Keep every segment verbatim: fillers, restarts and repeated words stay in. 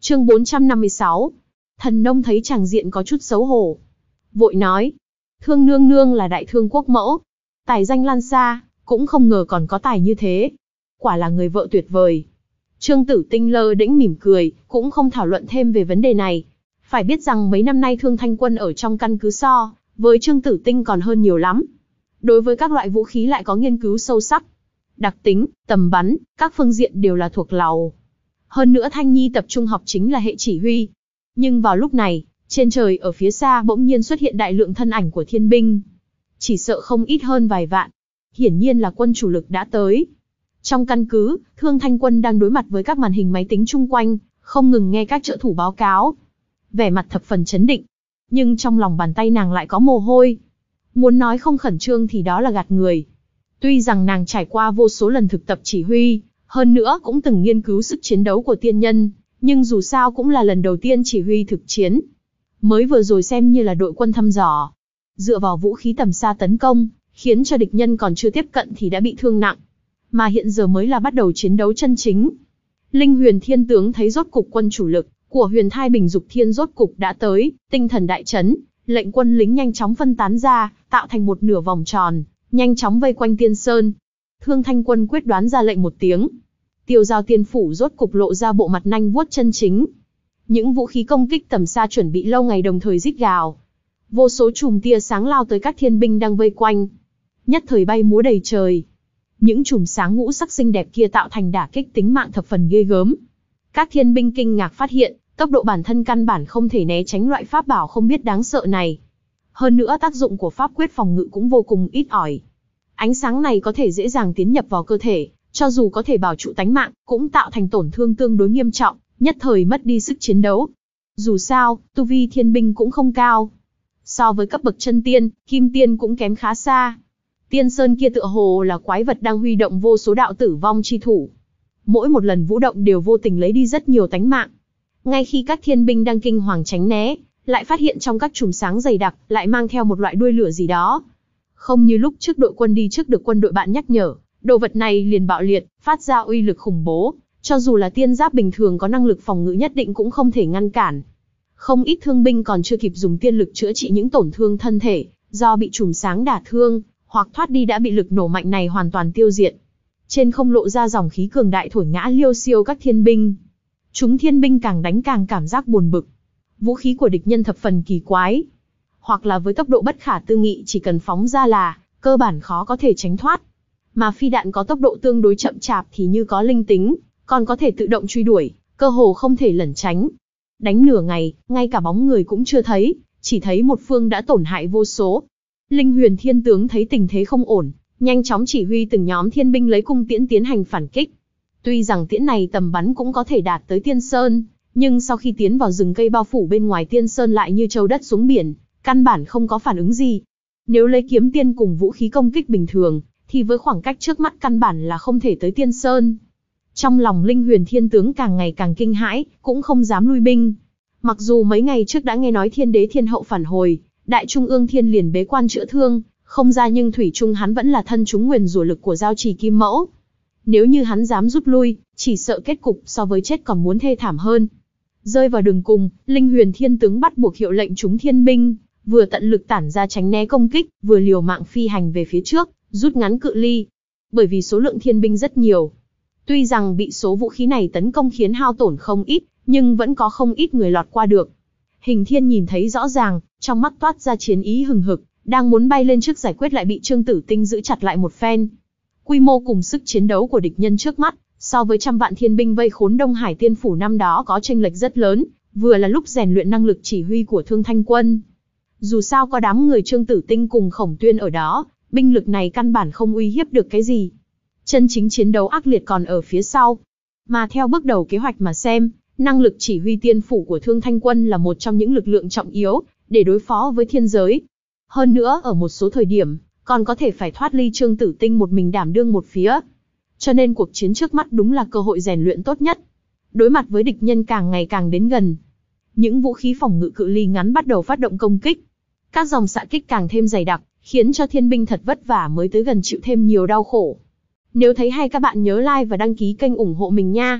Chương bốn trăm năm mươi sáu. Thần nông thấy tràng diện có chút xấu hổ, vội nói: Thương nương nương là đại thương quốc mẫu, tài danh lan xa, cũng không ngờ còn có tài như thế. Quả là người vợ tuyệt vời. Trương Tử Tinh lơ đễnh mỉm cười, cũng không thảo luận thêm về vấn đề này. Phải biết rằng mấy năm nay Thương Thanh Quân ở trong căn cứ so với Trương Tử Tinh còn hơn nhiều lắm. Đối với các loại vũ khí lại có nghiên cứu sâu sắc. Đặc tính, tầm bắn, các phương diện đều là thuộc lầu. Hơn nữa Thanh Nhi tập trung học chính là hệ chỉ huy. Nhưng vào lúc này, trên trời ở phía xa bỗng nhiên xuất hiện đại lượng thân ảnh của thiên binh. Chỉ sợ không ít hơn vài vạn. Hiển nhiên là quân chủ lực đã tới. Trong căn cứ, Thương Thanh Quân đang đối mặt với các màn hình máy tính chung quanh, không ngừng nghe các trợ thủ báo cáo. Vẻ mặt thập phần chấn định. Nhưng trong lòng bàn tay nàng lại có mồ hôi. Muốn nói không khẩn trương thì đó là gạt người. Tuy rằng nàng trải qua vô số lần thực tập chỉ huy, hơn nữa cũng từng nghiên cứu sức chiến đấu của tiên nhân, nhưng dù sao cũng là lần đầu tiên chỉ huy thực chiến. Mới vừa rồi xem như là đội quân thăm dò. Dựa vào vũ khí tầm xa tấn công, khiến cho địch nhân còn chưa tiếp cận thì đã bị thương nặng. Mà hiện giờ mới là bắt đầu chiến đấu chân chính. Linh Huyền Thiên Tướng thấy rốt cục quân chủ lực của Huyền Thai Bình Dục Thiên rốt cục đã tới, tinh thần đại chấn, lệnh quân lính nhanh chóng phân tán ra, tạo thành một nửa vòng tròn, nhanh chóng vây quanh Tiên Sơn. Thương Thanh Quân quyết đoán ra lệnh một tiếng. Tiêu Giao Tiên Phủ rốt cục lộ ra bộ mặt nanh vuốt chân chính. Những vũ khí công kích tầm xa chuẩn bị lâu ngày đồng thời rít gào. Vô số chùm tia sáng lao tới các thiên binh đang vây quanh. Nhất thời bay múa đầy trời. Những chùm sáng ngũ sắc xinh đẹp kia tạo thành đả kích tính mạng thập phần ghê gớm. Các thiên binh kinh ngạc phát hiện, tốc độ bản thân căn bản không thể né tránh loại pháp bảo không biết đáng sợ này. Hơn nữa tác dụng của pháp quyết phòng ngự cũng vô cùng ít ỏi. Ánh sáng này có thể dễ dàng tiến nhập vào cơ thể, cho dù có thể bảo trụ tánh mạng, cũng tạo thành tổn thương tương đối nghiêm trọng, nhất thời mất đi sức chiến đấu. Dù sao, tu vi thiên binh cũng không cao. So với cấp bậc chân tiên, kim tiên cũng kém khá xa. Tiên Sơn kia tựa hồ là quái vật đang huy động vô số đạo tử vong chi thủ. Mỗi một lần vũ động đều vô tình lấy đi rất nhiều tánh mạng. Ngay khi các thiên binh đang kinh hoàng tránh né, lại phát hiện trong các chùm sáng dày đặc lại mang theo một loại đuôi lửa gì đó. Không như lúc trước đội quân đi trước được quân đội bạn nhắc nhở, đồ vật này liền bạo liệt, phát ra uy lực khủng bố, cho dù là tiên giáp bình thường có năng lực phòng ngự nhất định cũng không thể ngăn cản. Không ít thương binh còn chưa kịp dùng tiên lực chữa trị những tổn thương thân thể, do bị chùm sáng đả thương, hoặc thoát đi đã bị lực nổ mạnh này hoàn toàn tiêu diệt. Trên không lộ ra dòng khí cường đại thổi ngã liêu xiêu các thiên binh. Chúng thiên binh càng đánh càng cảm giác buồn bực. Vũ khí của địch nhân thập phần kỳ quái. Hoặc là với tốc độ bất khả tư nghị chỉ cần phóng ra là, cơ bản khó có thể tránh thoát. Mà phi đạn có tốc độ tương đối chậm chạp thì như có linh tính, còn có thể tự động truy đuổi, cơ hồ không thể lẩn tránh. Đánh nửa ngày, ngay cả bóng người cũng chưa thấy, chỉ thấy một phương đã tổn hại vô số. Linh Huyền Thiên Tướng thấy tình thế không ổn, nhanh chóng chỉ huy từng nhóm thiên binh lấy cung tiễn tiến hành phản kích. Tuy rằng tiễn này tầm bắn cũng có thể đạt tới Tiên Sơn, nhưng sau khi tiến vào rừng cây bao phủ bên ngoài Tiên Sơn lại như châu đất xuống biển, căn bản không có phản ứng gì. Nếu lấy kiếm tiên cùng vũ khí công kích bình thường, thì với khoảng cách trước mắt căn bản là không thể tới Tiên Sơn. Trong lòng Linh Huyền Thiên Tướng càng ngày càng kinh hãi, cũng không dám lui binh. Mặc dù mấy ngày trước đã nghe nói Thiên Đế Thiên Hậu phản hồi, Đại Trung Ương Thiên liền bế quan chữa thương, không ra nhưng thủy chung hắn vẫn là thân chúng nguyền rủa lực của giao trì Kim Mẫu. Nếu như hắn dám rút lui, chỉ sợ kết cục so với chết còn muốn thê thảm hơn. Rơi vào đường cùng, Linh Huyền Thiên Tướng bắt buộc hiệu lệnh chúng thiên binh, vừa tận lực tản ra tránh né công kích, vừa liều mạng phi hành về phía trước, rút ngắn cự ly. Bởi vì số lượng thiên binh rất nhiều. Tuy rằng bị số vũ khí này tấn công khiến hao tổn không ít, nhưng vẫn có không ít người lọt qua được. Hình Thiên nhìn thấy rõ ràng, trong mắt toát ra chiến ý hừng hực, đang muốn bay lên trước giải quyết lại bị Trương Tử Tinh giữ chặt lại một phen. Quy mô cùng sức chiến đấu của địch nhân trước mắt, so với trăm vạn thiên binh vây khốn Đông Hải Tiên Phủ năm đó có chênh lệch rất lớn, vừa là lúc rèn luyện năng lực chỉ huy của Thương Thanh Quân. Dù sao có đám người Trương Tử Tinh cùng Khổng Tuyên ở đó, binh lực này căn bản không uy hiếp được cái gì. Chân chính chiến đấu ác liệt còn ở phía sau. Mà theo bước đầu kế hoạch mà xem, năng lực chỉ huy tiên phủ của Thương Thanh Quân là một trong những lực lượng trọng yếu, để đối phó với thiên giới. Hơn nữa ở một số thời điểm, còn có thể phải thoát ly Trương Tử Tinh một mình đảm đương một phía. Cho nên cuộc chiến trước mắt đúng là cơ hội rèn luyện tốt nhất. Đối mặt với địch nhân càng ngày càng đến gần. Những vũ khí phòng ngự cự ly ngắn bắt đầu phát động công kích. Các dòng xạ kích càng thêm dày đặc, khiến cho thiên binh thật vất vả mới tới gần chịu thêm nhiều đau khổ. Nếu thấy hay các bạn nhớ like và đăng ký kênh ủng hộ mình nha.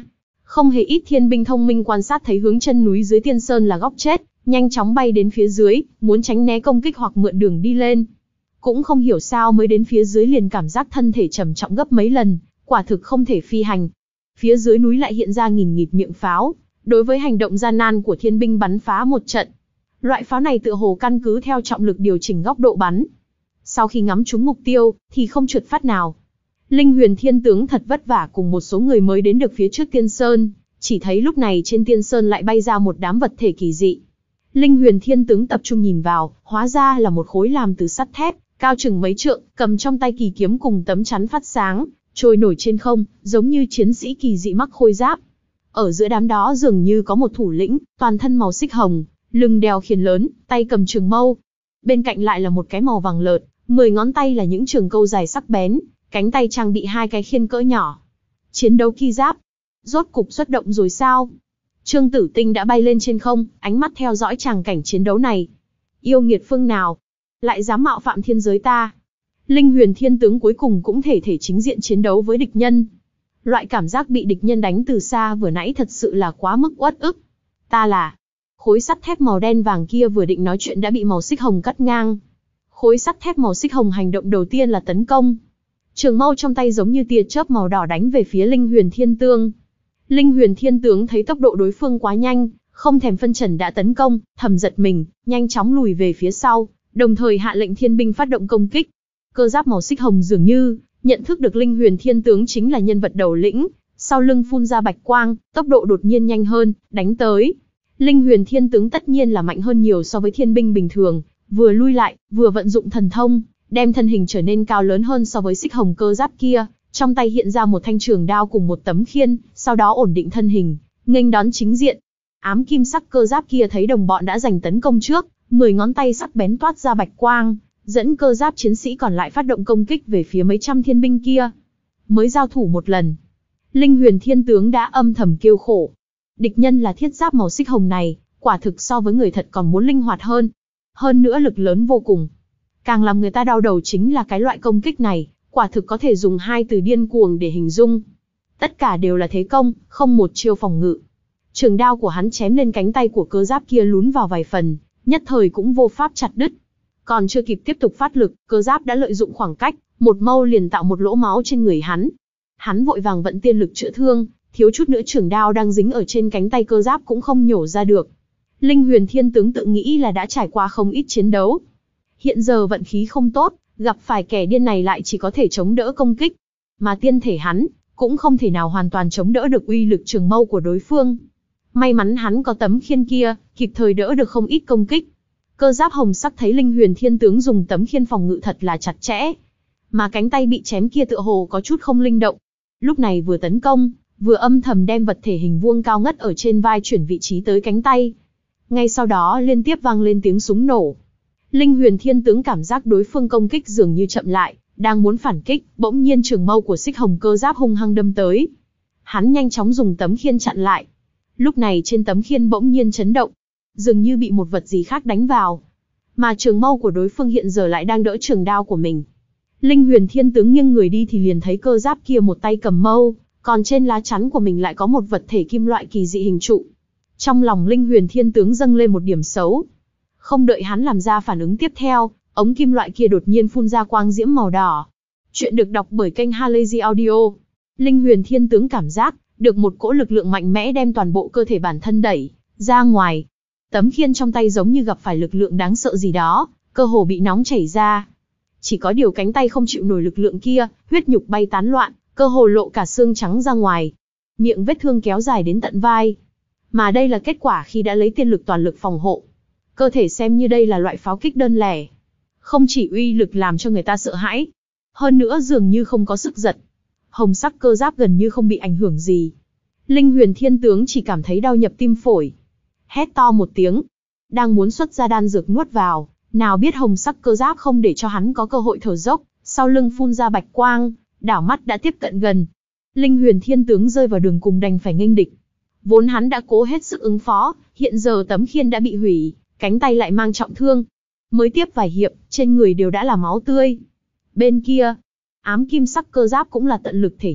Không hề ít thiên binh thông minh quan sát thấy hướng chân núi dưới Tiên Sơn là góc chết, nhanh chóng bay đến phía dưới, muốn tránh né công kích hoặc mượn đường đi lên. Cũng không hiểu sao mới đến phía dưới liền cảm giác thân thể trầm trọng gấp mấy lần, quả thực không thể phi hành. Phía dưới núi lại hiện ra nghìn nghịt miệng pháo, đối với hành động gian nan của thiên binh bắn phá một trận. Loại pháo này tựa hồ căn cứ theo trọng lực điều chỉnh góc độ bắn. Sau khi ngắm trúng mục tiêu, thì không trượt phát nào. Linh Huyền Thiên Tướng thật vất vả cùng một số người mới đến được phía trước Tiên Sơn, chỉ thấy lúc này trên Tiên Sơn lại bay ra một đám vật thể kỳ dị. Linh Huyền Thiên Tướng tập trung nhìn vào, hóa ra là một khối làm từ sắt thép, cao chừng mấy trượng, cầm trong tay kỳ kiếm cùng tấm chắn phát sáng, trôi nổi trên không, giống như chiến sĩ kỳ dị mắc khôi giáp. Ở giữa đám đó dường như có một thủ lĩnh, toàn thân màu xích hồng, lưng đeo khiên lớn, tay cầm trường mâu. Bên cạnh lại là một cái màu vàng lợt, mười ngón tay là những trường câu dài sắc bén, cánh tay trang bị hai cái khiên cỡ nhỏ. Chiến đấu ki giáp. Rốt cục xuất động rồi sao? Trương Tử Tinh đã bay lên trên không, ánh mắt theo dõi tràng cảnh chiến đấu này. Yêu nghiệt phương nào? Lại dám mạo phạm thiên giới ta? Linh Huyền Thiên Tướng cuối cùng cũng thể thể chính diện chiến đấu với địch nhân. Loại cảm giác bị địch nhân đánh từ xa vừa nãy thật sự là quá mức uất ức. Ta là... Khối sắt thép màu đen vàng kia vừa định nói chuyện đã bị màu xích hồng cắt ngang. Khối sắt thép màu xích hồng hành động đầu tiên là tấn công. Trường mâu trong tay giống như tia chớp màu đỏ đánh về phía Linh Huyền Thiên Tướng. Linh Huyền Thiên Tướng thấy tốc độ đối phương quá nhanh, không thèm phân trần đã tấn công, thầm giật mình, nhanh chóng lùi về phía sau, đồng thời hạ lệnh thiên binh phát động công kích. Cơ giáp màu xích hồng dường như nhận thức được Linh Huyền Thiên Tướng chính là nhân vật đầu lĩnh, sau lưng phun ra bạch quang, tốc độ đột nhiên nhanh hơn, đánh tới. Linh Huyền Thiên Tướng tất nhiên là mạnh hơn nhiều so với thiên binh bình thường, vừa lui lại, vừa vận dụng thần thông, đem thân hình trở nên cao lớn hơn so với xích hồng cơ giáp kia, trong tay hiện ra một thanh trường đao cùng một tấm khiên, sau đó ổn định thân hình, nghênh đón chính diện. Ám kim sắc cơ giáp kia thấy đồng bọn đã giành tấn công trước, mười ngón tay sắc bén toát ra bạch quang, dẫn cơ giáp chiến sĩ còn lại phát động công kích về phía mấy trăm thiên binh kia. Mới giao thủ một lần, Linh Huyền Thiên Tướng đã âm thầm kêu khổ. Địch nhân là thiết giáp màu xích hồng này, quả thực so với người thật còn muốn linh hoạt hơn. Hơn nữa lực lớn vô cùng. Càng làm người ta đau đầu chính là cái loại công kích này, quả thực có thể dùng hai từ điên cuồng để hình dung. Tất cả đều là thế công, không một chiêu phòng ngự. Trường đao của hắn chém lên cánh tay của cơ giáp kia lún vào vài phần, nhất thời cũng vô pháp chặt đứt. Còn chưa kịp tiếp tục phát lực, cơ giáp đã lợi dụng khoảng cách, một mâu liền tạo một lỗ máu trên người hắn. Hắn vội vàng vận tiên lực chữa thương, thiếu chút nữa trường đao đang dính ở trên cánh tay cơ giáp cũng không nhổ ra được. Linh Huyền Thiên Tướng tự nghĩ là đã trải qua không ít chiến đấu. Hiện giờ vận khí không tốt, gặp phải kẻ điên này lại chỉ có thể chống đỡ công kích. Mà tiên thể hắn, cũng không thể nào hoàn toàn chống đỡ được uy lực trường mâu của đối phương. May mắn hắn có tấm khiên kia, kịp thời đỡ được không ít công kích. Cơ giáp hồng sắc thấy Linh Huyền Thiên Tướng dùng tấm khiên phòng ngự thật là chặt chẽ. Mà cánh tay bị chém kia tựa hồ có chút không linh động. Lúc này vừa tấn công, vừa âm thầm đem vật thể hình vuông cao ngất ở trên vai chuyển vị trí tới cánh tay. Ngay sau đó liên tiếp vang lên tiếng súng nổ. Linh Huyền Thiên Tướng cảm giác đối phương công kích dường như chậm lại, đang muốn phản kích, bỗng nhiên trường mâu của xích hồng cơ giáp hung hăng đâm tới. Hắn nhanh chóng dùng tấm khiên chặn lại. Lúc này trên tấm khiên bỗng nhiên chấn động, dường như bị một vật gì khác đánh vào. Mà trường mâu của đối phương hiện giờ lại đang đỡ trường đao của mình. Linh Huyền Thiên Tướng nghiêng người đi thì liền thấy cơ giáp kia một tay cầm mâu, còn trên lá chắn của mình lại có một vật thể kim loại kỳ dị hình trụ. Trong lòng Linh Huyền Thiên Tướng dâng lên một điểm xấu. Không đợi hắn làm ra phản ứng tiếp theo, ống kim loại kia đột nhiên phun ra quang diễm màu đỏ. Chuyện được đọc bởi kênh Halazy Audio. Linh Huyền Thiên Tướng cảm giác được một cỗ lực lượng mạnh mẽ đem toàn bộ cơ thể bản thân đẩy ra ngoài. Tấm khiên trong tay giống như gặp phải lực lượng đáng sợ gì đó, cơ hồ bị nóng chảy ra. Chỉ có điều cánh tay không chịu nổi lực lượng kia, huyết nhục bay tán loạn, cơ hồ lộ cả xương trắng ra ngoài. Miệng vết thương kéo dài đến tận vai. Mà đây là kết quả khi đã lấy tiên lực toàn lực phòng hộ. Cơ thể xem như đây là loại pháo kích đơn lẻ. Không chỉ uy lực làm cho người ta sợ hãi, hơn nữa dường như không có sức giật. Hồng sắc cơ giáp gần như không bị ảnh hưởng gì. Linh Huyền Thiên Tướng chỉ cảm thấy đau nhập tim phổi. Hét to một tiếng, đang muốn xuất ra đan dược nuốt vào, nào biết hồng sắc cơ giáp không để cho hắn có cơ hội thở dốc, sau lưng phun ra bạch quang, đảo mắt đã tiếp cận gần. Linh Huyền Thiên Tướng rơi vào đường cùng đành phải nghênh địch. Vốn hắn đã cố hết sức ứng phó, hiện giờ tấm khiên đã bị hủy, cánh tay lại mang trọng thương. Mới tiếp vài hiệp, trên người đều đã là máu tươi. Bên kia, ám kim sắc cơ giáp cũng là tận lực thể hiện,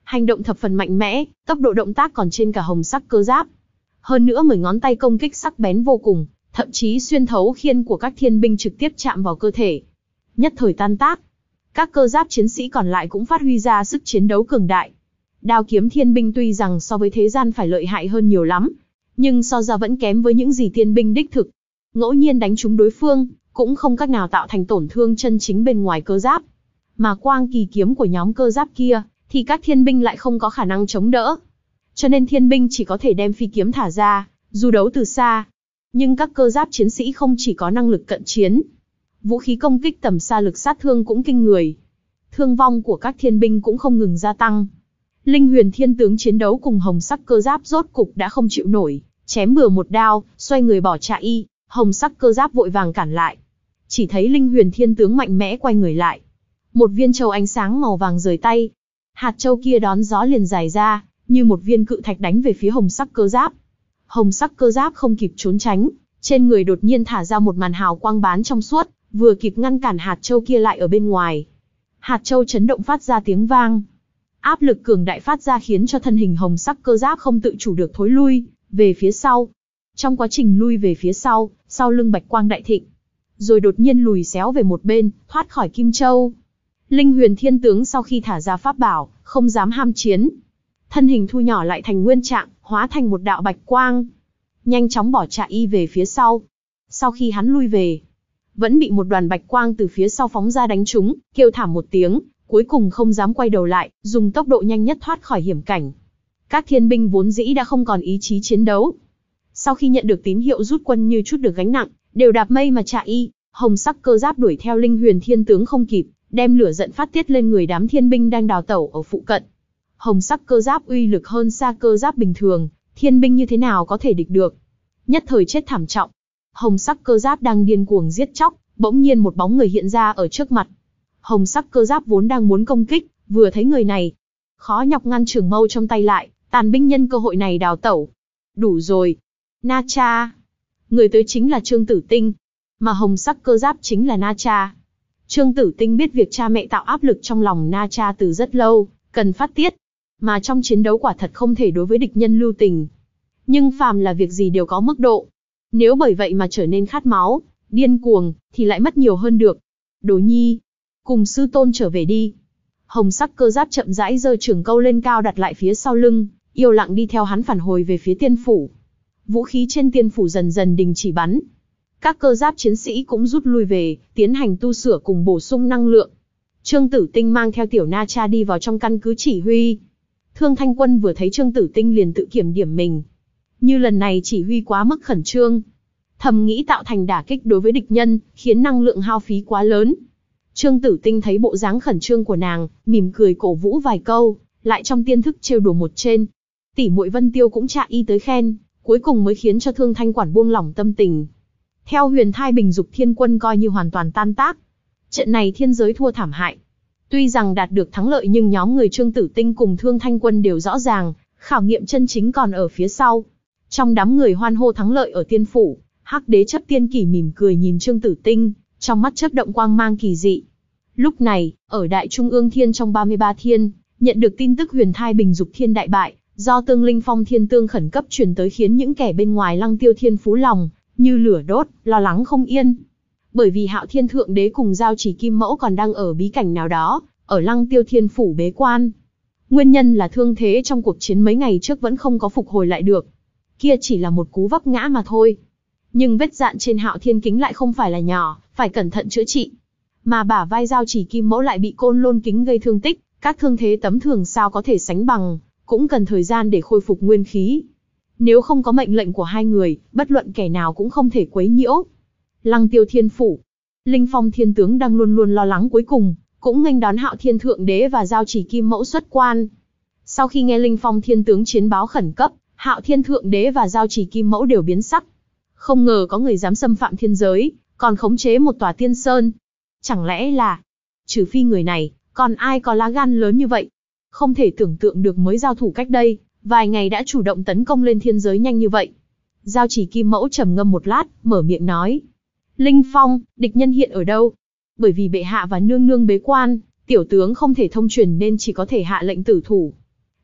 Hành động thập phần mạnh mẽ, tốc độ động tác còn trên cả hồng sắc cơ giáp. Hơn nữa mười ngón tay công kích sắc bén vô cùng, thậm chí xuyên thấu khiên của các thiên binh trực tiếp chạm vào cơ thể. Nhất thời tan tác. Các cơ giáp chiến sĩ còn lại cũng phát huy ra sức chiến đấu cường đại. Đao kiếm thiên binh tuy rằng so với thế gian phải lợi hại hơn nhiều lắm, nhưng so ra vẫn kém với những gì tiên binh đích thực. Ngẫu nhiên đánh trúng đối phương, cũng không cách nào tạo thành tổn thương chân chính bên ngoài cơ giáp. Mà quang kỳ kiếm của nhóm cơ giáp kia, thì các thiên binh lại không có khả năng chống đỡ. Cho nên thiên binh chỉ có thể đem phi kiếm thả ra, dù đấu từ xa. Nhưng các cơ giáp chiến sĩ không chỉ có năng lực cận chiến, vũ khí công kích tầm xa lực sát thương cũng kinh người. Thương vong của các thiên binh cũng không ngừng gia tăng. Linh Huyền Thiên Tướng chiến đấu cùng hồng sắc cơ giáp rốt cục đã không chịu nổi, chém bừa một đao, xoay người bỏ chạy, hồng sắc cơ giáp vội vàng cản lại. Chỉ thấy Linh Huyền Thiên Tướng mạnh mẽ quay người lại. Một viên châu ánh sáng màu vàng rời tay. Hạt châu kia đón gió liền dài ra, như một viên cự thạch đánh về phía hồng sắc cơ giáp. Hồng sắc cơ giáp không kịp trốn tránh, trên người đột nhiên thả ra một màn hào quang bán trong suốt, vừa kịp ngăn cản hạt châu kia lại ở bên ngoài. Hạt châu chấn động phát ra tiếng vang. Áp lực cường đại phát ra khiến cho thân hình hồng sắc cơ giáp không tự chủ được thối lui về phía sau. Trong quá trình lui về phía sau, sau lưng bạch quang đại thịnh, rồi đột nhiên lùi xéo về một bên, thoát khỏi Kim Châu. Linh Huyền Thiên Tướng sau khi thả ra pháp bảo, không dám ham chiến. Thân hình thu nhỏ lại thành nguyên trạng, hóa thành một đạo bạch quang. Nhanh chóng bỏ chạy về phía sau. Sau khi hắn lui về, vẫn bị một đoàn bạch quang từ phía sau phóng ra đánh trúng, kêu thảm một tiếng, cuối cùng không dám quay đầu lại, dùng tốc độ nhanh nhất thoát khỏi hiểm cảnh. Các thiên binh vốn dĩ đã không còn ý chí chiến đấu. Sau khi nhận được tín hiệu rút quân như chút được gánh nặng, đều đạp mây mà chạy. Hồng sắc cơ giáp đuổi theo Linh Huyền Thiên Tướng không kịp, đem lửa giận phát tiết lên người đám thiên binh đang đào tẩu ở phụ cận. Hồng sắc cơ giáp uy lực hơn xa cơ giáp bình thường, thiên binh như thế nào có thể địch được. Nhất thời chết thảm trọng. Hồng sắc cơ giáp đang điên cuồng giết chóc, bỗng nhiên một bóng người hiện ra ở trước mặt. Hồng sắc cơ giáp vốn đang muốn công kích, vừa thấy người này, khó nhọc ngăn trường mâu trong tay lại, tàn binh nhân cơ hội này đào tẩu. Đủ rồi. Na Cha. Người tới chính là Trương Tử Tinh, mà hồng sắc cơ giáp chính là Na Cha. Trương Tử Tinh biết việc cha mẹ tạo áp lực trong lòng Na Cha từ rất lâu, cần phát tiết. Mà trong chiến đấu quả thật không thể đối với địch nhân lưu tình. Nhưng phàm là việc gì đều có mức độ. Nếu bởi vậy mà trở nên khát máu, điên cuồng, thì lại mất nhiều hơn được. Đồ Nhi, cùng sư tôn trở về đi. Hồng sắc cơ giáp chậm rãi giơ trường câu lên cao đặt lại phía sau lưng, yêu lặng đi theo hắn phản hồi về phía tiên phủ. Vũ khí trên tiên phủ dần dần đình chỉ bắn. Các cơ giáp chiến sĩ cũng rút lui về, tiến hành tu sửa cùng bổ sung năng lượng. Trương Tử Tinh mang theo tiểu Na Cha đi vào trong căn cứ chỉ huy. Thương Thanh Quân vừa thấy Trương Tử Tinh liền tự kiểm điểm mình. Như lần này chỉ huy quá mức khẩn trương, thầm nghĩ tạo thành đả kích đối với địch nhân, khiến năng lượng hao phí quá lớn. Trương Tử Tinh thấy bộ dáng khẩn trương của nàng, mỉm cười cổ vũ vài câu, lại trong tiên thức trêu đùa một trên. Tỷ muội Vân Tiêu cũng chạy y tới khen, cuối cùng mới khiến cho Thương Thanh Quản buông lỏng tâm tình. Theo Huyền Thai Bình Dục Thiên Quân coi như hoàn toàn tan tác. Trận này thiên giới thua thảm hại. Tuy rằng đạt được thắng lợi nhưng nhóm người Trương Tử Tinh cùng Thương Thanh Quân đều rõ ràng, khảo nghiệm chân chính còn ở phía sau. Trong đám người hoan hô thắng lợi ở tiên phủ, Hắc Đế Chấp Tiên Kỷ mỉm cười nhìn Trương Tử Tinh, trong mắt chớp động quang mang kỳ dị. Lúc này, ở Đại Trung ương Thiên trong ba mươi ba thiên, nhận được tin tức Huyền Thai Bình Dục Thiên đại bại, do Tương Linh Phong Thiên Tương khẩn cấp truyền tới khiến những kẻ bên ngoài Lăng Tiêu Thiên phú lòng như lửa đốt, lo lắng không yên. Bởi vì Hạo Thiên Thượng Đế cùng Giao Chỉ Kim Mẫu còn đang ở bí cảnh nào đó, ở Lăng Tiêu Thiên phủ bế quan. Nguyên nhân là thương thế trong cuộc chiến mấy ngày trước vẫn không có phục hồi lại được. Kia chỉ là một cú vấp ngã mà thôi. Nhưng vết dạn trên Hạo Thiên kính lại không phải là nhỏ, phải cẩn thận chữa trị. Mà bả vai Giao Chỉ Kim Mẫu lại bị Côn Lôn kính gây thương tích, các thương thế tấm thường sao có thể sánh bằng, cũng cần thời gian để khôi phục nguyên khí. Nếu không có mệnh lệnh của hai người, bất luận kẻ nào cũng không thể quấy nhiễu. Lăng Tiêu Thiên phủ, Linh Phong Thiên Tướng đang luôn luôn lo lắng cuối cùng, cũng nghênh đón Hạo Thiên Thượng Đế và Giao Chỉ Kim Mẫu xuất quan. Sau khi nghe Linh Phong Thiên Tướng chiến báo khẩn cấp, Hạo Thiên Thượng Đế và Giao Chỉ Kim Mẫu đều biến sắc. Không ngờ có người dám xâm phạm thiên giới, còn khống chế một tòa tiên sơn. Chẳng lẽ là, trừ phi người này, còn ai có lá gan lớn như vậy? Không thể tưởng tượng được mới giao thủ cách đây, vài ngày đã chủ động tấn công lên thiên giới nhanh như vậy. Giao Chỉ Kim Mẫu trầm ngâm một lát, mở miệng nói. Linh Phong, địch nhân hiện ở đâu? Bởi vì bệ hạ và nương nương bế quan, tiểu tướng không thể thông truyền nên chỉ có thể hạ lệnh tử thủ.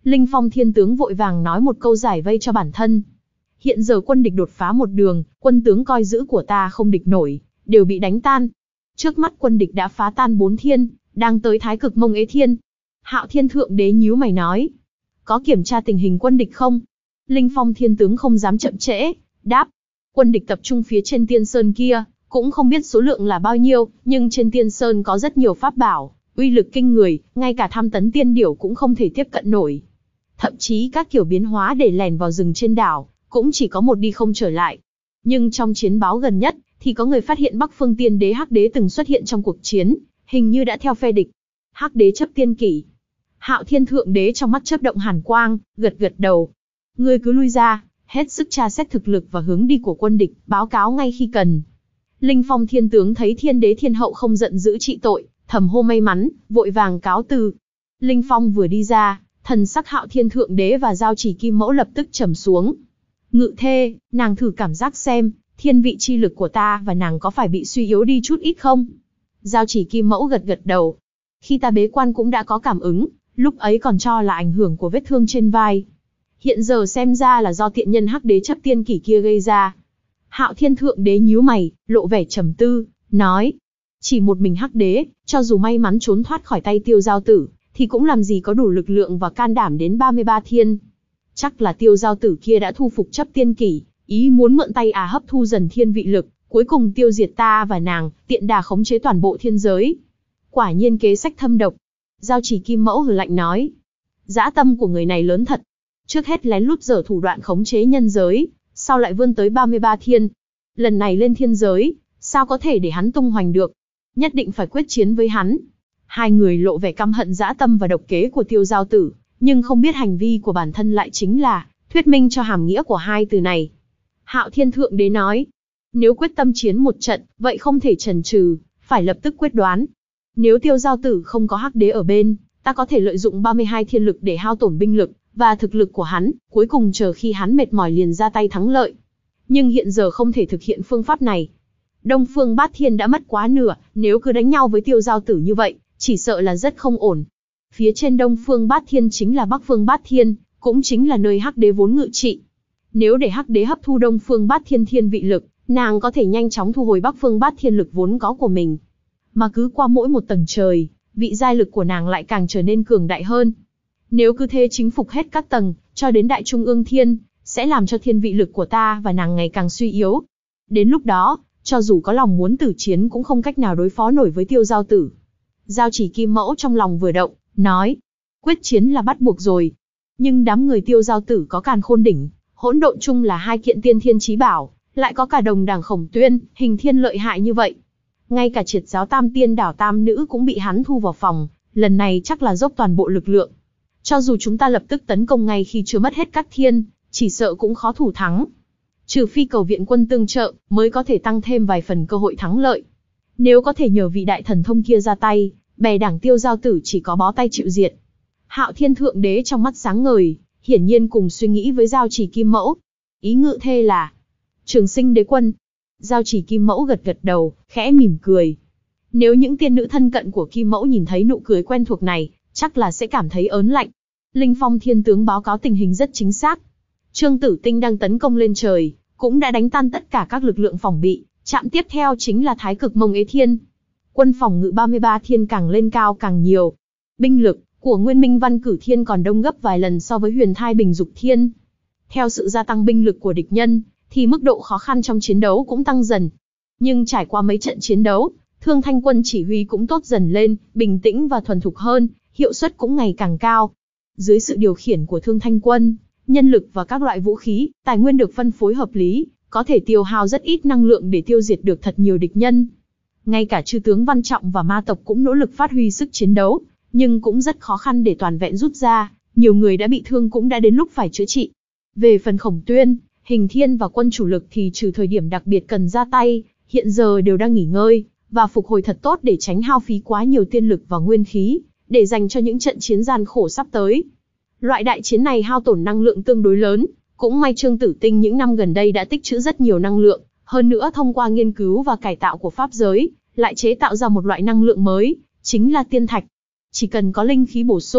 Linh Phong Thiên Tướng vội vàng nói một câu giải vây cho bản thân. Hiện giờ quân địch đột phá một đường, quân tướng coi giữ của ta không địch nổi, đều bị đánh tan. Trước mắt quân địch đã phá tan bốn thiên, đang tới Thái Cực Mông Ế Thiên. Hạo Thiên Thượng Đế nhíu mày nói, có kiểm tra tình hình quân địch không? Linh Phong Thiên Tướng không dám chậm trễ, đáp, quân địch tập trung phía trên Tiên Sơn kia, cũng không biết số lượng là bao nhiêu, nhưng trên Tiên Sơn có rất nhiều pháp bảo, uy lực kinh người, ngay cả tham tấn tiên điểu cũng không thể tiếp cận nổi. Thậm chí các kiểu biến hóa để lẻn vào rừng trên đảo, cũng chỉ có một đi không trở lại. Nhưng trong chiến báo gần nhất, thì có người phát hiện Bắc Phương Tiên Đế Hắc Đế từng xuất hiện trong cuộc chiến, hình như đã theo phe địch. Hắc Đế chấp tiên kỷ. Hạo Thiên Thượng Đế trong mắt chớp động hàn quang, gật gật đầu. Ngươi cứ lui ra, hết sức tra xét thực lực và hướng đi của quân địch, báo cáo ngay khi cần. Linh Phong Thiên Tướng thấy Thiên Đế Thiên Hậu không giận dữ trị tội, thầm hô may mắn, vội vàng cáo từ. Linh Phong vừa đi ra, thần sắc Hạo Thiên Thượng Đế và Giao Chỉ Kim Mẫu lập tức trầm xuống. Ngự thê, nàng thử cảm giác xem, thiên vị chi lực của ta và nàng có phải bị suy yếu đi chút ít không? Giao Chỉ Kim Mẫu gật gật đầu. Khi ta bế quan cũng đã có cảm ứng, lúc ấy còn cho là ảnh hưởng của vết thương trên vai. Hiện giờ xem ra là do tiện nhân Hắc Đế chấp tiên kỷ kia gây ra. Hạo Thiên Thượng Đế nhíu mày, lộ vẻ trầm tư, nói. Chỉ một mình Hắc Đế, cho dù may mắn trốn thoát khỏi tay Tiêu Giao Tử, thì cũng làm gì có đủ lực lượng và can đảm đến ba mươi ba thiên. Chắc là Tiêu Giao Tử kia đã thu phục chấp tiên kỷ, ý muốn mượn tay à hấp thu dần thiên vị lực, cuối cùng tiêu diệt ta và nàng, tiện đà khống chế toàn bộ thiên giới. Quả nhiên kế sách thâm độc. Giao Chỉ Kim Mẫu hừ lạnh nói. Dã tâm của người này lớn thật. Trước hết lén lút giở thủ đoạn khống chế nhân giới, sau lại vươn tới ba mươi ba thiên. Lần này lên thiên giới, sao có thể để hắn tung hoành được? Nhất định phải quyết chiến với hắn. Hai người lộ vẻ căm hận dã tâm và độc kế của Tiêu Giao Tử, nhưng không biết hành vi của bản thân lại chính là thuyết minh cho hàm nghĩa của hai từ này. Hạo Thiên Thượng Đế nói, nếu quyết tâm chiến một trận, vậy không thể chần chừ, phải lập tức quyết đoán. Nếu Tiêu Giao Tử không có Hắc Đế ở bên, ta có thể lợi dụng ba mươi hai thiên lực để hao tổn binh lực và thực lực của hắn, cuối cùng chờ khi hắn mệt mỏi liền ra tay thắng lợi. Nhưng hiện giờ không thể thực hiện phương pháp này. Đông Phương Bát Thiên đã mất quá nửa, nếu cứ đánh nhau với Tiêu Giao Tử như vậy, chỉ sợ là rất không ổn. Phía trên Đông Phương Bát Thiên chính là Bắc Phương Bát Thiên, cũng chính là nơi Hắc Đế vốn ngự trị. Nếu để Hắc Đế hấp thu Đông Phương Bát Thiên thiên vị lực, nàng có thể nhanh chóng thu hồi Bắc Phương Bát Thiên lực vốn có của mình. Mà cứ qua mỗi một tầng trời, vị giai lực của nàng lại càng trở nên cường đại hơn. Nếu cứ thế chính phục hết các tầng, cho đến Đại Trung ương Thiên, sẽ làm cho thiên vị lực của ta và nàng ngày càng suy yếu. Đến lúc đó, cho dù có lòng muốn tử chiến cũng không cách nào đối phó nổi với Tiêu Giao Tử. Giao Chỉ Kim Mẫu trong lòng vừa động, nói, quyết chiến là bắt buộc rồi. Nhưng đám người Tiêu Giao Tử có Càn Khôn Đỉnh, Hỗn Độn Chung là hai kiện tiên thiên chí bảo, lại có cả Đồng Đằng Khổng Tuyên, Hình Thiên lợi hại như vậy. Ngay cả Triệt Giáo Tam Tiên Đảo Tam Nữ cũng bị hắn thu vào phòng, lần này chắc là dốc toàn bộ lực lượng. Cho dù chúng ta lập tức tấn công ngay khi chưa mất hết các thiên, chỉ sợ cũng khó thủ thắng. Trừ phi cầu viện quân tương trợ, mới có thể tăng thêm vài phần cơ hội thắng lợi. Nếu có thể nhờ vị đại thần thông kia ra tay, bè đảng Tiêu Giao Tử chỉ có bó tay chịu diệt. Hạo Thiên Thượng Đế trong mắt sáng ngời, hiển nhiên cùng suy nghĩ với Giao Chỉ Kim Mẫu. Ý ngự thê là Trường Sinh Đế Quân. Giao Chỉ Kim Mẫu gật gật đầu, khẽ mỉm cười. Nếu những tiên nữ thân cận của Kim Mẫu nhìn thấy nụ cười quen thuộc này, chắc là sẽ cảm thấy ớn lạnh. Linh Phong Thiên Tướng báo cáo tình hình rất chính xác. Trương Tử Tinh đang tấn công lên trời, cũng đã đánh tan tất cả các lực lượng phòng bị. Trạm tiếp theo chính là Thái Cực Mông Ế Thiên. Quân phòng ngự ba mươi ba thiên càng lên cao càng nhiều. Binh lực của Nguyên Minh Văn Cử Thiên còn đông gấp vài lần so với Huyền Thai Bình Dục Thiên. Theo sự gia tăng binh lực của địch nhân, thì mức độ khó khăn trong chiến đấu cũng tăng dần. Nhưng trải qua mấy trận chiến đấu, Thương Thanh Quân chỉ huy cũng tốt dần lên, bình tĩnh và thuần thục hơn, hiệu suất cũng ngày càng cao. Dưới sự điều khiển của Thương Thanh Quân, nhân lực và các loại vũ khí, tài nguyên được phân phối hợp lý, có thể tiêu hao rất ít năng lượng để tiêu diệt được thật nhiều địch nhân. Ngay cả chư tướng Văn Trọng và ma tộc cũng nỗ lực phát huy sức chiến đấu, nhưng cũng rất khó khăn để toàn vẹn rút ra, nhiều người đã bị thương cũng đã đến lúc phải chữa trị. Về phần Khổng Tuyên, Hình Thiên và quân chủ lực thì trừ thời điểm đặc biệt cần ra tay, hiện giờ đều đang nghỉ ngơi, và phục hồi thật tốt để tránh hao phí quá nhiều tiên lực và nguyên khí, để dành cho những trận chiến gian khổ sắp tới. Loại đại chiến này hao tổn năng lượng tương đối lớn, cũng may Trương Tử Tinh những năm gần đây đã tích trữ rất nhiều năng lượng, hơn nữa thông qua nghiên cứu và cải tạo của pháp giới, lại chế tạo ra một loại năng lượng mới, chính là tiên thạch. Chỉ cần có linh khí bổ sung,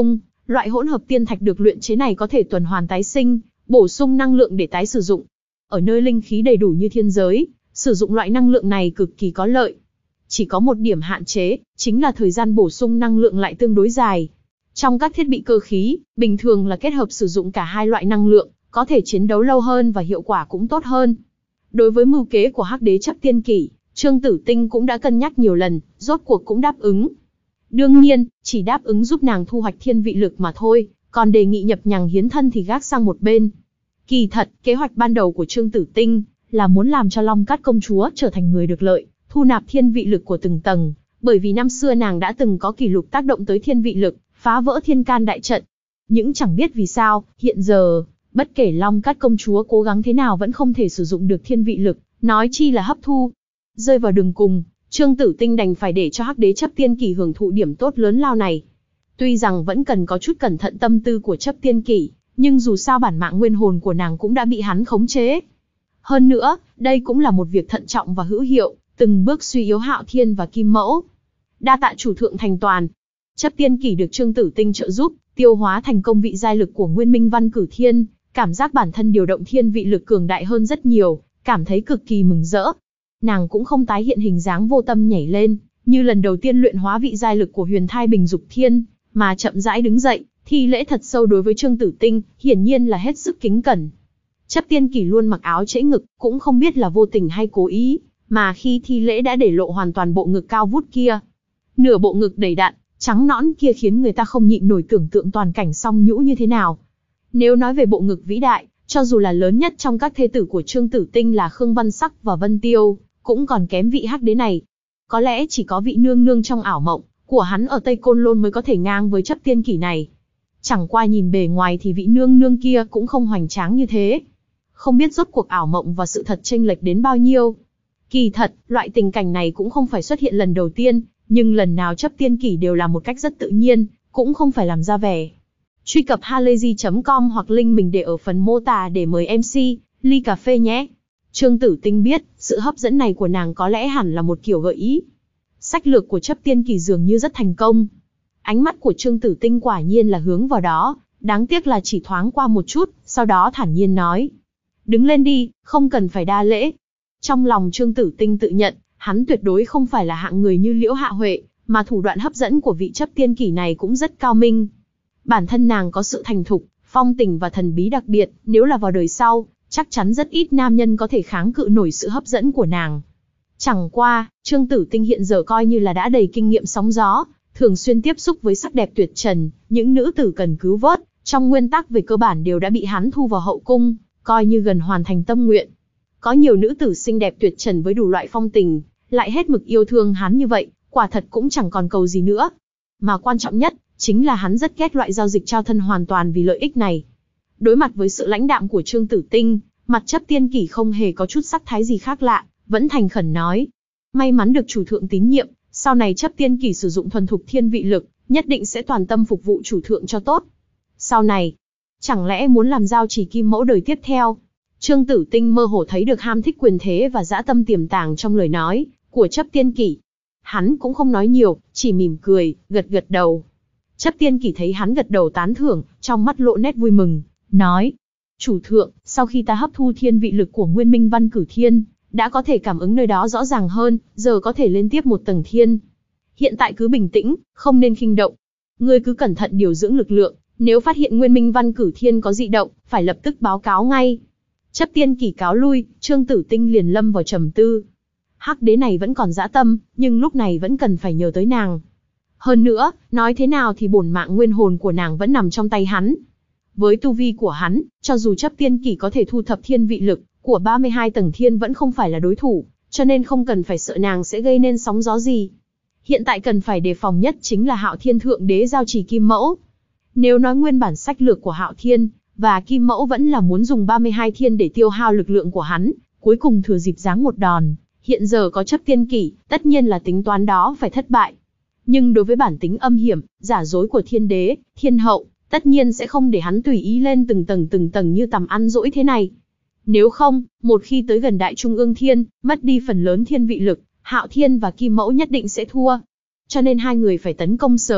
Loại hỗn hợp tiên thạch được luyện chế này có thể tuần hoàn tái sinh, bổ sung năng lượng để tái sử dụng. Ở nơi linh khí đầy đủ như thiên giới, sử dụng loại năng lượng này cực kỳ có lợi. Chỉ có một điểm hạn chế, chính là thời gian bổ sung năng lượng lại tương đối dài. Trong các thiết bị cơ khí, bình thường là kết hợp sử dụng cả hai loại năng lượng, có thể chiến đấu lâu hơn và hiệu quả cũng tốt hơn. Đối với mưu kế của Hắc Đế Chấp Tiên Kỷ, Trương Tử Tinh cũng đã cân nhắc nhiều lần, rốt cuộc cũng đáp ứng. Đương nhiên, chỉ đáp ứng giúp nàng thu hoạch thiên vị lực mà thôi, còn đề nghị nhập nhằng hiến thân thì gác sang một bên. Kỳ thật, kế hoạch ban đầu của Trương Tử Tinh là muốn làm cho Long Cát công chúa trở thành người được lợi, thu nạp thiên vị lực của từng tầng, bởi vì năm xưa nàng đã từng có kỷ lục tác động tới thiên vị lực, phá vỡ thiên can đại trận. Nhưng chẳng biết vì sao, hiện giờ, bất kể Long Cát công chúa cố gắng thế nào vẫn không thể sử dụng được thiên vị lực, nói chi là hấp thu. Rơi vào đường cùng, Trương Tử Tinh đành phải để cho Hắc Đế Chấp Tiên Kỷ hưởng thụ điểm tốt lớn lao này. Tuy rằng vẫn cần có chút cẩn thận tâm tư của Chấp Tiên Kỷ, nhưng dù sao bản mạng nguyên hồn của nàng cũng đã bị hắn khống chế. Hơn nữa, đây cũng là một việc thận trọng và hữu hiệu, từng bước suy yếu Hạo Thiên và Kim Mẫu. Đa tạ chủ thượng thành toàn. Chấp Tiên Kỷ được Trương Tử Tinh trợ giúp, tiêu hóa thành công vị giai lực của Nguyên Minh Văn Cử Thiên, cảm giác bản thân điều động thiên vị lực cường đại hơn rất nhiều, cảm thấy cực kỳ mừng rỡ. Nàng cũng không tái hiện hình dáng vô tâm nhảy lên, như lần đầu tiên luyện hóa vị giai lực của Huyền Thai Bình Dục Thiên, mà chậm rãi đứng dậy, thi lễ thật sâu đối với Trương Tử Tinh, hiển nhiên là hết sức kính cẩn. Chấp Tiên Kỷ luôn mặc áo trễ ngực, cũng không biết là vô tình hay cố ý, mà khi thi lễ đã để lộ hoàn toàn bộ ngực cao vút kia. Nửa bộ ngực đầy đặn, trắng nõn kia khiến người ta không nhịn nổi tưởng tượng toàn cảnh song nhũ như thế nào. Nếu nói về bộ ngực vĩ đại, cho dù là lớn nhất trong các thê tử của Trương Tử Tinh là Khương Văn Sắc và Vân Tiêu, cũng còn kém vị Hắc Đế này. Có lẽ chỉ có vị nương nương trong ảo mộng của hắn ở Tây Côn Lôn mới có thể ngang với Chấp Tiên Kỷ này. Chẳng qua nhìn bề ngoài thì vị nương nương kia cũng không hoành tráng như thế. Không biết rốt cuộc ảo mộng và sự thật chênh lệch đến bao nhiêu. Kỳ thật, loại tình cảnh này cũng không phải xuất hiện lần đầu tiên, nhưng lần nào Chấp Tiên Kỷ đều làm một cách rất tự nhiên, cũng không phải làm ra vẻ. Truy cập halayzi chấm com hoặc link mình để ở phần mô tả để mời em xê, ly cà phê nhé. Trương Tử Tinh biết, sự hấp dẫn này của nàng có lẽ hẳn là một kiểu gợi ý. Sách lược của Chấp Tiên Kỷ dường như rất thành công. Ánh mắt của Trương Tử Tinh quả nhiên là hướng vào đó, đáng tiếc là chỉ thoáng qua một chút, sau đó thản nhiên nói. Đứng lên đi, không cần phải đa lễ. Trong lòng Trương Tử Tinh tự nhận, hắn tuyệt đối không phải là hạng người như Liễu Hạ Huệ, mà thủ đoạn hấp dẫn của vị Chấp Tiên Kỷ này cũng rất cao minh. Bản thân nàng có sự thành thục, phong tình và thần bí đặc biệt, nếu là vào đời sau, chắc chắn rất ít nam nhân có thể kháng cự nổi sự hấp dẫn của nàng. Chẳng qua, Trương Tử Tinh hiện giờ coi như là đã đầy kinh nghiệm sóng gió, thường xuyên tiếp xúc với sắc đẹp tuyệt trần, những nữ tử cần cứu vớt, trong nguyên tắc về cơ bản đều đã bị hắn thu vào hậu cung, coi như gần hoàn thành tâm nguyện. Có nhiều nữ tử xinh đẹp tuyệt trần với đủ loại phong tình, lại hết mực yêu thương hắn như vậy, quả thật cũng chẳng còn cầu gì nữa. Mà quan trọng nhất, chính là hắn rất ghét loại giao dịch trao thân hoàn toàn vì lợi ích này. Đối mặt với sự lãnh đạm của Trương Tử Tinh, mặt Chấp Tiên Kỷ không hề có chút sắc thái gì khác lạ, vẫn thành khẩn nói. May mắn được chủ thượng tín nhiệm, sau này Chấp Tiên Kỷ sử dụng thuần thục thiên vị lực, nhất định sẽ toàn tâm phục vụ chủ thượng cho tốt. Sau này, chẳng lẽ muốn làm giao chỉ Kim Mẫu đời tiếp theo? Trương Tử Tinh mơ hồ thấy được ham thích quyền thế và dã tâm tiềm tàng trong lời nói của Chấp Tiên Kỷ. Hắn cũng không nói nhiều, chỉ mỉm cười, gật gật đầu. Chấp Tiên Kỷ thấy hắn gật đầu tán thưởng, trong mắt lộ nét vui mừng, nói. Chủ thượng, sau khi ta hấp thu thiên vị lực của Nguyên Minh Văn Cử Thiên, đã có thể cảm ứng nơi đó rõ ràng hơn, giờ có thể lên tiếp một tầng thiên. Hiện tại cứ bình tĩnh, không nên khinh động. Ngươi cứ cẩn thận điều dưỡng lực lượng, nếu phát hiện Nguyên Minh Văn Cử Thiên có dị động, phải lập tức báo cáo ngay. Chấp Tiên Kỷ cáo lui, Trương Tử Tinh liền lâm vào trầm tư. Hắc Đế này vẫn còn dã tâm, nhưng lúc này vẫn cần phải nhờ tới nàng. Hơn nữa, nói thế nào thì bổn mạng nguyên hồn của nàng vẫn nằm trong tay hắn. Với tu vi của hắn, cho dù Chấp Tiên Kỷ có thể thu thập thiên vị lực của ba mươi hai tầng thiên vẫn không phải là đối thủ, cho nên không cần phải sợ nàng sẽ gây nên sóng gió gì. Hiện tại cần phải đề phòng nhất chính là Hạo Thiên Thượng Đế giao trì Kim Mẫu. Nếu nói nguyên bản sách lược của Hạo Thiên và Kim Mẫu vẫn là muốn dùng ba mươi hai thiên để tiêu hao lực lượng của hắn, cuối cùng thừa dịp giáng một đòn, hiện giờ có Chấp Tiên Kỷ, tất nhiên là tính toán đó phải thất bại. Nhưng đối với bản tính âm hiểm, giả dối của Thiên Đế, Thiên Hậu, tất nhiên sẽ không để hắn tùy ý lên từng tầng từng tầng như tầm ăn dỗi thế này. Nếu không, một khi tới gần Đại Trung Ương Thiên, mất đi phần lớn thiên vị lực, Hạo Thiên và Kim Mẫu nhất định sẽ thua. Cho nên hai người phải tấn công sớm,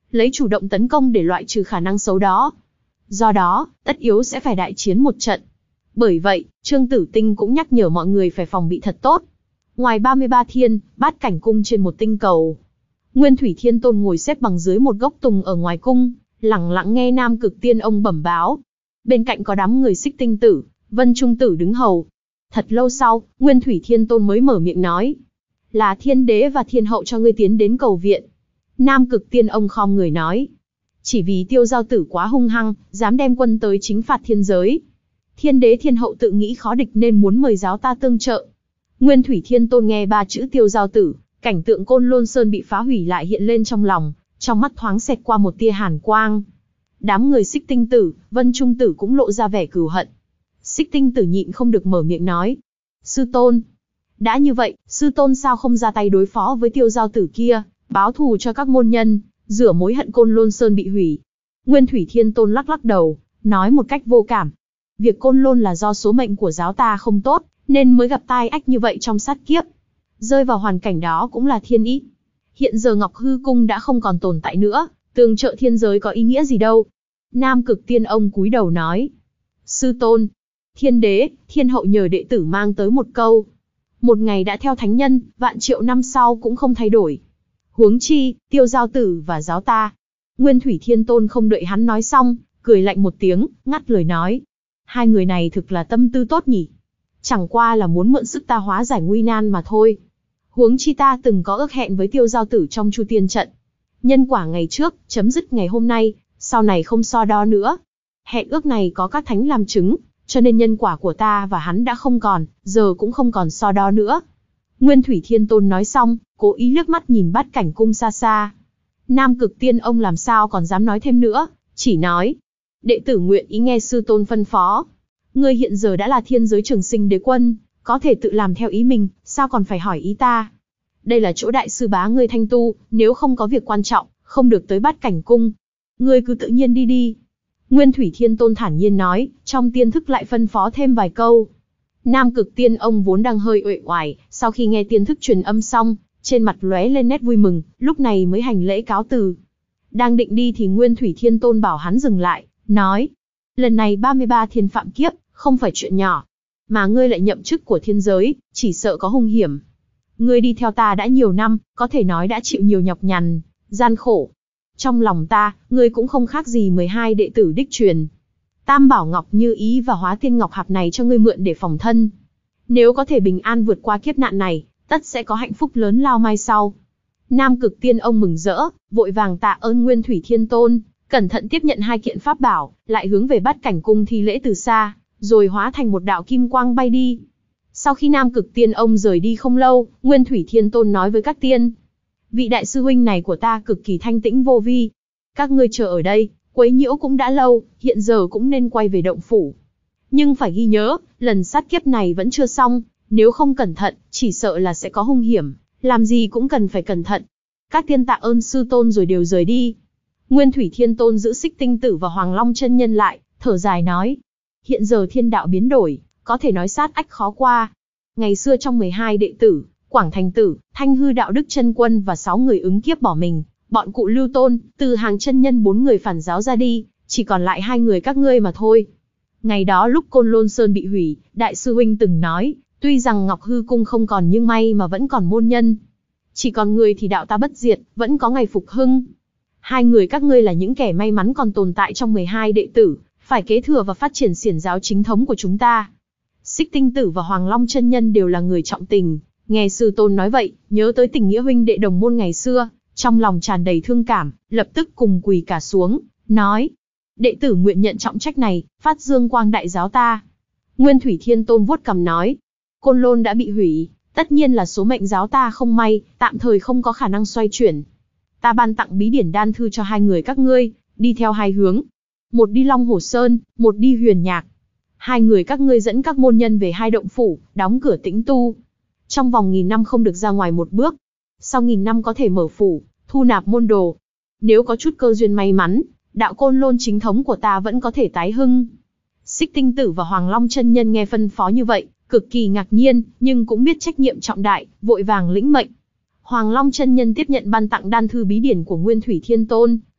lấy chủ động tấn công để loại trừ khả năng xấu đó. Do đó, tất yếu sẽ phải đại chiến một trận. Bởi vậy, Trương Tử Tinh cũng nhắc nhở mọi người phải phòng bị thật tốt. Ngoài ba mươi ba thiên, bát cảnh cung trên một tinh cầu, Nguyên Thủy Thiên Tôn ngồi xếp bằng dưới một gốc tùng ở ngoài cung, lặng lặng nghe Nam Cực Tiên ông bẩm báo. Bên cạnh có đám người Xích Tinh Tử, Vân Trung Tử đứng hầu. Thật lâu sau, Nguyên Thủy Thiên Tôn mới mở miệng nói. Là Thiên Đế và Thiên Hậu cho ngươi tiến đến cầu viện. Nam Cực Tiên ông khom người nói. Chỉ vì Tiêu Giao Tử quá hung hăng, dám đem quân tới chính phạt thiên giới. Thiên Đế Thiên Hậu tự nghĩ khó địch nên muốn mời giáo ta tương trợ. Nguyên Thủy Thiên Tôn nghe ba chữ Tiêu Giao Tử, cảnh tượng Côn Lôn Sơn bị phá hủy lại hiện lên trong lòng, trong mắt thoáng xẹt qua một tia hàn quang. Đám người Xích Tinh Tử, Vân Trung Tử cũng lộ ra vẻ cừu hận. Xích Tinh Tử nhịn không được mở miệng nói. Sư Tôn. Đã như vậy, Sư Tôn sao không ra tay đối phó với Tiêu Giao Tử kia, báo thù cho các môn nhân, rửa mối hận Côn Lôn Sơn bị hủy. Nguyên Thủy Thiên Tôn lắc lắc đầu, nói một cách vô cảm. Việc Côn Lôn là do số mệnh của giáo ta không tốt, nên mới gặp tai ách như vậy trong sát kiếp. Rơi vào hoàn cảnh đó cũng là thiên ý. Hiện giờ Ngọc Hư Cung đã không còn tồn tại nữa, tương trợ thiên giới có ý nghĩa gì đâu. Nam Cực Tiên ông cúi đầu nói. Sư Tôn, Thiên Đế, Thiên Hậu nhờ đệ tử mang tới một câu. Một ngày đã theo thánh nhân, vạn triệu năm sau cũng không thay đổi. Huống chi, Tiêu Giao Tử và giáo ta. Nguyên Thủy Thiên Tôn không đợi hắn nói xong, cười lạnh một tiếng, ngắt lời nói. Hai người này thực là tâm tư tốt nhỉ. Chẳng qua là muốn mượn sức ta hóa giải nguy nan mà thôi. Huống chi ta từng có ước hẹn với Tiêu Giao Tử trong Chu Tiên trận. Nhân quả ngày trước, chấm dứt ngày hôm nay, sau này không so đo nữa. Hẹn ước này có các thánh làm chứng, cho nên nhân quả của ta và hắn đã không còn, giờ cũng không còn so đo nữa. Nguyên Thủy Thiên Tôn nói xong, cố ý liếc mắt nhìn bát cảnh cung xa xa. Nam Cực Tiên ông làm sao còn dám nói thêm nữa, chỉ nói. Đệ tử nguyện ý nghe sư tôn phân phó. Ngươi hiện giờ đã là thiên giới trường sinh đế quân, có thể tự làm theo ý mình, sao còn phải hỏi ý ta. Đây là chỗ đại sư bá ngươi thanh tu, nếu không có việc quan trọng, không được tới bát cảnh cung. Ngươi cứ tự nhiên đi đi. Nguyên Thủy Thiên Tôn thản nhiên nói, trong tiên thức lại phân phó thêm vài câu. Nam Cực Tiên ông vốn đang hơi uể oải, sau khi nghe tiên thức truyền âm xong, trên mặt lóe lên nét vui mừng, lúc này mới hành lễ cáo từ. Đang định đi thì Nguyên Thủy Thiên Tôn bảo hắn dừng lại, nói. Lần này ba mươi ba thiên phạm kiếp, không phải chuyện nhỏ. Mà ngươi lại nhậm chức của thiên giới, chỉ sợ có hung hiểm. Ngươi đi theo ta đã nhiều năm, có thể nói đã chịu nhiều nhọc nhằn, gian khổ. Trong lòng ta, ngươi cũng không khác gì mười hai đệ tử đích truyền. Tam Bảo Ngọc Như Ý và Hóa Tiên Ngọc Hạp này cho ngươi mượn để phòng thân. Nếu có thể bình an vượt qua kiếp nạn này, tất sẽ có hạnh phúc lớn lao mai sau. Nam Cực Tiên ông mừng rỡ, vội vàng tạ ơn Nguyên Thủy Thiên Tôn, cẩn thận tiếp nhận hai kiện pháp bảo, lại hướng về bát cảnh cung thi lễ từ xa, rồi hóa thành một đạo kim quang bay đi. Sau khi Nam Cực Tiên ông rời đi không lâu, Nguyên Thủy Thiên Tôn nói với các tiên. Vị đại sư huynh này của ta cực kỳ thanh tĩnh vô vi. Các ngươi chờ ở đây, quấy nhiễu cũng đã lâu, hiện giờ cũng nên quay về động phủ. Nhưng phải ghi nhớ, lần sát kiếp này vẫn chưa xong, nếu không cẩn thận, chỉ sợ là sẽ có hung hiểm, làm gì cũng cần phải cẩn thận. Các tiên tạ ơn sư tôn rồi đều rời đi. Nguyên Thủy Thiên Tôn giữ Xích Tinh Tử và Hoàng Long chân nhân lại, thở dài nói. Hiện giờ thiên đạo biến đổi, có thể nói sát ách khó qua. Ngày xưa trong mười hai đệ tử, Quảng Thành Tử, Thanh Hư Đạo Đức chân quân và sáu người ứng kiếp bỏ mình, bọn cụ Lưu Tôn, Từ Hàng chân nhân bốn người phản giáo ra đi, chỉ còn lại hai người các ngươi mà thôi. Ngày đó lúc Côn Lôn Sơn bị hủy, đại sư huynh từng nói, tuy rằng Ngọc Hư Cung không còn nhưng may mà vẫn còn môn nhân. Chỉ còn người thì đạo ta bất diệt, vẫn có ngày phục hưng. Hai người các ngươi là những kẻ may mắn còn tồn tại trong mười hai đệ tử, phải kế thừa và phát triển xiển giáo chính thống của chúng ta. Xích Tinh Tử và Hoàng Long chân nhân đều là người trọng tình, nghe sư tôn nói vậy, nhớ tới tình nghĩa huynh đệ đồng môn ngày xưa, trong lòng tràn đầy thương cảm, lập tức cùng quỳ cả xuống, nói: đệ tử nguyện nhận trọng trách này, phát dương quang đại giáo ta. Nguyên Thủy Thiên Tôn vuốt cằm nói: Côn Lôn đã bị hủy, tất nhiên là số mệnh giáo ta không may, tạm thời không có khả năng xoay chuyển. Ta ban tặng bí điển đan thư cho hai người các ngươi, đi theo hai hướng. Một đi Long Hồ Sơn, một đi Huyền Nhạc. Hai người các ngươi dẫn các môn nhân về hai động phủ, đóng cửa tĩnh tu. Trong vòng nghìn năm không được ra ngoài một bước. Sau nghìn năm có thể mở phủ, thu nạp môn đồ. Nếu có chút cơ duyên may mắn, đạo Côn Lôn chính thống của ta vẫn có thể tái hưng. Xích Tinh Tử và Hoàng Long chân nhân nghe phân phó như vậy, cực kỳ ngạc nhiên, nhưng cũng biết trách nhiệm trọng đại, vội vàng lĩnh mệnh. Hoàng Long chân nhân tiếp nhận ban tặng đan thư bí điển của Nguyên Thủy Thiên Tôn,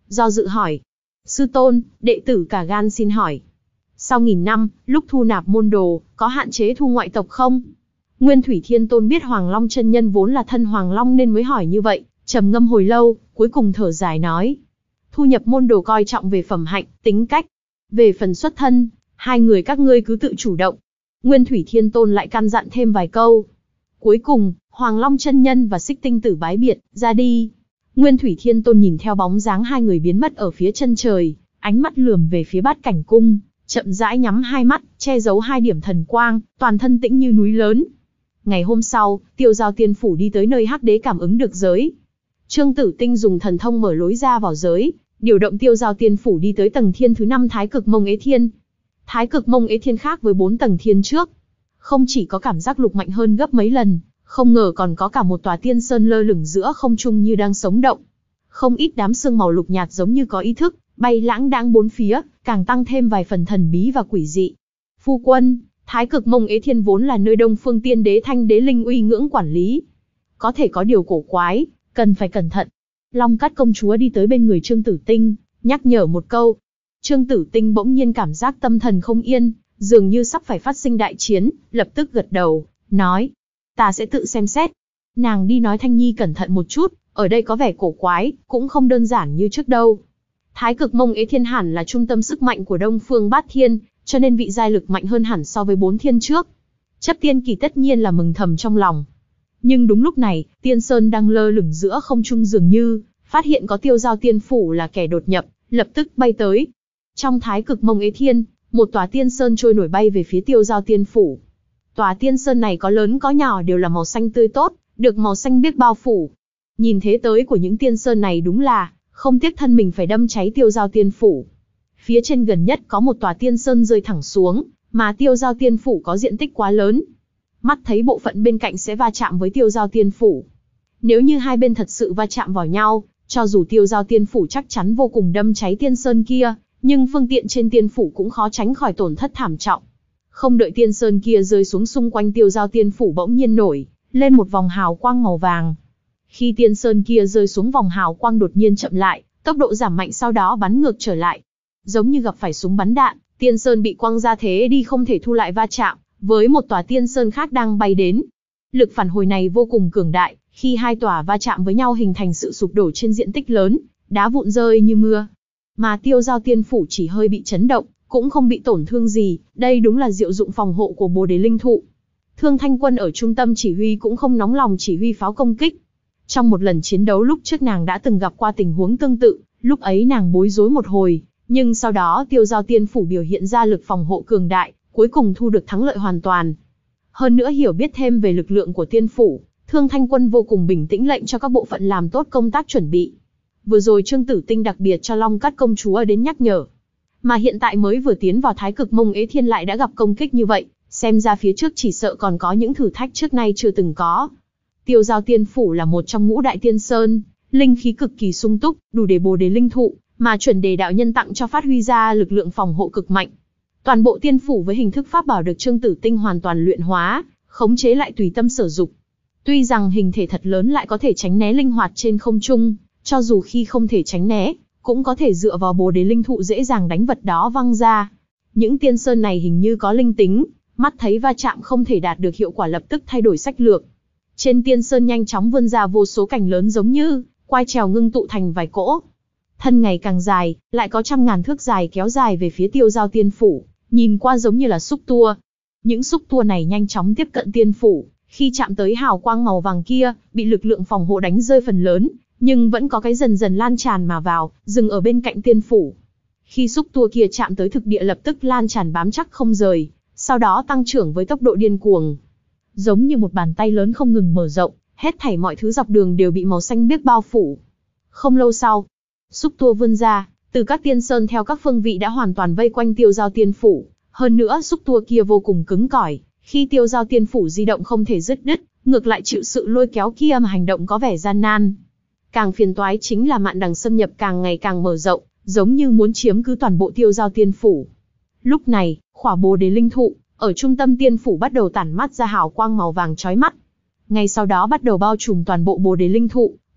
do dự hỏi. Sư tôn, đệ tử cả gan xin hỏi. Sau nghìn năm, lúc thu nạp môn đồ, có hạn chế thu ngoại tộc không? Nguyên Thủy Thiên Tôn biết Hoàng Long chân nhân vốn là thân Hoàng Long nên mới hỏi như vậy, trầm ngâm hồi lâu, cuối cùng thở dài nói. Thu nhập môn đồ coi trọng về phẩm hạnh, tính cách. Về phần xuất thân, hai người các ngươi cứ tự chủ động. Nguyên Thủy Thiên Tôn lại căn dặn thêm vài câu. Cuối cùng, Hoàng Long chân nhân và Xích Tinh Tử bái biệt, ra đi. Nguyên Thủy Thiên Tôn nhìn theo bóng dáng hai người biến mất ở phía chân trời, ánh mắt lườm về phía Bát Cảnh Cung, chậm rãi nhắm hai mắt, che giấu hai điểm thần quang, toàn thân tĩnh như núi lớn. Ngày hôm sau, Tiêu Giao Tiên Phủ đi tới nơi Hắc Đế cảm ứng được giới. Trương Tử Tinh dùng thần thông mở lối ra vào giới, điều động Tiêu Giao Tiên Phủ đi tới tầng thiên thứ năm Thái Cực Mông Ế Thiên. Thái Cực Mông Ế Thiên khác với bốn tầng thiên trước, không chỉ có cảm giác lục mạnh hơn gấp mấy lần, không ngờ còn có cả một tòa tiên sơn lơ lửng giữa không trung như đang sống động. Không ít đám sương màu lục nhạt giống như có ý thức, bay lãng đãng bốn phía, càng tăng thêm vài phần thần bí và quỷ dị. Phu quân, Thái Cực Mông Ế Thiên vốn là nơi Đông Phương Tiên Đế Thanh Đế Linh uy ngưỡng quản lý. Có thể có điều cổ quái, cần phải cẩn thận. Long Cát công chúa đi tới bên người Trương Tử Tinh, nhắc nhở một câu. Trương Tử Tinh bỗng nhiên cảm giác tâm thần không yên, dường như sắp phải phát sinh đại chiến, lập tức gật đầu, nói. Ta sẽ tự xem xét. Nàng đi nói Thanh Nhi cẩn thận một chút, ở đây có vẻ cổ quái, cũng không đơn giản như trước đâu. Thái Cực Mông Ế Thiên hẳn là trung tâm sức mạnh của Đông Phương Bát Thiên, cho nên vị giai lực mạnh hơn hẳn so với bốn thiên trước. Chấp Tiên Kỳ tất nhiên là mừng thầm trong lòng. Nhưng đúng lúc này, Tiên Sơn đang lơ lửng giữa không trung dường như phát hiện có Tiêu Giao Tiên Phủ là kẻ đột nhập, lập tức bay tới. Trong Thái Cực Mông Ế Thiên, một tòa Tiên Sơn trôi nổi bay về phía Tiêu Giao Tiên Phủ. Tòa Tiên Sơn này có lớn có nhỏ đều là màu xanh tươi tốt, được màu xanh biếc bao phủ. Nhìn thế tới của những Tiên Sơn này đúng là không tiếc thân mình phải đâm cháy Tiêu Giao Tiên Phủ. Phía trên gần nhất có một tòa Tiên Sơn rơi thẳng xuống, mà Tiêu Giao Tiên Phủ có diện tích quá lớn. Mắt thấy bộ phận bên cạnh sẽ va chạm với Tiêu Giao Tiên Phủ. Nếu như hai bên thật sự va chạm vào nhau, cho dù Tiêu Giao Tiên Phủ chắc chắn vô cùng đâm cháy Tiên Sơn kia, nhưng phương tiện trên Tiên Phủ cũng khó tránh khỏi tổn thất thảm trọng. Không đợi Tiên Sơn kia rơi xuống, xung quanh Tiêu Giao Tiên Phủ bỗng nhiên nổi lên một vòng hào quang màu vàng. Khi Tiên Sơn kia rơi xuống, vòng hào quang đột nhiên chậm lại, tốc độ giảm mạnh, sau đó bắn ngược trở lại. Giống như gặp phải súng bắn đạn, Tiên Sơn bị quăng ra thế đi, không thể thu lại va chạm với một tòa Tiên Sơn khác đang bay đến. Lực phản hồi này vô cùng cường đại, khi hai tòa va chạm với nhau hình thành sự sụp đổ trên diện tích lớn, đá vụn rơi như mưa. Mà Tiêu Giao Tiên Phủ chỉ hơi bị chấn động, cũng không bị tổn thương gì, đây đúng là diệu dụng phòng hộ của Bồ Đề Linh Thụ. Thương Thanh Quân ở trung tâm chỉ huy cũng không nóng lòng chỉ huy pháo công kích. Trong một lần chiến đấu lúc trước nàng đã từng gặp qua tình huống tương tự, lúc ấy nàng bối rối một hồi, nhưng sau đó Tiêu Giao Tiên Phủ biểu hiện ra lực phòng hộ cường đại, cuối cùng thu được thắng lợi hoàn toàn. Hơn nữa hiểu biết thêm về lực lượng của Tiên Phủ, Thương Thanh Quân vô cùng bình tĩnh lệnh cho các bộ phận làm tốt công tác chuẩn bị. Vừa rồi Trương Tử Tinh đặc biệt cho Long Cát công chúa đến nhắc nhở. Mà hiện tại mới vừa tiến vào Thái Cực Mông Ế Thiên lại đã gặp công kích như vậy, xem ra phía trước chỉ sợ còn có những thử thách trước nay chưa từng có. Tiêu Giao Tiên Phủ là một trong ngũ đại tiên sơn, linh khí cực kỳ sung túc, đủ để Bồ Đề Linh Thụ mà chuẩn đề đạo nhân tặng cho phát huy ra lực lượng phòng hộ cực mạnh. Toàn bộ tiên phủ với hình thức pháp bảo được Trương Tử Tinh hoàn toàn luyện hóa, khống chế lại tùy tâm sử dụng. Tuy rằng hình thể thật lớn lại có thể tránh né linh hoạt trên không trung, cho dù khi không thể tránh né, cũng có thể dựa vào Bồ Đề Linh Thụ dễ dàng đánh vật đó văng ra. Những tiên sơn này hình như có linh tính, mắt thấy va chạm không thể đạt được hiệu quả lập tức thay đổi sách lược. Trên tiên sơn nhanh chóng vươn ra vô số cành lớn giống như quai trèo ngưng tụ thành vài cỗ. Thân ngày càng dài, lại có trăm ngàn thước dài kéo dài về phía Tiêu Giao Tiên Phủ, nhìn qua giống như là xúc tua. Những xúc tua này nhanh chóng tiếp cận tiên phủ, khi chạm tới hào quang màu vàng kia, bị lực lượng phòng hộ đánh rơi phần lớn, nhưng vẫn có cái dần dần lan tràn mà vào, dừng ở bên cạnh tiên phủ. Khi xúc tua kia chạm tới thực địa lập tức lan tràn bám chắc không rời, sau đó tăng trưởng với tốc độ điên cuồng. Giống như một bàn tay lớn không ngừng mở rộng, hết thảy mọi thứ dọc đường đều bị màu xanh biếc bao phủ. Không lâu sau, xúc tua vươn ra, từ các tiên sơn theo các phương vị đã hoàn toàn vây quanh Tiêu Giao Tiên Phủ. Hơn nữa xúc tua kia vô cùng cứng cỏi, khi Tiêu Giao Tiên Phủ di động không thể dứt đứt, ngược lại chịu sự lôi kéo kia mà hành động có vẻ gian nan. Càng phiền toái chính là mạn đằng xâm nhập càng ngày càng mở rộng, giống như muốn chiếm cứ toàn bộ Tiêu Giao Tiên Phủ. Lúc này, khỏa Bồ Đề Linh Thụ ở trung tâm tiên phủ bắt đầu tản mắt ra hào quang màu vàng chói mắt. Ngay sau đó bắt đầu bao trùm toàn bộ Bồ Đề Linh Thụ,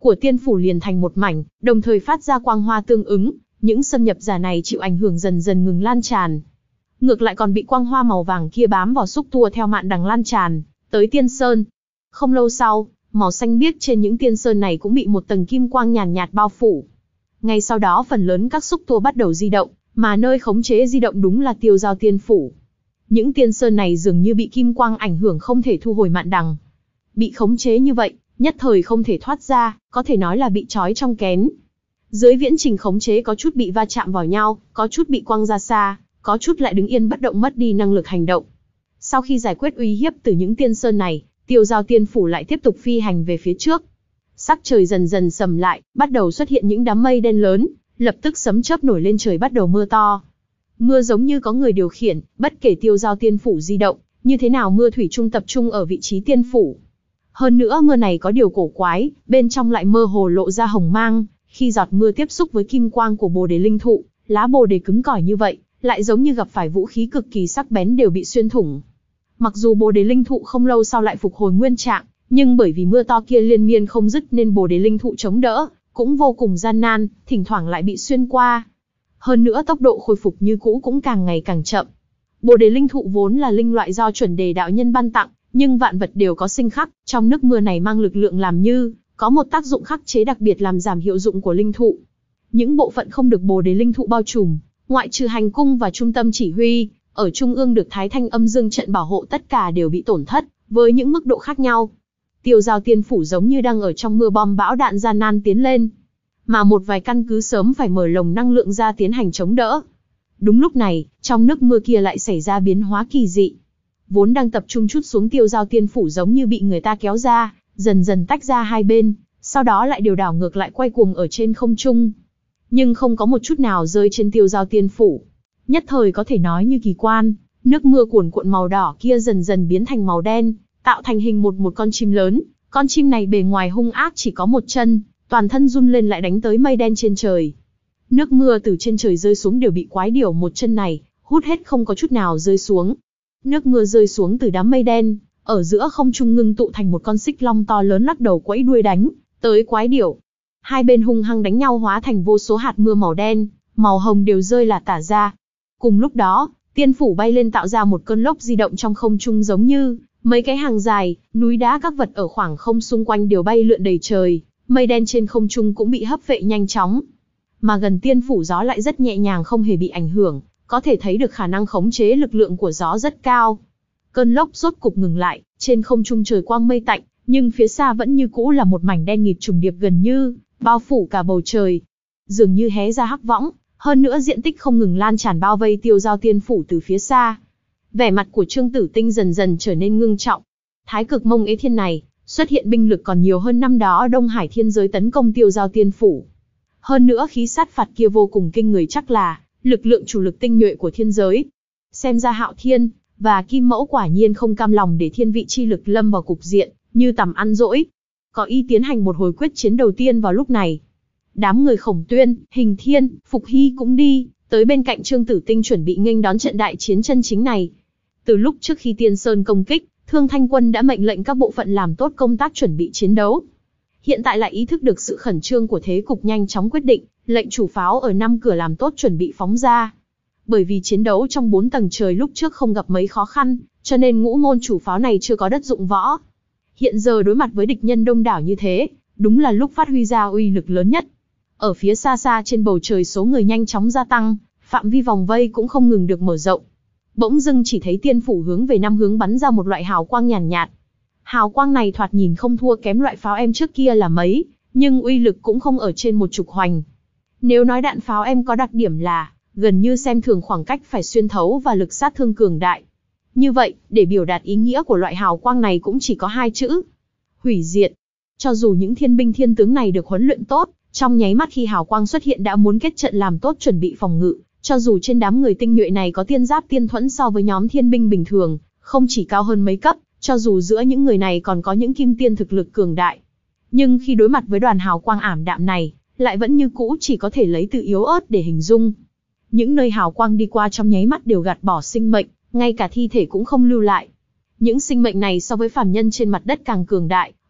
của tiên phủ liền thành một mảnh, đồng thời phát ra quang hoa tương ứng, những xâm nhập giả này chịu ảnh hưởng dần dần ngừng lan tràn. Ngược lại còn bị quang hoa màu vàng kia bám vào xúc tua theo mạn đằng lan tràn tới tiên sơn. Không lâu sau, màu xanh biếc trên những tiên sơn này cũng bị một tầng kim quang nhàn nhạt bao phủ. Ngay sau đó phần lớn các xúc tua bắt đầu di động, mà nơi khống chế di động đúng là Tiêu Giao Tiên Phủ. Những tiên sơn này dường như bị kim quang ảnh hưởng không thể thu hồi mạn đằng. Bị khống chế như vậy, nhất thời không thể thoát ra, có thể nói là bị trói trong kén. Dưới viễn trình khống chế có chút bị va chạm vào nhau, có chút bị quăng ra xa, có chút lại đứng yên bất động mất đi năng lực hành động. Sau khi giải quyết uy hiếp từ những tiên sơn này, Tiêu Giao Tiên Phủ lại tiếp tục phi hành về phía trước. Sắc trời dần dần sầm lại, bắt đầu xuất hiện những đám mây đen lớn, lập tức sấm chớp nổi lên trời bắt đầu mưa to. Mưa giống như có người điều khiển, bất kể Tiêu Giao Tiên Phủ di động, như thế nào mưa thủy chung tập trung ở vị trí tiên phủ. Hơn nữa mưa này có điều cổ quái, bên trong lại mơ hồ lộ ra hồng mang, khi giọt mưa tiếp xúc với kim quang của Bồ Đề linh thụ, lá bồ đề cứng cỏi như vậy, lại giống như gặp phải vũ khí cực kỳ sắc bén đều bị xuyên thủng. Mặc dù Bồ Đề linh thụ không lâu sau lại phục hồi nguyên trạng, nhưng bởi vì mưa to kia liên miên không dứt nên Bồ Đề linh thụ chống đỡ cũng vô cùng gian nan, thỉnh thoảng lại bị xuyên qua. Hơn nữa tốc độ khôi phục như cũ cũng càng ngày càng chậm. Bồ Đề linh thụ vốn là linh loại do chuẩn đề đạo nhân ban tặng, nhưng vạn vật đều có sinh khắc, trong nước mưa này mang lực lượng làm như có một tác dụng khắc chế đặc biệt làm giảm hiệu dụng của linh thụ. Những bộ phận không được Bồ Đề linh thụ bao trùm, ngoại trừ hành cung và trung tâm chỉ huy, ở trung ương được Thái Thanh Âm Dương trận bảo hộ tất cả đều bị tổn thất, với những mức độ khác nhau. Tiêu Giao Tiên Phủ giống như đang ở trong mưa bom bão đạn gian nan tiến lên, mà một vài căn cứ sớm phải mở lồng năng lượng ra tiến hành chống đỡ. Đúng lúc này, trong nước mưa kia lại xảy ra biến hóa kỳ dị. Vốn đang tập trung chút xuống Tiêu Giao Tiên Phủ giống như bị người ta kéo ra, dần dần tách ra hai bên, sau đó lại điều đảo ngược lại quay cuồng ở trên không trung. Nhưng không có một chút nào rơi trên Tiêu Giao Tiên Phủ. Nhất thời có thể nói như kỳ quan, nước mưa cuồn cuộn màu đỏ kia dần dần biến thành màu đen, tạo thành hình một một con chim lớn. Con chim này bề ngoài hung ác chỉ có một chân, toàn thân run lên lại đánh tới mây đen trên trời. Nước mưa từ trên trời rơi xuống đều bị quái điểu một chân này hút hết, không có chút nào rơi xuống. Nước mưa rơi xuống từ đám mây đen, ở giữa không trung ngưng tụ thành một con xích long to lớn lắc đầu quẫy đuôi đánh tới quái điểu. Hai bên hung hăng đánh nhau hóa thành vô số hạt mưa màu đen, màu hồng đều rơi là tả ra. Cùng lúc đó, tiên phủ bay lên tạo ra một cơn lốc di động trong không trung giống như mấy cái hàng dài, núi đá các vật ở khoảng không xung quanh đều bay lượn đầy trời, mây đen trên không trung cũng bị hấp vệ nhanh chóng. Mà gần tiên phủ gió lại rất nhẹ nhàng không hề bị ảnh hưởng, có thể thấy được khả năng khống chế lực lượng của gió rất cao. Cơn lốc rốt cục ngừng lại, trên không trung trời quang mây tạnh, nhưng phía xa vẫn như cũ là một mảnh đen nghịt trùng điệp gần như bao phủ cả bầu trời. Dường như hé ra hắc võng, hơn nữa diện tích không ngừng lan tràn bao vây Tiêu Giao Tiên Phủ từ phía xa. Vẻ mặt của Trương Tử Tinh dần dần trở nên ngưng trọng. Thái Cực Mông Ế Thiên này, xuất hiện binh lực còn nhiều hơn năm đó Đông Hải Thiên Giới tấn công Tiêu Giao Tiên Phủ. Hơn nữa khí sát phạt kia vô cùng kinh người, chắc là lực lượng chủ lực tinh nhuệ của thiên giới. Xem ra Hạo Thiên và Kim Mẫu quả nhiên không cam lòng để thiên vị chi lực lâm vào cục diện như tầm ăn dỗi. Có ý tiến hành một hồi quyết chiến đầu tiên vào lúc này. Đám người Khổng Tuyên, Hình Thiên, Phục Hy cũng đi tới bên cạnh Trương Tử Tinh chuẩn bị nghênh đón trận đại chiến chân chính này. Từ lúc trước khi Tiên Sơn công kích, Thương Thanh Quân đã mệnh lệnh các bộ phận làm tốt công tác chuẩn bị chiến đấu. Hiện tại lại ý thức được sự khẩn trương của thế cục, nhanh chóng quyết định, lệnh chủ pháo ở năm cửa làm tốt chuẩn bị phóng ra. Bởi vì chiến đấu trong bốn tầng trời lúc trước không gặp mấy khó khăn, cho nên ngũ môn chủ pháo này chưa có đất dụng võ. Hiện giờ đối mặt với địch nhân đông đảo như thế, đúng là lúc phát huy ra uy lực lớn nhất. Ở phía xa xa trên bầu trời số người nhanh chóng gia tăng, phạm vi vòng vây cũng không ngừng được mở rộng. Bỗng dưng chỉ thấy tiên phủ hướng về năm hướng bắn ra một loại hào quang nhàn nhạt, nhạt. Hào quang này thoạt nhìn không thua kém loại pháo em trước kia là mấy, nhưng uy lực cũng không ở trên một chục hoành. Nếu nói đạn pháo em có đặc điểm là gần như xem thường khoảng cách phải xuyên thấu và lực sát thương cường đại. Như vậy, để biểu đạt ý nghĩa của loại hào quang này cũng chỉ có hai chữ: hủy diệt. Cho dù những thiên binh thiên tướng này được huấn luyện tốt, trong nháy mắt khi hào quang xuất hiện đã muốn kết trận làm tốt chuẩn bị phòng ngự, cho dù trên đám người tinh nhuệ này có tiên giáp tiên thuẫn so với nhóm thiên binh bình thường, không chỉ cao hơn mấy cấp, cho dù giữa những người này còn có những kim tiên thực lực cường đại. Nhưng khi đối mặt với đoàn hào quang ảm đạm này, lại vẫn như cũ chỉ có thể lấy từ yếu ớt để hình dung. Những nơi hào quang đi qua trong nháy mắt đều gạt bỏ sinh mệnh, ngay cả thi thể cũng không lưu lại. Những sinh mệnh này so với phàm nhân trên mặt đất càng cường đại,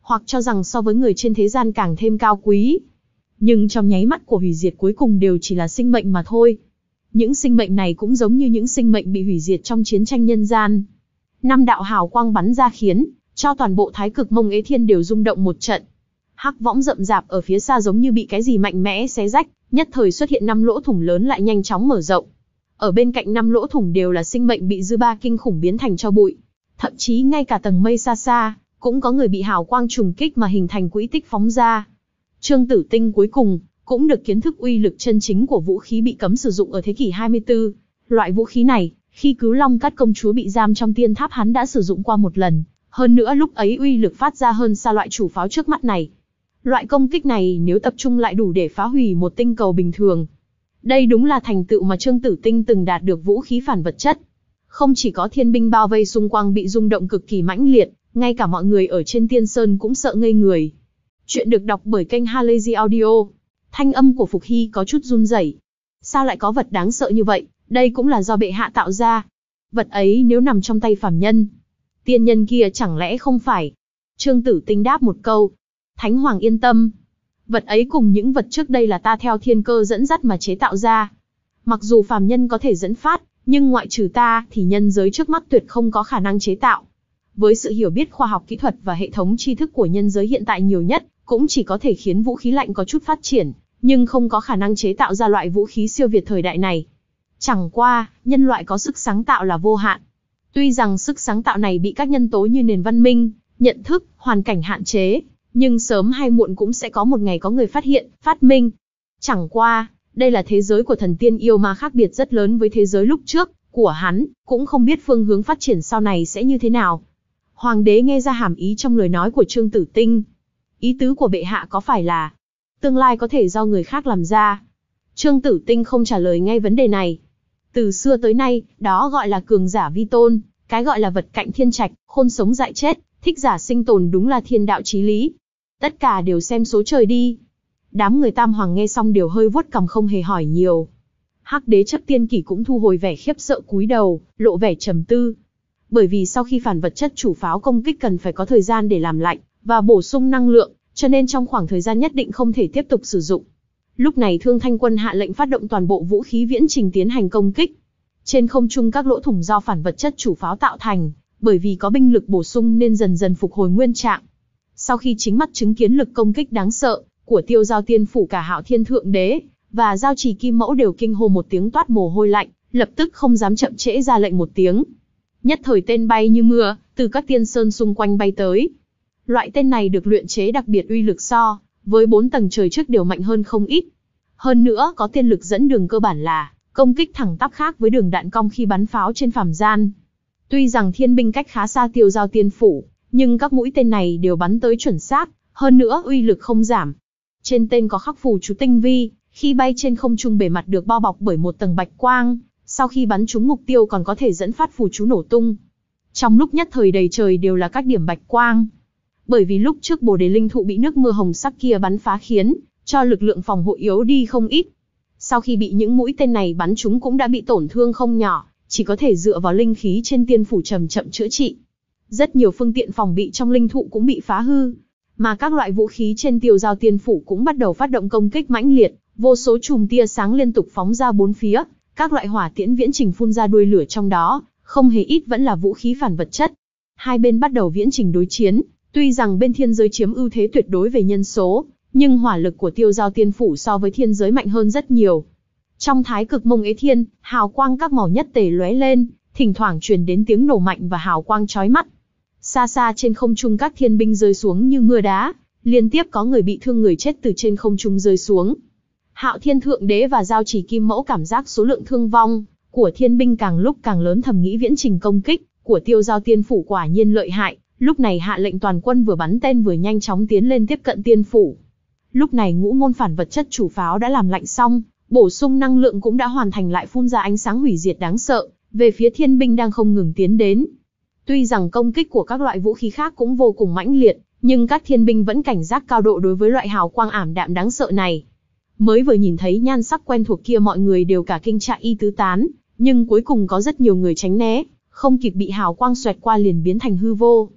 hoặc cho rằng so với người trên thế gian càng thêm cao quý. Nhưng trong nháy mắt của hủy diệt cuối cùng đều chỉ là sinh mệnh mà thôi. Những sinh mệnh này cũng giống như những sinh mệnh bị hủy diệt trong chiến tranh nhân gian. Năm đạo hào quang bắn ra khiến cho toàn bộ Thái Cực Mông Ế Thiên đều rung động một trận. Hắc võng rậm rạp ở phía xa giống như bị cái gì mạnh mẽ xé rách, nhất thời xuất hiện năm lỗ thủng lớn lại nhanh chóng mở rộng. Ở bên cạnh năm lỗ thủng đều là sinh mệnh bị dư ba kinh khủng biến thành tro bụi. Thậm chí ngay cả tầng mây xa xa, cũng có người bị hào quang trùng kích mà hình thành quỹ tích phóng ra. Trương Tử Tinh cuối cùng cũng được kiến thức uy lực chân chính của vũ khí bị cấm sử dụng ở thế kỷ hai mươi tư. Loại vũ khí này, khi cứu Long Cát công chúa bị giam trong tiên tháp hắn đã sử dụng qua một lần, hơn nữa lúc ấy uy lực phát ra hơn xa loại chủ pháo trước mắt này. Loại công kích này nếu tập trung lại đủ để phá hủy một tinh cầu bình thường. Đây đúng là thành tựu mà Trương Tử Tinh từng đạt được vũ khí phản vật chất. Không chỉ có thiên binh bao vây xung quanh bị rung động cực kỳ mãnh liệt, ngay cả mọi người ở trên Tiên Sơn cũng sợ ngây người. Chuyện được đọc bởi kênh Halazy Audio. Thanh âm của Phục Hy có chút run rẩy. Sao lại có vật đáng sợ như vậy? Đây cũng là do bệ hạ tạo ra. Vật ấy nếu nằm trong tay phàm nhân, tiên nhân kia chẳng lẽ không phải? Trương Tử Tinh đáp một câu. Thánh Hoàng yên tâm. Vật ấy cùng những vật trước đây là ta theo thiên cơ dẫn dắt mà chế tạo ra. Mặc dù phàm nhân có thể dẫn phát, nhưng ngoại trừ ta thì nhân giới trước mắt tuyệt không có khả năng chế tạo. Với sự hiểu biết khoa học kỹ thuật và hệ thống tri thức của nhân giới hiện tại nhiều nhất, cũng chỉ có thể khiến vũ khí lạnh có chút phát triển, nhưng không có khả năng chế tạo ra loại vũ khí siêu việt thời đại này. Chẳng qua, nhân loại có sức sáng tạo là vô hạn. Tuy rằng sức sáng tạo này bị các nhân tố như nền văn minh, nhận thức, hoàn cảnh hạn chế, nhưng sớm hay muộn cũng sẽ có một ngày có người phát hiện, phát minh. Chẳng qua, đây là thế giới của thần tiên yêu ma khác biệt rất lớn với thế giới lúc trước, của hắn, cũng không biết phương hướng phát triển sau này sẽ như thế nào. Hoàng đế nghe ra hàm ý trong lời nói của Trương Tử Tinh. Ý tứ của bệ hạ có phải là tương lai có thể do người khác làm ra? Trương Tử Tinh không trả lời ngay vấn đề này. Từ xưa tới nay, đó gọi là cường giả vi tôn, cái gọi là vật cạnh thiên trạch, khôn sống dại chết, thích giả sinh tồn đúng là thiên đạo chí lý. Tất cả đều xem số trời đi. Đám người Tam Hoàng nghe xong đều hơi vuốt cằm không hề hỏi nhiều. Hắc đế Chấp Tiên Kỷ cũng thu hồi vẻ khiếp sợ cúi đầu, lộ vẻ trầm tư. Bởi vì sau khi phản vật chất chủ pháo công kích cần phải có thời gian để làm lạnh và bổ sung năng lượng, cho nên trong khoảng thời gian nhất định không thể tiếp tục sử dụng. Lúc này Thương Thanh Quân hạ lệnh phát động toàn bộ vũ khí viễn trình tiến hành công kích. Trên không trung các lỗ thủng do phản vật chất chủ pháo tạo thành, bởi vì có binh lực bổ sung nên dần dần phục hồi nguyên trạng. Sau khi chính mắt chứng kiến lực công kích đáng sợ của Tiêu Giao Tiên Phủ, cả Hạo Thiên Thượng Đế và Giao Trì Kim Mẫu đều kinh hô một tiếng toát mồ hôi lạnh, lập tức không dám chậm trễ ra lệnh một tiếng. Nhất thời tên bay như mưa, từ các tiên sơn xung quanh bay tới. Loại tên này được luyện chế đặc biệt uy lực so với bốn tầng trời trước đều mạnh hơn không ít. Hơn nữa có tiên lực dẫn đường cơ bản là công kích thẳng tắp khác với đường đạn cong khi bắn pháo trên phàm gian. Tuy rằng thiên binh cách khá xa Tiêu Giao Tiên Phủ, nhưng các mũi tên này đều bắn tới chuẩn xác, hơn nữa uy lực không giảm. Trên tên có khắc phù chú tinh vi, khi bay trên không trung bề mặt được bao bọc bởi một tầng bạch quang, sau khi bắn trúng mục tiêu còn có thể dẫn phát phù chú nổ tung. Trong lúc nhất thời đầy trời đều là các điểm bạch quang. Bởi vì lúc trước Bồ Đề Linh Thụ bị nước mưa hồng sắc kia bắn phá khiến cho lực lượng phòng hộ yếu đi không ít. Sau khi bị những mũi tên này bắn trúng cũng đã bị tổn thương không nhỏ, chỉ có thể dựa vào linh khí trên tiên phủ chậm chậm chữa trị. Rất nhiều phương tiện phòng bị trong linh thụ cũng bị phá hư, mà các loại vũ khí trên Tiêu Giao Tiên Phủ cũng bắt đầu phát động công kích mãnh liệt, vô số chùm tia sáng liên tục phóng ra bốn phía, các loại hỏa tiễn viễn trình phun ra đuôi lửa, trong đó không hề ít vẫn là vũ khí phản vật chất. Hai bên bắt đầu viễn trình đối chiến, tuy rằng bên thiên giới chiếm ưu thế tuyệt đối về nhân số, nhưng hỏa lực của Tiêu Giao Tiên Phủ so với thiên giới mạnh hơn rất nhiều. Trong Thái Cực Mông Ế Thiên, hào quang các màu nhất tề lóe lên, thỉnh thoảng truyền đến tiếng nổ mạnh và hào quang chói mắt. Xa xa trên không trung các thiên binh rơi xuống như mưa đá, liên tiếp có người bị thương, người chết từ trên không trung rơi xuống. Hạo Thiên Thượng Đế và Giao Trì Kim Mẫu cảm giác số lượng thương vong của thiên binh càng lúc càng lớn, thầm nghĩ viễn trình công kích của Tiêu Giao Tiên Phủ quả nhiên lợi hại, lúc này hạ lệnh toàn quân vừa bắn tên vừa nhanh chóng tiến lên tiếp cận tiên phủ. Lúc này ngũ môn phản vật chất chủ pháo đã làm lạnh xong, bổ sung năng lượng cũng đã hoàn thành, lại phun ra ánh sáng hủy diệt đáng sợ về phía thiên binh đang không ngừng tiến đến. Tuy rằng công kích của các loại vũ khí khác cũng vô cùng mãnh liệt, nhưng các thiên binh vẫn cảnh giác cao độ đối với loại hào quang ảm đạm đáng sợ này. Mới vừa nhìn thấy nhan sắc quen thuộc kia, mọi người đều cả kinh chạy y tứ tán, nhưng cuối cùng có rất nhiều người tránh né, không kịp bị hào quang xoẹt qua liền biến thành hư vô.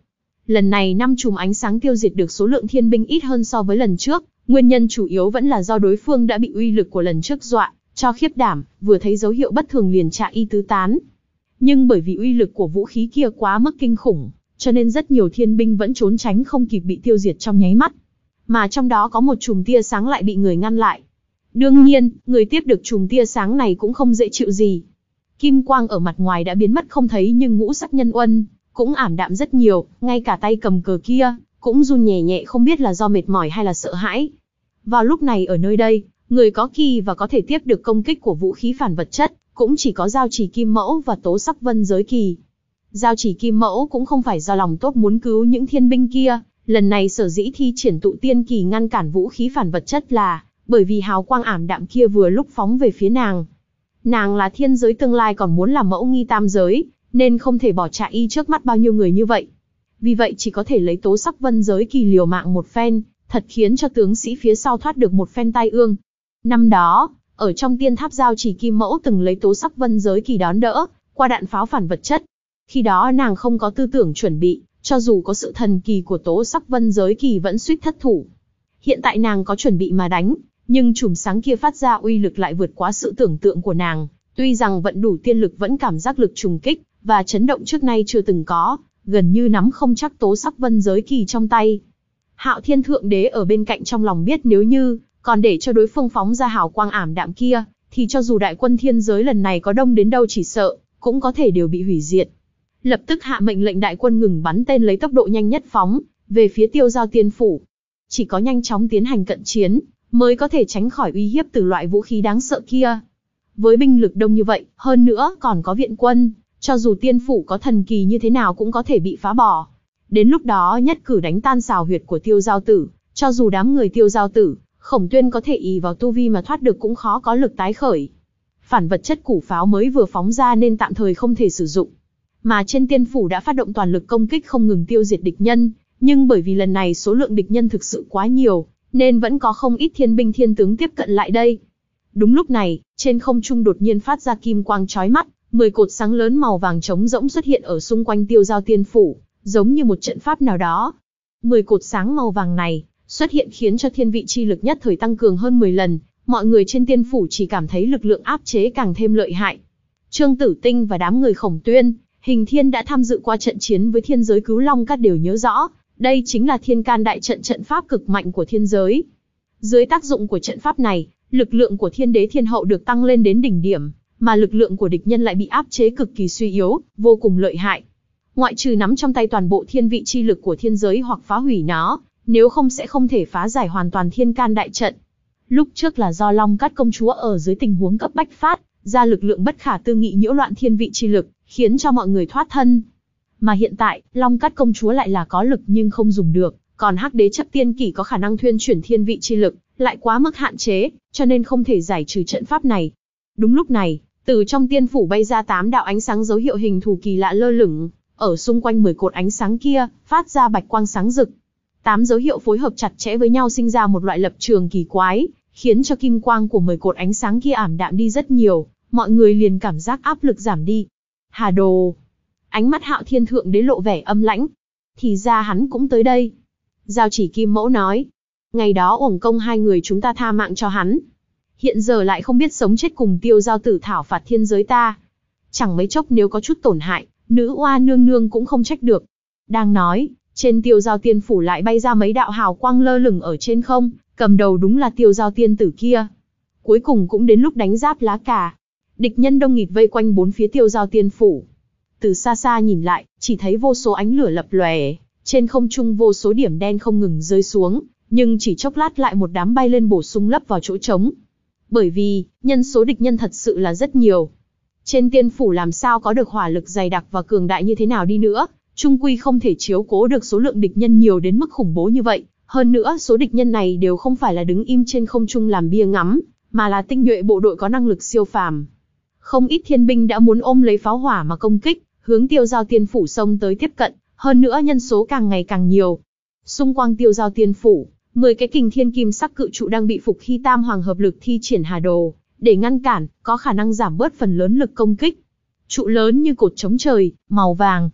Lần này năm chùm ánh sáng tiêu diệt được số lượng thiên binh ít hơn so với lần trước, nguyên nhân chủ yếu vẫn là do đối phương đã bị uy lực của lần trước dọa cho khiếp đảm, vừa thấy dấu hiệu bất thường liền trả y tứ tán. Nhưng bởi vì uy lực của vũ khí kia quá mức kinh khủng, cho nên rất nhiều thiên binh vẫn trốn tránh không kịp bị tiêu diệt trong nháy mắt. Mà trong đó có một chùm tia sáng lại bị người ngăn lại. Đương nhiên, người tiếp được chùm tia sáng này cũng không dễ chịu gì. Kim quang ở mặt ngoài đã biến mất không thấy nhưng ngũ sắc nhân uân cũng ảm đạm rất nhiều, ngay cả tay cầm cờ kia cũng run nhẹ nhẹ, không biết là do mệt mỏi hay là sợ hãi. Vào lúc này ở nơi đây, người có kỳ và có thể tiếp được công kích của vũ khí phản vật chất cũng chỉ có giao chỉ kim mẫu và tố sắc vân giới kỳ. Giao chỉ kim mẫu cũng không phải do lòng tốt muốn cứu những thiên binh kia, lần này sở dĩ thi triển tụ tiên kỳ ngăn cản vũ khí phản vật chất là bởi vì hào quang ảm đạm kia vừa lúc phóng về phía nàng. Nàng là thiên giới tương lai còn muốn làm mẫu nghi tam giới, nên không thể bỏ trả y trước mắt bao nhiêu người như vậy. Vì vậy chỉ có thể lấy tố sắc vân giới kỳ liều mạng một phen, thật khiến cho tướng sĩ phía sau thoát được một phen tai ương. Năm đó, ở trong tiên tháp giao chỉ kim mẫu từng lấy tố sắc vân giới kỳ đón đỡ qua đạn pháo phản vật chất. Khi đó nàng không có tư tưởng chuẩn bị, cho dù có sự thần kỳ của tố sắc vân giới kỳ vẫn suýt thất thủ. Hiện tại nàng có chuẩn bị mà đánh, nhưng chùm sáng kia phát ra uy lực lại vượt quá sự tưởng tượng của nàng. Tuy rằng vận đủ tiên lực vẫn cảm giác lực trùng kích và chấn động trước nay chưa từng có, gần như nắm không chắc tố sắc vân giới kỳ trong tay. Hạo Thiên Thượng Đế ở bên cạnh trong lòng biết nếu như còn để cho đối phương phóng ra hào quang ảm đạm kia, thì cho dù đại quân thiên giới lần này có đông đến đâu chỉ sợ cũng có thể đều bị hủy diệt. Lập tức hạ mệnh lệnh đại quân ngừng bắn tên, lấy tốc độ nhanh nhất phóng về phía Tiêu Giao Tiên phủ. Chỉ có nhanh chóng tiến hành cận chiến mới có thể tránh khỏi uy hiếp từ loại vũ khí đáng sợ kia. Với binh lực đông như vậy, hơn nữa còn có viện quân, cho dù tiên phủ có thần kỳ như thế nào cũng có thể bị phá bỏ. Đến lúc đó nhất cử đánh tan xào huyệt của Tiêu Giao Tử, cho dù đám người Tiêu Giao Tử, Khổng Tuyên có thể ỷ vào tu vi mà thoát được cũng khó có lực tái khởi. Phản vật chất củ pháo mới vừa phóng ra nên tạm thời không thể sử dụng. Mà trên tiên phủ đã phát động toàn lực công kích không ngừng tiêu diệt địch nhân, nhưng bởi vì lần này số lượng địch nhân thực sự quá nhiều, nên vẫn có không ít thiên binh thiên tướng tiếp cận lại đây. Đúng lúc này, trên không trung đột nhiên phát ra kim quang chói mắt, mười cột sáng lớn màu vàng trống rỗng xuất hiện ở xung quanh Tiêu Giao Tiên phủ, giống như một trận pháp nào đó. Mười cột sáng màu vàng này xuất hiện khiến cho thiên vị chi lực nhất thời tăng cường hơn mười lần, mọi người trên tiên phủ chỉ cảm thấy lực lượng áp chế càng thêm lợi hại. Trương Tử Tinh và đám người Khổng Tuyên, Hình Thiên đã tham dự qua trận chiến với thiên giới Cứu Long Cát đều nhớ rõ, đây chính là Thiên Can đại trận, trận pháp cực mạnh của thiên giới. Dưới tác dụng của trận pháp này, lực lượng của thiên đế thiên hậu được tăng lên đến đỉnh điểm, mà lực lượng của địch nhân lại bị áp chế cực kỳ suy yếu, vô cùng lợi hại. Ngoại trừ nắm trong tay toàn bộ thiên vị chi lực của thiên giới hoặc phá hủy nó, nếu không sẽ không thể phá giải hoàn toàn Thiên Can đại trận. Lúc trước là do Long Cát công chúa ở dưới tình huống cấp bách phát ra lực lượng bất khả tư nghị nhiễu loạn thiên vị chi lực, khiến cho mọi người thoát thân. Mà hiện tại, Long Cát công chúa lại là có lực nhưng không dùng được, còn Hắc Đế chấp tiên kỷ có khả năng thuyên chuyển thiên vị chi lực, lại quá mức hạn chế, cho nên không thể giải trừ trận pháp này. Đúng lúc này, từ trong tiên phủ bay ra tám đạo ánh sáng dấu hiệu hình thù kỳ lạ lơ lửng, ở xung quanh mười cột ánh sáng kia, phát ra bạch quang sáng rực. Tám dấu hiệu phối hợp chặt chẽ với nhau sinh ra một loại lập trường kỳ quái, khiến cho kim quang của mười cột ánh sáng kia ảm đạm đi rất nhiều, mọi người liền cảm giác áp lực giảm đi. Hà Đồ! Ánh mắt Hạo Thiên Thượng Đế lộ vẻ âm lãnh. Thì ra hắn cũng tới đây. Giao Chỉ Kim Mẫu nói. Ngày đó uổng công hai người chúng ta tha mạng cho hắn. Hiện giờ lại không biết sống chết cùng Tiêu Giao Tử thảo phạt thiên giới ta. Chẳng mấy chốc nếu có chút tổn hại, nữ oa nương nương cũng không trách được. Đang nói, trên Tiêu Giao Tiên phủ lại bay ra mấy đạo hào quang lơ lửng ở trên không, cầm đầu đúng là Tiêu Giao Tiên tử kia. Cuối cùng cũng đến lúc đánh giáp lá cà. Địch nhân đông nghịt vây quanh bốn phía Tiêu Giao Tiên phủ. Từ xa xa nhìn lại, chỉ thấy vô số ánh lửa lập lòe, trên không trung vô số điểm đen không ngừng rơi xuống, nhưng chỉ chốc lát lại một đám bay lên bổ sung lấp vào chỗ trống. Bởi vì, nhân số địch nhân thật sự là rất nhiều. Trên tiên phủ làm sao có được hỏa lực dày đặc và cường đại như thế nào đi nữa, chung quy không thể chiếu cố được số lượng địch nhân nhiều đến mức khủng bố như vậy. Hơn nữa số địch nhân này đều không phải là đứng im trên không trung làm bia ngắm, mà là tinh nhuệ bộ đội có năng lực siêu phàm. Không ít thiên binh đã muốn ôm lấy pháo hỏa mà công kích, hướng Tiêu Giao Tiên phủ xông tới tiếp cận, hơn nữa nhân số càng ngày càng nhiều. Xung quanh Tiêu Giao Tiên phủ, mười cái kình thiên kim sắc cự trụ đang bị phục khi tam hoàng hợp lực thi triển Hà Đồ, để ngăn cản, có khả năng giảm bớt phần lớn lực công kích. Trụ lớn như cột chống trời, màu vàng.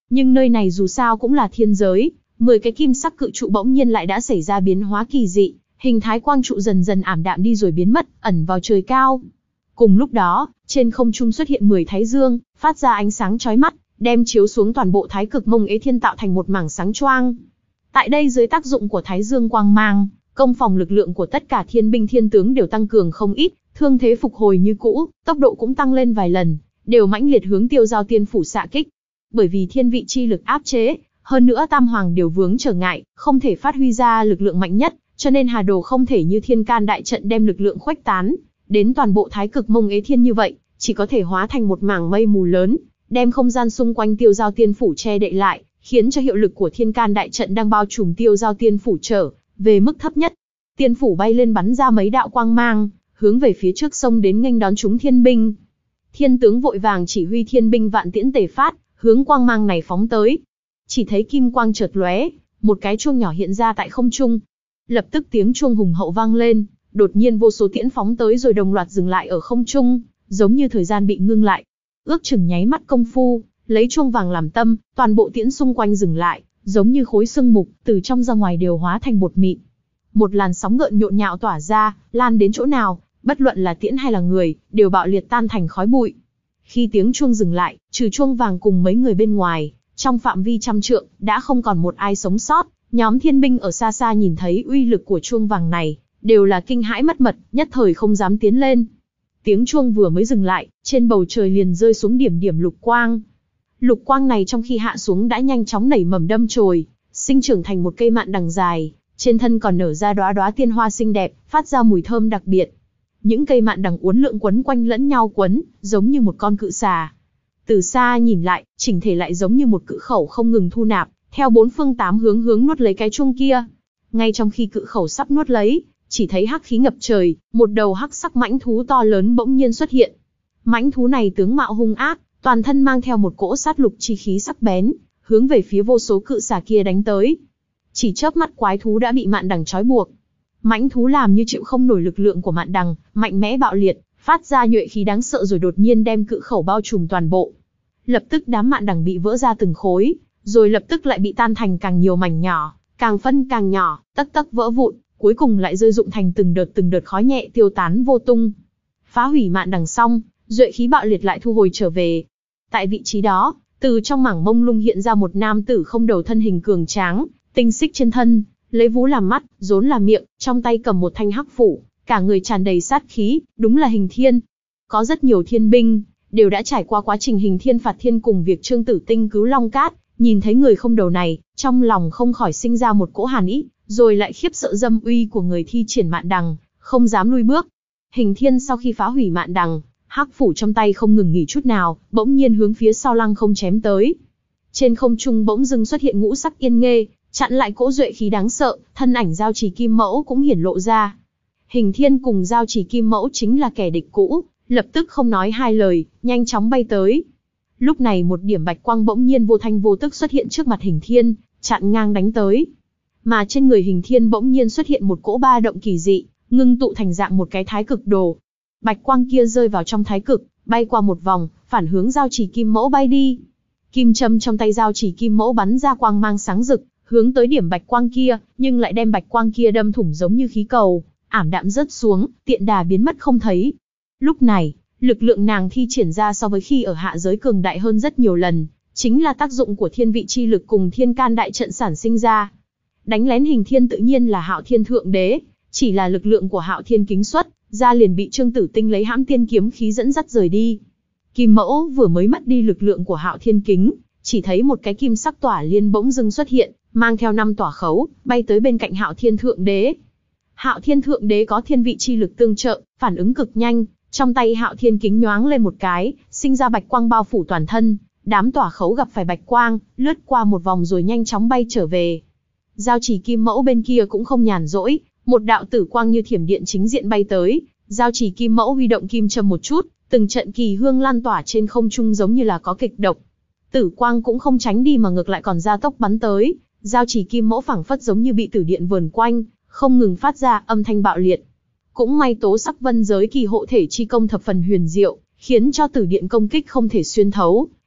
Nhưng nơi này dù sao cũng là thiên giới, mười cái kim sắc cự trụ bỗng nhiên lại đã xảy ra biến hóa kỳ dị, hình thái quang trụ dần dần ảm đạm đi rồi biến mất, ẩn vào trời cao. Cùng lúc đó, trên không trung xuất hiện mười thái dương, phát ra ánh sáng chói mắt, đem chiếu xuống toàn bộ thái cực Mông Ế Thiên tạo thành một mảng sáng choang. Tại đây dưới tác dụng của thái dương quang mang, công phòng lực lượng của tất cả thiên binh thiên tướng đều tăng cường không ít, thương thế phục hồi như cũ, tốc độ cũng tăng lên vài lần, đều mãnh liệt hướng Tiêu Giao Tiên phủ xạ kích. Bởi vì thiên vị chi lực áp chế, hơn nữa tam hoàng đều vướng trở ngại, không thể phát huy ra lực lượng mạnh nhất, cho nên Hà Đồ không thể như Thiên Can đại trận đem lực lượng khuếch tán đến toàn bộ thái cực Mông Ế Thiên như vậy, chỉ có thể hóa thành một mảng mây mù lớn, đem không gian xung quanh Tiêu Giao Tiên phủ che đậy lại, khiến cho hiệu lực của Thiên Can đại trận đang bao trùm Tiêu Giao Tiên phủ trở về mức thấp nhất. Tiên phủ bay lên bắn ra mấy đạo quang mang, hướng về phía trước sông đến nghênh đón chúng thiên binh. Thiên tướng vội vàng chỉ huy thiên binh vạn tiễn tề phát, hướng quang mang này phóng tới. Chỉ thấy kim quang chợt lóe, một cái chuông nhỏ hiện ra tại không trung. Lập tức tiếng chuông hùng hậu vang lên, đột nhiên vô số tiễn phóng tới rồi đồng loạt dừng lại ở không trung, giống như thời gian bị ngưng lại. Ước chừng nháy mắt công phu, lấy chuông vàng làm tâm, toàn bộ tiễn xung quanh dừng lại, giống như khối xương mục, từ trong ra ngoài đều hóa thành bột mịn. Một làn sóng gợn nhộn nhạo tỏa ra, lan đến chỗ nào, bất luận là tiễn hay là người, đều bạo liệt tan thành khói bụi. Khi tiếng chuông dừng lại, trừ chuông vàng cùng mấy người bên ngoài, trong phạm vi trăm trượng, đã không còn một ai sống sót. Nhóm thiên binh ở xa xa nhìn thấy uy lực của chuông vàng này, đều là kinh hãi mất mật, nhất thời không dám tiến lên. Tiếng chuông vừa mới dừng lại, trên bầu trời liền rơi xuống điểm điểm lục quang. Lục quang này trong khi hạ xuống đã nhanh chóng nảy mầm đâm chồi, sinh trưởng thành một cây mạn đằng dài, trên thân còn nở ra đóa đóa tiên hoa xinh đẹp, phát ra mùi thơm đặc biệt. Những cây mạn đằng uốn lượn quấn quanh lẫn nhau quấn, giống như một con cự xà. Từ xa nhìn lại, chỉnh thể lại giống như một cự khẩu không ngừng thu nạp, theo bốn phương tám hướng hướng nuốt lấy cái chuông kia. Ngay trong khi cự khẩu sắp nuốt lấy, chỉ thấy hắc khí ngập trời, một đầu hắc sắc mãnh thú to lớn bỗng nhiên xuất hiện. Mãnh thú này tướng mạo hung ác, toàn thân mang theo một cỗ sát lục chi khí sắc bén, hướng về phía vô số cự xà kia đánh tới. Chỉ chớp mắt quái thú đã bị mạn đằng trói buộc. Mãnh thú làm như chịu không nổi lực lượng của mạn đằng, mạnh mẽ bạo liệt, phát ra nhuệ khí đáng sợ rồi đột nhiên đem cự khẩu bao trùm toàn bộ. Lập tức đám mạn đằng bị vỡ ra từng khối, rồi lập tức lại bị tan thành càng nhiều mảnh nhỏ, càng phân càng nhỏ, tấc tấc vỡ vụn, cuối cùng lại rơi rụng thành từng đợt từng đợt khói nhẹ tiêu tán vô tung. Phá hủy mạn đằng xong, duệ khí bạo liệt lại thu hồi trở về. Tại vị trí đó, từ trong mảng mông lung hiện ra một nam tử không đầu, thân hình cường tráng, tinh xích trên thân, lấy vú làm mắt, rốn làm miệng, trong tay cầm một thanh hắc phủ, cả người tràn đầy sát khí, đúng là Hình Thiên. Có rất nhiều thiên binh đều đã trải qua quá trình Hình Thiên phạt thiên cùng việc Trương Tử Tinh cứu Long Cát, nhìn thấy người không đầu này, trong lòng không khỏi sinh ra một cỗ hàn ý, rồi lại khiếp sợ dâm uy của người thi triển mạn đằng, không dám lui bước. Hình Thiên sau khi phá hủy mạn đằng, hắc phủ trong tay không ngừng nghỉ chút nào, bỗng nhiên hướng phía sau lăng không chém tới. Trên không trung bỗng dưng xuất hiện ngũ sắc yên nghê, chặn lại cỗ duệ khí đáng sợ, thân ảnh Giao Chỉ Kim Mẫu cũng hiển lộ ra. Hình Thiên cùng Giao Chỉ Kim Mẫu chính là kẻ địch cũ, lập tức không nói hai lời, nhanh chóng bay tới. Lúc này một điểm bạch quang bỗng nhiên vô thanh vô tức xuất hiện trước mặt Hình Thiên, chặn ngang đánh tới. Mà trên người Hình Thiên bỗng nhiên xuất hiện một cỗ ba động kỳ dị, ngưng tụ thành dạng một cái thái cực đồ. Bạch quang kia rơi vào trong thái cực, bay qua một vòng, phản hướng Giao Chỉ Kim Mẫu bay đi. Kim châm trong tay Giao Chỉ Kim Mẫu bắn ra quang mang sáng rực, hướng tới điểm bạch quang kia, nhưng lại đem bạch quang kia đâm thủng giống như khí cầu, ảm đạm rớt xuống, tiện đà biến mất không thấy. Lúc này, lực lượng nàng thi triển ra so với khi ở hạ giới cường đại hơn rất nhiều lần, chính là tác dụng của thiên vị chi lực cùng thiên can đại trận sản sinh ra. Đánh lén Hình Thiên tự nhiên là Hạo Thiên Thượng Đế, chỉ là lực lượng của Hạo Thiên kính xuất, ra liền bị Trương Tử Tinh lấy hãm tiên kiếm khí dẫn dắt rời đi. Kim Mẫu vừa mới mất đi lực lượng của Hạo Thiên kính, chỉ thấy một cái kim sắc tỏa liên bỗng dưng xuất hiện, mang theo năm tỏa khấu, bay tới bên cạnh Hạo Thiên Thượng Đế. Hạo Thiên Thượng Đế có thiên vị chi lực tương trợ, phản ứng cực nhanh, trong tay Hạo Thiên kính nhoáng lên một cái, sinh ra bạch quang bao phủ toàn thân, đám tỏa khấu gặp phải bạch quang, lướt qua một vòng rồi nhanh chóng bay trở về. Giao Chỉ Kim Mẫu bên kia cũng không nhàn rỗi, một đạo tử quang như thiểm điện chính diện bay tới, Giao Chỉ Kim Mẫu huy động kim châm một chút, từng trận kỳ hương lan tỏa trên không trung giống như là có kịch độc. Tử quang cũng không tránh đi mà ngược lại còn gia tốc bắn tới, Giao Chỉ Kim Mẫu phảng phất giống như bị tử điện vờn quanh, không ngừng phát ra âm thanh bạo liệt. Cũng may tố sắc vân giới kỳ hộ thể chi công thập phần huyền diệu, khiến cho tử điện công kích không thể xuyên thấu,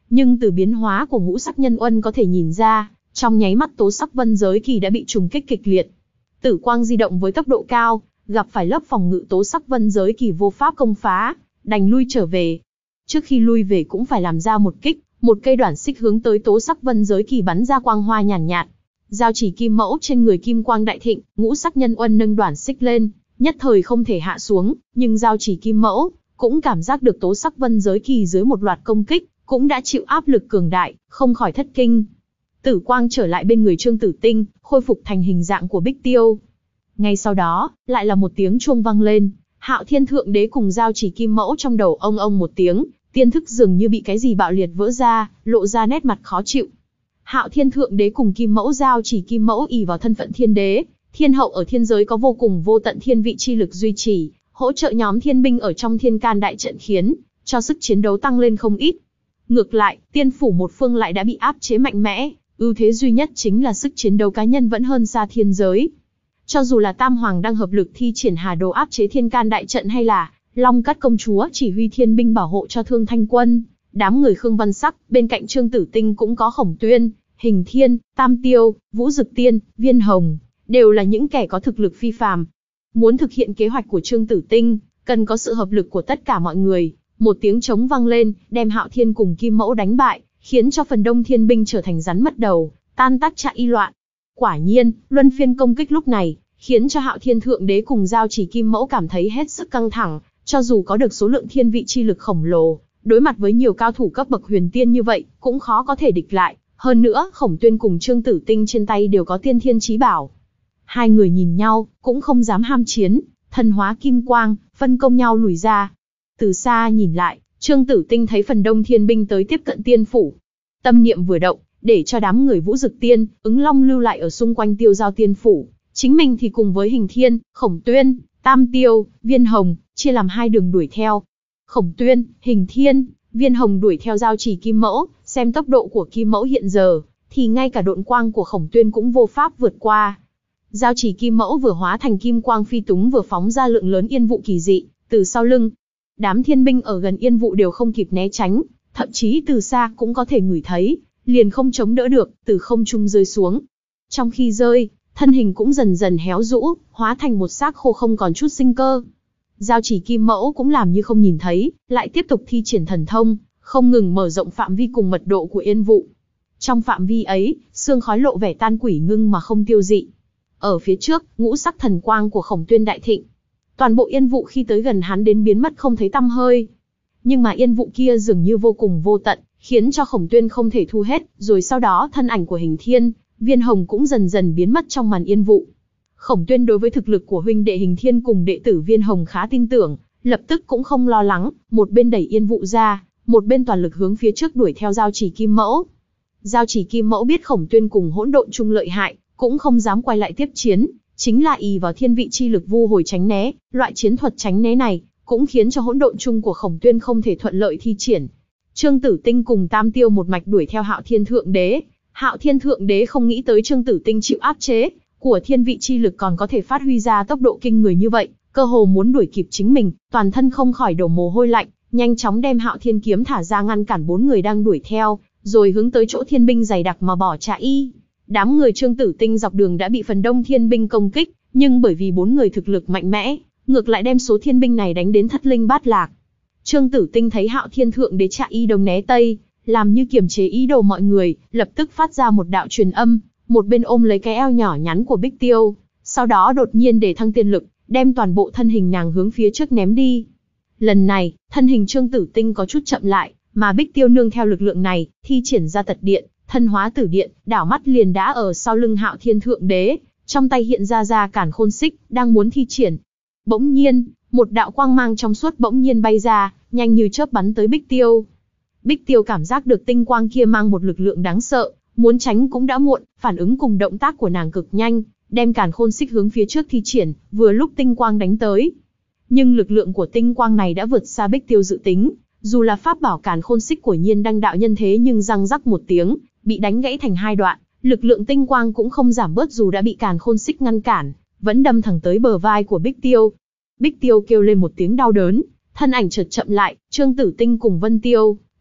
Nhưng từ biến hóa của ngũ sắc nhân uân có thể nhìn ra, trong nháy mắt tố sắc vân giới kỳ đã bị trùng kích kịch liệt. Tử quang di động với tốc độ cao, gặp phải lớp phòng ngự tố sắc vân giới kỳ vô pháp công phá, đành lui trở về. Trước khi lui về cũng phải làm ra một kích, một cây đoản xích hướng tới tố sắc vân giới kỳ bắn ra quang hoa nhàn nhạt, nhạt. Giao chỉ kim mẫu trên người kim quang đại thịnh, ngũ sắc nhân uân nâng đoản xích lên, nhất thời không thể hạ xuống, nhưng giao chỉ kim mẫu cũng cảm giác được tố sắc vân giới kỳ dưới một loạt công kích, cũng đã chịu áp lực cường đại, không khỏi thất kinh. Tử quang trở lại bên người Trương Tử Tinh, khôi phục thành hình dạng của Bích Tiêu. Ngay sau đó, lại là một tiếng chuông vang lên, Hạo Thiên Thượng Đế cùng giao chỉ kim mẫu trong đầu ông ông một tiếng, tiên thức dường như bị cái gì bạo liệt vỡ ra, lộ ra nét mặt khó chịu. Hạo Thiên Thượng Đế cùng kim mẫu giao chỉ kim mẫu ỷ vào thân phận thiên đế, thiên hậu ở thiên giới có vô cùng vô tận thiên vị chi lực duy trì, hỗ trợ nhóm thiên binh ở trong thiên can đại trận khiến cho sức chiến đấu tăng lên không ít. Ngược lại, tiên phủ một phương lại đã bị áp chế mạnh mẽ, ưu thế duy nhất chính là sức chiến đấu cá nhân vẫn hơn xa thiên giới. Cho dù là Tam Hoàng đang hợp lực thi triển Hà Đồ áp chế thiên can đại trận hay là Long Cát công chúa chỉ huy thiên binh bảo hộ cho Thương Thanh quân, đám người Khương Văn Sắc, bên cạnh Trương Tử Tinh cũng có Khổng Tuyên, Hình Thiên, Tam Tiêu, Vũ Dực Tiên, Viên Hồng, đều là những kẻ có thực lực phi phàm. Muốn thực hiện kế hoạch của Trương Tử Tinh, cần có sự hợp lực của tất cả mọi người. Một tiếng trống vang lên, đem Hạo Thiên cùng Kim Mẫu đánh bại, khiến cho phần đông thiên binh trở thành rắn mất đầu, tan tác chạy y loạn. Quả nhiên, luân phiên công kích lúc này, khiến cho Hạo Thiên Thượng Đế cùng giao chỉ Kim Mẫu cảm thấy hết sức căng thẳng, cho dù có được số lượng thiên vị chi lực khổng lồ, đối mặt với nhiều cao thủ cấp bậc huyền tiên như vậy, cũng khó có thể địch lại. Hơn nữa, Khổng Tuyên cùng Trương Tử Tinh trên tay đều có tiên thiên chí bảo. Hai người nhìn nhau, cũng không dám ham chiến, thần hóa kim quang, phân công nhau lùi ra. Từ xa nhìn lại, Trương Tử Tinh thấy phần đông thiên binh tới tiếp cận tiên phủ. Tâm niệm vừa động, để cho đám người Vũ Dực Tiên, Ứng Long lưu lại ở xung quanh tiêu giao tiên phủ. Chính mình thì cùng với Hình Thiên, Khổng Tuyên, Tam Tiêu, Viên Hồng, chia làm hai đường đuổi theo. Khổng Tuyên, Hình Thiên, Viên Hồng đuổi theo giao chỉ Kim Mẫu, xem tốc độ của Kim Mẫu hiện giờ, thì ngay cả độn quang của Khổng Tuyên cũng vô pháp vượt qua. Giao chỉ Kim Mẫu vừa hóa thành kim quang phi túng vừa phóng ra lượng lớn yên vụ kỳ dị, từ sau lưng. Đám thiên binh ở gần yên vụ đều không kịp né tránh, thậm chí từ xa cũng có thể ngửi thấy, liền không chống đỡ được, từ không trung rơi xuống. Trong khi rơi, thân hình cũng dần dần héo rũ, hóa thành một xác khô không còn chút sinh cơ. Giao chỉ Kim Mẫu cũng làm như không nhìn thấy, lại tiếp tục thi triển thần thông, không ngừng mở rộng phạm vi cùng mật độ của yên vụ. Trong phạm vi ấy, sương khói lộ vẻ tan quỷ ngưng mà không tiêu dị. Ở phía trước, ngũ sắc thần quang của Khổng Tuyên đại thịnh. Toàn bộ yên vụ khi tới gần hắn đến biến mất không thấy tăm hơi. Nhưng mà yên vụ kia dường như vô cùng vô tận, khiến cho Khổng Tuyên không thể thu hết, rồi sau đó thân ảnh của Hình Thiên, Viên Hồng cũng dần dần biến mất trong màn yên vụ. Khổng Tuyên đối với thực lực của huynh đệ Hình Thiên cùng đệ tử Viên Hồng khá tin tưởng, lập tức cũng không lo lắng, một bên đẩy yên vụ ra, một bên toàn lực hướng phía trước đuổi theo giao chỉ Kim Mẫu. Giao chỉ Kim Mẫu biết Khổng Tuyên cùng hỗn độn chung lợi hại, cũng không dám quay lại tiếp chiến, chính là ỷ vào thiên vị chi lực vu hồi tránh né, loại chiến thuật tránh né này cũng khiến cho hỗn độn chung của Khổng Tuyên không thể thuận lợi thi triển. Trương Tử Tinh cùng Tam Tiêu một mạch đuổi theo Hạo Thiên Thượng Đế. Hạo Thiên Thượng Đế không nghĩ tới Trương Tử Tinh chịu áp chế của thiên vị chi lực còn có thể phát huy ra tốc độ kinh người như vậy, cơ hồ muốn đuổi kịp chính mình, toàn thân không khỏi đổ mồ hôi lạnh, nhanh chóng đem Hạo Thiên kiếm thả ra ngăn cản bốn người đang đuổi theo, rồi hướng tới chỗ thiên binh dày đặc mà bỏ chạy. Đám người Trương Tử Tinh dọc đường đã bị phần đông thiên binh công kích, nhưng bởi vì bốn người thực lực mạnh mẽ, ngược lại đem số thiên binh này đánh đến thất linh bát lạc. Trương Tử Tinh thấy Hạo Thiên Thượng Đế chạy y đông né tây, làm như kiềm chế ý đồ mọi người, lập tức phát ra một đạo truyền âm, một bên ôm lấy cái eo nhỏ nhắn của Bích Tiêu, sau đó đột nhiên để thăng tiên lực, đem toàn bộ thân hình nàng hướng phía trước ném đi. Lần này, thân hình Trương Tử Tinh có chút chậm lại, mà Bích Tiêu nương theo lực lượng này, thi triển ra tật điện, thân hóa tử điện, đảo mắt liền đã ở sau lưng Hạo Thiên Thượng Đế, trong tay hiện ra ra cản khôn xích, đang muốn thi triển. Bỗng nhiên, một đạo quang mang trong suốt bỗng nhiên bay ra, nhanh như chớp bắn tới Bích Tiêu. Bích Tiêu cảm giác được tinh quang kia mang một lực lượng đáng sợ, muốn tránh cũng đã muộn, phản ứng cùng động tác của nàng cực nhanh, đem càn khôn xích hướng phía trước thi triển, vừa lúc tinh quang đánh tới. Nhưng lực lượng của tinh quang này đã vượt xa Bích Tiêu dự tính, dù là pháp bảo càn khôn xích của Nhiên Đăng đạo nhân thế nhưng răng rắc một tiếng, bị đánh gãy thành hai đoạn, lực lượng tinh quang cũng không giảm bớt dù đã bị càn khôn xích ngăn cản, vẫn đâm thẳng tới bờ vai của Bích Tiêu. Bích Tiêu kêu lên một tiếng đau đớn, thân ảnh chợt chậm lại, Trương Tử Tinh cùng Vân Tiêu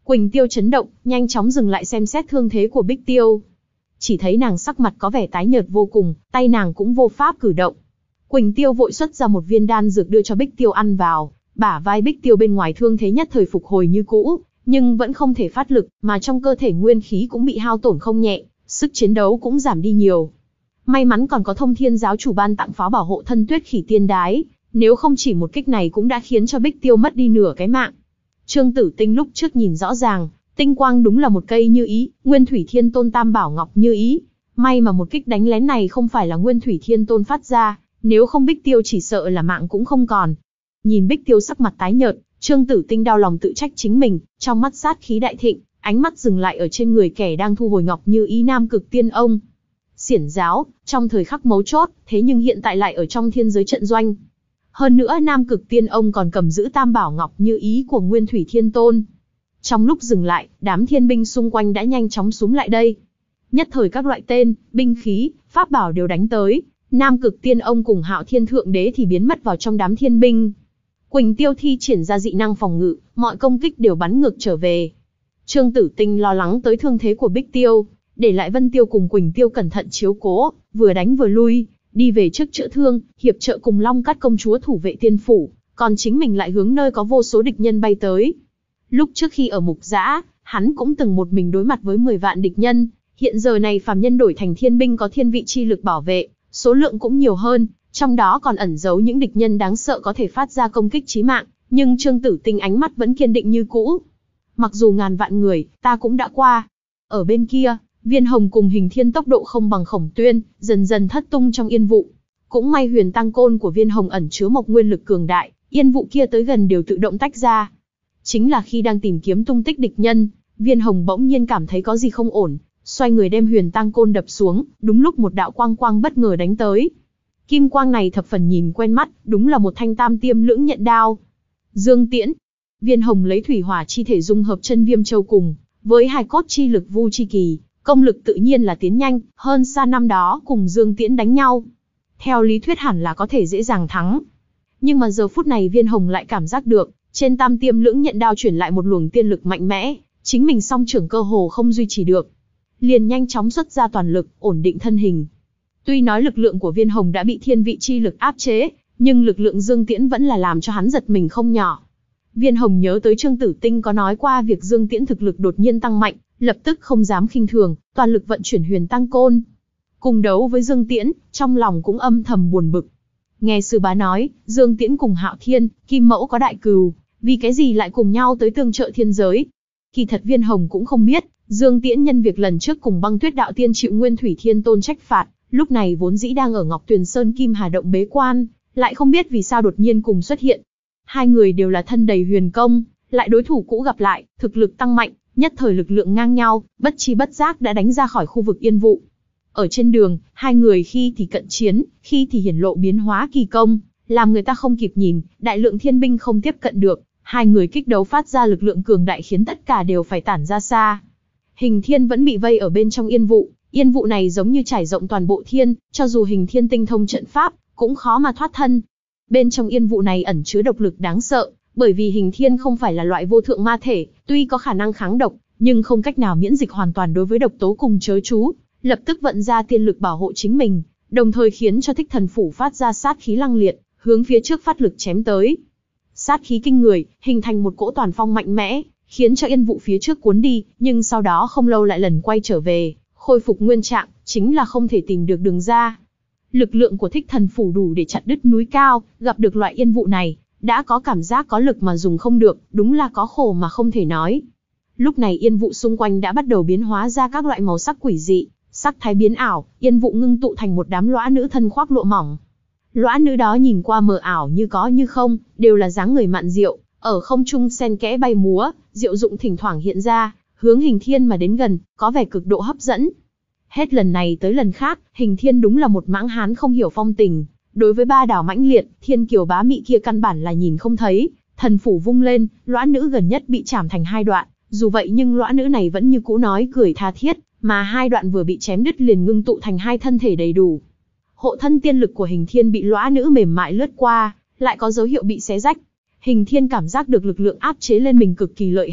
Quỳnh Tiêu chấn động, nhanh chóng dừng lại xem xét thương thế của Bích Tiêu. Chỉ thấy nàng sắc mặt có vẻ tái nhợt vô cùng, tay nàng cũng vô pháp cử động. Quỳnh Tiêu vội xuất ra một viên đan dược đưa cho Bích Tiêu ăn vào, bả vai Bích Tiêu bên ngoài thương thế nhất thời phục hồi như cũ, nhưng vẫn không thể phát lực, mà trong cơ thể nguyên khí cũng bị hao tổn không nhẹ, sức chiến đấu cũng giảm đi nhiều. May mắn còn có Thông Thiên giáo chủ ban tặng pháo bảo hộ thân Tuyết Khỉ Tiên Đái, nếu không chỉ một kích này cũng đã khiến cho Bích Tiêu mất đi nửa cái mạng. Trương Tử Tinh lúc trước nhìn rõ ràng, tinh quang đúng là một cây như ý, Nguyên Thủy Thiên Tôn Tam Bảo Ngọc như ý. May mà một kích đánh lén này không phải là Nguyên Thủy Thiên Tôn phát ra, nếu không Bích Tiêu chỉ sợ là mạng cũng không còn. Nhìn Bích Tiêu sắc mặt tái nhợt, Trương Tử Tinh đau lòng tự trách chính mình, trong mắt sát khí đại thịnh, ánh mắt dừng lại ở trên người kẻ đang thu hồi Ngọc Như Ý Nam Cực Tiên Ông. Xiển giáo, trong thời khắc mấu chốt, thế nhưng hiện tại lại ở trong thiên giới trận doanh. Hơn nữa Nam Cực Tiên Ông còn cầm giữ Tam Bảo Ngọc Như Ý của Nguyên Thủy Thiên Tôn. Trong lúc dừng lại, đám thiên binh xung quanh đã nhanh chóng xúm lại đây. Nhất thời các loại tên, binh khí, pháp bảo đều đánh tới. Nam Cực Tiên Ông cùng Hạo Thiên Thượng Đế thì biến mất vào trong đám thiên binh. Quỳnh Tiêu thi triển ra dị năng phòng ngự, mọi công kích đều bắn ngược trở về. Trương Tử Tinh lo lắng tới thương thế của Bích Tiêu, để lại Vân Tiêu cùng Quỳnh Tiêu cẩn thận chiếu cố, vừa đánh vừa lui, đi về trước chữa thương, hiệp trợ cùng Long Cát công chúa thủ vệ tiên phủ, còn chính mình lại hướng nơi có vô số địch nhân bay tới. Lúc trước khi ở Mục Dã, hắn cũng từng một mình đối mặt với mười vạn địch nhân, hiện giờ này phàm nhân đổi thành thiên binh có thiên vị chi lực bảo vệ, số lượng cũng nhiều hơn, trong đó còn ẩn giấu những địch nhân đáng sợ có thể phát ra công kích chí mạng, nhưng Trương Tử Tinh ánh mắt vẫn kiên định như cũ. Mặc dù ngàn vạn người, ta cũng đã qua. Ở bên kia, Viên Hồng cùng Hình Thiên tốc độ không bằng Khổng Tuyên, dần dần thất tung trong yên vụ. Cũng may huyền tăng côn của Viên Hồng ẩn chứa mộc nguyên lực cường đại, yên vụ kia tới gần đều tự động tách ra. Chính là khi đang tìm kiếm tung tích địch nhân, Viên Hồng bỗng nhiên cảm thấy có gì không ổn, xoay người đem huyền tăng côn đập xuống, đúng lúc một đạo quang quang bất ngờ đánh tới. Kim quang này thập phần nhìn quen mắt, đúng là một thanh tam tiêm lưỡng nhận đao. Dương Tiễn. Viên Hồng lấy thủy hỏa chi thể dung hợp chân Viêm Châu cùng với hài cốt chi lực Vu Chi Kỳ, công lực tự nhiên là tiến nhanh hơn xa năm đó cùng Dương Tiễn đánh nhau. Theo lý thuyết hẳn là có thể dễ dàng thắng. Nhưng mà giờ phút này Viên Hồng lại cảm giác được, trên tam tiêm lưỡng nhận đao chuyển lại một luồng tiên lực mạnh mẽ, chính mình song trưởng cơ hồ không duy trì được. Liền nhanh chóng xuất ra toàn lực, ổn định thân hình. Tuy nói lực lượng của Viên Hồng đã bị thiên vị chi lực áp chế, nhưng lực lượng Dương Tiễn vẫn là làm cho hắn giật mình không nhỏ. Viên Hồng nhớ tới Trương Tử Tinh có nói qua việc Dương Tiễn thực lực đột nhiên tăng mạnh, lập tức không dám khinh thường, toàn lực vận chuyển huyền tăng côn. Cùng đấu với Dương Tiễn, trong lòng cũng âm thầm buồn bực. Nghe sư bá nói, Dương Tiễn cùng Hạo Thiên, Kim Mẫu có đại cừu, vì cái gì lại cùng nhau tới tương trợ thiên giới? Kỳ thật Viên Hồng cũng không biết, Dương Tiễn nhân việc lần trước cùng Băng Tuyết đạo tiên chịu Nguyên Thủy Thiên Tôn trách phạt, lúc này vốn dĩ đang ở Ngọc Tuyền Sơn Kim Hà động bế quan, lại không biết vì sao đột nhiên cùng xuất hiện. Hai người đều là thân đầy huyền công, lại đối thủ cũ gặp lại, thực lực tăng mạnh, nhất thời lực lượng ngang nhau, bất chi bất giác đã đánh ra khỏi khu vực yên vụ. Ở trên đường, hai người khi thì cận chiến, khi thì hiển lộ biến hóa kỳ công, làm người ta không kịp nhìn, đại lượng thiên binh không tiếp cận được, hai người kích đấu phát ra lực lượng cường đại khiến tất cả đều phải tản ra xa. Hình Thiên vẫn bị vây ở bên trong yên vụ, yên vụ này giống như trải rộng toàn bộ thiên, cho dù Hình Thiên tinh thông trận pháp, cũng khó mà thoát thân. Bên trong yên vụ này ẩn chứa độc lực đáng sợ, bởi vì Hình Thiên không phải là loại vô thượng ma thể, tuy có khả năng kháng độc, nhưng không cách nào miễn dịch hoàn toàn đối với độc tố cùng chớ chú, lập tức vận ra tiên lực bảo hộ chính mình, đồng thời khiến cho Thích Thần phủ phát ra sát khí lăng liệt, hướng phía trước phát lực chém tới. Sát khí kinh người, hình thành một cỗ toàn phong mạnh mẽ, khiến cho yên vụ phía trước cuốn đi, nhưng sau đó không lâu lại lần quay trở về, khôi phục nguyên trạng, chính là không thể tìm được đường ra. Lực lượng của Thích Thần phủ đủ để chặt đứt núi cao, gặp được loại yên vụ này, đã có cảm giác có lực mà dùng không được, đúng là có khổ mà không thể nói. Lúc này yên vụ xung quanh đã bắt đầu biến hóa ra các loại màu sắc quỷ dị, sắc thái biến ảo, yên vụ ngưng tụ thành một đám lõa nữ thân khoác lụa mỏng. Lõa nữ đó nhìn qua mờ ảo như có như không, đều là dáng người mạn diệu, ở không trung xen kẽ bay múa, diệu dụng thỉnh thoảng hiện ra, hướng Hình Thiên mà đến gần, có vẻ cực độ hấp dẫn. Hết lần này tới lần khác, Hình Thiên đúng là một mãng hán không hiểu phong tình, đối với ba đảo mãnh liệt, thiên kiều bá mị kia căn bản là nhìn không thấy, thần phủ vung lên, lõa nữ gần nhất bị chảm thành hai đoạn, dù vậy nhưng lõa nữ này vẫn như cũ nói cười tha thiết, mà hai đoạn vừa bị chém đứt liền ngưng tụ thành hai thân thể đầy đủ. Hộ thân tiên lực của Hình Thiên bị lõa nữ mềm mại lướt qua, lại có dấu hiệu bị xé rách. Hình Thiên cảm giác được lực lượng áp chế lên mình cực kỳ lợi hại,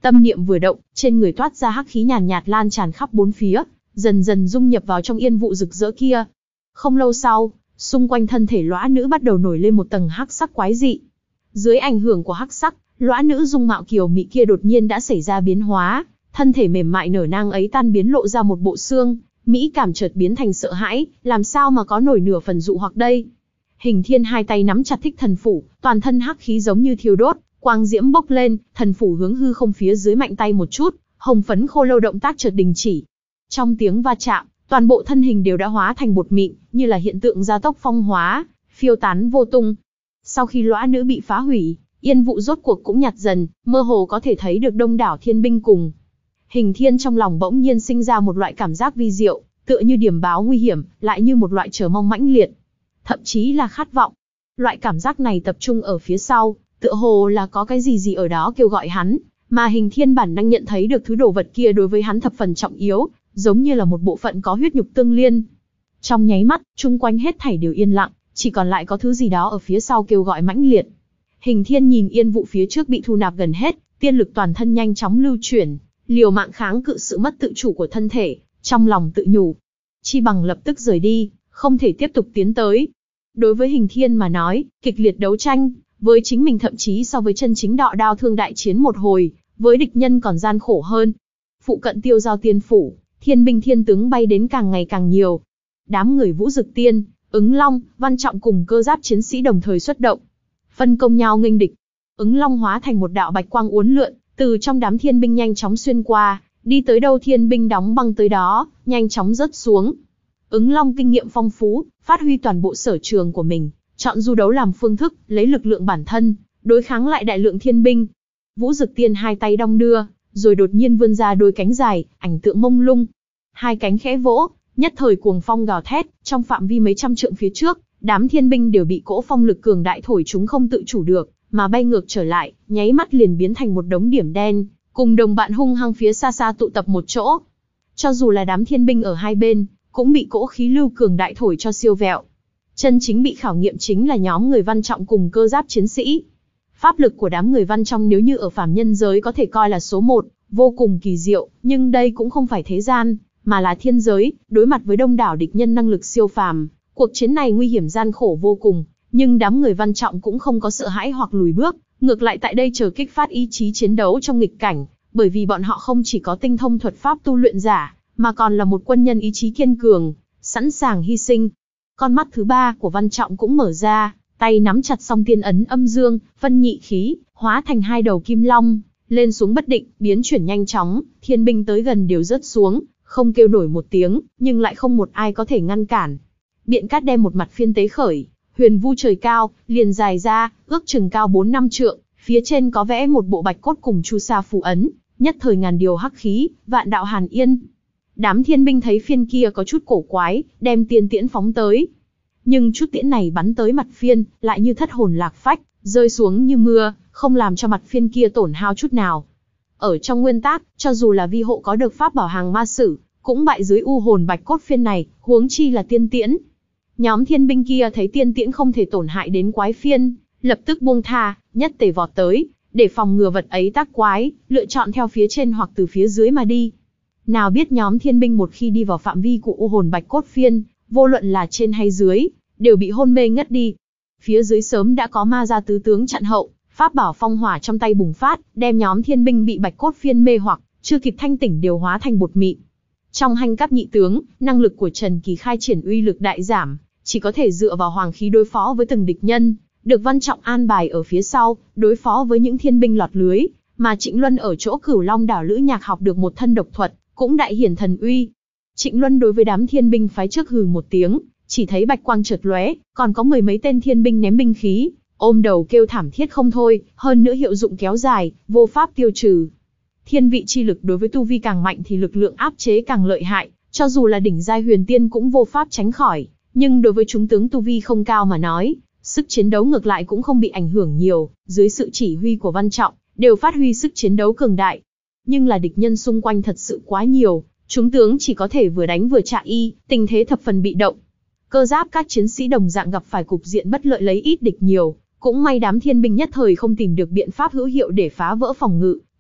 Tâm niệm vừa động, trên người toát ra hắc khí nhàn nhạt, nhạt lan tràn khắp bốn phía, dần dần dung nhập vào trong yên vụ rực rỡ kia. Không lâu sau, xung quanh thân thể lõa nữ bắt đầu nổi lên một tầng hắc sắc quái dị. Dưới ảnh hưởng của hắc sắc, lõa nữ dung mạo kiều mị kia đột nhiên đã xảy ra biến hóa, thân thể mềm mại nở nang ấy tan biến lộ ra một bộ xương, mỹ cảm chợt biến thành sợ hãi, làm sao mà có nổi nửa phần dụ hoặc đây. Hình Thiên hai tay nắm chặt thích thần phủ, toàn thân hắc khí giống như thiêu đốt, quang diễm bốc lên, thần phủ hướng hư không phía dưới mạnh tay một chút, hồng phấn khô lâu động tác chợt đình chỉ. Trong tiếng va chạm, toàn bộ thân hình đều đã hóa thành bột mịn, như là hiện tượng gia tốc phong hóa, phiêu tán vô tung. Sau khi lõa nữ bị phá hủy, yên vụ rốt cuộc cũng nhạt dần, mơ hồ có thể thấy được đông đảo thiên binh cùng. Hình Thiên trong lòng bỗng nhiên sinh ra một loại cảm giác vi diệu, tựa như điểm báo nguy hiểm, lại như một loại chờ mong mãnh liệt, thậm chí là khát vọng. Loại cảm giác này tập trung ở phía sau, tựa hồ là có cái gì gì ở đó kêu gọi hắn, mà Hình Thiên bản năng nhận thấy được thứ đồ vật kia đối với hắn thập phần trọng yếu, giống như là một bộ phận có huyết nhục tương liên. Trong nháy mắt, chung quanh hết thảy đều yên lặng, chỉ còn lại có thứ gì đó ở phía sau kêu gọi mãnh liệt. Hình Thiên nhìn yên vụ phía trước bị thu nạp gần hết, tiên lực toàn thân nhanh chóng lưu chuyển, liều mạng kháng cự sự mất tự chủ của thân thể, trong lòng tự nhủ, chi bằng lập tức rời đi, không thể tiếp tục tiến tới. Đối với Hình Thiên mà nói, kịch liệt đấu tranh với chính mình thậm chí so với chân chính đọ đao thương đại chiến một hồi, với địch nhân còn gian khổ hơn. Phụ cận Tiêu Giao Tiên phủ, thiên binh thiên tướng bay đến càng ngày càng nhiều. Đám người Vũ Dực Tiên, Ứng Long, Văn Trọng cùng cơ giáp chiến sĩ đồng thời xuất động, phân công nhau nghênh địch. Ứng Long hóa thành một đạo bạch quang uốn lượn, từ trong đám thiên binh nhanh chóng xuyên qua, đi tới đâu thiên binh đóng băng tới đó, nhanh chóng rớt xuống. Ứng Long kinh nghiệm phong phú, phát huy toàn bộ sở trường của mình, chọn du đấu làm phương thức, lấy lực lượng bản thân, đối kháng lại đại lượng thiên binh. Vũ Dực Tiên hai tay đong đưa, rồi đột nhiên vươn ra đôi cánh dài, ảnh tượng mông lung. Hai cánh khẽ vỗ, nhất thời cuồng phong gào thét, trong phạm vi mấy trăm trượng phía trước, đám thiên binh đều bị cỗ phong lực cường đại thổi chúng không tự chủ được, mà bay ngược trở lại, nháy mắt liền biến thành một đống điểm đen, cùng đồng bạn hung hăng phía xa xa tụ tập một chỗ. Cho dù là đám thiên binh ở hai bên, cũng bị cỗ khí lưu cường đại thổi cho siêu vẹo. Chân chính bị khảo nghiệm chính là nhóm người Văn Trọng cùng cơ giáp chiến sĩ. Pháp lực của đám người Văn Trọng nếu như ở phàm nhân giới có thể coi là số một, vô cùng kỳ diệu, nhưng đây cũng không phải thế gian, mà là thiên giới, đối mặt với đông đảo địch nhân năng lực siêu phàm. Cuộc chiến này nguy hiểm gian khổ vô cùng, nhưng đám người Văn Trọng cũng không có sợ hãi hoặc lùi bước, ngược lại tại đây chờ kích phát ý chí chiến đấu trong nghịch cảnh, bởi vì bọn họ không chỉ có tinh thông thuật pháp tu luyện giả, mà còn là một quân nhân ý chí kiên cường, sẵn sàng hy sinh. Con mắt thứ ba của Văn Trọng cũng mở ra, tay nắm chặt song tiên ấn âm dương, phân nhị khí, hóa thành hai đầu kim long, lên xuống bất định, biến chuyển nhanh chóng, thiên binh tới gần đều rớt xuống, không kêu nổi một tiếng, nhưng lại không một ai có thể ngăn cản. Biện cát đem một mặt phiên tế khởi, huyền vu trời cao, liền dài ra, ước chừng cao bốn năm trượng, phía trên có vẽ một bộ bạch cốt cùng chu sa phù ấn, nhất thời ngàn điều hắc khí, vạn đạo hàn yên. Đám thiên binh thấy phiên kia có chút cổ quái, đem tiên tiễn phóng tới. Nhưng chút tiễn này bắn tới mặt phiên, lại như thất hồn lạc phách, rơi xuống như mưa, không làm cho mặt phiên kia tổn hao chút nào. Ở trong nguyên tắc, cho dù là vi hộ có được pháp bảo hàng ma sử, cũng bại dưới u hồn bạch cốt phiên này, huống chi là tiên tiễn. Nhóm thiên binh kia thấy tiên tiễn không thể tổn hại đến quái phiên, lập tức buông tha, nhất tề vọt tới, để phòng ngừa vật ấy tác quái, lựa chọn theo phía trên hoặc từ phía dưới mà đi. Nào biết nhóm thiên binh một khi đi vào phạm vi của u hồn bạch cốt phiên, vô luận là trên hay dưới, đều bị hôn mê ngất đi. Phía dưới sớm đã có ma gia tứ tướng chặn hậu, pháp bảo phong hỏa trong tay bùng phát, đem nhóm thiên binh bị bạch cốt phiên mê hoặc, chưa kịp thanh tỉnh đều hóa thành bột mịn. Trong hành cấp nhị tướng, năng lực của Trần Kỳ khai triển uy lực đại giảm, chỉ có thể dựa vào hoàng khí đối phó với từng địch nhân, được Văn Trọng an bài ở phía sau, đối phó với những thiên binh lọt lưới, mà Trịnh Luân ở chỗ Cửu Long đảo Lữ Nhạc học được một thân độc thuật, cũng đại hiển thần uy. Trịnh Luân đối với đám thiên binh phái trước hừ một tiếng, chỉ thấy bạch quang chợt lóe, còn có mười mấy tên thiên binh ném binh khí, ôm đầu kêu thảm thiết không thôi, hơn nữa hiệu dụng kéo dài, vô pháp tiêu trừ. Thiên vị chi lực đối với tu vi càng mạnh thì lực lượng áp chế càng lợi hại, cho dù là đỉnh giai huyền tiên cũng vô pháp tránh khỏi, nhưng đối với chúng tướng tu vi không cao mà nói, sức chiến đấu ngược lại cũng không bị ảnh hưởng nhiều, dưới sự chỉ huy của Văn Trọng, đều phát huy sức chiến đấu cường đại. Nhưng là địch nhân xung quanh thật sự quá nhiều, chúng tướng chỉ có thể vừa đánh vừa chạy y, tình thế thập phần bị động. Cơ giáp các chiến sĩ đồng dạng gặp phải cục diện bất lợi lấy ít địch nhiều, cũng may đám thiên binh nhất thời không tìm được biện pháp hữu hiệu để phá vỡ phòng ngự,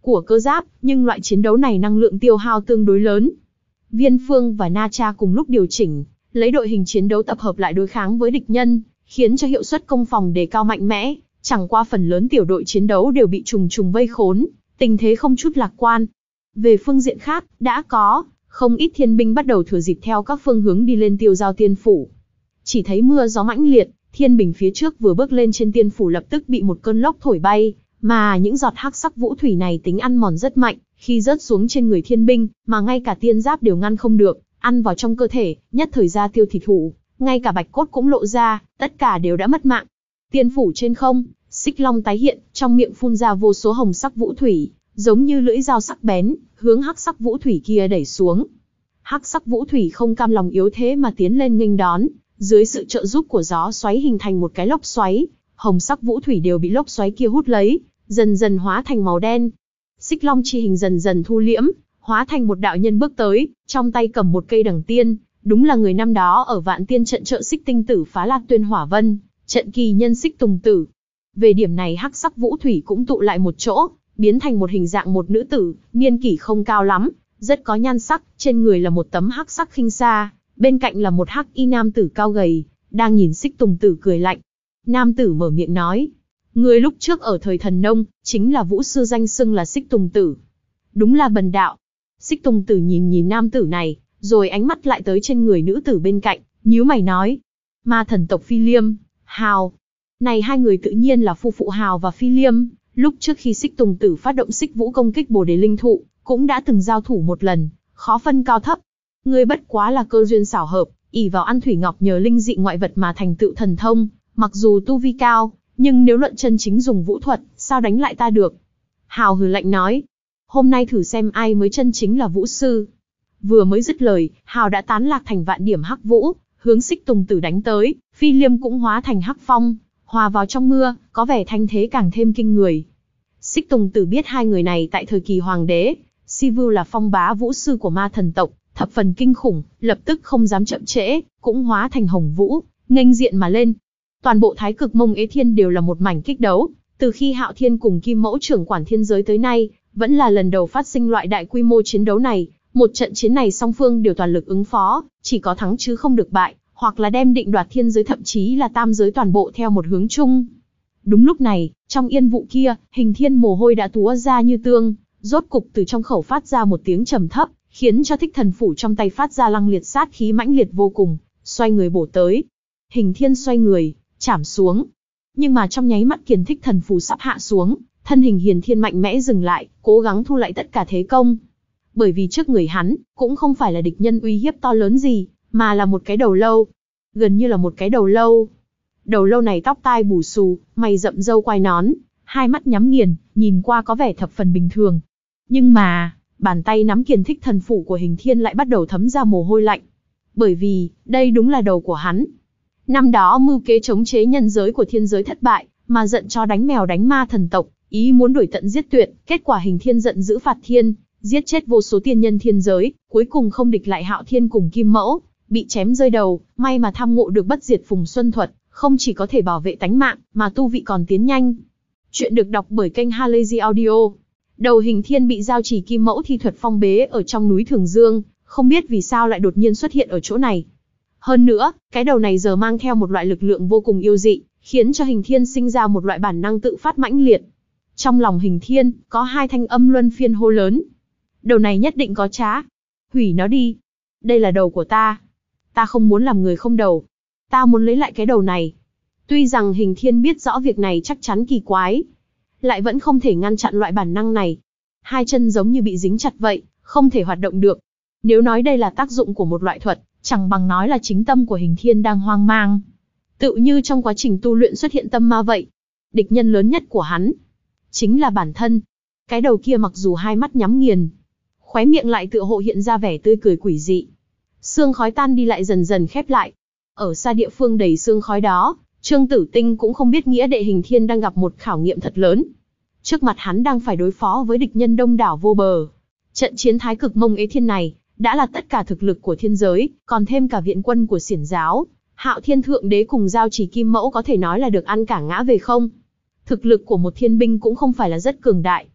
của cơ giáp, nhưng loại chiến đấu này năng lượng tiêu hao tương đối lớn. Viên Phương và Na Cha cùng lúc điều chỉnh, lấy đội hình chiến đấu tập hợp lại đối kháng với địch nhân, khiến cho hiệu suất công phòng đề cao mạnh mẽ, chẳng qua phần lớn tiểu đội chiến đấu đều bị trùng trùng vây khốn, tình thế không chút lạc quan. Về phương diện khác, đã có không ít thiên binh bắt đầu thừa dịp theo các phương hướng đi lên Tiêu Giao Tiên Phủ. Chỉ thấy mưa gió mãnh liệt, thiên binh phía trước vừa bước lên trên tiên phủ lập tức bị một cơn lốc thổi bay, mà những giọt hắc sắc vũ thủy này tính ăn mòn rất mạnh, khi rớt xuống trên người thiên binh, mà ngay cả tiên giáp đều ngăn không được, ăn vào trong cơ thể, nhất thời ra tiêu thịt hủ, ngay cả bạch cốt cũng lộ ra, tất cả đều đã mất mạng. Tiên phủ trên không, Xích Long tái hiện, trong miệng phun ra vô số hồng sắc vũ thủy, giống như lưỡi dao sắc bén, hướng hắc sắc vũ thủy kia đẩy xuống. Hắc sắc vũ thủy không cam lòng yếu thế mà tiến lên nghênh đón, dưới sự trợ giúp của gió xoáy hình thành một cái lốc xoáy, hồng sắc vũ thủy đều bị lốc xoáy kia hút lấy, dần dần hóa thành màu đen. Xích Long chi hình dần dần thu liễm, hóa thành một đạo nhân bước tới, trong tay cầm một cây đằng tiên, đúng là người năm đó ở Vạn Tiên trận trợ Xích Tinh Tử phá Lạc Tuyên Hỏa Vân, trận kỳ nhân Xích Tùng Tử. Về điểm này hắc sắc vũ thủy cũng tụ lại một chỗ, biến thành một hình dạng một nữ tử, niên kỷ không cao lắm, rất có nhan sắc, trên người là một tấm hắc sắc khinh sa, bên cạnh là một hắc y nam tử cao gầy, đang nhìn Xích Tùng Tử cười lạnh. Nam tử mở miệng nói, người lúc trước ở thời Thần Nông, chính là vũ sư danh xưng là Xích Tùng Tử. Đúng là bần đạo. Xích Tùng Tử nhìn nhìn nam tử này, rồi ánh mắt lại tới trên người nữ tử bên cạnh, nhíu mày nói, ma thần tộc Phi Liêm, Hào. Này hai người tự nhiên là phu phụ Hào và Phi Liêm, lúc trước khi Xích Tùng Tử phát động xích vũ công kích Bồ Đề Linh Thụ, cũng đã từng giao thủ một lần, khó phân cao thấp. Ngươi bất quá là cơ duyên xảo hợp, ỷ vào ăn thủy ngọc nhờ linh dị ngoại vật mà thành tựu thần thông, mặc dù tu vi cao, nhưng nếu luận chân chính dùng vũ thuật, sao đánh lại ta được? Hào hừ lạnh nói, hôm nay thử xem ai mới chân chính là vũ sư. Vừa mới dứt lời, Hào đã tán lạc thành vạn điểm hắc vũ, hướng Xích Tùng Tử đánh tới, Phi Liêm cũng hóa thành hắc phong, hòa vào trong mưa, có vẻ thanh thế càng thêm kinh người. Xích Tùng Tử biết hai người này tại thời kỳ hoàng đế, Sivu là phong bá vũ sư của ma thần tộc, thập phần kinh khủng, lập tức không dám chậm trễ, cũng hóa thành hồng vũ, nghênh diện mà lên. Toàn bộ Thái Cực Mông Ế Thiên đều là một mảnh kích đấu, từ khi Hạo Thiên cùng Kim Mẫu trưởng quản thiên giới tới nay, vẫn là lần đầu phát sinh loại đại quy mô chiến đấu này. Một trận chiến này song phương đều toàn lực ứng phó, chỉ có thắng chứ không được bại, hoặc là đem định đoạt thiên giới thậm chí là tam giới toàn bộ theo một hướng chung. Đúng lúc này, trong yên vụ kia, Hình Thiên mồ hôi đã túa ra như tương, rốt cục từ trong khẩu phát ra một tiếng trầm thấp, khiến cho Thích Thần Phủ trong tay phát ra lăng liệt sát khí mãnh liệt vô cùng, xoay người bổ tới. Hình Thiên xoay người, chảm xuống. Nhưng mà trong nháy mắt Kiền Thích Thần Phủ sắp hạ xuống, thân hình Hiền Thiên mạnh mẽ dừng lại, cố gắng thu lại tất cả thế công. Bởi vì trước người hắn, cũng không phải là địch nhân uy hiếp to lớn gì, mà là một cái đầu lâu. Gần như là một cái đầu lâu. Đầu lâu này tóc tai bù xù, mày rậm râu quai nón, hai mắt nhắm nghiền, nhìn qua có vẻ thập phần bình thường. Nhưng mà, bàn tay nắm Kiền Thích Thần Phủ của Hình Thiên lại bắt đầu thấm ra mồ hôi lạnh. Bởi vì, đây đúng là đầu của hắn. Năm đó mưu kế chống chế nhân giới của thiên giới thất bại, mà giận cho đánh mèo đánh ma thần tộc, ý muốn đuổi tận giết tuyệt, kết quả Hình Thiên giận dữ phạt thiên, giết chết vô số tiên nhân thiên giới, cuối cùng không địch lại Hạo Thiên cùng Kim Mẫu, bị chém rơi đầu, may mà tham ngộ được bất diệt phùng xuân thuật, không chỉ có thể bảo vệ tánh mạng, mà tu vị còn tiến nhanh. Chuyện được đọc bởi kênh Halazy Audio. Đầu Hình Thiên bị giao chỉ Kim Mẫu thi thuật phong bế ở trong núi Thường Dương, không biết vì sao lại đột nhiên xuất hiện ở chỗ này. Hơn nữa, cái đầu này giờ mang theo một loại lực lượng vô cùng yêu dị, khiến cho Hình Thiên sinh ra một loại bản năng tự phát mãnh liệt. Trong lòng Hình Thiên, có hai thanh âm luân phiên hô lớn. Đầu này nhất định có trá. Hủy nó đi. Đây là đầu của ta. Ta không muốn làm người không đầu. Ta muốn lấy lại cái đầu này. Tuy rằng Hình Thiên biết rõ việc này chắc chắn kỳ quái, lại vẫn không thể ngăn chặn loại bản năng này. Hai chân giống như bị dính chặt vậy, không thể hoạt động được. Nếu nói đây là tác dụng của một loại thuật, chẳng bằng nói là chính tâm của Hình Thiên đang hoang mang. Tự như trong quá trình tu luyện xuất hiện tâm ma vậy. Địch nhân lớn nhất của hắn chính là bản thân. Cái đầu kia mặc dù hai mắt nhắm nghiền, khóe miệng lại tựa hộ hiện ra vẻ tươi cười quỷ dị. Sương khói tan đi lại dần dần khép lại. Ở xa địa phương đầy sương khói đó, Trương Tử Tinh cũng không biết nghĩa đệ Hình Thiên đang gặp một khảo nghiệm thật lớn. Trước mặt hắn đang phải đối phó với địch nhân đông đảo vô bờ. Trận chiến Thái Cực Mông Ế Thiên này đã là tất cả thực lực của thiên giới, còn thêm cả viện quân của Xiển giáo. Hạo Thiên Thượng Đế cùng giao chỉ Kim Mẫu có thể nói là được ăn cả ngã về không. Thực lực của một thiên binh cũng không phải là rất cường đại.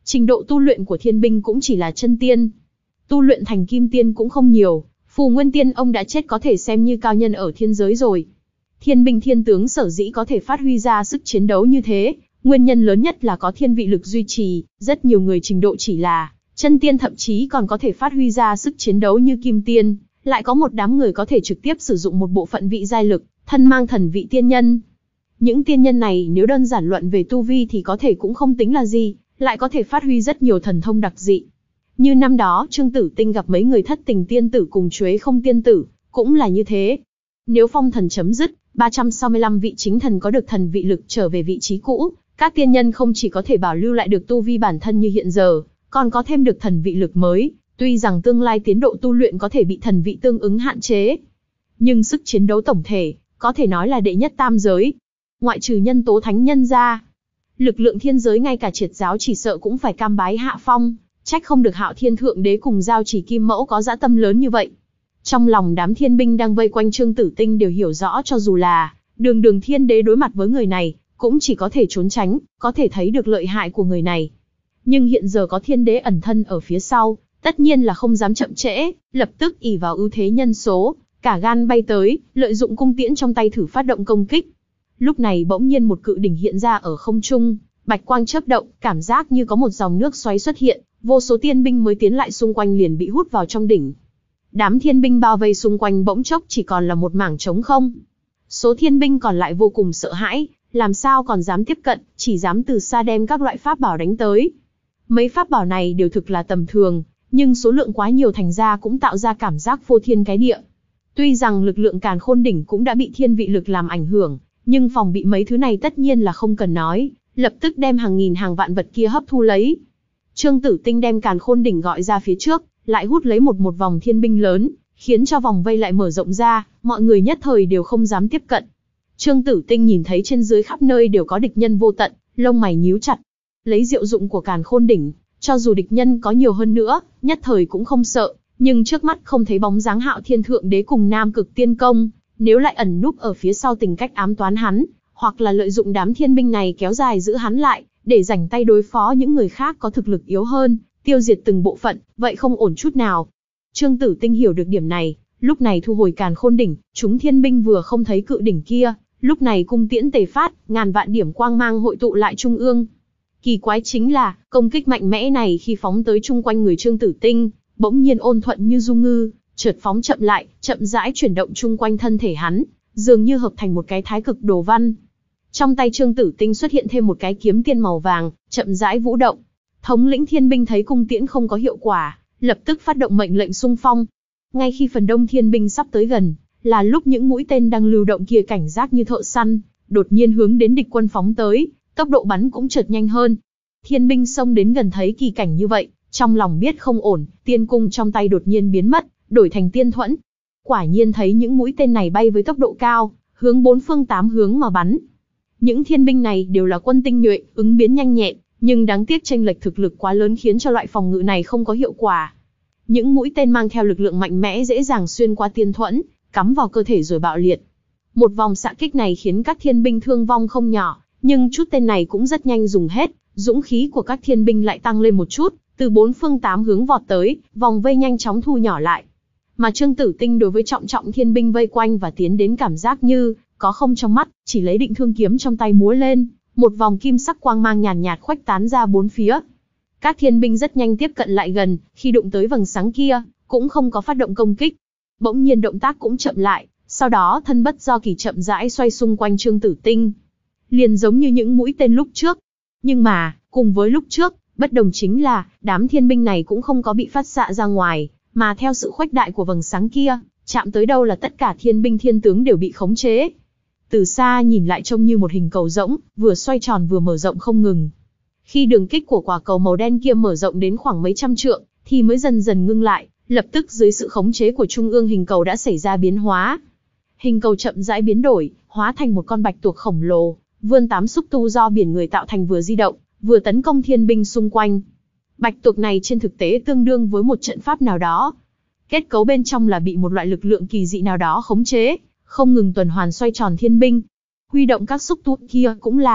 Trình độ tu luyện của thiên binh cũng chỉ là chân tiên. Tu luyện thành kim tiên cũng không nhiều, Phù Nguyên Tiên ông đã chết có thể xem như cao nhân ở thiên giới rồi. Thiên binh thiên tướng sở dĩ có thể phát huy ra sức chiến đấu như thế, nguyên nhân lớn nhất là có thiên vị lực duy trì, rất nhiều người trình độ chỉ là chân tiên thậm chí còn có thể phát huy ra sức chiến đấu như kim tiên, lại có một đám người có thể trực tiếp sử dụng một bộ phận vị giai lực, thân mang thần vị tiên nhân. Những tiên nhân này nếu đơn giản luận về tu vi thì có thể cũng không tính là gì, lại có thể phát huy rất nhiều thần thông đặc dị. Như năm đó Trương Tử Tinh gặp mấy người thất tình tiên tử cùng Chuế Không tiên tử, cũng là như thế. Nếu phong thần chấm dứt, ba trăm sáu mươi lăm vị chính thần có được thần vị lực trở về vị trí cũ, các tiên nhân không chỉ có thể bảo lưu lại được tu vi bản thân như hiện giờ, còn có thêm được thần vị lực mới, tuy rằng tương lai tiến độ tu luyện có thể bị thần vị tương ứng hạn chế. Nhưng sức chiến đấu tổng thể, có thể nói là đệ nhất tam giới. Ngoại trừ nhân tố thánh nhân ra, lực lượng thiên giới ngay cả triệt giáo chỉ sợ cũng phải cam bái hạ phong, trách không được Hạo Thiên Thượng Đế cùng Giao Chỉ Kim Mẫu có dã tâm lớn như vậy. Trong lòng đám thiên binh đang vây quanh Trương Tử Tinh đều hiểu rõ cho dù là đường đường thiên đế đối mặt với người này, cũng chỉ có thể trốn tránh, có thể thấy được lợi hại của người này. Nhưng hiện giờ có thiên đế ẩn thân ở phía sau, tất nhiên là không dám chậm trễ, lập tức ỷ vào ưu thế nhân số, cả gan bay tới, lợi dụng cung tiễn trong tay thử phát động công kích. Lúc này bỗng nhiên một cự đỉnh hiện ra ở không trung, bạch quang chớp động, cảm giác như có một dòng nước xoáy xuất hiện, vô số thiên binh mới tiến lại xung quanh liền bị hút vào trong đỉnh. Đám thiên binh bao vây xung quanh bỗng chốc chỉ còn là một mảng trống không. Số thiên binh còn lại vô cùng sợ hãi, làm sao còn dám tiếp cận, chỉ dám từ xa đem các loại pháp bảo đánh tới. Mấy pháp bảo này đều thực là tầm thường, nhưng số lượng quá nhiều thành ra cũng tạo ra cảm giác phô thiên cái địa. Tuy rằng lực lượng Càn Khôn đỉnh cũng đã bị thiên vị lực làm ảnh hưởng, nhưng phòng bị mấy thứ này tất nhiên là không cần nói, lập tức đem hàng nghìn hàng vạn vật kia hấp thu lấy. Trương Tử Tinh đem Càn Khôn đỉnh gọi ra phía trước, lại hút lấy một một vòng thiên binh lớn, khiến cho vòng vây lại mở rộng ra, mọi người nhất thời đều không dám tiếp cận. Trương Tử Tinh nhìn thấy trên dưới khắp nơi đều có địch nhân vô tận, lông mày nhíu chặt. Lấy diệu dụng của Càn Khôn đỉnh, cho dù địch nhân có nhiều hơn nữa, nhất thời cũng không sợ, nhưng trước mắt không thấy bóng dáng Hạo Thiên Thượng Đế cùng Nam Cực Tiên Công, nếu lại ẩn núp ở phía sau tìm cách ám toán hắn, hoặc là lợi dụng đám thiên binh này kéo dài giữ hắn lại, để rảnh tay đối phó những người khác có thực lực yếu hơn, tiêu diệt từng bộ phận, vậy không ổn chút nào. Trương Tử Tinh hiểu được điểm này, lúc này thu hồi Càn Khôn đỉnh, chúng thiên binh vừa không thấy cự đỉnh kia, lúc này cung tiễn tề phát, ngàn vạn điểm quang mang hội tụ lại trung ương. Kỳ quái chính là, công kích mạnh mẽ này khi phóng tới chung quanh người Trương Tử Tinh, bỗng nhiên ôn thuận như du ngư, chợt phóng chậm lại, chậm rãi chuyển động chung quanh thân thể hắn, dường như hợp thành một cái thái cực đồ văn. Trong tay Trương Tử Tinh xuất hiện thêm một cái kiếm tiên màu vàng, chậm rãi vũ động. Thống lĩnh thiên binh thấy cung tiễn không có hiệu quả, lập tức phát động mệnh lệnh xung phong. Ngay khi phần đông thiên binh sắp tới gần, là lúc những mũi tên đang lưu động kia cảnh giác như thợ săn, đột nhiên hướng đến địch quân phóng tới, tốc độ bắn cũng chợt nhanh hơn. Thiên binh xông đến gần thấy kỳ cảnh như vậy, trong lòng biết không ổn, tiên cung trong tay đột nhiên biến mất, đổi thành tiên thuẫn. Quả nhiên thấy những mũi tên này bay với tốc độ cao, hướng bốn phương tám hướng mà bắn. Những thiên binh này đều là quân tinh nhuệ, ứng biến nhanh nhẹn, nhưng đáng tiếc chênh lệch thực lực quá lớn khiến cho loại phòng ngự này không có hiệu quả. Những mũi tên mang theo lực lượng mạnh mẽ dễ dàng xuyên qua tiên thuẫn, cắm vào cơ thể rồi bạo liệt. Một vòng xạ kích này khiến các thiên binh thương vong không nhỏ, nhưng chút tên này cũng rất nhanh dùng hết, dũng khí của các thiên binh lại tăng lên một chút, từ bốn phương tám hướng vọt tới, vòng vây nhanh chóng thu nhỏ lại. Mà Trương Tử Tinh đối với trọng trọng thiên binh vây quanh và tiến đến cảm giác như có không trong mắt, chỉ lấy định thương kiếm trong tay múa lên, một vòng kim sắc quang mang nhàn nhạt, nhạt khuếch tán ra bốn phía. Các thiên binh rất nhanh tiếp cận lại gần, khi đụng tới vầng sáng kia, cũng không có phát động công kích. Bỗng nhiên động tác cũng chậm lại, sau đó thân bất do kỳ chậm rãi xoay xung quanh Trương Tử Tinh. Liền giống như những mũi tên lúc trước. Nhưng mà, cùng với lúc trước, bất đồng chính là, đám thiên binh này cũng không có bị phát xạ ra ngoài, mà theo sự khuếch đại của vầng sáng kia, chạm tới đâu là tất cả thiên binh thiên tướng đều bị khống chế. Từ xa nhìn lại trông như một hình cầu rỗng, vừa xoay tròn vừa mở rộng không ngừng. Khi đường kích của quả cầu màu đen kia mở rộng đến khoảng mấy trăm trượng, thì mới dần dần ngưng lại, lập tức dưới sự khống chế của trung ương hình cầu đã xảy ra biến hóa. Hình cầu chậm rãi biến đổi, hóa thành một con bạch tuộc khổng lồ, vươn tám xúc tu do biển người tạo thành vừa di động, vừa tấn công thiên binh xung quanh. Bạch tuộc này trên thực tế tương đương với một trận pháp nào đó. Kết cấu bên trong là bị một loại lực lượng kỳ dị nào đó khống chế, không ngừng tuần hoàn xoay tròn thiên binh. Huy động các xúc tu kia cũng là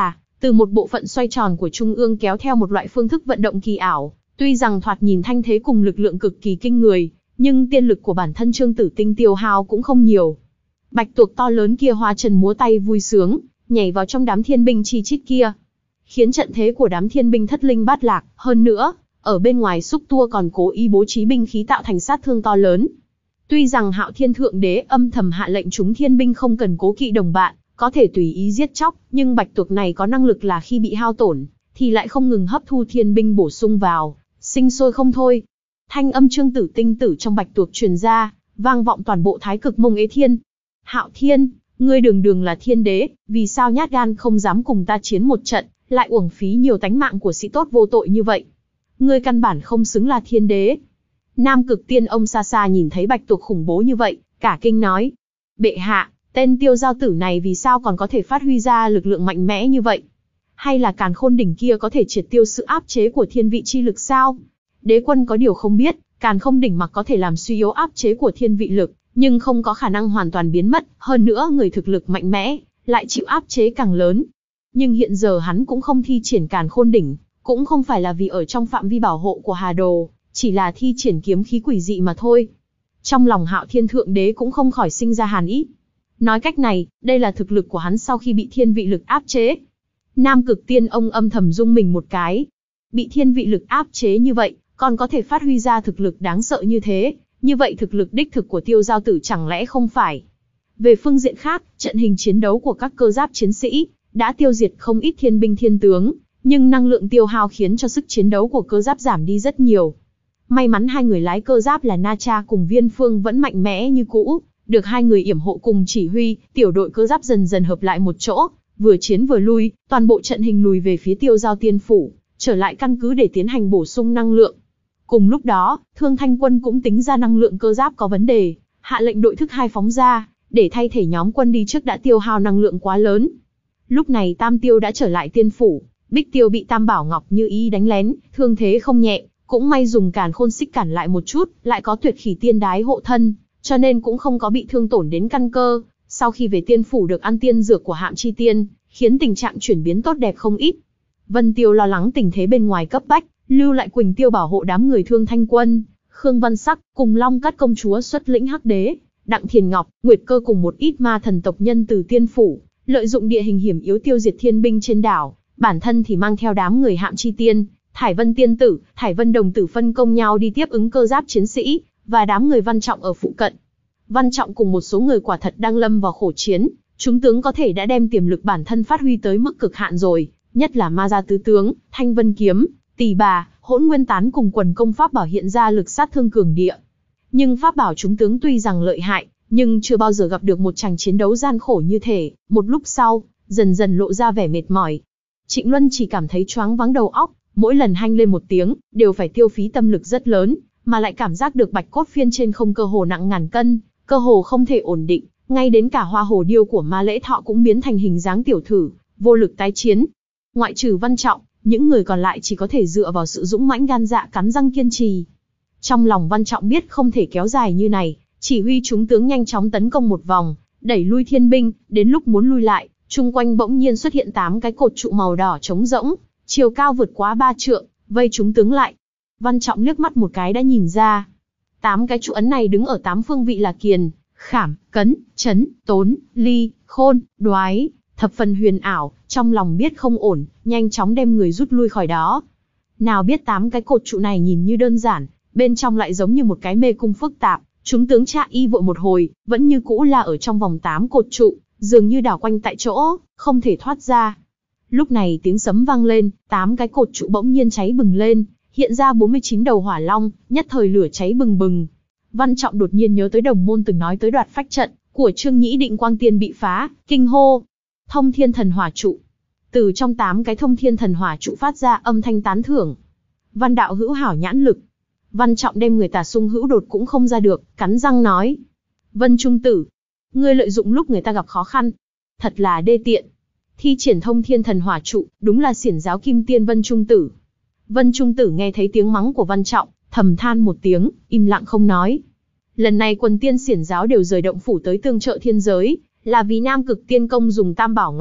từ một bộ phận xoay tròn của trung ương kéo theo một loại phương thức vận động kỳ ảo, tuy rằng thoạt nhìn thanh thế cùng lực lượng cực kỳ kinh người, nhưng tiên lực của bản thân Trương Tử Tinh tiêu hao cũng không nhiều. Bạch tuộc to lớn kia hoa chân múa tay vui sướng, nhảy vào trong đám thiên binh chi chít kia, khiến trận thế của đám thiên binh thất linh bát lạc. Hơn nữa, ở bên ngoài xúc tua còn cố ý bố trí binh khí tạo thành sát thương to lớn. Tuy rằng Hạo Thiên Thượng Đế âm thầm hạ lệnh chúng thiên binh không cần cố kỵ đồng bạn, có thể tùy ý giết chóc, nhưng bạch tuộc này có năng lực là khi bị hao tổn, thì lại không ngừng hấp thu thiên binh bổ sung vào, sinh sôi không thôi. Thanh âm Trương Tử Tinh tử trong bạch tuộc truyền ra, vang vọng toàn bộ Thái Cực Mông Ế Thiên. Hạo Thiên, ngươi đường đường là thiên đế, vì sao nhát gan không dám cùng ta chiến một trận, lại uổng phí nhiều tánh mạng của sĩ tốt vô tội như vậy? Ngươi căn bản không xứng là thiên đế. Nam Cực Tiên ông xa xa nhìn thấy bạch tuộc khủng bố như vậy, cả kinh nói: bệ hạ, tên tiêu giao tử này vì sao còn có thể phát huy ra lực lượng mạnh mẽ như vậy? Hay là càn khôn đỉnh kia có thể triệt tiêu sự áp chế của thiên vị chi lực sao? Đế quân có điều không biết, càn khôn đỉnh mặc có thể làm suy yếu áp chế của thiên vị lực, nhưng không có khả năng hoàn toàn biến mất, hơn nữa người thực lực mạnh mẽ, lại chịu áp chế càng lớn. Nhưng hiện giờ hắn cũng không thi triển càn khôn đỉnh, cũng không phải là vì ở trong phạm vi bảo hộ của Hà Đồ, chỉ là thi triển kiếm khí quỷ dị mà thôi. Trong lòng Hạo Thiên Thượng Đế cũng không khỏi sinh ra hàn ý. Nói cách này, đây là thực lực của hắn sau khi bị thiên vị lực áp chế. Nam Cực Tiên ông âm thầm rung mình một cái. Bị thiên vị lực áp chế như vậy, còn có thể phát huy ra thực lực đáng sợ như thế, như vậy thực lực đích thực của tiêu giao tử chẳng lẽ không phải? Về phương diện khác, trận hình chiến đấu của các cơ giáp chiến sĩ đã tiêu diệt không ít thiên binh thiên tướng, nhưng năng lượng tiêu hao khiến cho sức chiến đấu của cơ giáp giảm đi rất nhiều. May mắn hai người lái cơ giáp là Na Cha cùng Viên Phương vẫn mạnh mẽ như cũ, được hai người yểm hộ cùng chỉ huy, tiểu đội cơ giáp dần dần hợp lại một chỗ, vừa chiến vừa lui, toàn bộ trận hình lùi về phía Tiêu Giao Tiên phủ, trở lại căn cứ để tiến hành bổ sung năng lượng. Cùng lúc đó, Thương Thanh Quân cũng tính ra năng lượng cơ giáp có vấn đề, hạ lệnh đội thức hai phóng ra, để thay thể nhóm quân đi trước đã tiêu hao năng lượng quá lớn. Lúc này Tam Tiêu đã trở lại tiên phủ, Bích Tiêu bị Tam Bảo Ngọc Như Ý đánh lén, thương thế không nhẹ, cũng may dùng càn khôn xích cản lại một chút, lại có tuyệt khỉ tiên đái hộ thân, cho nên cũng không có bị thương tổn đến căn cơ. Sau khi về tiên phủ được ăn tiên dược của Hạm Chi Tiên, khiến tình trạng chuyển biến tốt đẹp không ít. Vân Tiêu lo lắng tình thế bên ngoài cấp bách, lưu lại Quỳnh Tiêu bảo hộ đám người Thương Thanh Quân, Khương Văn Sắc cùng Long Cát công chúa xuất lĩnh Hắc Đế, Đặng Thiền Ngọc, Nguyệt Cơ cùng một ít ma thần tộc nhân từ tiên phủ, lợi dụng địa hình hiểm yếu tiêu diệt thiên binh trên đảo, bản thân thì mang theo đám người Hạm Chi Tiên, Thải Vân Tiên Tử, Thải Vân Đồng Tử phân công nhau đi tiếp ứng cơ giáp chiến sĩ và đám người Văn Trọng ở phụ cận. Văn Trọng cùng một số người quả thật đang lâm vào khổ chiến, chúng tướng có thể đã đem tiềm lực bản thân phát huy tới mức cực hạn rồi, nhất là Ma Gia tứ tướng, Thanh Vân kiếm, Tỷ Bà, Hỗn Nguyên tán cùng quần công pháp bảo hiện ra lực sát thương cường địa. Nhưng pháp bảo chúng tướng tuy rằng lợi hại, nhưng chưa bao giờ gặp được một tràng chiến đấu gian khổ như thể. Một lúc sau, dần dần lộ ra vẻ mệt mỏi. Trịnh Luân chỉ cảm thấy choáng váng đầu óc, mỗi lần hanh lên một tiếng, đều phải tiêu phí tâm lực rất lớn, mà lại cảm giác được bạch cốt phiên trên không cơ hồ nặng ngàn cân, cơ hồ không thể ổn định, ngay đến cả hoa hồ điêu của Ma Lễ Thọ cũng biến thành hình dáng tiểu thử, vô lực tái chiến. Ngoại trừ Văn Trọng, những người còn lại chỉ có thể dựa vào sự dũng mãnh gan dạ cắn răng kiên trì. Trong lòng Văn Trọng biết không thể kéo dài như này, chỉ huy chúng tướng nhanh chóng tấn công một vòng, đẩy lui thiên binh, đến lúc muốn lui lại, chung quanh bỗng nhiên xuất hiện tám cái cột trụ màu đỏ trống rỗng, chiều cao vượt quá ba trượng, vây chúng tướng lại. Văn Trọng liếc mắt một cái đã nhìn ra, tám cái trụ ấn này đứng ở tám phương vị là Kiền, Khảm, Cấn, Chấn, Tốn, Ly, Khôn, Đoái, thập phần huyền ảo, trong lòng biết không ổn, nhanh chóng đem người rút lui khỏi đó. Nào biết tám cái cột trụ này nhìn như đơn giản, bên trong lại giống như một cái mê cung phức tạp, chúng tướng tra y vội một hồi, vẫn như cũ là ở trong vòng tám cột trụ, dường như đảo quanh tại chỗ, không thể thoát ra. Lúc này tiếng sấm vang lên, tám cái cột trụ bỗng nhiên cháy bừng lên, hiện ra bốn mươi chín đầu hỏa long, nhất thời lửa cháy bừng bừng. Văn Trọng đột nhiên nhớ tới đồng môn từng nói tới đoạt phách trận của Trương Nhĩ Định Quang Tiên bị phá, kinh hô: Thông Thiên Thần Hỏa trụ. Từ trong tám cái Thông Thiên Thần Hỏa trụ phát ra âm thanh tán thưởng. Văn đạo hữu hảo nhãn lực. Văn Trọng đem người Tà Xung hữu đột cũng không ra được, cắn răng nói: Vân Trung Tử, ngươi lợi dụng lúc người ta gặp khó khăn, thật là đê tiện. Thi triển Thông Thiên Thần Hỏa trụ, đúng là xiển giáo kim tiên Vân Trung Tử. Vân Trung Tử nghe thấy tiếng mắng của Văn Trọng, thầm than một tiếng, im lặng không nói. Lần này quần tiên xiển giáo đều rời động phủ tới tương trợ thiên giới, là vì Nam Cực Tiên Công dùng Tam Bảo Ngọc,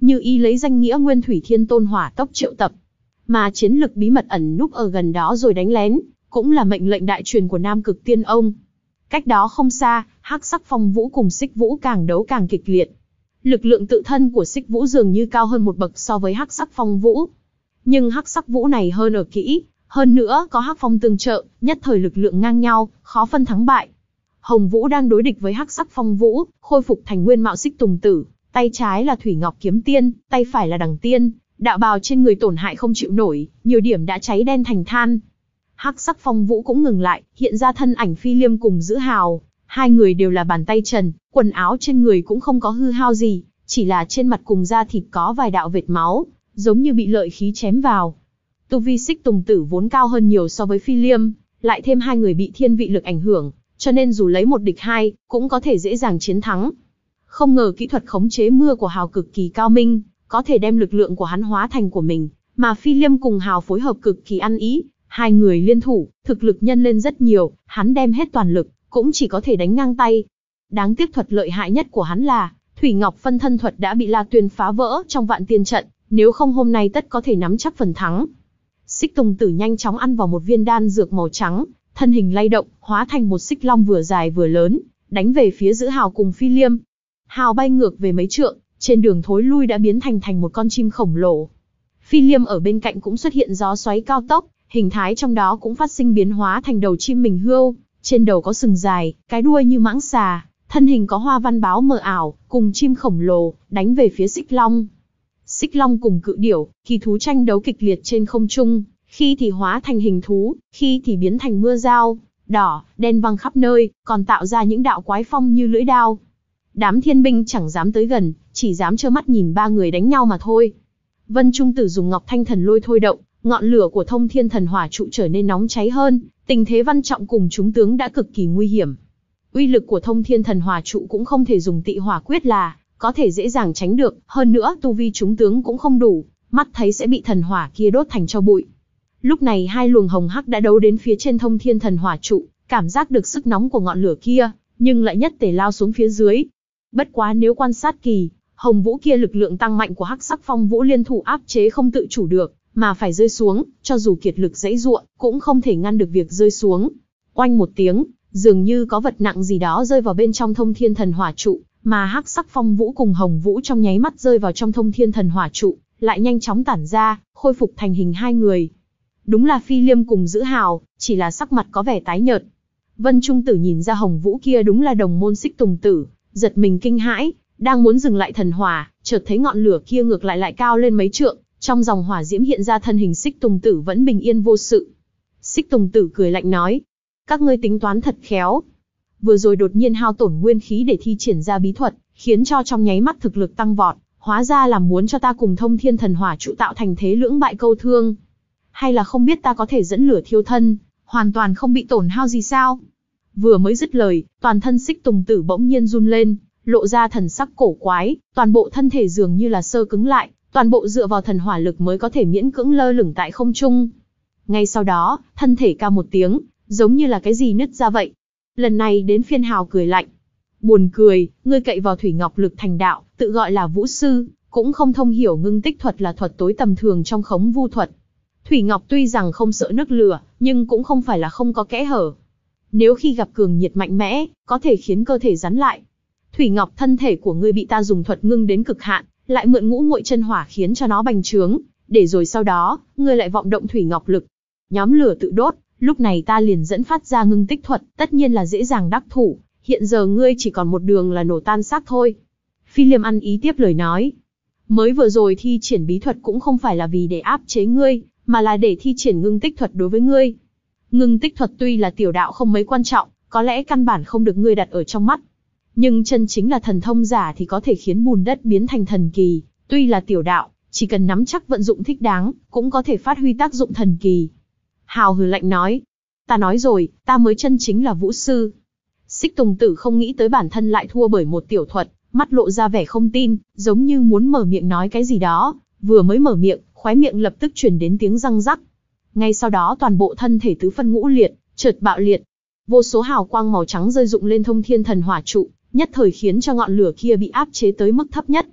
như ý lấy danh nghĩa Nguyên Thủy Thiên Tôn hỏa tốc triệu tập. Mà chiến lực bí mật ẩn núp ở gần đó rồi đánh lén, cũng là mệnh lệnh đại truyền của Nam Cực Tiên Ông. Cách đó không xa, Hắc Sắc Phong Vũ cùng Xích Vũ càng đấu càng kịch liệt. Lực lượng tự thân của Xích Vũ dường như cao hơn một bậc so với Hắc Sắc Phong Vũ. Nhưng Hắc Sắc Vũ này hơn ở kỹ, hơn nữa có Hắc Phong tương trợ, nhất thời lực lượng ngang nhau, khó phân thắng bại. Hồng Vũ đang đối địch với Hắc Sắc Phong Vũ, khôi phục thành nguyên mạo Xích Tùng Tử, tay trái là Thủy Ngọc Kiếm Tiên, tay phải là Đằng Tiên, đạo bào trên người tổn hại không chịu nổi, nhiều điểm đã cháy đen thành than. Hắc Sắc Phong Vũ cũng ngừng lại, hiện ra thân ảnh Phi Liêm cùng Giữ Hào, hai người đều là bàn tay trần, quần áo trên người cũng không có hư hao gì, chỉ là trên mặt cùng da thịt có vài đạo vệt máu, giống như bị lợi khí chém vào. Tu vi Xích Tùng Tử vốn cao hơn nhiều so với Phi Liêm, lại thêm hai người bị thiên vị lực ảnh hưởng, cho nên dù lấy một địch hai, cũng có thể dễ dàng chiến thắng. Không ngờ kỹ thuật khống chế mưa của Hào cực kỳ cao minh, có thể đem lực lượng của hắn hóa thành của mình, mà Phi Liêm cùng Hào phối hợp cực kỳ ăn ý, hai người liên thủ, thực lực nhân lên rất nhiều, hắn đem hết toàn lực, cũng chỉ có thể đánh ngang tay. Đáng tiếc thuật lợi hại nhất của hắn là, Thủy Ngọc phân thân thuật đã bị La Tuyên phá vỡ trong Vạn Tiên trận, nếu không hôm nay tất có thể nắm chắc phần thắng. Xích Tùng Tử nhanh chóng ăn vào một viên đan dược màu trắng, thân hình lay động, hóa thành một xích long vừa dài vừa lớn, đánh về phía Giữ Hào cùng Phi Liêm. Hào bay ngược về mấy trượng, trên đường thối lui đã biến thành thành một con chim khổng lồ. Phi Liêm ở bên cạnh cũng xuất hiện gió xoáy cao tốc, hình thái trong đó cũng phát sinh biến hóa thành đầu chim mình hươu, trên đầu có sừng dài, cái đuôi như mãng xà, thân hình có hoa văn báo mờ ảo, cùng chim khổng lồ, đánh về phía Xích Long. Xích Long cùng Cự Điểu, kỳ thú tranh đấu kịch liệt trên không trung, khi thì hóa thành hình thú, khi thì biến thành mưa dao, đỏ, đen văng khắp nơi, còn tạo ra những đạo quái phong như lưỡi đao. Đám thiên binh chẳng dám tới gần, chỉ dám trơ mắt nhìn ba người đánh nhau mà thôi. Vân Trung Tử dùng Ngọc Thanh Thần Lôi thôi động, ngọn lửa của Thông Thiên Thần Hỏa trụ trở nên nóng cháy hơn, tình thế Văn Trọng cùng chúng tướng đã cực kỳ nguy hiểm. Uy lực của Thông Thiên Thần Hỏa trụ cũng không thể dùng Tị Hỏa quyết là có thể dễ dàng tránh được, hơn nữa tu vi chúng tướng cũng không đủ, mắt thấy sẽ bị thần hỏa kia đốt thành tro bụi. Lúc này hai luồng hồng hắc đã đấu đến phía trên Thông Thiên Thần Hỏa trụ, cảm giác được sức nóng của ngọn lửa kia, nhưng lại nhất tề lao xuống phía dưới. Bất quá nếu quan sát kỳ, Hồng Vũ kia lực lượng tăng mạnh của Hắc Sắc Phong Vũ liên thủ áp chế không tự chủ được, mà phải rơi xuống, cho dù kiệt lực giãy giụa, cũng không thể ngăn được việc rơi xuống. Oanh một tiếng, dường như có vật nặng gì đó rơi vào bên trong Thông Thiên Thần Hỏa trụ, mà Hắc Sắc Phong Vũ cùng Hồng Vũ trong nháy mắt rơi vào trong Thông Thiên Thần Hỏa trụ, lại nhanh chóng tản ra, khôi phục thành hình hai người. Đúng là Phi Liêm cùng Giữ Hào, chỉ là sắc mặt có vẻ tái nhợt. Vân Trung Tử nhìn ra Hồng Vũ kia đúng là đồng môn Xích Tùng Tử, giật mình kinh hãi, đang muốn dừng lại thần hỏa, chợt thấy ngọn lửa kia ngược lại lại cao lên mấy trượng, trong dòng hỏa diễm hiện ra thân hình Xích Tùng Tử vẫn bình yên vô sự. Xích Tùng Tử cười lạnh nói, các ngươi tính toán thật khéo. Vừa rồi đột nhiên hao tổn nguyên khí để thi triển ra bí thuật, khiến cho trong nháy mắt thực lực tăng vọt, hóa ra là muốn cho ta cùng Thông Thiên Thần Hỏa trụ tạo thành thế lưỡng bại câu thương. Hay là không biết ta có thể dẫn lửa thiêu thân, hoàn toàn không bị tổn hao gì sao? Vừa mới dứt lời, toàn thân Xích Tùng Tử bỗng nhiên run lên, lộ ra thần sắc cổ quái, toàn bộ thân thể dường như là sơ cứng lại, toàn bộ dựa vào thần hỏa lực mới có thể miễn cưỡng lơ lửng tại không trung. Ngay sau đó, thân thể ca một tiếng, giống như là cái gì nứt ra vậy. Lần này đến phiên Hào cười lạnh. Buồn cười, ngươi cậy vào Thủy Ngọc lực thành đạo, tự gọi là vũ sư, cũng không thông hiểu ngưng tích thuật là thuật tối tầm thường trong khống vu thuật. Thủy Ngọc tuy rằng không sợ nước lửa, nhưng cũng không phải là không có kẽ hở. Nếu khi gặp cường nhiệt mạnh mẽ, có thể khiến cơ thể rắn lại. Thủy Ngọc thân thể của ngươi bị ta dùng thuật ngưng đến cực hạn, lại mượn ngũ muội chân hỏa khiến cho nó bành trướng, để rồi sau đó, ngươi lại vọng động Thủy Ngọc lực. Nhóm lửa tự đốt, lúc này ta liền dẫn phát ra ngưng tích thuật, tất nhiên là dễ dàng đắc thủ, hiện giờ ngươi chỉ còn một đường là nổ tan xác thôi. Phi Liêm ăn ý tiếp lời nói. Mới vừa rồi thi triển bí thuật cũng không phải là vì để áp chế ngươi, mà là để thi triển ngưng tích thuật đối với ngươi. Ngưng tích thuật tuy là tiểu đạo không mấy quan trọng, có lẽ căn bản không được ngươi đặt ở trong mắt. Nhưng chân chính là thần thông giả thì có thể khiến bùn đất biến thành thần kỳ, tuy là tiểu đạo, chỉ cần nắm chắc vận dụng thích đáng, cũng có thể phát huy tác dụng thần kỳ. Hào hừ lạnh nói, ta nói rồi, ta mới chân chính là vũ sư. Xích Tùng Tử không nghĩ tới bản thân lại thua bởi một tiểu thuật, mắt lộ ra vẻ không tin, giống như muốn mở miệng nói cái gì đó, vừa mới mở miệng, khóe miệng lập tức truyền đến tiếng răng rắc. Ngay sau đó toàn bộ thân thể tứ phân ngũ liệt, chợt bạo liệt. Vô số hào quang màu trắng rơi rụng lên Thông Thiên Thần Hỏa trụ, nhất thời khiến cho ngọn lửa kia bị áp chế tới mức thấp nhất.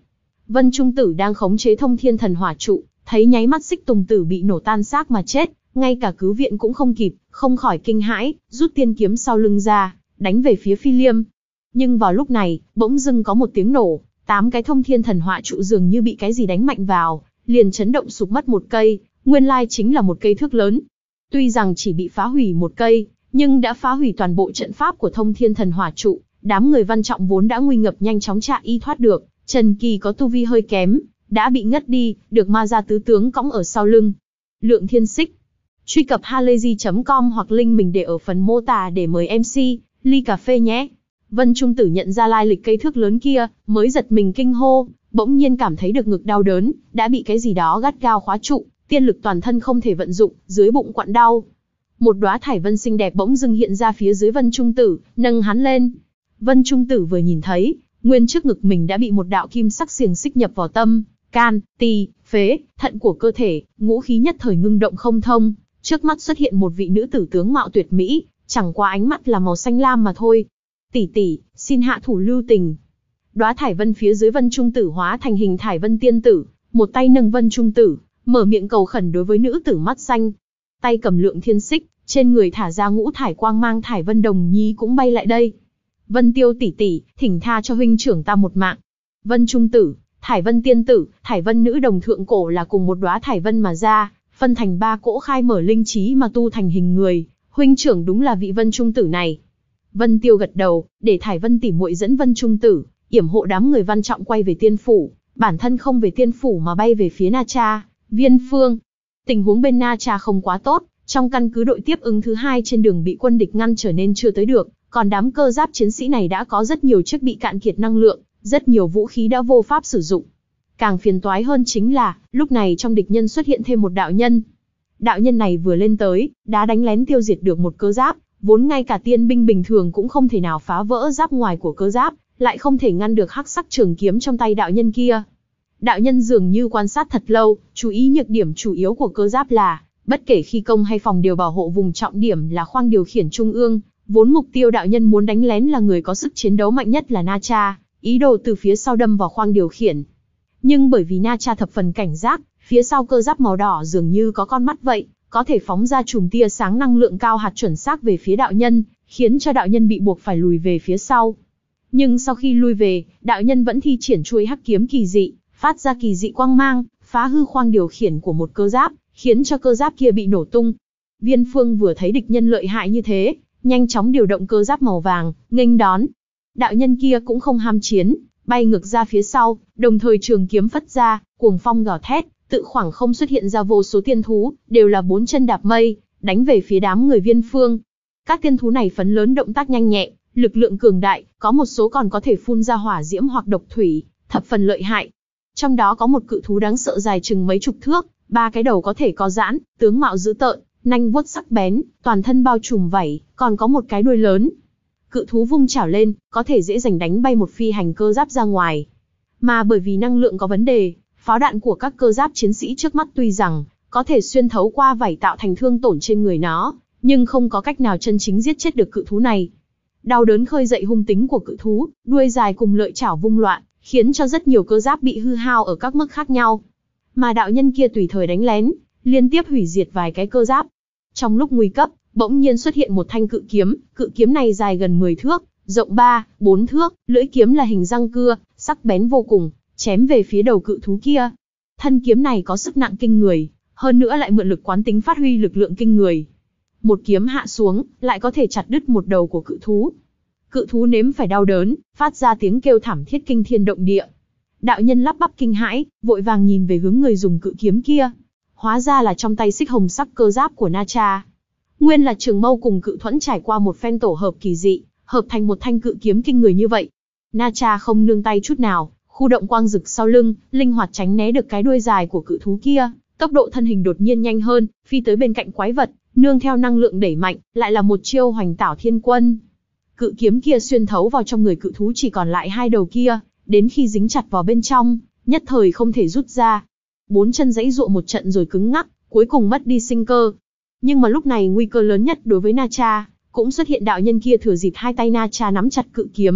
Vân Trung Tử đang khống chế Thông Thiên Thần Hỏa trụ, thấy nháy mắt Xích Tùng Tử bị nổ tan xác mà chết, ngay cả cứu viện cũng không kịp, không khỏi kinh hãi, rút tiên kiếm sau lưng ra, đánh về phía Phi Liêm. Nhưng vào lúc này, bỗng dưng có một tiếng nổ, tám cái Thông Thiên Thần Hỏa trụ dường như bị cái gì đánh mạnh vào, liền chấn động sụp mất một cây, nguyên lai chính là một cây thước lớn. Tuy rằng chỉ bị phá hủy một cây, nhưng đã phá hủy toàn bộ trận pháp của Thông Thiên Thần Hỏa trụ, đám người Văn Trọng vốn đã nguy ngập nhanh chóng chạy y thoát được, Trần Kỳ có tu vi hơi kém, đã bị ngất đi, được ma gia tứ tướng cõng ở sau lưng. Lượng Thiên Xích. Truy cập halayzi chấm com hoặc link mình để ở phần mô tả để mời em xê, ly cà phê nhé. Vân Trung Tử nhận ra lai lịch cây thước lớn kia, mới giật mình kinh hô, bỗng nhiên cảm thấy được ngực đau đớn, đã bị cái gì đó gắt gao khóa trụ, tiên lực toàn thân không thể vận dụng, dưới bụng quặn đau. Một đóa thải vân xinh đẹp bỗng dưng hiện ra phía dưới Vân Trung Tử, nâng hắn lên. Vân Trung Tử vừa nhìn thấy, nguyên trước ngực mình đã bị một đạo kim sắc xiềng xích nhập vào tâm, can, tỳ, phế, thận của cơ thể, ngũ khí nhất thời ngưng động không thông. Trước mắt xuất hiện một vị nữ tử tướng mạo tuyệt mỹ, chẳng qua ánh mắt là màu xanh lam mà thôi. Tỷ tỷ, xin hạ thủ lưu tình. Đóa thải vân phía dưới Vân Trung Tử hóa thành hình thải vân tiên tử, một tay nâng Vân Trung Tử, mở miệng cầu khẩn đối với nữ tử mắt xanh. Tay cầm Lượng Thiên Xích, trên người thả ra ngũ thải quang mang thải vân đồng nhi cũng bay lại đây. Vân Tiêu tỷ tỷ, thỉnh tha cho huynh trưởng ta một mạng. Vân Trung Tử, thải vân tiên tử, thải vân nữ đồng thượng cổ là cùng một đóa thải vân mà ra, phân thành ba cỗ khai mở linh trí mà tu thành hình người, huynh trưởng đúng là vị Vân Trung Tử này. Vân Tiêu gật đầu, để thải vân tỷ muội dẫn Vân Trung Tử, yểm hộ đám người Văn Trọng quay về tiên phủ, bản thân không về tiên phủ mà bay về phía Na Tra, Viên Phương. Tình huống bên Na Tra không quá tốt, trong căn cứ đội tiếp ứng thứ hai trên đường bị quân địch ngăn trở nên chưa tới được, còn đám cơ giáp chiến sĩ này đã có rất nhiều chiếc bị cạn kiệt năng lượng, rất nhiều vũ khí đã vô pháp sử dụng. Càng phiền toái hơn chính là, lúc này trong địch nhân xuất hiện thêm một đạo nhân. Đạo nhân này vừa lên tới, đã đánh lén tiêu diệt được một cơ giáp, vốn ngay cả tiên binh bình thường cũng không thể nào phá vỡ giáp ngoài của cơ giáp, lại không thể ngăn được hắc sắc trường kiếm trong tay đạo nhân kia. Đạo nhân dường như quan sát thật lâu, chú ý nhược điểm chủ yếu của cơ giáp là, bất kể khi công hay phòng đều bảo hộ vùng trọng điểm là khoang điều khiển trung ương, vốn mục tiêu đạo nhân muốn đánh lén là người có sức chiến đấu mạnh nhất là Na Tra, ý đồ từ phía sau đâm vào khoang điều khiển. Nhưng bởi vì Na Tra thập phần cảnh giác, phía sau cơ giáp màu đỏ dường như có con mắt vậy, có thể phóng ra chùm tia sáng năng lượng cao hạt chuẩn xác về phía đạo nhân, khiến cho đạo nhân bị buộc phải lùi về phía sau. Nhưng sau khi lui về, đạo nhân vẫn thi triển chuôi hắc kiếm kỳ dị, phát ra kỳ dị quang mang, phá hư khoang điều khiển của một cơ giáp, khiến cho cơ giáp kia bị nổ tung. Viên Phương vừa thấy địch nhân lợi hại như thế, nhanh chóng điều động cơ giáp màu vàng, nghênh đón. Đạo nhân kia cũng không ham chiến, bay ngược ra phía sau, đồng thời trường kiếm phất ra, cuồng phong gào thét, tự khoảng không xuất hiện ra vô số tiên thú, đều là bốn chân đạp mây, đánh về phía đám người Viên Phương. Các tiên thú này phấn lớn động tác nhanh nhẹ, lực lượng cường đại, có một số còn có thể phun ra hỏa diễm hoặc độc thủy, thập phần lợi hại. Trong đó có một cự thú đáng sợ dài chừng mấy chục thước, ba cái đầu có thể có giãn, tướng mạo dữ tợn, nanh vuốt sắc bén, toàn thân bao trùm vảy, còn có một cái đuôi lớn. Cự thú vung chảo lên, có thể dễ dàng đánh bay một phi hành cơ giáp ra ngoài. Mà bởi vì năng lượng có vấn đề, pháo đạn của các cơ giáp chiến sĩ trước mắt tuy rằng có thể xuyên thấu qua vảy tạo thành thương tổn trên người nó, nhưng không có cách nào chân chính giết chết được cự thú này. Đau đớn khơi dậy hung tính của cự thú, đuôi dài cùng lợi chảo vung loạn, khiến cho rất nhiều cơ giáp bị hư hao ở các mức khác nhau. Mà đạo nhân kia tùy thời đánh lén, liên tiếp hủy diệt vài cái cơ giáp. Trong lúc nguy cấp, bỗng nhiên xuất hiện một thanh cự kiếm, cự kiếm này dài gần mười thước, rộng ba, bốn thước, lưỡi kiếm là hình răng cưa, sắc bén vô cùng, chém về phía đầu cự thú kia. Thân kiếm này có sức nặng kinh người, hơn nữa lại mượn lực quán tính phát huy lực lượng kinh người. Một kiếm hạ xuống, lại có thể chặt đứt một đầu của cự thú. Cự thú nếm phải đau đớn, phát ra tiếng kêu thảm thiết kinh thiên động địa. Đạo nhân lắp bắp kinh hãi, vội vàng nhìn về hướng người dùng cự kiếm kia. Hóa ra là trong tay xích hồng sắc cơ giáp của Na Tra. Nguyên là Trường Mâu cùng Cự Thuẫn trải qua một phen tổ hợp kỳ dị, hợp thành một thanh cự kiếm kinh người như vậy. Na Tra không nương tay chút nào, khu động quang dực sau lưng, linh hoạt tránh né được cái đuôi dài của cự thú kia, tốc độ thân hình đột nhiên nhanh hơn, phi tới bên cạnh quái vật, nương theo năng lượng đẩy mạnh, lại là một chiêu Hoành Tảo Thiên Quân. Cự kiếm kia xuyên thấu vào trong người cự thú chỉ còn lại hai đầu kia, đến khi dính chặt vào bên trong, nhất thời không thể rút ra. Bốn chân giãy giụa một trận rồi cứng ngắc, cuối cùng mất đi sinh cơ. Nhưng mà lúc này nguy cơ lớn nhất đối với Na Tra, cũng xuất hiện đạo nhân kia thừa dịp hai tay Na Tra nắm chặt cự kiếm,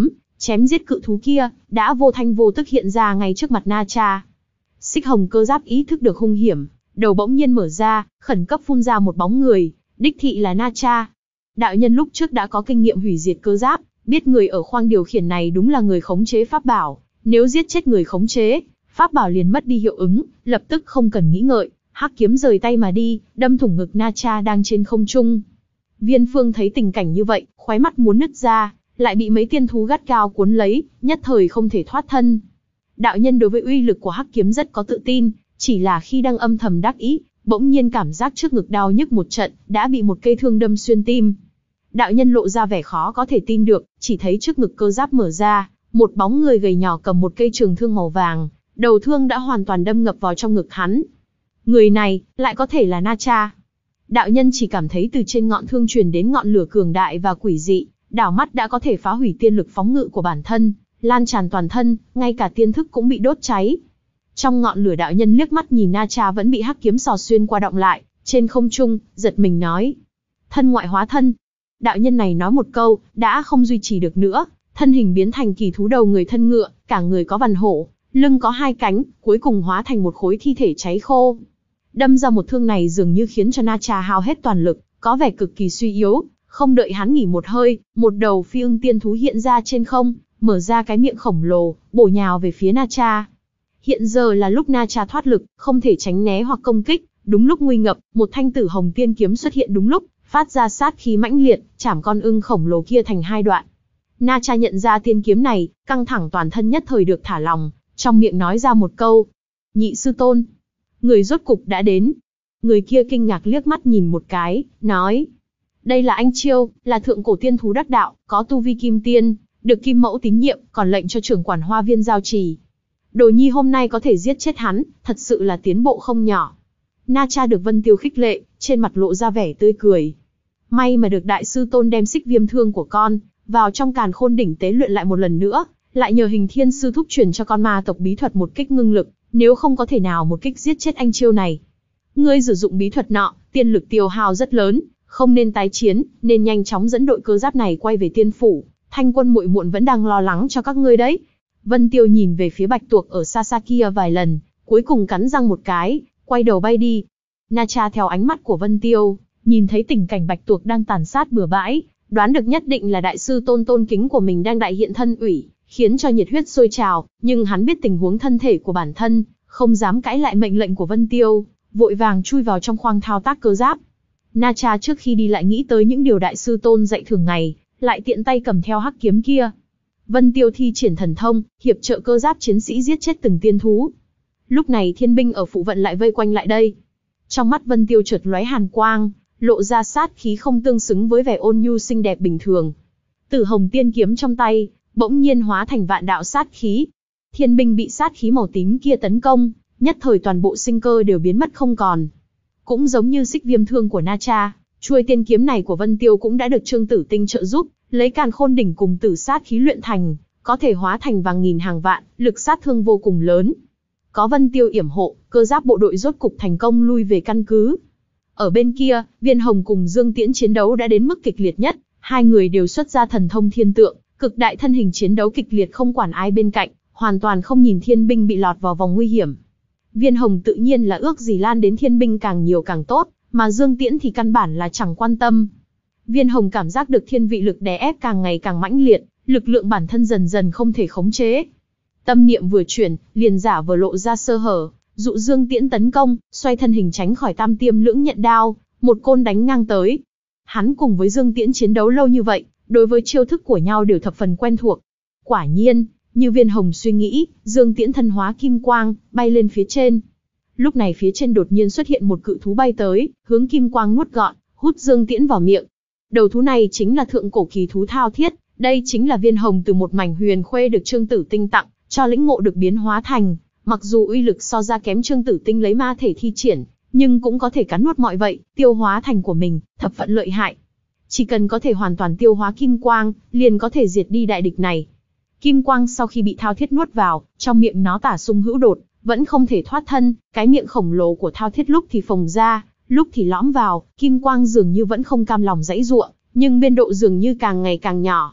chém giết cự thú kia, đã vô thanh vô tức hiện ra ngay trước mặt Na Cha. Xích hồng cơ giáp ý thức được hung hiểm, đầu bỗng nhiên mở ra, khẩn cấp phun ra một bóng người, đích thị là Na Cha. Đạo nhân lúc trước đã có kinh nghiệm hủy diệt cơ giáp, biết người ở khoang điều khiển này đúng là người khống chế pháp bảo, nếu giết chết người khống chế, pháp bảo liền mất đi hiệu ứng, lập tức không cần nghĩ ngợi, hắc kiếm rời tay mà đi, đâm thủng ngực Na Cha đang trên không trung. Viên Phương thấy tình cảnh như vậy, khóe mắt muốn nứt ra, lại bị mấy tiên thú gắt gao cuốn lấy, nhất thời không thể thoát thân. Đạo nhân đối với uy lực của hắc kiếm rất có tự tin, chỉ là khi đang âm thầm đắc ý, bỗng nhiên cảm giác trước ngực đau nhức một trận, đã bị một cây thương đâm xuyên tim. Đạo nhân lộ ra vẻ khó có thể tin được, chỉ thấy trước ngực cơ giáp mở ra, một bóng người gầy nhỏ cầm một cây trường thương màu vàng, đầu thương đã hoàn toàn đâm ngập vào trong ngực hắn. Người này, lại có thể là Na Cha. Đạo nhân chỉ cảm thấy từ trên ngọn thương truyền đến ngọn lửa cường đại và quỷ dị, đảo mắt đã có thể phá hủy tiên lực phóng ngự của bản thân, lan tràn toàn thân, ngay cả tiên thức cũng bị đốt cháy. Trong ngọn lửa đạo nhân liếc mắt nhìn Na Cha vẫn bị hắc kiếm sò xuyên qua động lại, trên không trung, giật mình nói. Thân ngoại hóa thân. Đạo nhân này nói một câu, đã không duy trì được nữa, thân hình biến thành kỳ thú đầu người thân ngựa, cả người có vằn hổ, lưng có hai cánh, cuối cùng hóa thành một khối thi thể cháy khô. Đâm ra một thương này dường như khiến cho Na Cha hao hết toàn lực, có vẻ cực kỳ suy yếu, không đợi hắn nghỉ một hơi, một đầu phi ưng tiên thú hiện ra trên không, mở ra cái miệng khổng lồ, bổ nhào về phía Na Cha. Hiện giờ là lúc Na Cha thoát lực, không thể tránh né hoặc công kích, đúng lúc nguy ngập, một thanh tử hồng tiên kiếm xuất hiện đúng lúc, phát ra sát khí mãnh liệt, chảm con ưng khổng lồ kia thành hai đoạn. Na Cha nhận ra tiên kiếm này, căng thẳng toàn thân nhất thời được thả lòng, trong miệng nói ra một câu. Nhị sư tôn. Người rốt cục đã đến. Người kia kinh ngạc liếc mắt nhìn một cái, nói. Đây là anh Chiêu, là thượng cổ tiên thú đắc đạo, có tu vi kim tiên, được kim mẫu tín nhiệm, còn lệnh cho trưởng quản hoa viên giao trì. Đồ nhi hôm nay có thể giết chết hắn, thật sự là tiến bộ không nhỏ. Na Cha được Vân Tiêu khích lệ, trên mặt lộ ra vẻ tươi cười. May mà được đại sư tôn đem xích viêm thương của con vào trong càn khôn đỉnh tế luyện lại một lần nữa, lại nhờ hình thiên sư thúc truyền cho con ma tộc bí thuật một kích ngưng lực, nếu không có thể nào một kích giết chết anh Chiêu này. Ngươi sử dụng bí thuật nọ, tiên lực tiêu hao rất lớn, không nên tái chiến, nên nhanh chóng dẫn đội cơ giáp này quay về tiên phủ. Thanh quân muội muội vẫn đang lo lắng cho các ngươi đấy. Vân Tiêu nhìn về phía bạch tuộc ở xa xa kia vài lần, cuối cùng cắn răng một cái, quay đầu bay đi. Na Cha theo ánh mắt của Vân Tiêu, nhìn thấy tình cảnh bạch tuộc đang tàn sát bừa bãi, đoán được nhất định là đại sư tôn tôn kính của mình đang đại hiện thân ủy, khiến cho nhiệt huyết sôi trào, nhưng hắn biết tình huống thân thể của bản thân, không dám cãi lại mệnh lệnh của Vân Tiêu, vội vàng chui vào trong khoang thao tác cơ giáp. Na Cha trước khi đi lại nghĩ tới những điều đại sư tôn dạy thường ngày, lại tiện tay cầm theo hắc kiếm kia. Vân Tiêu thi triển thần thông, hiệp trợ cơ giáp chiến sĩ giết chết từng tiên thú. Lúc này thiên binh ở phụ vận lại vây quanh lại đây. Trong mắt Vân Tiêu chợt lóe hàn quang, lộ ra sát khí không tương xứng với vẻ ôn nhu xinh đẹp bình thường. Tử hồng tiên kiếm trong tay, bỗng nhiên hóa thành vạn đạo sát khí. Thiên binh bị sát khí màu tím kia tấn công, nhất thời toàn bộ sinh cơ đều biến mất không còn. Cũng giống như xích viêm thương của Na Cha, chuôi tiên kiếm này của Vân Tiêu cũng đã được Trương Tử Tinh trợ giúp, lấy càn khôn đỉnh cùng tử sát khí luyện thành, có thể hóa thành vàng nghìn hàng vạn, lực sát thương vô cùng lớn. Có Vân Tiêu yểm hộ, cơ giáp bộ đội rốt cục thành công lui về căn cứ. Ở bên kia, Viên Hồng cùng Dương Tiễn chiến đấu đã đến mức kịch liệt nhất, hai người đều xuất ra thần thông thiên tượng, cực đại thân hình chiến đấu kịch liệt không quản ai bên cạnh, hoàn toàn không nhìn thiên binh bị lọt vào vòng nguy hiểm. Viên Hồng tự nhiên là ước gì lan đến thiên binh càng nhiều càng tốt, mà Dương Tiễn thì căn bản là chẳng quan tâm. Viên Hồng cảm giác được thiên vị lực đè ép càng ngày càng mãnh liệt, lực lượng bản thân dần dần không thể khống chế. Tâm niệm vừa chuyển, liền giả vờ lộ ra sơ hở, dụ Dương Tiễn tấn công, xoay thân hình tránh khỏi tam tiêm lưỡng nhận đao, một côn đánh ngang tới. Hắn cùng với Dương Tiễn chiến đấu lâu như vậy, đối với chiêu thức của nhau đều thập phần quen thuộc. Quả nhiên, như Viên Hồng suy nghĩ, Dương Tiễn thân hóa kim quang, bay lên phía trên. Lúc này phía trên đột nhiên xuất hiện một cự thú bay tới, hướng kim quang nuốt gọn, hút Dương Tiễn vào miệng. Đầu thú này chính là thượng cổ kỳ thú Thao Thiết, đây chính là Viên Hồng từ một mảnh huyền khuê được Trương Tử Tinh tặng, cho lĩnh ngộ được biến hóa thành. Mặc dù uy lực so ra kém Trương Tử Tinh lấy ma thể thi triển, nhưng cũng có thể cắn nuốt mọi vậy, tiêu hóa thành của mình, thập phận lợi hại. Chỉ cần có thể hoàn toàn tiêu hóa kim quang, liền có thể diệt đi đại địch này. Kim quang sau khi bị Thao Thiết nuốt vào, trong miệng nó tả sung hữu đột, vẫn không thể thoát thân, cái miệng khổng lồ của Thao Thiết lúc thì phồng ra, lúc thì lõm vào, kim quang dường như vẫn không cam lòng giãy giụa, nhưng biên độ dường như càng ngày càng nhỏ.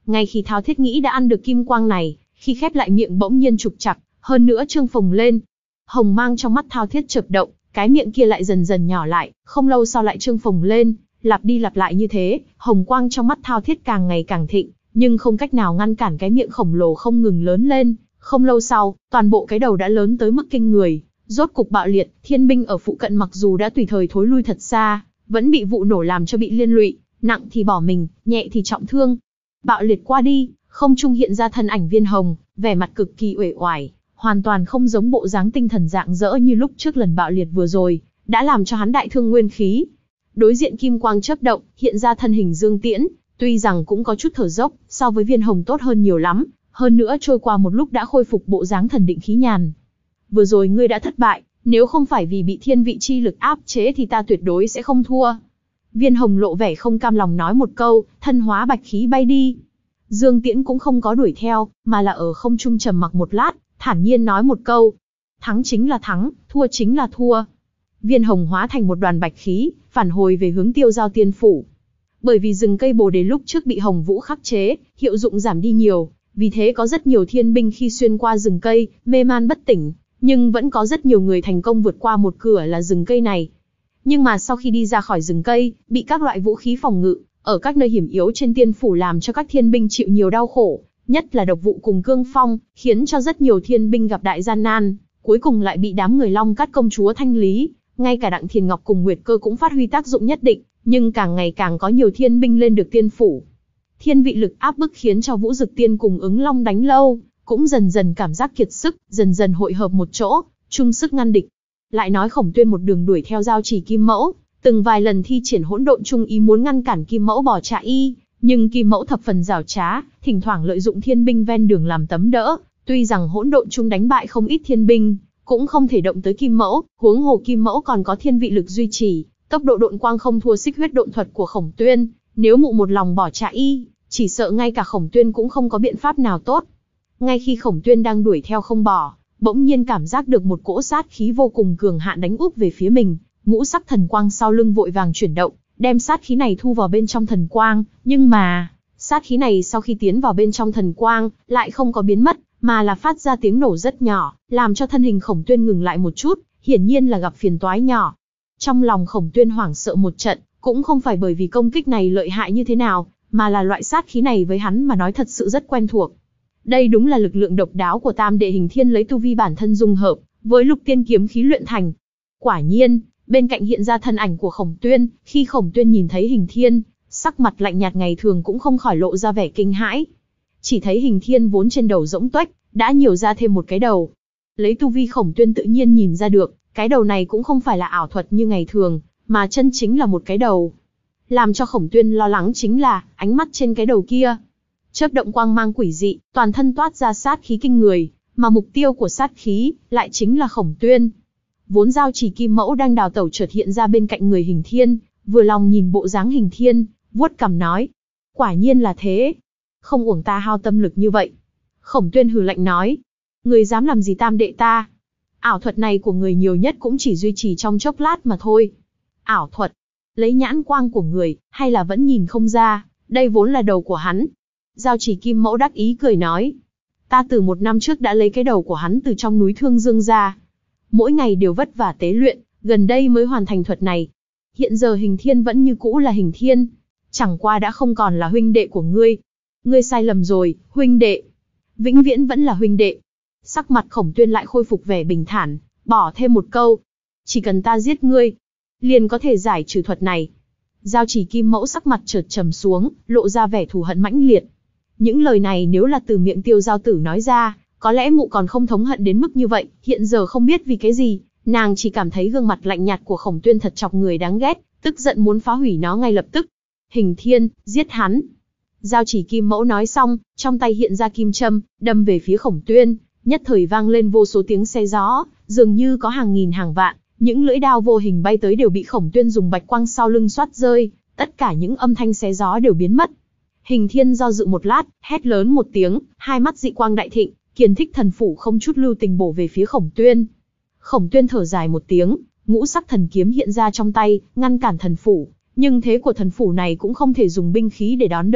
Ngay khi Thao Thiết nghĩ đã ăn được kim quang này, khi khép lại miệng bỗng nhiên trục trặc, hơn nữa trương phồng lên. Hồng mang trong mắt Thao Thiết chợt động, cái miệng kia lại dần dần nhỏ lại, không lâu sau lại trương phồng lên, lặp đi lặp lại như thế, hồng quang trong mắt Thao Thiết càng ngày càng thịnh, nhưng không cách nào ngăn cản cái miệng khổng lồ không ngừng lớn lên. Không lâu sau, toàn bộ cái đầu đã lớn tới mức kinh người, rốt cục bạo liệt. Thiên binh ở phụ cận mặc dù đã tùy thời thối lui thật xa, vẫn bị vụ nổ làm cho bị liên lụy, nặng thì bỏ mình, nhẹ thì trọng thương. Bạo liệt qua đi, không trung hiện ra thân ảnh Viên Hồng, vẻ mặt cực kỳ uể oải, hoàn toàn không giống bộ dáng tinh thần rạng rỡ như lúc trước lần bạo liệt vừa rồi, đã làm cho hắn đại thương nguyên khí. Đối diện kim quang chớp động, hiện ra thân hình Dương Tiễn, tuy rằng cũng có chút thở dốc, so với Viên Hồng tốt hơn nhiều lắm, hơn nữa trôi qua một lúc đã khôi phục bộ dáng thần định khí nhàn. Vừa rồi ngươi đã thất bại, nếu không phải vì bị thiên vị chi lực áp chế thì ta tuyệt đối sẽ không thua. Viên Hồng lộ vẻ không cam lòng nói một câu, thân hóa bạch khí bay đi. Dương Tiễn cũng không có đuổi theo, mà là ở không trung trầm mặc một lát, thản nhiên nói một câu. Thắng chính là thắng, thua chính là thua. Viên Hồng hóa thành một đoàn bạch khí, phản hồi về hướng Tiêu Giao Tiên Phủ. Bởi vì rừng cây bồ đề lúc trước bị Hồng Vũ khắc chế, hiệu dụng giảm đi nhiều, vì thế có rất nhiều thiên binh khi xuyên qua rừng cây, mê man bất tỉnh, nhưng vẫn có rất nhiều người thành công vượt qua một cửa là rừng cây này. Nhưng mà sau khi đi ra khỏi rừng cây, bị các loại vũ khí phòng ngự, ở các nơi hiểm yếu trên tiên phủ làm cho các thiên binh chịu nhiều đau khổ, nhất là độc vụ cùng cương phong, khiến cho rất nhiều thiên binh gặp đại gian nan, cuối cùng lại bị đám người Long Cát công chúa thanh lý. Ngay cả Đặng Thiền Ngọc cùng Nguyệt Cơ cũng phát huy tác dụng nhất định, nhưng càng ngày càng có nhiều thiên binh lên được tiên phủ. Thiên vị lực áp bức khiến cho Vũ Dực Tiên cùng Ứng Long đánh lâu, cũng dần dần cảm giác kiệt sức, dần dần hội hợp một chỗ, chung sức ngăn địch. Lại nói Khổng Tuyên một đường đuổi theo giao chỉ Kim Mẫu, từng vài lần thi triển hỗn độn trung ý muốn ngăn cản Kim Mẫu bỏ chạy, nhưng Kim Mẫu thập phần giảo trá, thỉnh thoảng lợi dụng thiên binh ven đường làm tấm đỡ. Tuy rằng hỗn độn trung đánh bại không ít thiên binh, cũng không thể động tới Kim Mẫu, huống hồ Kim Mẫu còn có thiên vị lực duy trì, tốc độ độn quang không thua xích huyết độn thuật của Khổng Tuyên. Nếu mụ một lòng bỏ chạy, chỉ sợ ngay cả Khổng Tuyên cũng không có biện pháp nào tốt. Ngay khi Khổng Tuyên đang đuổi theo không bỏ, bỗng nhiên cảm giác được một cỗ sát khí vô cùng cường hạn đánh úp về phía mình, ngũ sắc thần quang sau lưng vội vàng chuyển động, đem sát khí này thu vào bên trong thần quang, nhưng mà, sát khí này sau khi tiến vào bên trong thần quang, lại không có biến mất, mà là phát ra tiếng nổ rất nhỏ, làm cho thân hình Khổng Tuyên ngừng lại một chút, hiển nhiên là gặp phiền toái nhỏ. Trong lòng Khổng Tuyên hoảng sợ một trận, cũng không phải bởi vì công kích này lợi hại như thế nào, mà là loại sát khí này với hắn mà nói thật sự rất quen thuộc. Đây đúng là lực lượng độc đáo của Tam Đệ Hình Thiên lấy tu vi bản thân dung hợp với Lục Tiên kiếm khí luyện thành. Quả nhiên, bên cạnh hiện ra thân ảnh của Khổng Tuyên, khi Khổng Tuyên nhìn thấy Hình Thiên, sắc mặt lạnh nhạt ngày thường cũng không khỏi lộ ra vẻ kinh hãi. Chỉ thấy Hình Thiên vốn trên đầu rỗng tuếch, đã nhiều ra thêm một cái đầu. Lấy tu vi Khổng Tuyên tự nhiên nhìn ra được, cái đầu này cũng không phải là ảo thuật như ngày thường, mà chân chính là một cái đầu. Làm cho Khổng Tuyên lo lắng chính là, ánh mắt trên cái đầu kia chớp động quang mang quỷ dị, toàn thân toát ra sát khí kinh người, mà mục tiêu của sát khí lại chính là Khổng Tuyên. Vốn giao chỉ Kim Mẫu đang đào tẩu chợt hiện ra bên cạnh người Hình Thiên, vừa lòng nhìn bộ dáng Hình Thiên, vuốt cằm nói: quả nhiên là thế, không uổng ta hao tâm lực như vậy. Khổng Tuyên hừ lạnh nói: người dám làm gì Tam đệ ta? Ảo thuật này của người nhiều nhất cũng chỉ duy trì trong chốc lát mà thôi. Ảo thuật? Lấy nhãn quang của người, hay là vẫn nhìn không ra, đây vốn là đầu của hắn. Giao chỉ Kim Mẫu đắc ý cười nói: ta từ một năm trước đã lấy cái đầu của hắn từ trong núi Thương Dương ra. Mỗi ngày đều vất vả tế luyện, gần đây mới hoàn thành thuật này. Hiện giờ Hình Thiên vẫn như cũ là Hình Thiên, chẳng qua đã không còn là huynh đệ của ngươi. Ngươi sai lầm rồi, huynh đệ. Vĩnh viễn vẫn là huynh đệ. Sắc mặt Khổng Tuyên lại khôi phục vẻ bình thản, bỏ thêm một câu: chỉ cần ta giết ngươi, liền có thể giải trừ thuật này. Giao chỉ Kim Mẫu sắc mặt chợt trầm xuống, lộ ra vẻ thù hận mãnh liệt. Những lời này nếu là từ miệng Tiêu Giao Tử nói ra, có lẽ mụ còn không thống hận đến mức như vậy. Hiện giờ không biết vì cái gì, nàng chỉ cảm thấy gương mặt lạnh nhạt của Khổng Tuyên thật chọc người đáng ghét, tức giận muốn phá hủy nó ngay lập tức. Hình Thiên, giết hắn. Giao chỉ Kim Mẫu nói xong, trong tay hiện ra kim châm, đâm về phía Khổng Tuyên, nhất thời vang lên vô số tiếng xe gió, dường như có hàng nghìn hàng vạn, những lưỡi đao vô hình bay tới đều bị Khổng Tuyên dùng bạch quang sau lưng xoát rơi, tất cả những âm thanh xé gió đều biến mất. Hình Thiên do dự một lát, hét lớn một tiếng, hai mắt dị quang đại thịnh, Kiền Thích Thần Phủ không chút lưu tình bổ về phía Khổng Tuyên. Khổng Tuyên thở dài một tiếng, ngũ sắc thần kiếm hiện ra trong tay, ngăn cản thần phủ, nhưng thế của thần phủ này cũng không thể dùng binh khí để đón đỡ,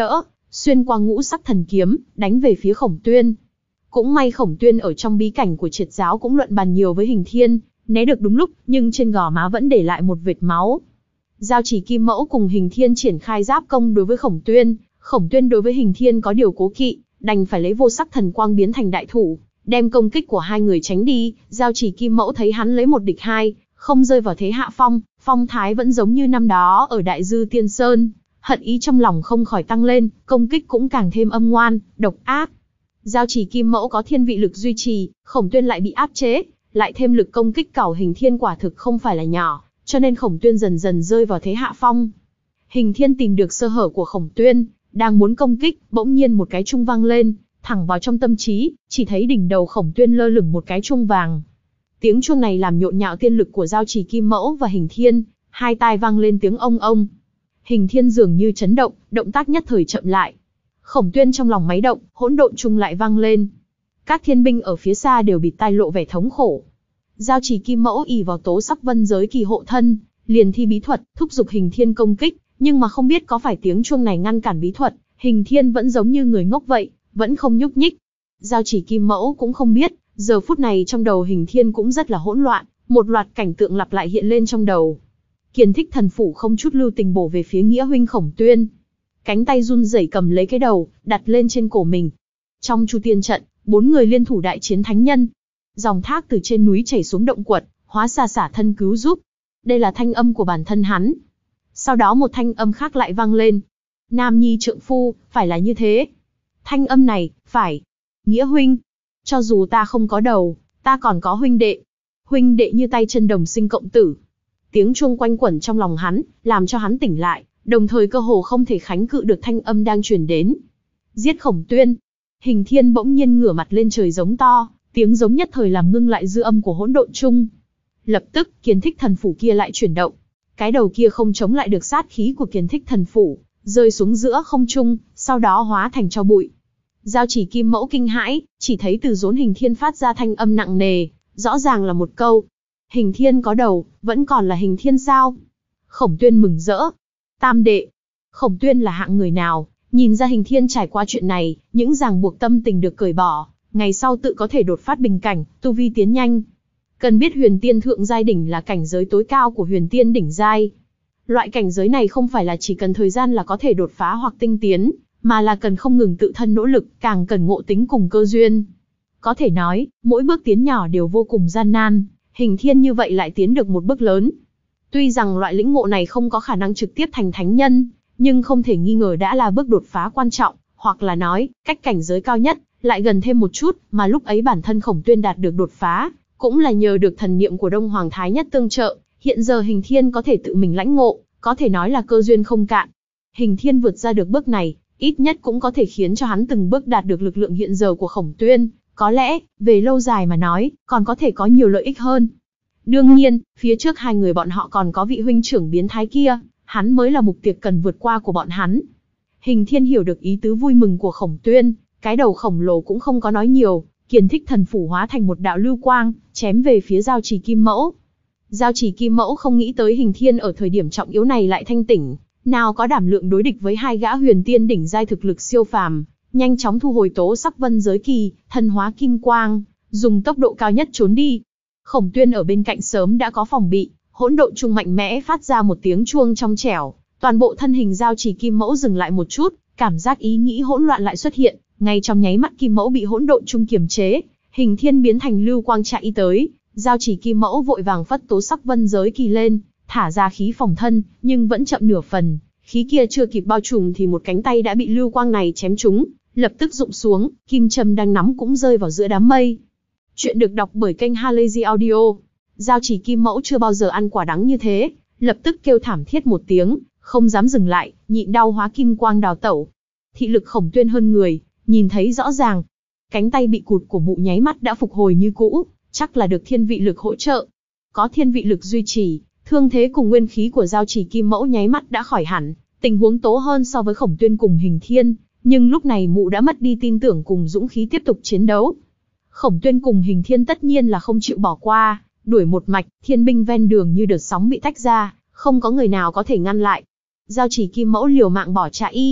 xuyên qua ngũ sắc thần kiếm, đánh về phía Khổng Tuyên. Cũng may Khổng Tuyên ở trong bí cảnh của Triệt giáo cũng luận bàn nhiều với Hình Thiên, né được đúng lúc, nhưng trên gò má vẫn để lại một vệt máu. Giao Chỉ Kim Mẫu cùng Hình Thiên triển khai giáp công đối với Khổng Tuyên, Khổng Tuyên đối với Hình Thiên có điều cố kỵ, đành phải lấy vô sắc thần quang biến thành đại thủ, đem công kích của hai người tránh đi. Giao Chỉ Kim Mẫu thấy hắn lấy một địch hai, không rơi vào thế hạ phong, phong thái vẫn giống như năm đó ở Đại Dư Tiên Sơn, hận ý trong lòng không khỏi tăng lên, công kích cũng càng thêm âm ngoan, độc ác. Giao Chỉ Kim Mẫu có thiên vị lực duy trì, Khổng Tuyên lại bị áp chế, lại thêm lực công kích cảo Hình Thiên quả thực không phải là nhỏ, cho nên Khổng Tuyên dần dần rơi vào thế hạ phong. Hình Thiên tìm được sơ hở của Khổng Tuyên, đang muốn công kích, bỗng nhiên một cái chuông vang lên, thẳng vào trong tâm trí, chỉ thấy đỉnh đầu Khổng Tuyên lơ lửng một cái chuông vàng. Tiếng chuông này làm nhộn nhạo tiên lực của Giao Chỉ Kim Mẫu và Hình Thiên, hai tai vang lên tiếng ông ông. Hình Thiên dường như chấn động, động tác nhất thời chậm lại. Khổng Tuyên trong lòng máy động, hỗn độn chung lại vang lên. Các thiên binh ở phía xa đều bịt tai lộ vẻ thống khổ. Giao Chỉ Kim Mẫu ỷ vào tố sắc vân giới kỳ hộ thân, liền thi bí thuật, thúc giục Hình Thiên công kích, nhưng mà không biết có phải tiếng chuông này ngăn cản bí thuật, Hình Thiên vẫn giống như người ngốc vậy, vẫn không nhúc nhích. Giao Chỉ Kim Mẫu cũng không biết, giờ phút này trong đầu Hình Thiên cũng rất là hỗn loạn, một loạt cảnh tượng lặp lại hiện lên trong đầu. Kiền Thích Thần Phủ không chút lưu tình bổ về phía nghĩa huynh Khổng Tuyên. Cánh tay run rẩy cầm lấy cái đầu, đặt lên trên cổ mình. Trong Chu Tiên trận, bốn người liên thủ đại chiến thánh nhân. Dòng thác từ trên núi chảy xuống động quật, hóa ra xả thân cứu giúp. Đây là thanh âm của bản thân hắn. Sau đó một thanh âm khác lại vang lên. Nam nhi trượng phu, phải là như thế. Thanh âm này, phải. Nghĩa huynh. Cho dù ta không có đầu, ta còn có huynh đệ. Huynh đệ như tay chân đồng sinh cộng tử. Tiếng chuông quanh quẩn trong lòng hắn, làm cho hắn tỉnh lại, đồng thời cơ hồ không thể kháng cự được thanh âm đang truyền đến. Giết Khổng Tuyên. Hình Thiên bỗng nhiên ngửa mặt lên trời giống to, tiếng giống nhất thời làm ngưng lại dư âm của hỗn độn chung. Lập tức, Kiền Thích Thần Phủ kia lại chuyển động. Cái đầu kia không chống lại được sát khí của Kiền Thích Thần Phủ, rơi xuống giữa không trung, sau đó hóa thành tro bụi. Giao Chỉ Kim Mẫu kinh hãi, chỉ thấy từ rốn Hình Thiên phát ra thanh âm nặng nề, rõ ràng là một câu. Hình Thiên có đầu, vẫn còn là Hình Thiên sao? Khổng Tuyên mừng rỡ. Tam đệ. Khổng Tuyên là hạng người nào? Nhìn ra Hình Thiên trải qua chuyện này, những ràng buộc tâm tình được cởi bỏ, ngày sau tự có thể đột phát bình cảnh, tu vi tiến nhanh. Cần biết Huyền Tiên Thượng Giai Đỉnh là cảnh giới tối cao của Huyền Tiên Đỉnh Giai. Loại cảnh giới này không phải là chỉ cần thời gian là có thể đột phá hoặc tinh tiến, mà là cần không ngừng tự thân nỗ lực, càng cần ngộ tính cùng cơ duyên. Có thể nói, mỗi bước tiến nhỏ đều vô cùng gian nan, Hình Thiên như vậy lại tiến được một bước lớn. Tuy rằng loại lĩnh ngộ này không có khả năng trực tiếp thành thánh nhân, nhưng không thể nghi ngờ đã là bước đột phá quan trọng, hoặc là nói, cách cảnh giới cao nhất, lại gần thêm một chút, mà lúc ấy bản thân Khổng Tuyên đạt được đột phá, cũng là nhờ được thần niệm của Đông Hoàng Thái Nhất tương trợ, hiện giờ Hình Thiên có thể tự mình lãnh ngộ, có thể nói là cơ duyên không cạn. Hình Thiên vượt ra được bước này, ít nhất cũng có thể khiến cho hắn từng bước đạt được lực lượng hiện giờ của Khổng Tuyên, có lẽ, về lâu dài mà nói, còn có thể có nhiều lợi ích hơn. Đương nhiên, phía trước hai người bọn họ còn có vị huynh trưởng biến thái kia, hắn mới là mục tiêu cần vượt qua của bọn hắn. Hình Thiên hiểu được ý tứ vui mừng của Khổng Tuyên, cái đầu khổng lồ cũng không có nói nhiều, Kiền Thích Thần Phủ hóa thành một đạo lưu quang, chém về phía Giao Chỉ Kim Mẫu. Giao Chỉ Kim Mẫu không nghĩ tới Hình Thiên ở thời điểm trọng yếu này lại thanh tỉnh, nào có đảm lượng đối địch với hai gã Huyền Tiên đỉnh giai thực lực siêu phàm, nhanh chóng thu hồi tố sắc vân giới kỳ, thân hóa kim quang, dùng tốc độ cao nhất trốn đi. Khổng Tuyên ở bên cạnh sớm đã có phòng bị, hỗn độn chung mạnh mẽ phát ra một tiếng chuông trong trẻo, toàn bộ thân hình Giao Chỉ Kim Mẫu dừng lại một chút, cảm giác ý nghĩ hỗn loạn lại xuất hiện, ngay trong nháy mắt Kim Mẫu bị hỗn độn chung kiềm chế, Hình Thiên biến thành lưu quang chạy tới, Giao Chỉ Kim Mẫu vội vàng phất tố sắc vân giới kỳ lên, thả ra khí phòng thân, nhưng vẫn chậm nửa phần, khí kia chưa kịp bao trùm thì một cánh tay đã bị lưu quang này chém trúng, lập tức rụng xuống, kim châm đang nắm cũng rơi vào giữa đám mây. Chuyện được đọc bởi kênh Halazy Audio. Giao Chỉ Kim Mẫu chưa bao giờ ăn quả đắng như thế, lập tức kêu thảm thiết một tiếng, không dám dừng lại, nhịn đau hóa kim quang đào tẩu. Thị lực Khổng Tuyên hơn người, nhìn thấy rõ ràng, cánh tay bị cụt của mụ nháy mắt đã phục hồi như cũ, chắc là được thiên vị lực hỗ trợ. Có thiên vị lực duy trì, thương thế cùng nguyên khí của Giao Chỉ Kim Mẫu nháy mắt đã khỏi hẳn, tình huống tố hơn so với Khổng Tuyên cùng Hình Thiên, nhưng lúc này mụ đã mất đi tin tưởng cùng dũng khí tiếp tục chiến đấu. Khổng Tuyên cùng Hình Thiên tất nhiên là không chịu bỏ qua, đuổi một mạch, thiên binh ven đường như đợt sóng bị tách ra, không có người nào có thể ngăn lại. Giao Chỉ Kim Mẫu liều mạng bỏ chạy y,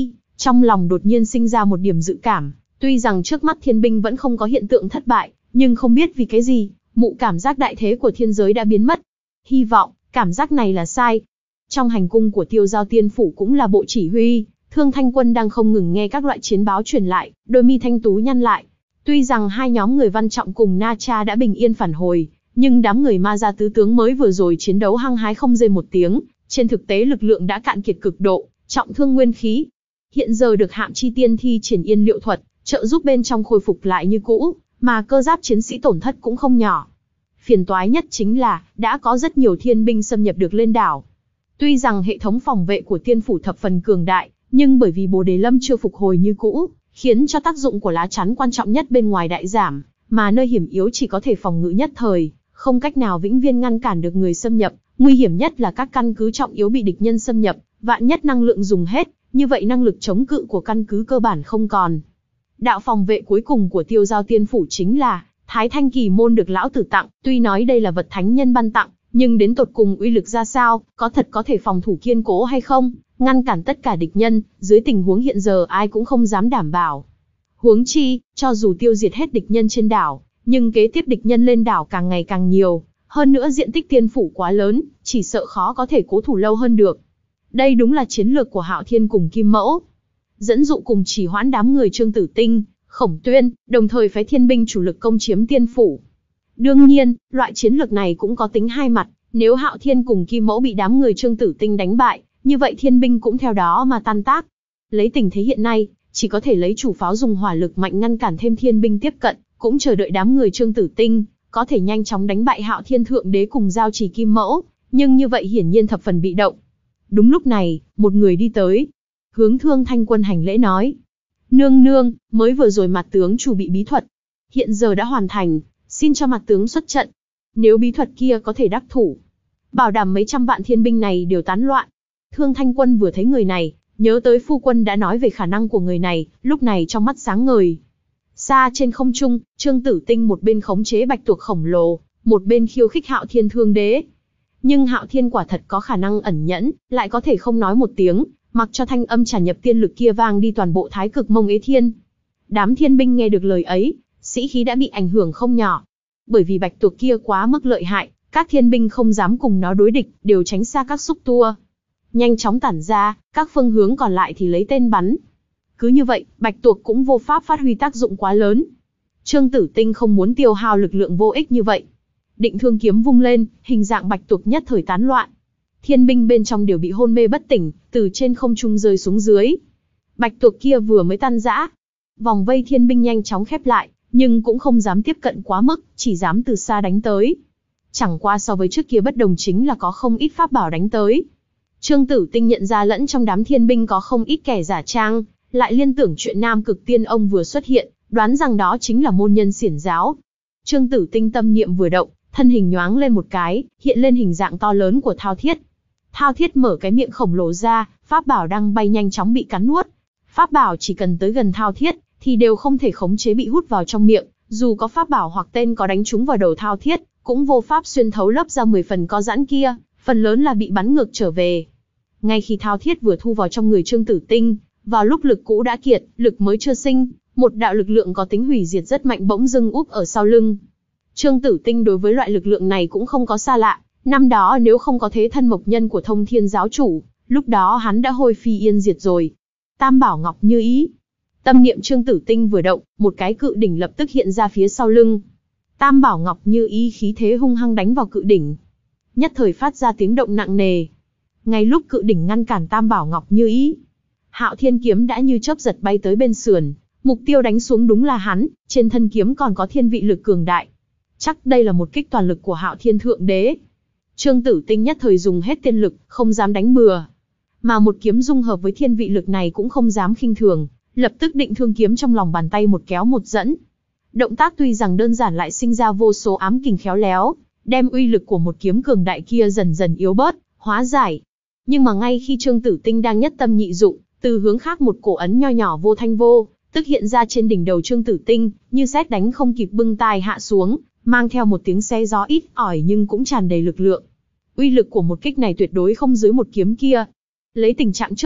Trong lòng đột nhiên sinh ra một điểm dự cảm, tuy rằng trước mắt thiên binh vẫn không có hiện tượng thất bại, nhưng không biết vì cái gì, mụ cảm giác đại thế của thiên giới đã biến mất. Hy vọng, cảm giác này là sai. Trong hành cung của Tiêu Giao Tiên Phủ cũng là bộ chỉ huy, Thương Thanh Quân đang không ngừng nghe các loại chiến báo truyền lại, đôi mi thanh tú nhăn lại. Tuy rằng hai nhóm người Văn Trọng cùng Na Cha đã bình yên phản hồi, nhưng đám người Ma Gia tứ tướng mới vừa rồi chiến đấu hăng hái không rên một tiếng, trên thực tế lực lượng đã cạn kiệt cực độ, trọng thương nguyên khí. Hiện giờ được Hạm Chi Tiên thi triển yên liệu thuật, trợ giúp bên trong khôi phục lại như cũ, mà cơ giáp chiến sĩ tổn thất cũng không nhỏ. Phiền toái nhất chính là, đã có rất nhiều thiên binh xâm nhập được lên đảo. Tuy rằng hệ thống phòng vệ của tiên phủ thập phần cường đại, nhưng bởi vì Bồ Đề Lâm chưa phục hồi như cũ, khiến cho tác dụng của lá chắn quan trọng nhất bên ngoài đại giảm, mà nơi hiểm yếu chỉ có thể phòng ngự nhất thời, không cách nào vĩnh viễn ngăn cản được người xâm nhập. Nguy hiểm nhất là các căn cứ trọng yếu bị địch nhân xâm nhập, vạn nhất năng lượng dùng hết, như vậy năng lực chống cự của căn cứ cơ bản không còn. Đạo phòng vệ cuối cùng của Tiêu Giao Tiên Phủ chính là Thái Thanh Kỳ Môn được lão tử tặng, tuy nói đây là vật thánh nhân ban tặng, nhưng đến tột cùng uy lực ra sao, có thật có thể phòng thủ kiên cố hay không, ngăn cản tất cả địch nhân, dưới tình huống hiện giờ ai cũng không dám đảm bảo. Huống chi, cho dù tiêu diệt hết địch nhân trên đảo, nhưng kế tiếp địch nhân lên đảo càng ngày càng nhiều, hơn nữa diện tích tiên phủ quá lớn, chỉ sợ khó có thể cố thủ lâu hơn được. Đây đúng là chiến lược của Hạo Thiên cùng Kim Mẫu. Dẫn dụ cùng chỉ hoãn đám người Trương Tử Tinh, Khổng Tuyên, đồng thời phái thiên binh chủ lực công chiếm tiên phủ. Đương nhiên, loại chiến lược này cũng có tính hai mặt, nếu Hạo Thiên cùng Kim Mẫu bị đám người Trương Tử Tinh đánh bại, như vậy thiên binh cũng theo đó mà tan tác. Lấy tình thế hiện nay, chỉ có thể lấy chủ pháo dùng hỏa lực mạnh ngăn cản thêm thiên binh tiếp cận, cũng chờ đợi đám người Trương Tử Tinh có thể nhanh chóng đánh bại Hạo Thiên Thượng Đế cùng giao trì Kim Mẫu, nhưng như vậy hiển nhiên thập phần bị động. Đúng lúc này, một người đi tới, hướng Thương Thanh Quân hành lễ nói: "Nương nương, mới vừa rồi mặt tướng chủ bị bí thuật, hiện giờ đã hoàn thành, xin cho mặt tướng xuất trận. Nếu bí thuật kia có thể đắc thủ, bảo đảm mấy trăm vạn thiên binh này đều tán loạn." Thương Thanh Quân vừa thấy người này, nhớ tới phu quân đã nói về khả năng của người này, lúc này trong mắt sáng ngời. Xa trên không trung, Trương Tử Tinh một bên khống chế bạch tuộc khổng lồ, một bên khiêu khích Hạo Thiên Thương Đế. Nhưng Hạo Thiên quả thật có khả năng ẩn nhẫn, lại có thể không nói một tiếng, mặc cho thanh âm tràn nhập tiên lực kia vang đi toàn bộ Thái Cực Mông Ế Thiên. Đám thiên binh nghe được lời ấy, sĩ khí đã bị ảnh hưởng không nhỏ. Bởi vì bạch tuộc kia quá mức lợi hại, các thiên binh không dám cùng nó đối địch, đều tránh xa các xúc tua. Nhanh chóng tản ra, các phương hướng còn lại thì lấy tên bắn. Cứ như vậy, bạch tuộc cũng vô pháp phát huy tác dụng quá lớn. Trương Tử Tinh không muốn tiêu hao lực lượng vô ích như vậy. Định Thương kiếm vung lên, hình dạng bạch tuộc nhất thời tán loạn. Thiên binh bên trong đều bị hôn mê bất tỉnh, từ trên không trung rơi xuống dưới. Bạch tuộc kia vừa mới tan rã, vòng vây thiên binh nhanh chóng khép lại, nhưng cũng không dám tiếp cận quá mức, chỉ dám từ xa đánh tới. Chẳng qua so với trước kia bất đồng chính là có không ít pháp bảo đánh tới. Trương Tử Tinh nhận ra lẫn trong đám thiên binh có không ít kẻ giả trang, lại liên tưởng chuyện Nam Cực Tiên Ông vừa xuất hiện, đoán rằng đó chính là môn nhân xiển giáo. Trương Tử Tinh tâm niệm vừa động, thân hình nhoáng lên một cái, hiện lên hình dạng to lớn của Thao Thiết. Thao Thiết mở cái miệng khổng lồ ra, pháp bảo đang bay nhanh chóng bị cắn nuốt. Pháp bảo chỉ cần tới gần Thao Thiết, thì đều không thể khống chế bị hút vào trong miệng, dù có pháp bảo hoặc tên có đánh trúng vào đầu Thao Thiết, cũng vô pháp xuyên thấu lớp da mười phần có giãn kia, phần lớn là bị bắn ngược trở về. Ngay khi Thao Thiết vừa thu vào trong người Trương Tử Tinh, vào lúc lực cũ đã kiệt, lực mới chưa sinh, một đạo lực lượng có tính hủy diệt rất mạnh bỗng dưng úp ở sau lưng. Trương Tử Tinh đối với loại lực lượng này cũng không có xa lạ, năm đó nếu không có thế thân mộc nhân của Thông Thiên giáo chủ, lúc đó hắn đã hôi phi yên diệt rồi. Tam bảo ngọc như ý. Tâm niệm Trương Tử Tinh vừa động, một cái cự đỉnh lập tức hiện ra phía sau lưng. Tam bảo ngọc như ý khí thế hung hăng đánh vào cự đỉnh, nhất thời phát ra tiếng động nặng nề. Ngay lúc cự đỉnh ngăn cản Tam bảo ngọc như ý, Hạo Thiên kiếm đã như chớp giật bay tới bên sườn, mục tiêu đánh xuống đúng là hắn, trên thân kiếm còn có thiên vị lực cường đại. Chắc đây là một kích toàn lực của Hạo Thiên Thượng Đế. Trương Tử Tinh nhất thời dùng hết tiên lực, không dám đánh bừa. Mà một kiếm dung hợp với thiên vị lực này cũng không dám khinh thường, lập tức Định Thương kiếm trong lòng bàn tay một kéo một dẫn. Động tác tuy rằng đơn giản lại sinh ra vô số ám kình khéo léo, đem uy lực của một kiếm cường đại kia dần dần yếu bớt, hóa giải. Nhưng mà ngay khi Trương Tử Tinh đang nhất tâm nhị dụng, từ hướng khác một cổ ấn nho nhỏ vô thanh vô tức hiện ra trên đỉnh đầu Trương Tử Tinh, như sét đánh không kịp bưng tai hạ xuống, mang theo một tiếng xe gió ít ỏi nhưng cũng tràn đầy lực lượng. Uy lực của một kích này tuyệt đối không dưới một kiếm kia. Lấy tình trạng trước mắt,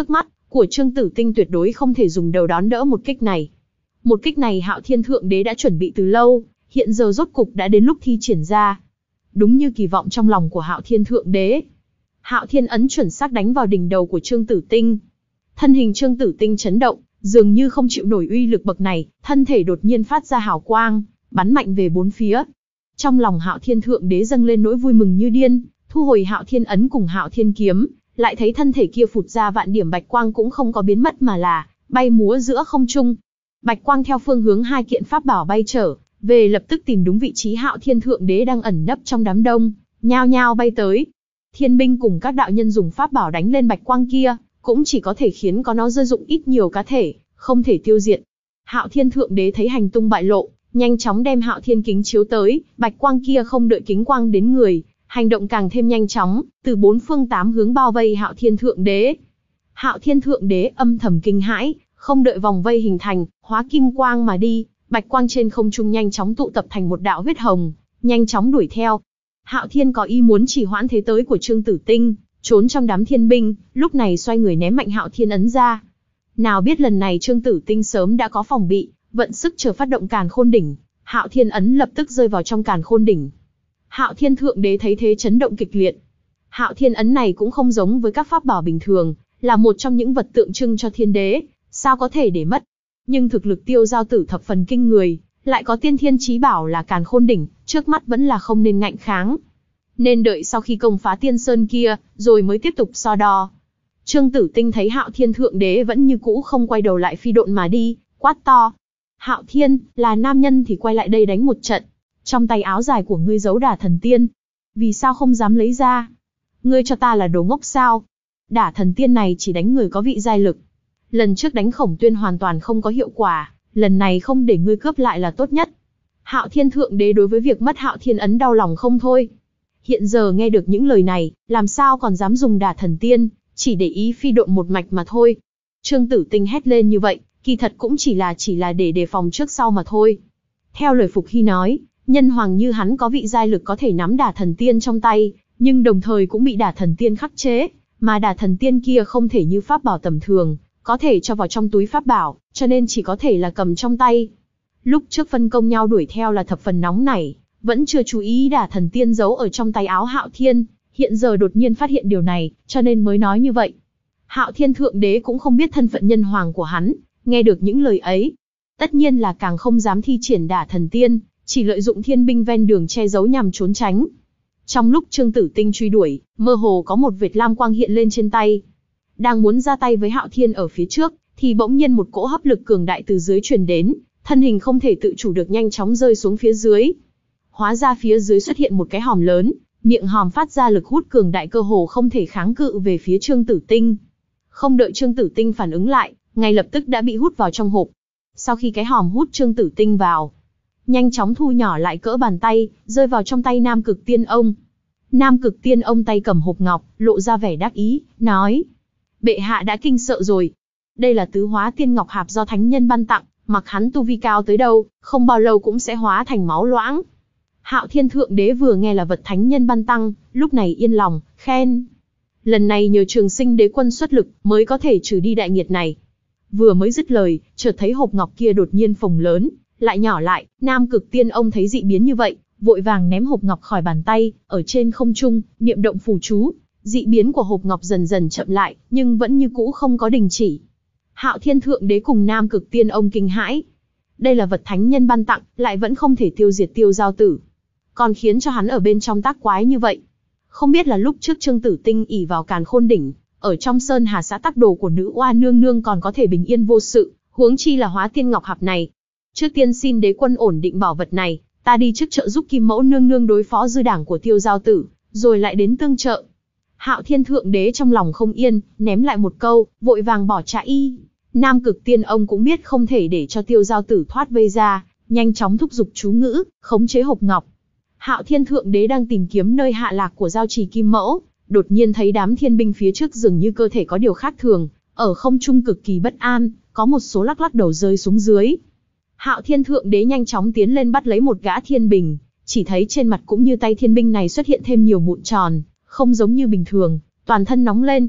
của Trương Tử Tinh tuyệt đối không thể dùng đầu đón đỡ một kích này. Một kích này Hạo Thiên Thượng Đế đã chuẩn bị từ lâu, hiện giờ rốt cục đã đến lúc thi triển ra. Đúng như kỳ vọng trong lòng của Hạo Thiên Thượng Đế. Hạo Thiên ấn chuẩn xác đánh vào đỉnh đầu của Trương Tử Tinh. Thân hình Trương Tử Tinh chấn động, dường như không chịu nổi uy lực bậc này, thân thể đột nhiên phát ra hào quang, bắn mạnh về bốn phía. Trong lòng Hạo Thiên Thượng Đế dâng lên nỗi vui mừng như điên, thu hồi Hạo Thiên ấn cùng Hạo Thiên kiếm, lại thấy thân thể kia phụt ra vạn điểm bạch quang cũng không có biến mất mà là bay múa giữa không trung. Bạch quang theo phương hướng hai kiện pháp bảo bay trở về lập tức tìm đúng vị trí Hạo Thiên Thượng Đế đang ẩn nấp trong đám đông, nhao nhao bay tới. Thiên binh cùng các đạo nhân dùng pháp bảo đánh lên bạch quang kia, cũng chỉ có thể khiến có nó rơi dụng ít nhiều cá thể, không thể tiêu diệt. Hạo Thiên Thượng Đế thấy hành tung bại lộ, nhanh chóng đem Hạo Thiên kính chiếu tới, bạch quang kia không đợi kính quang đến người, hành động càng thêm nhanh chóng, từ bốn phương tám hướng bao vây Hạo Thiên Thượng Đế. Hạo Thiên Thượng Đế âm thầm kinh hãi, không đợi vòng vây hình thành, hóa kim quang mà đi, bạch quang trên không trung nhanh chóng tụ tập thành một đạo huyết hồng, nhanh chóng đuổi theo. Hạo Thiên có ý muốn trì hoãn thế tới của Trương Tử Tinh, trốn trong đám thiên binh, lúc này xoay người ném mạnh Hạo Thiên ấn ra. Nào biết lần này Trương Tử Tinh sớm đã có phòng bị, vận sức chờ phát động Càn Khôn đỉnh, Hạo Thiên ấn lập tức rơi vào trong Càn Khôn đỉnh. Hạo Thiên Thượng Đế thấy thế chấn động kịch liệt. Hạo Thiên ấn này cũng không giống với các pháp bảo bình thường, là một trong những vật tượng trưng cho thiên đế, sao có thể để mất. Nhưng thực lực Tiêu Giao Tử thập phần kinh người, lại có tiên thiên chí bảo là Càn Khôn đỉnh, trước mắt vẫn là không nên ngạnh kháng. Nên đợi sau khi công phá Tiên Sơn kia, rồi mới tiếp tục so đo. Trương Tử Tinh thấy Hạo Thiên Thượng Đế vẫn như cũ không quay đầu lại phi độn mà đi, quát to. Hạo Thiên, là nam nhân thì quay lại đây đánh một trận. Trong tay áo dài của ngươi giấu Đả Thần Tiên. Vì sao không dám lấy ra? Ngươi cho ta là đồ ngốc sao? Đả Thần Tiên này chỉ đánh người có vị giai lực. Lần trước đánh Khổng Tuyên hoàn toàn không có hiệu quả, lần này không để ngươi cướp lại là tốt nhất. Hạo Thiên Thượng Đế đối với việc mất Hạo Thiên ấn đau lòng không thôi. Hiện giờ nghe được những lời này, làm sao còn dám dùng Đả Thần Tiên, chỉ để ý phi độn một mạch mà thôi. Trương Tử Tinh hét lên như vậy, kỳ thật cũng chỉ là chỉ là để đề phòng trước sau mà thôi. Theo lời Phục Hy nói, nhân hoàng như hắn có vị giai lực có thể nắm Đả Thần Tiên trong tay, nhưng đồng thời cũng bị Đả Thần Tiên khắc chế, mà Đả Thần Tiên kia không thể như pháp bảo tầm thường, có thể cho vào trong túi pháp bảo, cho nên chỉ có thể là cầm trong tay. Lúc trước phân công nhau đuổi theo là thập phần nóng nảy, vẫn chưa chú ý Đả Thần Tiên giấu ở trong tay áo Hạo Thiên, hiện giờ đột nhiên phát hiện điều này, cho nên mới nói như vậy. Hạo Thiên Thượng Đế cũng không biết thân phận nhân hoàng của hắn, nghe được những lời ấy, tất nhiên là càng không dám thi triển Đả Thần Tiên, chỉ lợi dụng thiên binh ven đường che giấu nhằm trốn tránh. Trong lúc Trương Tử Tinh truy đuổi, mơ hồ có một vệt lam quang hiện lên trên tay. Đang muốn ra tay với Hạo Thiên ở phía trước, thì bỗng nhiên một cỗ hấp lực cường đại từ dưới truyền đến, thân hình không thể tự chủ được nhanh chóng rơi xuống phía dưới. Hóa ra phía dưới xuất hiện một cái hòm lớn, miệng hòm phát ra lực hút cường đại cơ hồ không thể kháng cự về phía Trương Tử Tinh. Không đợi Trương Tử Tinh phản ứng lại, ngay lập tức đã bị hút vào trong hộp. Sau khi cái hòm hút Trương Tử Tinh vào, nhanh chóng thu nhỏ lại cỡ bàn tay, rơi vào trong tay Nam Cực Tiên Ông. Nam Cực Tiên Ông tay cầm hộp ngọc, lộ ra vẻ đắc ý, nói: bệ hạ đã kinh sợ rồi. Đây là tứ hóa tiên ngọc hạp do thánh nhân ban tặng, mặc hắn tu vi cao tới đâu, không bao lâu cũng sẽ hóa thành máu loãng. Hạo Thiên Thượng Đế vừa nghe là vật thánh nhân ban tăng, lúc này yên lòng, khen: lần này nhờ Trường Sinh Đế quân xuất lực, mới có thể trừ đi đại nghiệt này. Vừa mới dứt lời, chợt thấy hộp ngọc kia đột nhiên phồng lớn, lại nhỏ lại. Nam Cực Tiên Ông thấy dị biến như vậy, vội vàng ném hộp ngọc khỏi bàn tay, ở trên không trung niệm động phù chú. Dị biến của hộp ngọc dần dần chậm lại, nhưng vẫn như cũ không có đình chỉ. Hạo Thiên Thượng Đế cùng Nam Cực Tiên Ông kinh hãi. Đây là vật thánh nhân ban tặng, lại vẫn không thể tiêu diệt Tiêu Giao Tử, còn khiến cho hắn ở bên trong tác quái như vậy. Không biết là lúc trước Trương Tử Tinh ỷ vào Càn Khôn đỉnh, ở trong Sơn Hà xã tắc đồ của nữ oa nương nương còn có thể bình yên vô sự, huống chi là hóa tiên ngọc hạp này. Trước tiên xin đế quân ổn định bảo vật này, ta đi trước trợ giúp Kim Mẫu nương nương đối phó dư đảng của Tiêu Giao Tử, rồi lại đến tương trợ. Hạo Thiên Thượng Đế trong lòng không yên, ném lại một câu, vội vàng bỏ chạy. Nam Cực Tiên Ông cũng biết không thể để cho Tiêu Giao Tử thoát vây ra, nhanh chóng thúc giục chú ngữ, khống chế hộp ngọc. Hạo Thiên Thượng Đế đang tìm kiếm nơi hạ lạc của giao trì Kim Mẫu, đột nhiên thấy đám thiên binh phía trước dường như cơ thể có điều khác thường, ở không trung cực kỳ bất an, có một số lắc lắc đầu rơi xuống dưới. Hạo Thiên Thượng Đế nhanh chóng tiến lên bắt lấy một gã thiên binh, chỉ thấy trên mặt cũng như tay thiên binh này xuất hiện thêm nhiều mụn tròn, không giống như bình thường, toàn thân nóng lên.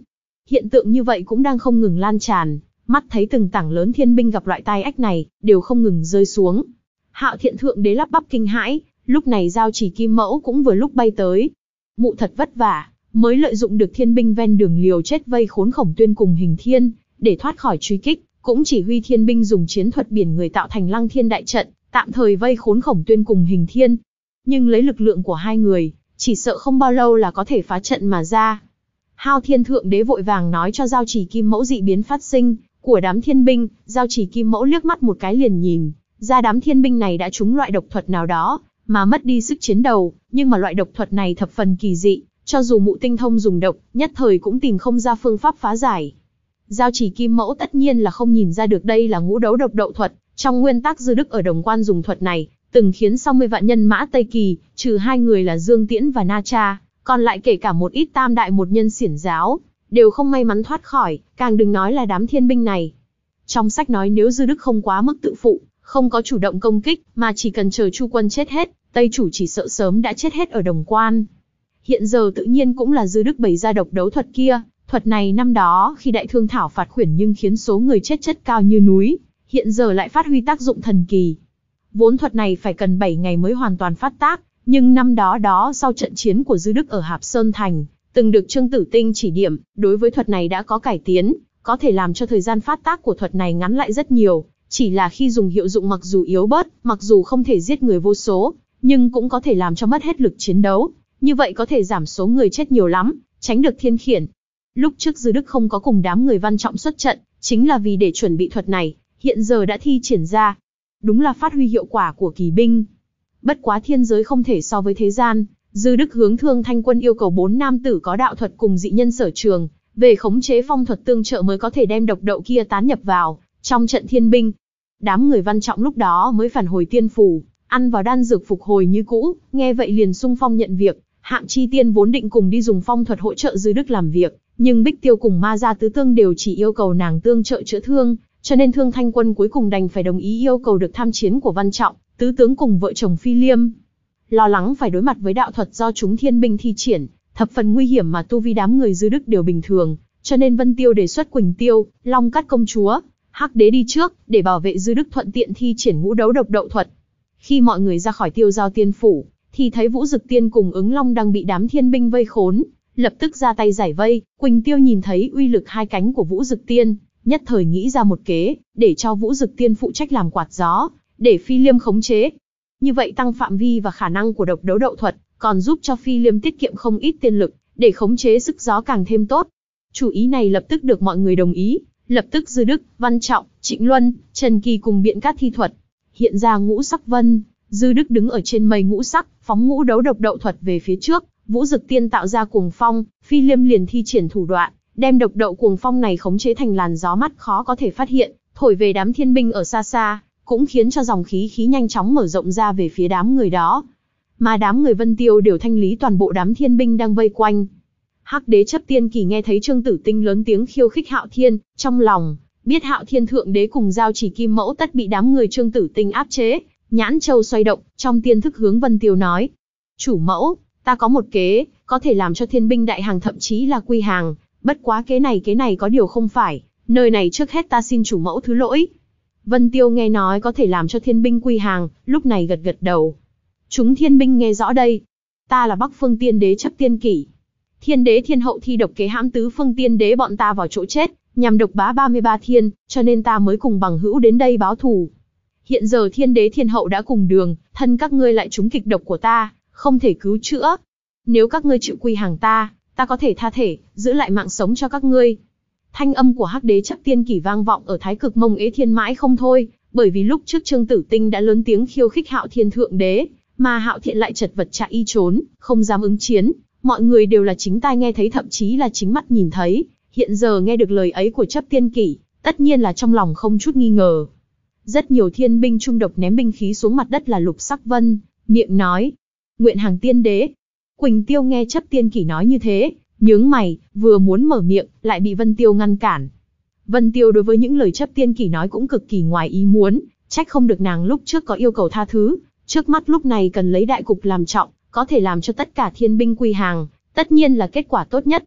Hiện tượng như vậy cũng đang không ngừng lan tràn, mắt thấy từng tảng lớn thiên binh gặp loại tai ách này, đều không ngừng rơi xuống. Hạo Thiện Thượng Đế lắp bắp kinh hãi, lúc này Giao Chỉ Kim Mẫu cũng vừa lúc bay tới. Mụ thật vất vả, mới lợi dụng được thiên binh ven đường liều chết vây khốn Khổng Tuyên cùng Hình Thiên, để thoát khỏi truy kích, cũng chỉ huy thiên binh dùng chiến thuật biển người tạo thành Lăng Thiên đại trận, tạm thời vây khốn Khổng Tuyên cùng Hình Thiên. Nhưng lấy lực lượng của hai người, chỉ sợ không bao lâu là có thể phá trận mà ra. Hạo Thiên Thượng Đế vội vàng nói cho Giao Chỉ Kim Mẫu dị biến phát sinh của đám thiên binh. Giao Chỉ Kim Mẫu liếc mắt một cái liền nhìn ra đám thiên binh này đã trúng loại độc thuật nào đó, mà mất đi sức chiến đấu, nhưng mà loại độc thuật này thập phần kỳ dị, cho dù mụ tinh thông dùng độc, nhất thời cũng tìm không ra phương pháp phá giải. Giao Chỉ Kim Mẫu tất nhiên là không nhìn ra được đây là ngũ đấu độc đậu thuật, trong nguyên tắc Dư Đức ở Đồng Quan dùng thuật này, từng khiến sáu mươi vạn nhân mã Tây Kỳ, trừ hai người là Dương Tiễn và Na Cha, còn lại kể cả một ít tam đại một nhân xiển giáo, đều không may mắn thoát khỏi, càng đừng nói là đám thiên binh này. Trong sách nói nếu Dư Đức không quá mức tự phụ, không có chủ động công kích, mà chỉ cần chờ Chu quân chết hết, Tây chủ chỉ sợ sớm đã chết hết ở Đồng Quan. Hiện giờ tự nhiên cũng là Dư Đức bày ra độc đấu thuật kia, thuật này năm đó khi Đại Thương Thảo phạt khuyển nhưng khiến số người chết chất cao như núi, hiện giờ lại phát huy tác dụng thần kỳ. Vốn thuật này phải cần bảy ngày mới hoàn toàn phát tác, nhưng năm đó đó sau trận chiến của Dư Đức ở Hạp Sơn Thành, từng được Trương Tử Tinh chỉ điểm, đối với thuật này đã có cải tiến, có thể làm cho thời gian phát tác của thuật này ngắn lại rất nhiều, chỉ là khi dùng hiệu dụng mặc dù yếu bớt, mặc dù không thể giết người vô số, nhưng cũng có thể làm cho mất hết lực chiến đấu, như vậy có thể giảm số người chết nhiều lắm, tránh được thiên khiển. Lúc trước Dư Đức không có cùng đám người Văn Trọng xuất trận, chính là vì để chuẩn bị thuật này, hiện giờ đã thi triển ra. Đúng là phát huy hiệu quả của kỳ binh. Bất quá thiên giới không thể so với thế gian, Dư Đức hướng Thương Thanh Quân yêu cầu bốn nam tử có đạo thuật cùng dị nhân sở trường, về khống chế phong thuật tương trợ mới có thể đem độc đậu kia tán nhập vào trong trận thiên binh. Đám người Văn Trọng lúc đó mới phản hồi tiên phủ, ăn vào đan dược phục hồi như cũ, nghe vậy liền xung phong nhận việc. Hạng Chi Tiên vốn định cùng đi dùng phong thuật hỗ trợ Dư Đức làm việc, nhưng Bích Tiêu cùng Ma Gia Tứ Tương đều chỉ yêu cầu nàng tương trợ chữa thương, cho nên Thương Thanh Quân cuối cùng đành phải đồng ý yêu cầu được tham chiến của Văn Trọng, Tứ Tướng cùng vợ chồng Phi Liêm. Lo lắng phải đối mặt với đạo thuật do chúng thiên binh thi triển, thập phần nguy hiểm mà tu vi đám người Dư Đức đều bình thường, cho nên Vân Tiêu đề xuất Quỳnh Tiêu, Long Cát công chúa, Hắc Đế đi trước, để bảo vệ Dư Đức thuận tiện thi triển ngũ đấu độc đậu thuật. Khi mọi người ra khỏi Tiêu Giao Tiên phủ, thì thấy Vũ Dực Tiên cùng Ứng Long đang bị đám thiên binh vây khốn, lập tức ra tay giải vây. Quỳnh Tiêu nhìn thấy uy lực hai cánh của Vũ Dực Tiên, nhất thời nghĩ ra một kế, để cho Vũ Dực Tiên phụ trách làm quạt gió, để Phi Liêm khống chế. Như vậy tăng phạm vi và khả năng của độc đấu đậu thuật, còn giúp cho Phi Liêm tiết kiệm không ít tiên lực, để khống chế sức gió càng thêm tốt. Chủ ý này lập tức được mọi người đồng ý, lập tức Dư Đức, Văn Trọng, Trịnh Luân, Trần Kỳ cùng biện cát thi thuật. Hiện ra ngũ sắc vân, Dư Đức đứng ở trên mây ngũ sắc, phóng ngũ đấu độc đậu thuật về phía trước, Vũ Dực Tiên tạo ra cuồng phong, Phi Liêm liền thi triển thủ đoạn, đem độc đậu cuồng phong này khống chế thành làn gió mắt khó có thể phát hiện, thổi về đám thiên binh ở xa xa, cũng khiến cho dòng khí khí nhanh chóng mở rộng ra về phía đám người đó. Mà đám người Vân Tiêu đều thanh lý toàn bộ đám thiên binh đang vây quanh. Hắc Đế Chấp Tiên Kỳ nghe thấy Trương Tử Tinh lớn tiếng khiêu khích Hạo Thiên, trong lòng biết Hạo Thiên Thượng Đế cùng Giao Chỉ Kim Mẫu tất bị đám người Trương Tử Tinh áp chế, nhãn châu xoay động, trong tiên thức hướng Vân Tiêu nói: "Chủ mẫu, ta có một kế, có thể làm cho thiên binh đại hàng thậm chí là quy hàng, bất quá kế này kế này có điều không phải, nơi này trước hết ta xin chủ mẫu thứ lỗi." Vân Tiêu nghe nói có thể làm cho thiên binh quy hàng, lúc này gật gật đầu. Chúng thiên binh nghe rõ đây, ta là Bắc Phương Tiên Đế Chấp Tiên Kỷ. Thiên đế thiên hậu thi độc kế hãm tứ phương tiên đế bọn ta vào chỗ chết, nhằm độc bá ba mươi ba thiên, cho nên ta mới cùng bằng hữu đến đây báo thù. Hiện giờ thiên đế thiên hậu đã cùng đường, thân các ngươi lại trúng kịch độc của ta, không thể cứu chữa. Nếu các ngươi chịu quy hàng ta, ta có thể tha thể, giữ lại mạng sống cho các ngươi. Thanh âm của Hắc Đế Chấp Tiên Kỷ vang vọng ở Thái Cực Mông Ế Thiên mãi không thôi, bởi vì lúc trước Trương Tử Tinh đã lớn tiếng khiêu khích Hạo Thiên Thượng Đế, mà Hạo Thiện lại chật vật chạy y trốn, không dám ứng chiến. Mọi người đều là chính tai nghe thấy, thậm chí là chính mắt nhìn thấy, hiện giờ nghe được lời ấy của Chấp Tiên Kỷ, tất nhiên là trong lòng không chút nghi ngờ. Rất nhiều thiên binh trung độc ném binh khí xuống mặt đất là Lục Sắc Vân, miệng nói: "Nguyện hàng tiên đế." Quỳnh Tiêu nghe Chấp Tiên Kỷ nói như thế, nhướng mày, vừa muốn mở miệng, lại bị Vân Tiêu ngăn cản. Vân Tiêu đối với những lời Chấp Tiên Kỷ nói cũng cực kỳ ngoài ý muốn, trách không được nàng lúc trước có yêu cầu tha thứ, trước mắt lúc này cần lấy đại cục làm trọng, có thể làm cho tất cả thiên binh quy hàng, tất nhiên là kết quả tốt nhất.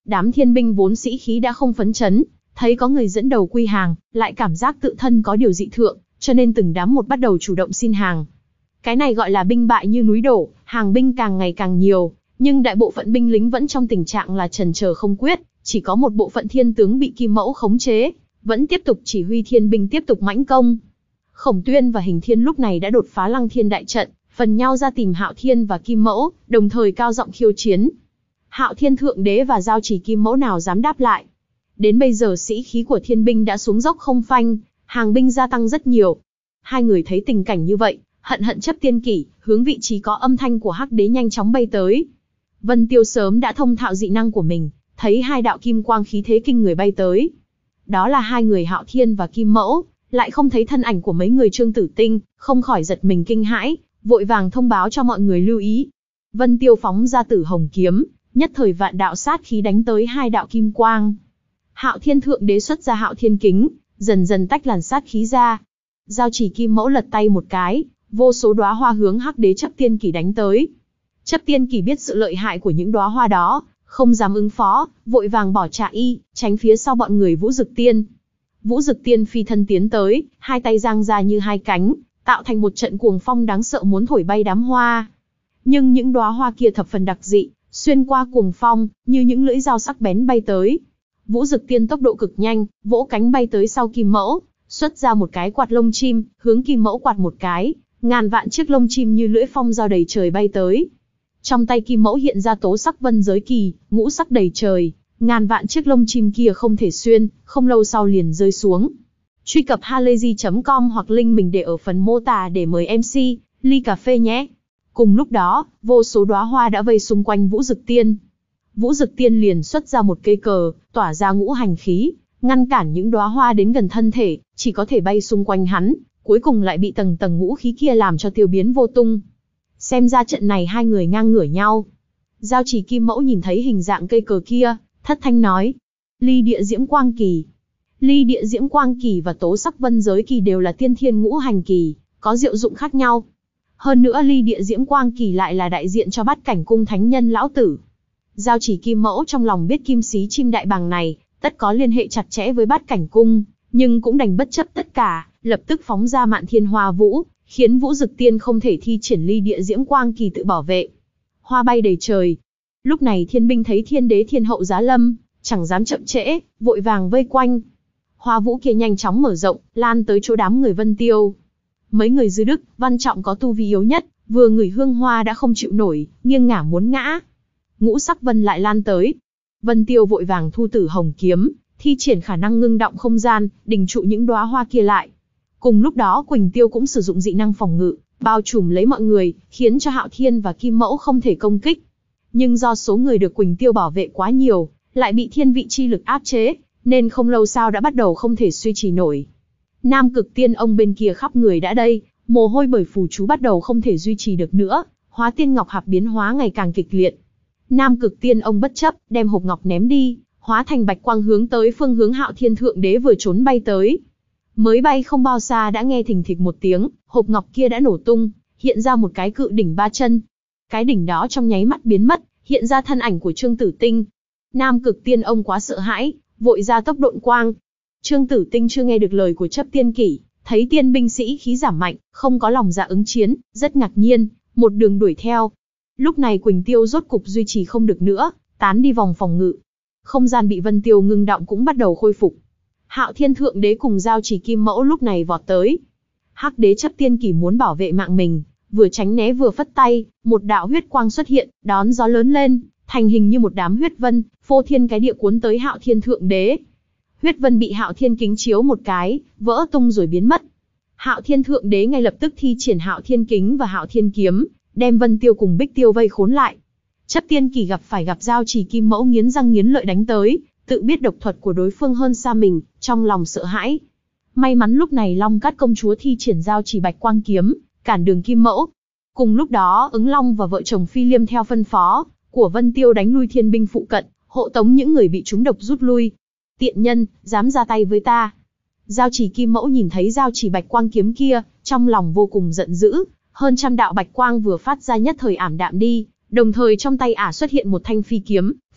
Đám thiên binh vốn sĩ khí đã không phấn chấn, thấy có người dẫn đầu quy hàng, lại cảm giác tự thân có điều dị thượng, cho nên từng đám một bắt đầu chủ động xin hàng. Cái này gọi là binh bại như núi đổ, hàng binh càng ngày càng nhiều, nhưng đại bộ phận binh lính vẫn trong tình trạng là chần chờ không quyết, chỉ có một bộ phận thiên tướng bị Kim Mẫu khống chế, vẫn tiếp tục chỉ huy thiên binh tiếp tục mãnh công. Khổng Tuyên và Hình Thiên lúc này đã đột phá Lăng Thiên đại trận, phần nhau ra tìm Hạo Thiên và Kim Mẫu, đồng thời cao giọng khiêu chiến. Hạo Thiên thượng đế và giao chỉ Kim Mẫu nào dám đáp lại. Đến bây giờ sĩ khí của thiên binh đã xuống dốc không phanh, hàng binh gia tăng rất nhiều. Hai người thấy tình cảnh như vậy, hận hận chấp tiên kỷ, hướng vị trí có âm thanh của Hắc Đế nhanh chóng bay tới. Vân Tiêu sớm đã thông thạo dị năng của mình, thấy hai đạo kim quang khí thế kinh người bay tới. Đó là hai người Hạo Thiên và Kim Mẫu, lại không thấy thân ảnh của mấy người Trương Tử Tinh, không khỏi giật mình kinh hãi, vội vàng thông báo cho mọi người lưu ý. Vân Tiêu phóng ra Tử Hồng kiếm, nhất thời vạn đạo sát khí đánh tới hai đạo kim quang. Hạo Thiên thượng đế xuất ra Hạo Thiên kính, dần dần tách làn sát khí ra. Giao chỉ Kim Mẫu lật tay một cái, vô số đóa hoa hướng Hắc Đế Chấp Tiên Kỷ đánh tới. Chấp Tiên Kỷ biết sự lợi hại của những đóa hoa đó, không dám ứng phó, vội vàng bỏ trạ y, tránh phía sau bọn người Vũ Dực Tiên. Vũ Dực Tiên phi thân tiến tới, hai tay giang ra như hai cánh, tạo thành một trận cuồng phong đáng sợ muốn thổi bay đám hoa. Nhưng những đóa hoa kia thập phần đặc dị, xuyên qua cuồng phong, như những lưỡi dao sắc bén bay tới. Vũ Dực Tiên tốc độ cực nhanh, vỗ cánh bay tới sau Kim Mẫu, xuất ra một cái quạt lông chim, hướng Kim Mẫu quạt một cái, ngàn vạn chiếc lông chim như lưỡi phong dao đầy trời bay tới. Trong tay Kim Mẫu hiện ra tố sắc vân giới kỳ, ngũ sắc đầy trời, ngàn vạn chiếc lông chim kia không thể xuyên, không lâu sau liền rơi xuống. Truy cập halayzi chấm com hoặc link mình để ở phần mô tả để mời em xê, ly cà phê nhé. Cùng lúc đó, vô số đóa hoa đã vây xung quanh Vũ Dực Tiên. Vũ Dực Tiên liền xuất ra một cây cờ, tỏa ra ngũ hành khí, ngăn cản những đóa hoa đến gần thân thể, chỉ có thể bay xung quanh hắn, cuối cùng lại bị tầng tầng ngũ khí kia làm cho tiêu biến vô tung. Xem ra trận này hai người ngang ngửa nhau. Giao chỉ Kim Mẫu nhìn thấy hình dạng cây cờ kia, thất thanh nói: Ly Địa Diễm Quang Kỳ. Ly Địa Diễm Quang Kỳ và Tố Sắc Vân Giới Kỳ đều là tiên thiên ngũ hành kỳ, có diệu dụng khác nhau. Hơn nữa Ly Địa Diễm Quang Kỳ lại là đại diện cho Bát Cảnh Cung thánh nhân lão tử. Giao chỉ Kim Mẫu trong lòng biết kim xí chim đại bàng này tất có liên hệ chặt chẽ với Bát Cảnh Cung, nhưng cũng đành bất chấp tất cả, lập tức phóng ra Mạn Thiên Hoa Vũ, khiến Vũ Dực Tiên không thể thi triển Ly Địa Diễm Quang Kỳ tự bảo vệ. Hoa bay đầy trời. Lúc này thiên binh thấy thiên đế thiên hậu giá lâm, chẳng dám chậm trễ, vội vàng vây quanh. Hoa vũ kia nhanh chóng mở rộng, lan tới chỗ đám người Vân Tiêu. Mấy người Dư Đức, Văn Trọng có tu vi yếu nhất, vừa ngửi hương hoa đã không chịu nổi, nghiêng ngả muốn ngã. Ngũ sắc vân lại lan tới. Vân Tiêu vội vàng thu Tử Hồng kiếm, thi triển khả năng ngưng động không gian, đình trụ những đóa hoa kia lại. Cùng lúc đó Quỳnh Tiêu cũng sử dụng dị năng phòng ngự, bao trùm lấy mọi người, khiến cho Hạo Thiên và Kim Mẫu không thể công kích. Nhưng do số người được Quỳnh Tiêu bảo vệ quá nhiều, lại bị thiên vị chi lực áp chế, nên không lâu sau đã bắt đầu không thể duy trì nổi. Nam Cực Tiên ông bên kia khắp người đã đây, mồ hôi bởi phù chú bắt đầu không thể duy trì được nữa, Hóa Tiên Ngọc Hạp biến hóa ngày càng kịch liệt. Nam Cực Tiên ông bất chấp, đem hộp ngọc ném đi, hóa thành bạch quang hướng tới phương hướng Hạo Thiên thượng đế vừa trốn bay tới. Mới bay không bao xa đã nghe thình thịch một tiếng, hộp ngọc kia đã nổ tung, hiện ra một cái cự đỉnh ba chân. Cái đỉnh đó trong nháy mắt biến mất, hiện ra thân ảnh của Trương Tử Tinh. Nam Cực Tiên ông quá sợ hãi, vội ra tốc độn quang. Trương Tử Tinh chưa nghe được lời của Chấp Tiên Kỷ, thấy tiên binh sĩ khí giảm mạnh, không có lòng dạ ứng chiến, rất ngạc nhiên, một đường đuổi theo. Lúc này Quỳnh Tiêu rốt cục duy trì không được nữa, tán đi vòng phòng ngự. Không gian bị Vân Tiêu ngưng động cũng bắt đầu khôi phục. Hạo Thiên thượng đế cùng Giao chỉ Kim Mẫu lúc này vọt tới. Hắc Đế Chấp Tiên Kỷ muốn bảo vệ mạng mình, vừa tránh né vừa phất tay, một đạo huyết quang xuất hiện, đón gió lớn lên, thành hình như một đám huyết vân, phô thiên cái địa cuốn tới Hạo Thiên thượng đế. Huyết vân bị Hạo Thiên kính chiếu một cái, vỡ tung rồi biến mất. Hạo Thiên thượng đế ngay lập tức thi triển Hạo Thiên kính và Hạo Thiên kiếm, đem Vân Tiêu cùng Bích Tiêu vây khốn lại. Chấp Tiên Kỷ gặp phải gặp Giao chỉ Kim Mẫu nghiến răng nghiến lợi đánh tới, tự biết độc thuật của đối phương hơn xa mình, trong lòng sợ hãi. May mắn lúc này Long Cát công chúa thi triển Giao chỉ Bạch Quang kiếm, cản đường Kim Mẫu. Cùng lúc đó Ứng Long và vợ chồng Phi Liêm theo phân phó của Vân Tiêu đánh lui thiên binh phụ cận, hộ tống những người bị trúng độc rút lui. Tiện nhân, dám ra tay với ta. Giao chỉ Kim Mẫu nhìn thấy Giao chỉ Bạch Quang kiếm kia, trong lòng vô cùng giận dữ, hơn trăm đạo bạch quang vừa phát ra nhất thời ảm đạm đi, đồng thời trong tay ả xuất hiện một thanh phi kiếm,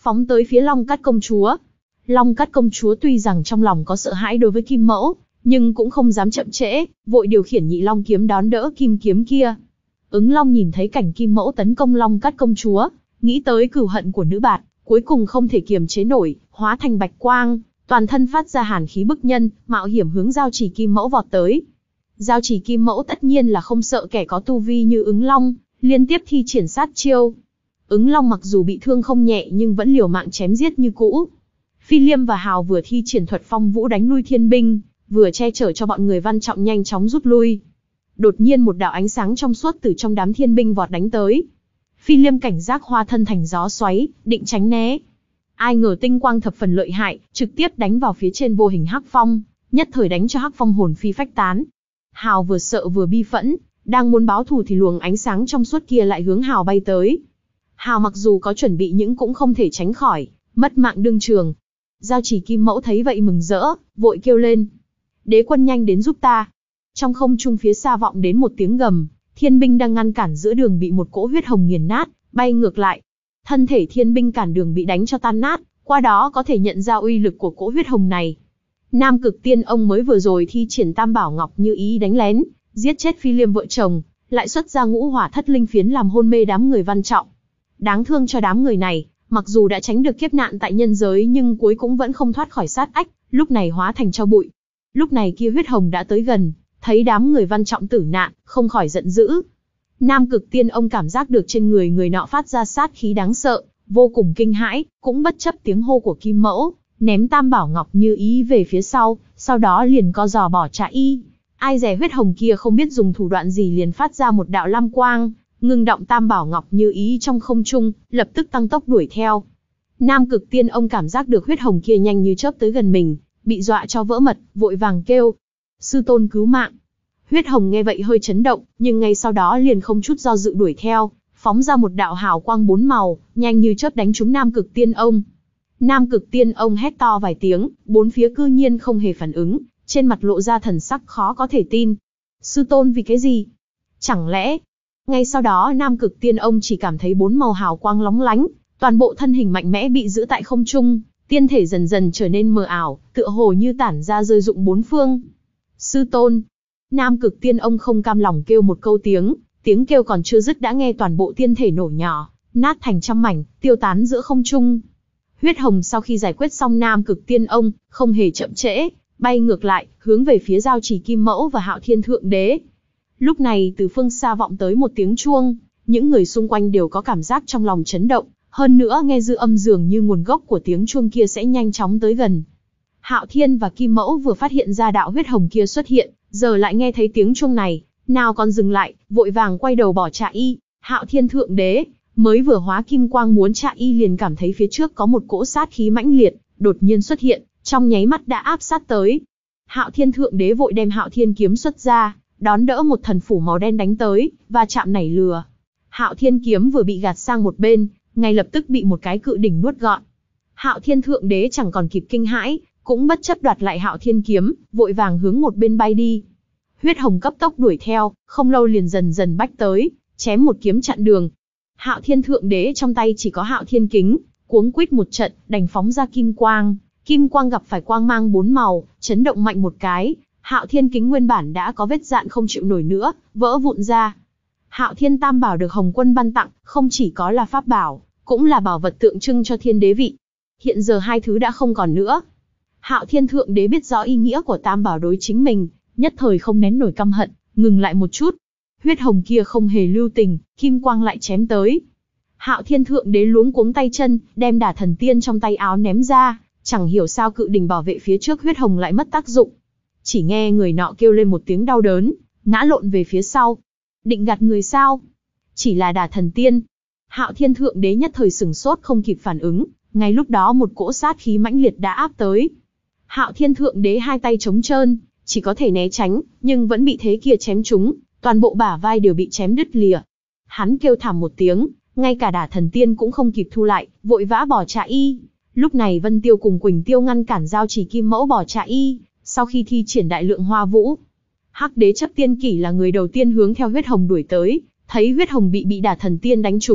phóng tới phía Long Cát công chúa. Long Cát công chúa tuy rằng trong lòng có sợ hãi đối với Kim Mẫu, nhưng cũng không dám chậm trễ, vội điều khiển Nhị Long kiếm đón đỡ kim kiếm kia. Ứng Long nhìn thấy cảnh Kim Mẫu tấn công Long Cát công chúa, nghĩ tới cừu hận của nữ bạt, cuối cùng không thể kiềm chế nổi, hóa thành bạch quang, toàn thân phát ra hàn khí bức nhân, mạo hiểm hướng giao chỉ Kim Mẫu vọt tới. Giao chỉ Kim Mẫu tất nhiên là không sợ kẻ có tu vi như Ứng Long, liên tiếp thi triển sát chiêu. Ứng Long mặc dù bị thương không nhẹ nhưng vẫn liều mạng chém giết như cũ. Phi Liêm và Hào vừa thi triển thuật phong vũ đánh lui thiên binh, vừa che chở cho bọn người Văn Trọng nhanh chóng rút lui. Đột nhiên một đạo ánh sáng trong suốt từ trong đám thiên binh vọt đánh tới. Phi Liêm cảnh giác hóa thân thành gió xoáy, định tránh né. Ai ngờ tinh quang thập phần lợi hại, trực tiếp đánh vào phía trên vô hình hắc phong, nhất thời đánh cho hắc phong hồn phi phách tán. Hào vừa sợ vừa bi phẫn, đang muốn báo thù thì luồng ánh sáng trong suốt kia lại hướng Hào bay tới. Hào mặc dù có chuẩn bị nhưng cũng không thể tránh khỏi, mất mạng đương trường. Giao chỉ Kim Mẫu thấy vậy mừng rỡ, vội kêu lên: "Đế quân nhanh đến giúp ta!" Trong không trung phía xa vọng đến một tiếng gầm, thiên binh đang ngăn cản giữa đường bị một cỗ huyết hồng nghiền nát, bay ngược lại. Thân thể thiên binh cản đường bị đánh cho tan nát, qua đó có thể nhận ra uy lực của cỗ huyết hồng này. Nam Cực Tiên ông mới vừa rồi thi triển Tam Bảo Ngọc Như Ý đánh lén, giết chết Phi Liêm vợ chồng, lại xuất ra ngũ hỏa thất linh phiến làm hôn mê đám người Văn Trọng. Đáng thương cho đám người này, mặc dù đã tránh được kiếp nạn tại nhân giới nhưng cuối cũng vẫn không thoát khỏi sát ách, lúc này hóa thành tro bụi. Lúc này kia huyết hồng đã tới gần, thấy đám người Văn Trọng tử nạn, không khỏi giận dữ. Nam Cực Tiên ông cảm giác được trên người người nọ phát ra sát khí đáng sợ, vô cùng kinh hãi, cũng bất chấp tiếng hô của Kim Mẫu, ném Tam Bảo Ngọc Như Ý về phía sau, sau đó liền co giò bỏ chạy. Ai dè huyết hồng kia không biết dùng thủ đoạn gì liền phát ra một đạo lam quang, ngưng động Tam Bảo Ngọc Như Ý trong không trung, lập tức tăng tốc đuổi theo. Nam Cực Tiên ông cảm giác được huyết hồng kia nhanh như chớp tới gần mình, bị dọa cho vỡ mật, vội vàng kêu: "Sư tôn cứu mạng!" Huyết hồng nghe vậy hơi chấn động, nhưng ngay sau đó liền không chút do dự đuổi theo, phóng ra một đạo hào quang bốn màu, nhanh như chớp đánh trúng Nam Cực Tiên ông. Nam Cực Tiên ông hét to vài tiếng, bốn phía cư nhiên không hề phản ứng, trên mặt lộ ra thần sắc khó có thể tin. "Sư tôn vì cái gì? Chẳng lẽ?" Ngay sau đó Nam Cực Tiên ông chỉ cảm thấy bốn màu hào quang lóng lánh, toàn bộ thân hình mạnh mẽ bị giữ tại không trung, tiên thể dần dần trở nên mờ ảo, tựa hồ như tản ra rơi rụng bốn phương. "Sư tôn!" Nam Cực Tiên ông không cam lòng kêu một câu tiếng, tiếng kêu còn chưa dứt đã nghe toàn bộ tiên thể nổ nhỏ, nát thành trăm mảnh, tiêu tán giữa không trung. Huyết hồng sau khi giải quyết xong Nam Cực Tiên ông, không hề chậm trễ, bay ngược lại, hướng về phía giao chỉ Kim Mẫu và Hạo Thiên Thượng Đế. Lúc này từ phương xa vọng tới một tiếng chuông, những người xung quanh đều có cảm giác trong lòng chấn động, hơn nữa nghe dư âm dường như nguồn gốc của tiếng chuông kia sẽ nhanh chóng tới gần. Hạo Thiên và Kim Mẫu vừa phát hiện ra đạo huyết hồng kia xuất hiện, giờ lại nghe thấy tiếng chuông này, nào còn dừng lại, vội vàng quay đầu bỏ chạy. Hạo Thiên Thượng Đế mới vừa hóa kim quang muốn chạy liền cảm thấy phía trước có một cỗ sát khí mãnh liệt, đột nhiên xuất hiện, trong nháy mắt đã áp sát tới. Hạo Thiên Thượng Đế vội đem Hạo Thiên kiếm xuất ra, đón đỡ một thần phủ màu đen đánh tới, và chạm nảy lừa. Hạo Thiên kiếm vừa bị gạt sang một bên, ngay lập tức bị một cái cự đỉnh nuốt gọn. Hạo Thiên Thượng Đế chẳng còn kịp kinh hãi, cũng bất chấp đoạt lại Hạo Thiên kiếm, vội vàng hướng một bên bay đi. Huyết hồng cấp tốc đuổi theo, không lâu liền dần dần bách tới, chém một kiếm chặn đường. Hạo Thiên Thượng Đế trong tay chỉ có Hạo Thiên kính, cuống quýt một trận, đành phóng ra kim quang. Kim quang gặp phải quang mang bốn màu, chấn động mạnh một cái, Hạo Thiên kính nguyên bản đã có vết dạn không chịu nổi nữa, vỡ vụn ra. Hạo Thiên Tam Bảo được Hồng Quân ban tặng, không chỉ có là pháp bảo, cũng là bảo vật tượng trưng cho thiên đế vị. Hiện giờ hai thứ đã không còn nữa. Hạo Thiên Thượng Đế biết rõ ý nghĩa của Tam Bảo đối chính mình, nhất thời không nén nổi căm hận, ngừng lại một chút. Huyết hồng kia không hề lưu tình, kim quang lại chém tới. Hạo Thiên Thượng Đế luống cuống tay chân, đem Đả Thần Tiên trong tay áo ném ra, chẳng hiểu sao cự đỉnh bảo vệ phía trước huyết hồng lại mất tác dụng. Chỉ nghe người nọ kêu lên một tiếng đau đớn, ngã lộn về phía sau. Định gạt người sao? Chỉ là Đả Thần Tiên. Hạo Thiên Thượng Đế nhất thời sửng sốt không kịp phản ứng, ngay lúc đó một cỗ sát khí mãnh liệt đã áp tới. Hạo Thiên Thượng Đế hai tay trống trơn, chỉ có thể né tránh, nhưng vẫn bị thế kia chém trúng, toàn bộ bả vai đều bị chém đứt lìa. Hắn kêu thảm một tiếng, ngay cả Đả Thần Tiên cũng không kịp thu lại, vội vã bỏ chạy. Lúc này Vân Tiêu cùng Quỳnh Tiêu ngăn cản giao chỉ Kim Mẫu bỏ chạy, sau khi thi triển đại lượng hoa vũ. Hắc Đế Chấp Tiên Kỷ là người đầu tiên hướng theo huyết hồng đuổi tới, thấy huyết hồng bị bị Đả Thần Tiên đánh trúng,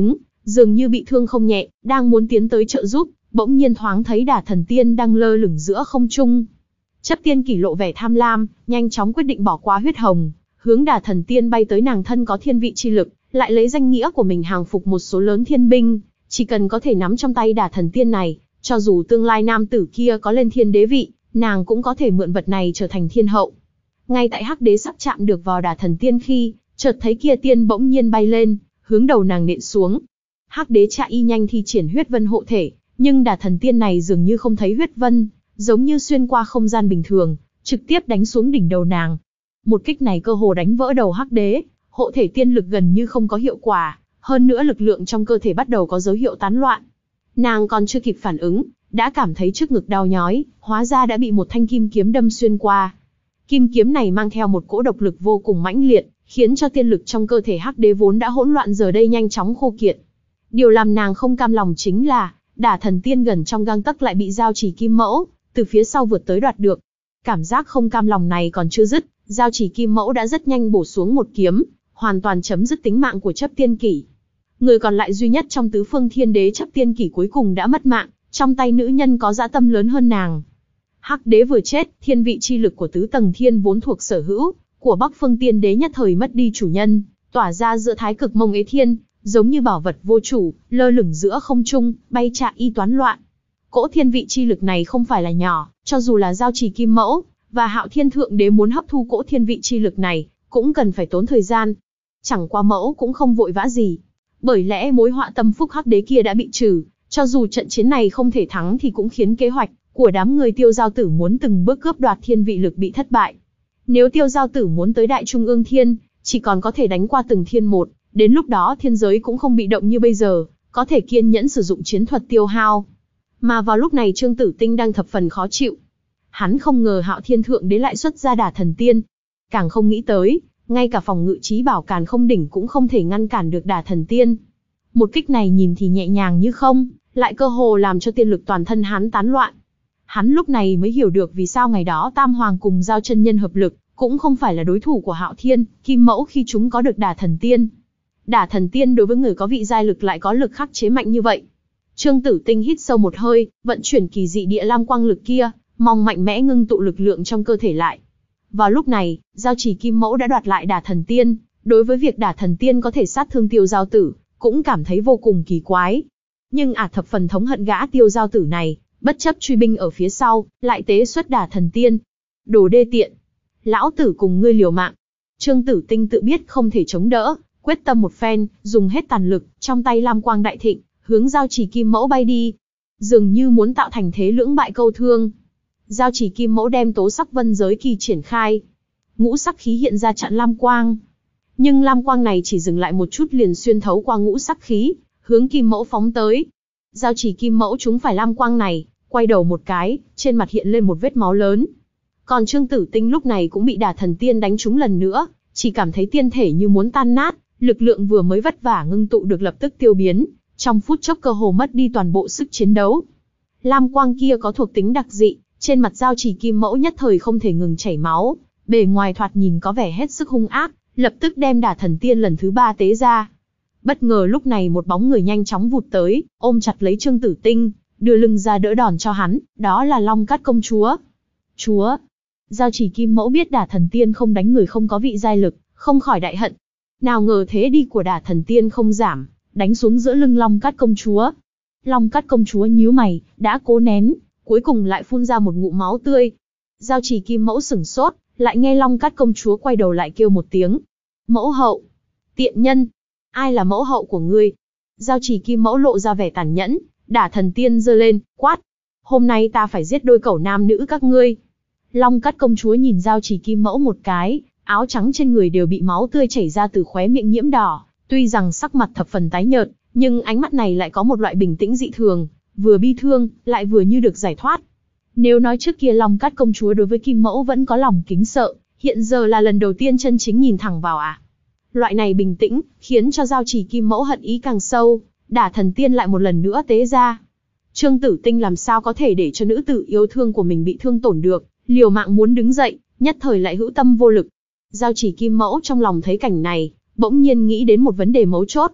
dường như bị thương không nhẹ, đang muốn tiến tới trợ giúp, bỗng nhiên thoáng thấy Đả Thần Tiên đang lơ lửng giữa không trung. Chấp Tiên Kỷ lộ vẻ tham lam, nhanh chóng quyết định bỏ qua huyết hồng, hướng Đả Thần Tiên bay tới. Nàng thân có thiên vị chi lực, lại lấy danh nghĩa của mình hàng phục một số lớn thiên binh, chỉ cần có thể nắm trong tay Đả Thần Tiên này, cho dù tương lai nam tử kia có lên thiên đế vị, nàng cũng có thể mượn vật này trở thành thiên hậu. Ngay tại Hắc Đế sắp chạm được vào Đả Thần Tiên khi, chợt thấy kia tiên bỗng nhiên bay lên, hướng đầu nàng nện xuống. Hắc Đế chạy y nhanh thi triển huyết vân hộ thể, nhưng Đả Thần Tiên này dường như không thấy huyết vân, giống như xuyên qua không gian bình thường, trực tiếp đánh xuống đỉnh đầu nàng. Một kích này cơ hồ đánh vỡ đầu Hắc Đế, hộ thể tiên lực gần như không có hiệu quả, hơn nữa lực lượng trong cơ thể bắt đầu có dấu hiệu tán loạn. Nàng còn chưa kịp phản ứng, đã cảm thấy trước ngực đau nhói, hóa ra đã bị một thanh kim kiếm đâm xuyên qua. Kim kiếm này mang theo một cỗ độc lực vô cùng mãnh liệt, khiến cho tiên lực trong cơ thể Hắc Đế vốn đã hỗn loạn giờ đây nhanh chóng khô kiệt. Điều làm nàng không cam lòng chính là, Đả Thần Tiên gần trong gang tấc lại bị Giao Chỉ Kim Mẫu từ phía sau vượt tới đoạt được. Cảm giác không cam lòng này còn chưa dứt, Giao Chỉ Kim Mẫu đã rất nhanh bổ xuống một kiếm, hoàn toàn chấm dứt tính mạng của Chấp Tiên Kỷ. Người còn lại duy nhất trong tứ phương thiên đế Chấp Tiên Kỷ cuối cùng đã mất mạng, trong tay nữ nhân có dã tâm lớn hơn nàng. Hắc Đế vừa chết, thiên vị chi lực của tứ tầng thiên vốn thuộc sở hữu của Bắc Phương Tiên Đế nhất thời mất đi chủ nhân, tỏa ra giữa Thái Cực Mông Ế Thiên, giống như bảo vật vô chủ, lơ lửng giữa không trung, bay chạy y toán loạn. Cỗ thiên vị chi lực này không phải là nhỏ, cho dù là Giao Chỉ Kim Mẫu và Hạo Thiên Thượng Đế muốn hấp thu cỗ thiên vị chi lực này, cũng cần phải tốn thời gian. Chẳng qua Mẫu cũng không vội vã gì, bởi lẽ mối họa tâm phúc Hắc Đế kia đã bị trừ, cho dù trận chiến này không thể thắng thì cũng khiến kế hoạch của đám người Tiêu Giao Tử muốn từng bước cướp đoạt thiên vị lực bị thất bại. Nếu Tiêu Giao Tử muốn tới Đại Trung ương Thiên, chỉ còn có thể đánh qua từng thiên một, đến lúc đó thiên giới cũng không bị động như bây giờ, có thể kiên nhẫn sử dụng chiến thuật tiêu hao. Mà vào lúc này Trương Tử Tinh đang thập phần khó chịu. Hắn không ngờ Hạo Thiên Thượng Đế lại xuất ra Đả Thần Tiên, càng không nghĩ tới, ngay cả phòng ngự trí bảo Càn Không Đỉnh cũng không thể ngăn cản được Đả Thần Tiên. Một kích này nhìn thì nhẹ nhàng như không, lại cơ hồ làm cho tiên lực toàn thân hắn tán loạn. Hắn lúc này mới hiểu được vì sao ngày đó Tam Hoàng cùng Giao chân nhân hợp lực, cũng không phải là đối thủ của Hạo Thiên, Kim Mẫu khi chúng có được Đả Thần Tiên. Đả Thần Tiên đối với người có vị giai lực lại có lực khắc chế mạnh như vậy. Trương Tử Tinh hít sâu một hơi, vận chuyển kỳ dị địa lam quang lực kia, mong mạnh mẽ ngưng tụ lực lượng trong cơ thể lại. Vào lúc này, Giao Chỉ Kim Mẫu đã đoạt lại Đả Thần Tiên, đối với việc Đả Thần Tiên có thể sát thương Tiêu Giao Tử, cũng cảm thấy vô cùng kỳ quái. Nhưng ả thập phần thống hận gã Tiêu Giao Tử này, bất chấp truy binh ở phía sau, lại tế xuất Đả Thần Tiên. Đồ đê tiện! Lão tử cùng ngươi liều mạng! Trương Tử Tinh tự biết không thể chống đỡ, quyết tâm một phen, dùng hết tàn lực, trong tay lam quang đại thịnh, hướng Giao Chỉ Kim Mẫu bay đi. Dường như muốn tạo thành thế lưỡng bại câu thương. Giao Chỉ Kim Mẫu đem tố sắc vân giới kỳ triển khai. Ngũ sắc khí hiện ra chặn lam quang. Nhưng lam quang này chỉ dừng lại một chút liền xuyên thấu qua ngũ sắc khí, hướng Kim Mẫu phóng tới. Giao Chỉ Kim Mẫu trúng phải lam quang này, quay đầu một cái, trên mặt hiện lên một vết máu lớn. Còn Trương Tử Tinh lúc này cũng bị Đả Thần Tiên đánh trúng lần nữa, chỉ cảm thấy tiên thể như muốn tan nát, lực lượng vừa mới vất vả ngưng tụ được lập tức tiêu biến, trong phút chốc cơ hồ mất đi toàn bộ sức chiến đấu. Lam quang kia có thuộc tính đặc dị, trên mặt Giao Chỉ Kim Mẫu nhất thời không thể ngừng chảy máu, bề ngoài thoạt nhìn có vẻ hết sức hung ác, lập tức đem Đả Thần Tiên lần thứ ba tế ra. Bất ngờ lúc này một bóng người nhanh chóng vụt tới, ôm chặt lấy Trương Tử Tinh, đưa lưng ra đỡ đòn cho hắn, đó là Long Cát công chúa. Chúa! Giao Chỉ Kim Mẫu biết Đả Thần Tiên không đánh người không có vị giai lực, không khỏi đại hận. Nào ngờ thế đi của Đả Thần Tiên không giảm, đánh xuống giữa lưng Long Cát công chúa. Long Cát công chúa nhíu mày, đã cố nén, cuối cùng lại phun ra một ngụm máu tươi. Giao Chỉ Kim Mẫu sửng sốt, lại nghe Long Cát công chúa quay đầu lại kêu một tiếng. Mẫu hậu! Tiện nhân! Ai là mẫu hậu của ngươi? Giao Chỉ Kim Mẫu lộ ra vẻ tàn nhẫn, Đả Thần Tiên giơ lên, quát. Hôm nay ta phải giết đôi cẩu nam nữ các ngươi. Long Cát công chúa nhìn Giao Chỉ Kim Mẫu một cái, áo trắng trên người đều bị máu tươi chảy ra từ khóe miệng nhiễm đỏ, tuy rằng sắc mặt thập phần tái nhợt, nhưng ánh mắt này lại có một loại bình tĩnh dị thường, vừa bi thương, lại vừa như được giải thoát. Nếu nói trước kia Long Cát công chúa đối với Kim Mẫu vẫn có lòng kính sợ, hiện giờ là lần đầu tiên chân chính nhìn thẳng vào à. Loại này bình tĩnh, khiến cho Giao Chỉ Kim Mẫu hận ý càng sâu, Đả Thần Tiên lại một lần nữa tế ra. Trương Tử Tinh làm sao có thể để cho nữ tử yêu thương của mình bị thương tổn được, liều mạng muốn đứng dậy, nhất thời lại hữu tâm vô lực. Giao Chỉ Kim Mẫu trong lòng thấy cảnh này, bỗng nhiên nghĩ đến một vấn đề mấu chốt.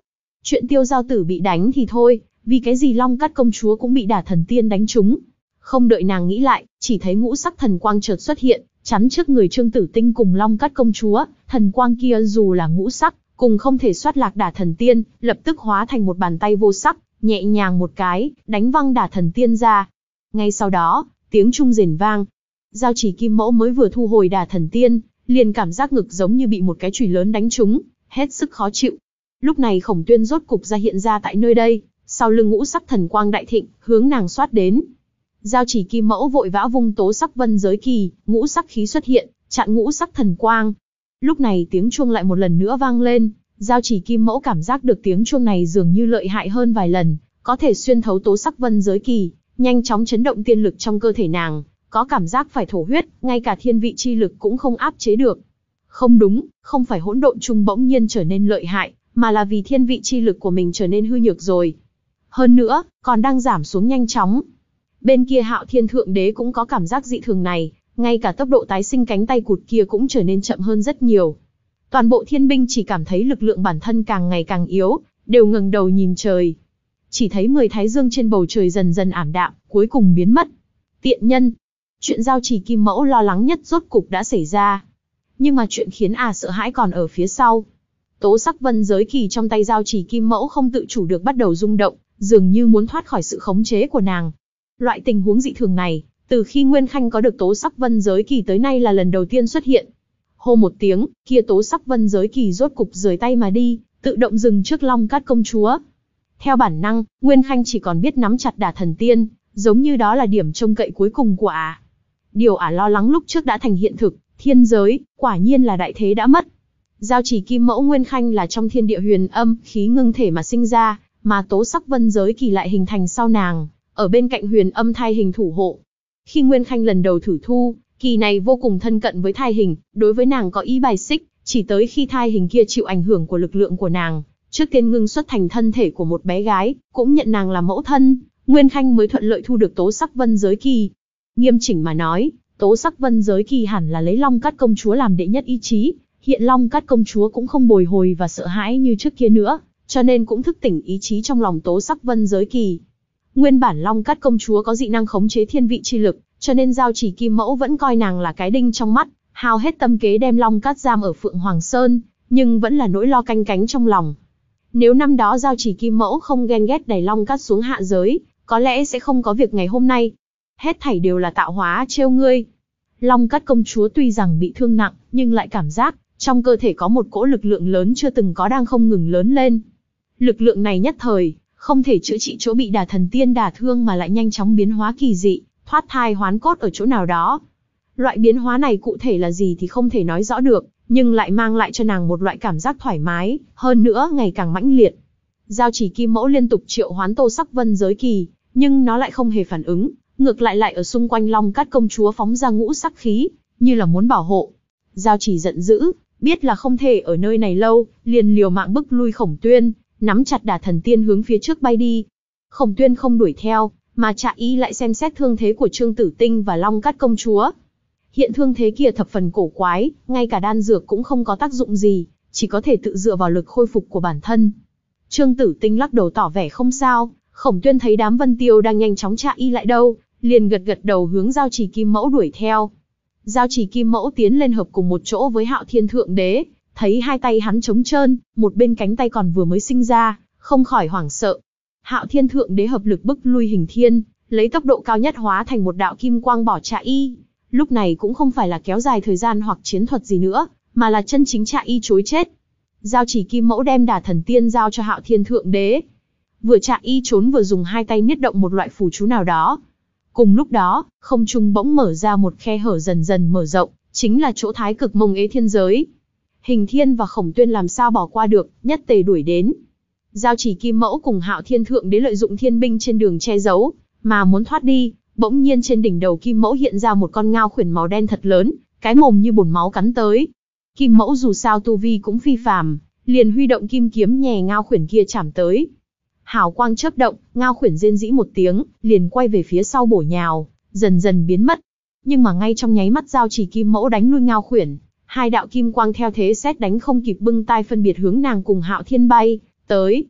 Chuyện Tiêu Giao Tử bị đánh thì thôi, vì cái gì Long Cát công chúa cũng bị Đả Thần Tiên đánh trúng. Không đợi nàng nghĩ lại, chỉ thấy ngũ sắc thần quang chợt xuất hiện, chắn trước người Trương Tử Tinh cùng Long Cát công chúa. Thần quang kia dù là ngũ sắc, cùng không thể soát lạc Đả Thần Tiên, lập tức hóa thành một bàn tay vô sắc, nhẹ nhàng một cái, đánh văng Đả Thần Tiên ra. Ngay sau đó, tiếng trung rền vang. Giao Chỉ Kim Mẫu mới vừa thu hồi Đả Thần Tiên, liền cảm giác ngực giống như bị một cái chùy lớn đánh trúng, hết sức khó chịu. Lúc này Khổng Tuyên rốt cục ra hiện ra tại nơi đây, sau lưng ngũ sắc thần quang đại thịnh, hướng nàng xoát đến. Giao Chỉ Kim Mẫu vội vã vung tố sắc vân giới kỳ, ngũ sắc khí xuất hiện, chặn ngũ sắc thần quang. Lúc này tiếng chuông lại một lần nữa vang lên, Giao Chỉ Kim Mẫu cảm giác được tiếng chuông này dường như lợi hại hơn vài lần, có thể xuyên thấu tố sắc vân giới kỳ, nhanh chóng chấn động tiên lực trong cơ thể nàng, có cảm giác phải thổ huyết, ngay cả thiên vị chi lực cũng không áp chế được. Không đúng, không phải hỗn độn chung bỗng nhiên trở nên lợi hại, mà là vì thiên vị chi lực của mình trở nên hư nhược rồi. Hơn nữa, còn đang giảm xuống nhanh chóng. Bên kia Hạo Thiên Thượng Đế cũng có cảm giác dị thường này, ngay cả tốc độ tái sinh cánh tay cụt kia cũng trở nên chậm hơn rất nhiều. Toàn bộ thiên binh chỉ cảm thấy lực lượng bản thân càng ngày càng yếu, đều ngẩng đầu nhìn trời. Chỉ thấy mười thái dương trên bầu trời dần dần ảm đạm, cuối cùng biến mất. Tiện nhân! Chuyện Giao Chỉ Kim Mẫu lo lắng nhất rốt cục đã xảy ra. Nhưng mà chuyện khiến à sợ hãi còn ở phía sau. Tố sắc vân giới kỳ trong tay Giao Chỉ Kim Mẫu không tự chủ được bắt đầu rung động, dường như muốn thoát khỏi sự khống chế của nàng. Loại tình huống dị thường này, từ khi Nguyên Khanh có được tố sắc vân giới kỳ tới nay là lần đầu tiên xuất hiện. Hô một tiếng, kia tố sắc vân giới kỳ rốt cục rời tay mà đi, tự động dừng trước Long Cát công chúa. Theo bản năng, Nguyên Khanh chỉ còn biết nắm chặt Đả Thần Tiên, giống như đó là điểm trông cậy cuối cùng của ả. Điều ả lo lắng lúc trước đã thành hiện thực, thiên giới, quả nhiên là đại thế đã mất. Giao Chỉ Kim Mẫu Nguyên Khanh là trong thiên địa huyền âm, khí ngưng thể mà sinh ra, mà tố sắc vân giới kỳ lại hình thành sau nàng, ở bên cạnh huyền âm thai hình thủ hộ. Khi Nguyên Khanh lần đầu thử thu, kỳ này vô cùng thân cận với thai hình, đối với nàng có ý bài xích, chỉ tới khi thai hình kia chịu ảnh hưởng của lực lượng của nàng, trước tiên ngưng xuất thành thân thể của một bé gái, cũng nhận nàng làm mẫu thân, Nguyên Khanh mới thuận lợi thu được tố sắc vân giới kỳ. Nghiêm chỉnh mà nói, tố sắc vân giới kỳ hẳn là lấy Long Cát công chúa làm đệ nhất ý chí, hiện Long Cát công chúa cũng không bồi hồi và sợ hãi như trước kia nữa, cho nên cũng thức tỉnh ý chí trong lòng tố sắc vân giới kỳ. Nguyên bản Long Cát công chúa có dị năng khống chế thiên vị chi lực, cho nên Giao Chỉ Kim Mẫu vẫn coi nàng là cái đinh trong mắt, hao hết tâm kế đem Long Cát giam ở Phượng Hoàng Sơn, nhưng vẫn là nỗi lo canh cánh trong lòng. Nếu năm đó Giao Chỉ Kim Mẫu không ghen ghét đẩy Long Cát xuống hạ giới, có lẽ sẽ không có việc ngày hôm nay. Hết thảy đều là tạo hóa trêu ngươi. Long Cát công chúa tuy rằng bị thương nặng, nhưng lại cảm giác trong cơ thể có một cỗ lực lượng lớn chưa từng có đang không ngừng lớn lên. Lực lượng này nhất thời không thể chữa trị chỗ bị Đả Thần Tiên đả thương mà lại nhanh chóng biến hóa kỳ dị, thoát thai hoán cốt ở chỗ nào đó. Loại biến hóa này cụ thể là gì thì không thể nói rõ được, nhưng lại mang lại cho nàng một loại cảm giác thoải mái, hơn nữa ngày càng mãnh liệt. Giao Chỉ Kim Mẫu liên tục triệu hoán tô sắc vân giới kỳ, nhưng nó lại không hề phản ứng, ngược lại lại ở xung quanh Long Cát công chúa phóng ra ngũ sắc khí, như là muốn bảo hộ. Giao Chỉ giận dữ, biết là không thể ở nơi này lâu, liền liều mạng bức lui Khổng Tuyên, nắm chặt Đả Thần Tiên hướng phía trước bay đi. Khổng Tuyên không đuổi theo, mà Trạ Y lại xem xét thương thế của Trương Tử Tinh và Long Cát công chúa. Hiện thương thế kia thập phần cổ quái, ngay cả đan dược cũng không có tác dụng gì, chỉ có thể tự dựa vào lực khôi phục của bản thân. Trương Tử Tinh lắc đầu tỏ vẻ không sao. Khổng Tuyên thấy đám Vân Tiêu đang nhanh chóng Trạ Y lại đâu, liền gật gật đầu hướng Giao Chỉ Kim Mẫu đuổi theo. Giao Chỉ Kim Mẫu tiến lên hợp cùng một chỗ với Hạo Thiên Thượng Đế, thấy hai tay hắn trống trơn, một bên cánh tay còn vừa mới sinh ra, không khỏi hoảng sợ. Hạo Thiên Thượng Đế hợp lực bức lui Hình Thiên, lấy tốc độ cao nhất hóa thành một đạo kim quang bỏ Trạ Y. Lúc này cũng không phải là kéo dài thời gian hoặc chiến thuật gì nữa, mà là chân chính Trạ Y chối chết. Giao Chỉ Kim Mẫu đem Đả Thần Tiên giao cho Hạo Thiên Thượng Đế. Vừa Trạ Y trốn vừa dùng hai tay niết động một loại phù chú nào đó. Cùng lúc đó, không trung bỗng mở ra một khe hở dần dần mở rộng, chính là chỗ Thái Cực Mông Ế Thiên giới. Hình Thiên và Khổng Tuyên làm sao bỏ qua được, nhất tề đuổi đến. Giao Chỉ Kim Mẫu cùng Hạo Thiên Thượng Đế lợi dụng thiên binh trên đường che giấu, mà muốn thoát đi, bỗng nhiên trên đỉnh đầu Kim Mẫu hiện ra một con ngao khuyển màu đen thật lớn, cái mồm như bồn máu cắn tới. Kim Mẫu dù sao tu vi cũng phi phàm, liền huy động kim kiếm nhè ngao khuyển kia chảm tới. Hào quang chớp động, ngao khuyển rên rĩ một tiếng, liền quay về phía sau bổ nhào, dần dần biến mất. Nhưng mà ngay trong nháy mắt Giao Chỉ Kim Mẫu đánh lui ngao khuyển, hai đạo kim quang theo thế sét đánh không kịp bưng tai phân biệt hướng nàng cùng Hạo Thiên bay tới.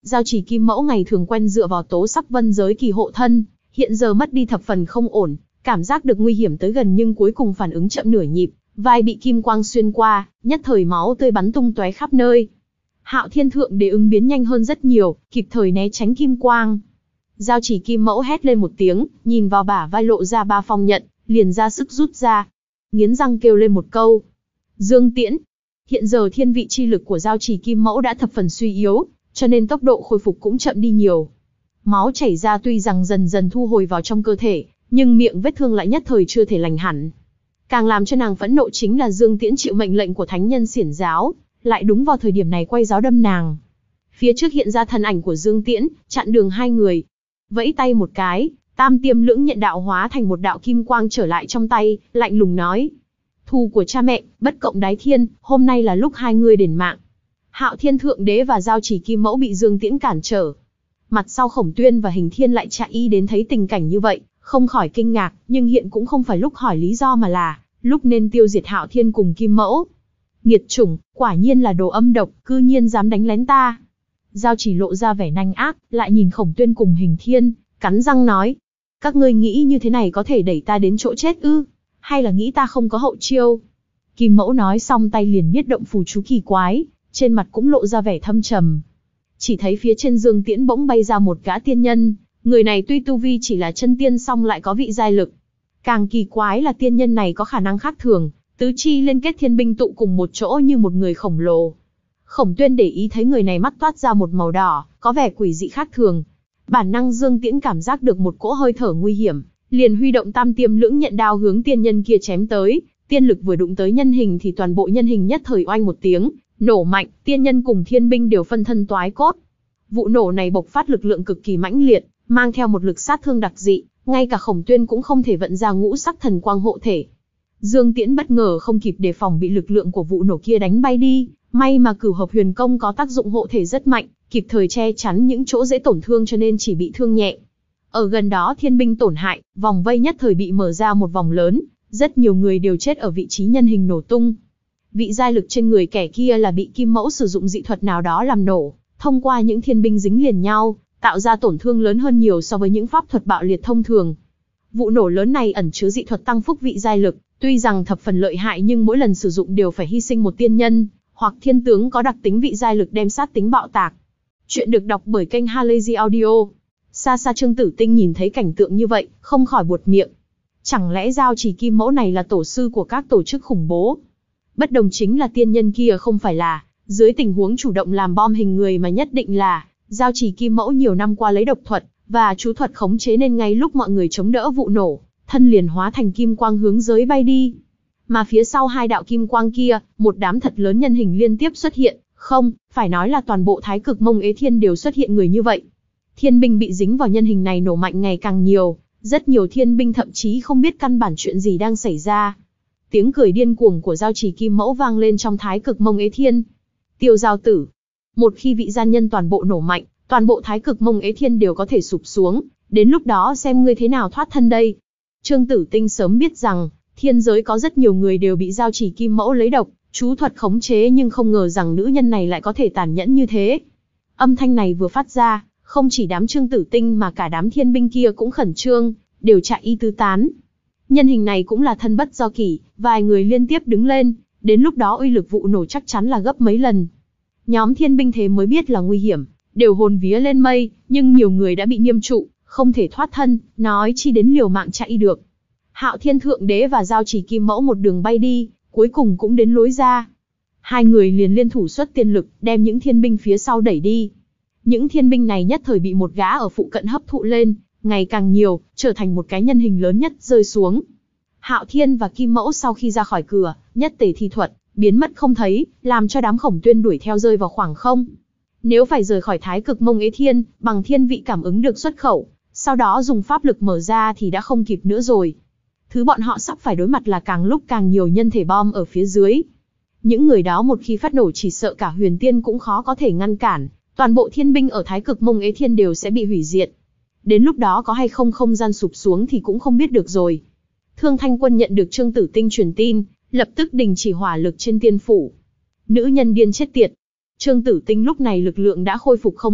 Giao Chỉ Kim Mẫu ngày thường quen dựa vào tố sắc vân giới kỳ hộ thân, hiện giờ mất đi thập phần không ổn, cảm giác được nguy hiểm tới gần nhưng cuối cùng phản ứng chậm nửa nhịp, vai bị kim quang xuyên qua, nhất thời máu tươi bắn tung tóe khắp nơi. Hạo Thiên Thượng Đế ứng biến nhanh hơn rất nhiều, kịp thời né tránh kim quang. Giao Chỉ Kim Mẫu hét lên một tiếng, nhìn vào bả vai lộ ra ba phong nhận, liền ra sức rút ra. Nghiến răng kêu lên một câu. Dương Tiễn. Hiện giờ thiên vị chi lực của Giao Chỉ Kim Mẫu đã thập phần suy yếu, cho nên tốc độ khôi phục cũng chậm đi nhiều. Máu chảy ra tuy rằng dần dần thu hồi vào trong cơ thể, nhưng miệng vết thương lại nhất thời chưa thể lành hẳn. Càng làm cho nàng phẫn nộ chính là Dương Tiễn chịu mệnh lệnh của thánh nhân xiển giáo, lại đúng vào thời điểm này quay giáo đâm nàng. Phía trước hiện ra thân ảnh của Dương Tiễn, chặn đường hai người. Vẫy tay một cái, tam tiêm lưỡng nhận đạo hóa thành một đạo kim quang trở lại trong tay, lạnh lùng nói. Thù của cha mẹ, bất cộng đái thiên, hôm nay là lúc hai người đền mạng. Hạo Thiên Thượng Đế và Giao Chỉ Kim Mẫu bị Dương Tiễn cản trở. Mặt sau Khổng Tuyên và Hình Thiên lại chạy y đến thấy tình cảnh như vậy, không khỏi kinh ngạc, nhưng hiện cũng không phải lúc hỏi lý do mà là lúc nên tiêu diệt Hạo Thiên cùng Kim Mẫu. Nghiệt chủng, quả nhiên là đồ âm độc, cư nhiên dám đánh lén ta. Giao Chỉ lộ ra vẻ nanh ác, lại nhìn Khổng Tuyên cùng Hình Thiên, cắn răng nói. Các ngươi nghĩ như thế này có thể đẩy ta đến chỗ chết ư? Hay là nghĩ ta không có hậu chiêu? Kim Mẫu nói xong tay liền niết động phù chú kỳ quái, trên mặt cũng lộ ra vẻ thâm trầm. Chỉ thấy phía trên Dương Tiễn bỗng bay ra một gã tiên nhân, người này tuy tu vi chỉ là chân tiên song lại có vị giai lực. Càng kỳ quái là tiên nhân này có khả năng khác thường, tứ chi liên kết thiên binh tụ cùng một chỗ như một người khổng lồ. Khổng Tuyên để ý thấy người này mắt toát ra một màu đỏ, có vẻ quỷ dị khác thường. Bản năng Dương Tiễn cảm giác được một cỗ hơi thở nguy hiểm, liền huy động tam tiêm lưỡng nhận đao hướng tiên nhân kia chém tới. Tiên lực vừa đụng tới nhân hình thì toàn bộ nhân hình nhất thời oanh một tiếng, nổ mạnh, tiên nhân cùng thiên binh đều phân thân toái cốt. Vụ nổ này bộc phát lực lượng cực kỳ mãnh liệt, mang theo một lực sát thương đặc dị, ngay cả Khổng Tuyên cũng không thể vận ra ngũ sắc thần quang hộ thể. Dương Tiễn bất ngờ không kịp đề phòng bị lực lượng của vụ nổ kia đánh bay đi, may mà Cửu Hợp Huyền Công có tác dụng hộ thể rất mạnh, kịp thời che chắn những chỗ dễ tổn thương cho nên chỉ bị thương nhẹ. Ở gần đó thiên binh tổn hại, vòng vây nhất thời bị mở ra một vòng lớn, rất nhiều người đều chết ở vị trí nhân hình nổ tung. Vị giai lực trên người kẻ kia là bị Kim Mẫu sử dụng dị thuật nào đó làm nổ, thông qua những thiên binh dính liền nhau, tạo ra tổn thương lớn hơn nhiều so với những pháp thuật bạo liệt thông thường. Vụ nổ lớn này ẩn chứa dị thuật tăng phúc vị giai lực, tuy rằng thập phần lợi hại nhưng mỗi lần sử dụng đều phải hy sinh một tiên nhân, hoặc thiên tướng có đặc tính vị giai lực đem sát tính bạo tạc. Chuyện được đọc bởi kênh Halazy Audio. Xa xa Trương Tử Tinh nhìn thấy cảnh tượng như vậy, không khỏi buột miệng. Chẳng lẽ Giao Chỉ Kim Mẫu này là tổ sư của các tổ chức khủng bố? Bất đồng chính là tiên nhân kia không phải là, dưới tình huống chủ động làm bom hình người mà nhất định là, Giao Chỉ Kim Mẫu nhiều năm qua lấy độc thuật và chú thuật khống chế nên ngay lúc mọi người chống đỡ vụ nổ, thân liền hóa thành kim quang hướng giới bay đi. Mà phía sau hai đạo kim quang kia, một đám thật lớn nhân hình liên tiếp xuất hiện, không, phải nói là toàn bộ Thái Cực Mông Ế Thiên đều xuất hiện người như vậy. Thiên binh bị dính vào nhân hình này nổ mạnh ngày càng nhiều, rất nhiều thiên binh thậm chí không biết căn bản chuyện gì đang xảy ra. Tiếng cười điên cuồng của Giao Chỉ Kim Mẫu vang lên trong Thái Cực Mông Ế Thiên. Tiêu Giao tử, một khi vị gian nhân toàn bộ nổ mạnh, toàn bộ Thái Cực Mông Ế Thiên đều có thể sụp xuống, đến lúc đó xem ngươi thế nào thoát thân đây. Trương Tử Tinh sớm biết rằng, thiên giới có rất nhiều người đều bị Giao Chỉ Kim Mẫu lấy độc, chú thuật khống chế nhưng không ngờ rằng nữ nhân này lại có thể tàn nhẫn như thế. Âm thanh này vừa phát ra, không chỉ đám Trương Tử Tinh mà cả đám thiên binh kia cũng khẩn trương, đều chạy y tứ tán. Nhân hình này cũng là thân bất do kỷ, vài người liên tiếp đứng lên, đến lúc đó uy lực vụ nổ chắc chắn là gấp mấy lần. Nhóm thiên binh thế mới biết là nguy hiểm, đều hồn vía lên mây, nhưng nhiều người đã bị nghiêm trụ, không thể thoát thân, nói chi đến liều mạng chạy được. Hạo Thiên Thượng Đế và Giao Chỉ Kim Mẫu một đường bay đi, cuối cùng cũng đến lối ra. Hai người liền liên thủ xuất tiên lực, đem những thiên binh phía sau đẩy đi. Những thiên binh này nhất thời bị một gã ở phụ cận hấp thụ lên, ngày càng nhiều, trở thành một cái nhân hình lớn nhất rơi xuống. Hạo Thiên và Kim Mẫu sau khi ra khỏi cửa, nhất tề thi thuật, biến mất không thấy, làm cho đám Khổng Tuyên đuổi theo rơi vào khoảng không. Nếu phải rời khỏi Thái Cực Mông Ế Thiên, bằng thiên vị cảm ứng được xuất khẩu, sau đó dùng pháp lực mở ra thì đã không kịp nữa rồi. Thứ bọn họ sắp phải đối mặt là càng lúc càng nhiều nhân thể bom ở phía dưới. Những người đó một khi phát nổ chỉ sợ cả huyền tiên cũng khó có thể ngăn cản, toàn bộ thiên binh ở Thái Cực Mông Ế Thiên đều sẽ bị hủy diệt. Đến lúc đó có hay không không gian sụp xuống thì cũng không biết được rồi. Thương Thanh Quân nhận được Trương Tử Tinh truyền tin, lập tức đình chỉ hỏa lực trên tiên phủ. Nữ nhân điên chết tiệt. Trương Tử Tinh lúc này lực lượng đã khôi phục không ít,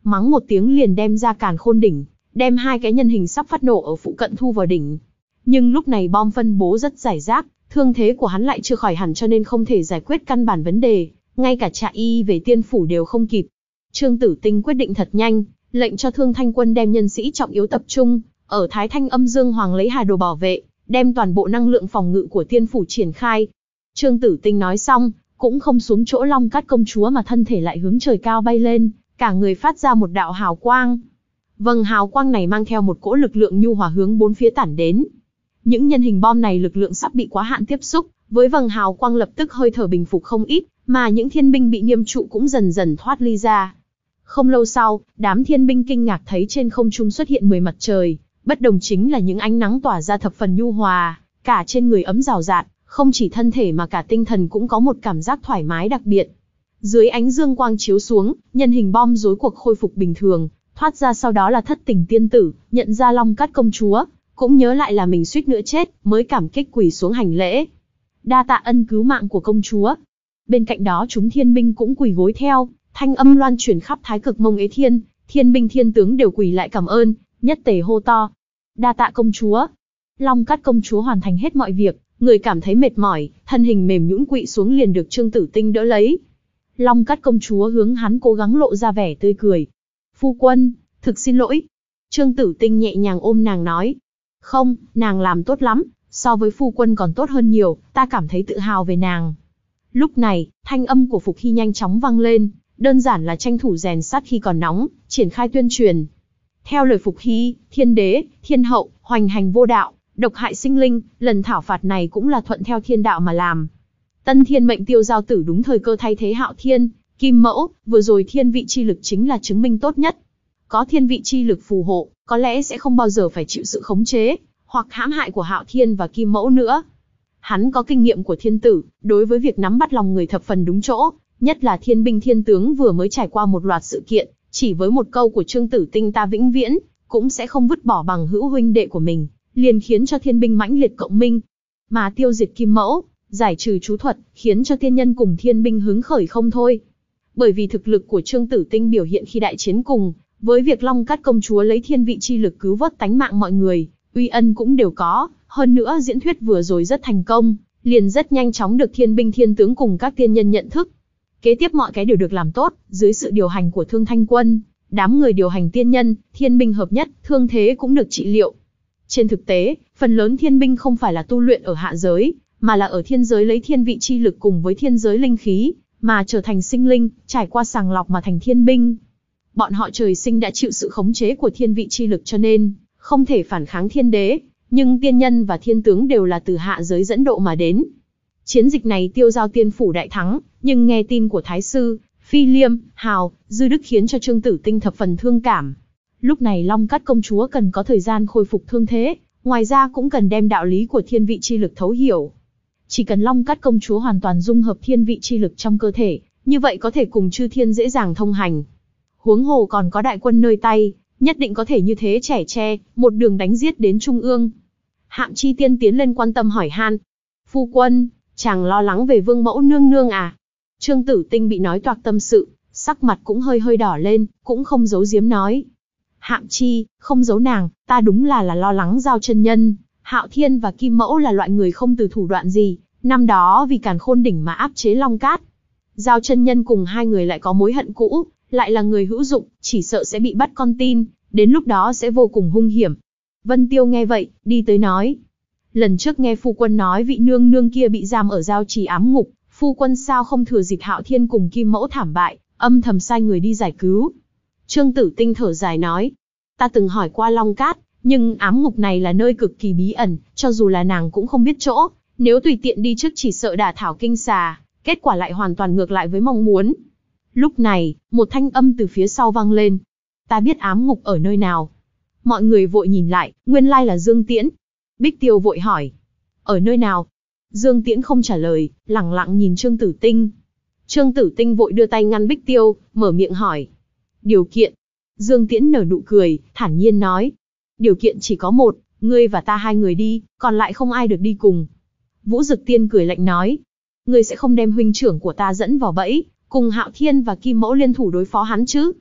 mắng một tiếng liền đem ra Càn Khôn đỉnh, đem hai cái nhân hình sắp phát nổ ở phụ cận thu vào đỉnh. Nhưng lúc này bom phân bố rất rải rác, thương thế của hắn lại chưa khỏi hẳn cho nên không thể giải quyết căn bản vấn đề, ngay cả chạy y về tiên phủ đều không kịp. Trương Tử Tinh quyết định thật nhanh, lệnh cho Thương Thanh Quân đem nhân sĩ trọng yếu tập trung ở Thái Thanh Âm Dương Hoàng lấy Hà Đồ bảo vệ, đem toàn bộ năng lượng phòng ngự của tiên phủ triển khai. Trương Tử Tinh nói xong, cũng không xuống chỗ Long Cát công chúa mà thân thể lại hướng trời cao bay lên, cả người phát ra một đạo hào quang. Vầng hào quang này mang theo một cỗ lực lượng nhu hòa hướng bốn phía tản đến. Những nhân hình bom này lực lượng sắp bị quá hạn tiếp xúc, với vầng hào quang lập tức hơi thở bình phục không ít, mà những thiên binh bị nghiêm trụ cũng dần dần thoát ly ra. Không lâu sau, đám thiên binh kinh ngạc thấy trên không trung xuất hiện mười mặt trời, bất đồng chính là những ánh nắng tỏa ra thập phần nhu hòa, cả trên người ấm rào rạt, không chỉ thân thể mà cả tinh thần cũng có một cảm giác thoải mái đặc biệt. Dưới ánh dương quang chiếu xuống, nhân hình bom rối cuộc khôi phục bình thường, thoát ra sau đó là Thất Tình tiên tử, nhận ra Long Cát công chúa, cũng nhớ lại là mình suýt nữa chết, mới cảm kích quỳ xuống hành lễ. Đa tạ ân cứu mạng của công chúa. Bên cạnh đó chúng thiên binh cũng quỳ gối theo, thanh âm loan truyền khắp Thái Cực Mông Ế Thiên, thiên binh thiên tướng đều quỳ lại cảm ơn, nhất tề hô to. Đa tạ công chúa. Long Cát công chúa hoàn thành hết mọi việc, người cảm thấy mệt mỏi, thân hình mềm nhũn quỵ xuống liền được Trương Tử Tinh đỡ lấy. Long Cát công chúa hướng hắn cố gắng lộ ra vẻ tươi cười. Phu quân, thực xin lỗi. Trương Tử Tinh nhẹ nhàng ôm nàng nói. Không, nàng làm tốt lắm, so với phu quân còn tốt hơn nhiều, ta cảm thấy tự hào về nàng. Lúc này, thanh âm của Phục Hy nhanh chóng vang lên, đơn giản là tranh thủ rèn sắt khi còn nóng, triển khai tuyên truyền. Theo lời Phục Hy, thiên đế, thiên hậu, hoành hành vô đạo, độc hại sinh linh, lần thảo phạt này cũng là thuận theo thiên đạo mà làm. Tân thiên mệnh Tiêu Giao Tử đúng thời cơ thay thế Hạo Thiên, Kim Mẫu, vừa rồi thiên vị chi lực chính là chứng minh tốt nhất. Có thiên vị chi lực phù hộ, có lẽ sẽ không bao giờ phải chịu sự khống chế, hoặc hãm hại của Hạo Thiên và Kim Mẫu nữa. Hắn có kinh nghiệm của thiên tử, đối với việc nắm bắt lòng người thập phần đúng chỗ, nhất là thiên binh thiên tướng vừa mới trải qua một loạt sự kiện, chỉ với một câu của Trương Tử Tinh ta vĩnh viễn, cũng sẽ không vứt bỏ bằng hữu huynh đệ của mình, liền khiến cho thiên binh mãnh liệt cộng minh. Mà tiêu diệt Kim Mẫu, giải trừ chú thuật, khiến cho thiên nhân cùng thiên binh hứng khởi không thôi. Bởi vì thực lực của Trương Tử Tinh biểu hiện khi đại chiến cùng, với việc Long Cát công chúa lấy thiên vị chi lực cứu vớt tánh mạng mọi người, uy ân cũng đều có, hơn nữa diễn thuyết vừa rồi rất thành công, liền rất nhanh chóng được thiên binh thiên tướng cùng các tiên nhân nhận thức. Kế tiếp mọi cái đều được làm tốt, dưới sự điều hành của Thương Thanh Quân, đám người điều hành tiên nhân, thiên binh hợp nhất, thương thế cũng được trị liệu. Trên thực tế, phần lớn thiên binh không phải là tu luyện ở hạ giới, mà là ở thiên giới lấy thiên vị chi lực cùng với thiên giới linh khí, mà trở thành sinh linh, trải qua sàng lọc mà thành thiên binh. Bọn họ trời sinh đã chịu sự khống chế của thiên vị chi lực cho nên, không thể phản kháng thiên đế, nhưng tiên nhân và thiên tướng đều là từ hạ giới dẫn độ mà đến. Chiến dịch này Tiêu Giao tiên phủ đại thắng, nhưng nghe tin của Thái Sư, Phi Liêm, Hào, Dư Đức khiến cho Trương Tử Tinh thập phần thương cảm. Lúc này Long Cát công chúa cần có thời gian khôi phục thương thế, ngoài ra cũng cần đem đạo lý của thiên vị chi lực thấu hiểu. Chỉ cần Long Cát công chúa hoàn toàn dung hợp thiên vị chi lực trong cơ thể, như vậy có thể cùng chư thiên dễ dàng thông hành. Huống hồ còn có đại quân nơi tay, nhất định có thể như thế chẻ che, một đường đánh giết đến trung ương. Hạm Chi Tiên tiến lên quan tâm hỏi han. Phu quân, chàng lo lắng về Vương Mẫu nương nương à? Trương Tử Tinh bị nói toạc tâm sự, sắc mặt cũng hơi hơi đỏ lên, cũng không giấu giếm nói. Hạm Chi, không giấu nàng, ta đúng là là lo lắng Giao chân nhân. Hạo Thiên và Kim Mẫu là loại người không từ thủ đoạn gì, năm đó vì Càn Khôn đỉnh mà áp chế Long Cát. Giao chân nhân cùng hai người lại có mối hận cũ, lại là người hữu dụng, chỉ sợ sẽ bị bắt con tin, đến lúc đó sẽ vô cùng hung hiểm. Vân Tiêu nghe vậy, đi tới nói. Lần trước nghe phu quân nói vị nương nương kia bị giam ở Giao Trì ám ngục, phu quân sao không thừa dịp Hạo Thiên cùng Kim Mẫu thảm bại, âm thầm sai người đi giải cứu. Trương Tử Tinh thở dài nói. Ta từng hỏi qua Long Cát, nhưng ám ngục này là nơi cực kỳ bí ẩn, cho dù là nàng cũng không biết chỗ, nếu tùy tiện đi trước chỉ sợ đả thảo kinh xà, kết quả lại hoàn toàn ngược lại với mong muốn. Lúc này, một thanh âm từ phía sau vang lên. Ta biết ám ngục ở nơi nào. Mọi người vội nhìn lại, nguyên lai là Dương Tiễn. Bích Tiêu vội hỏi. Ở nơi nào? Dương Tiễn không trả lời, lẳng lặng nhìn Trương Tử Tinh. Trương Tử Tinh vội đưa tay ngăn Bích Tiêu, mở miệng hỏi. Điều kiện. Dương Tiễn nở nụ cười, thản nhiên nói. Điều kiện chỉ có một, ngươi và ta hai người đi, còn lại không ai được đi cùng. Vũ Dực Tiên cười lạnh nói. Ngươi sẽ không đem huynh trưởng của ta dẫn vào bẫy, cùng Hạo Thiên và Kim Mẫu liên thủ đối phó hắn chứ?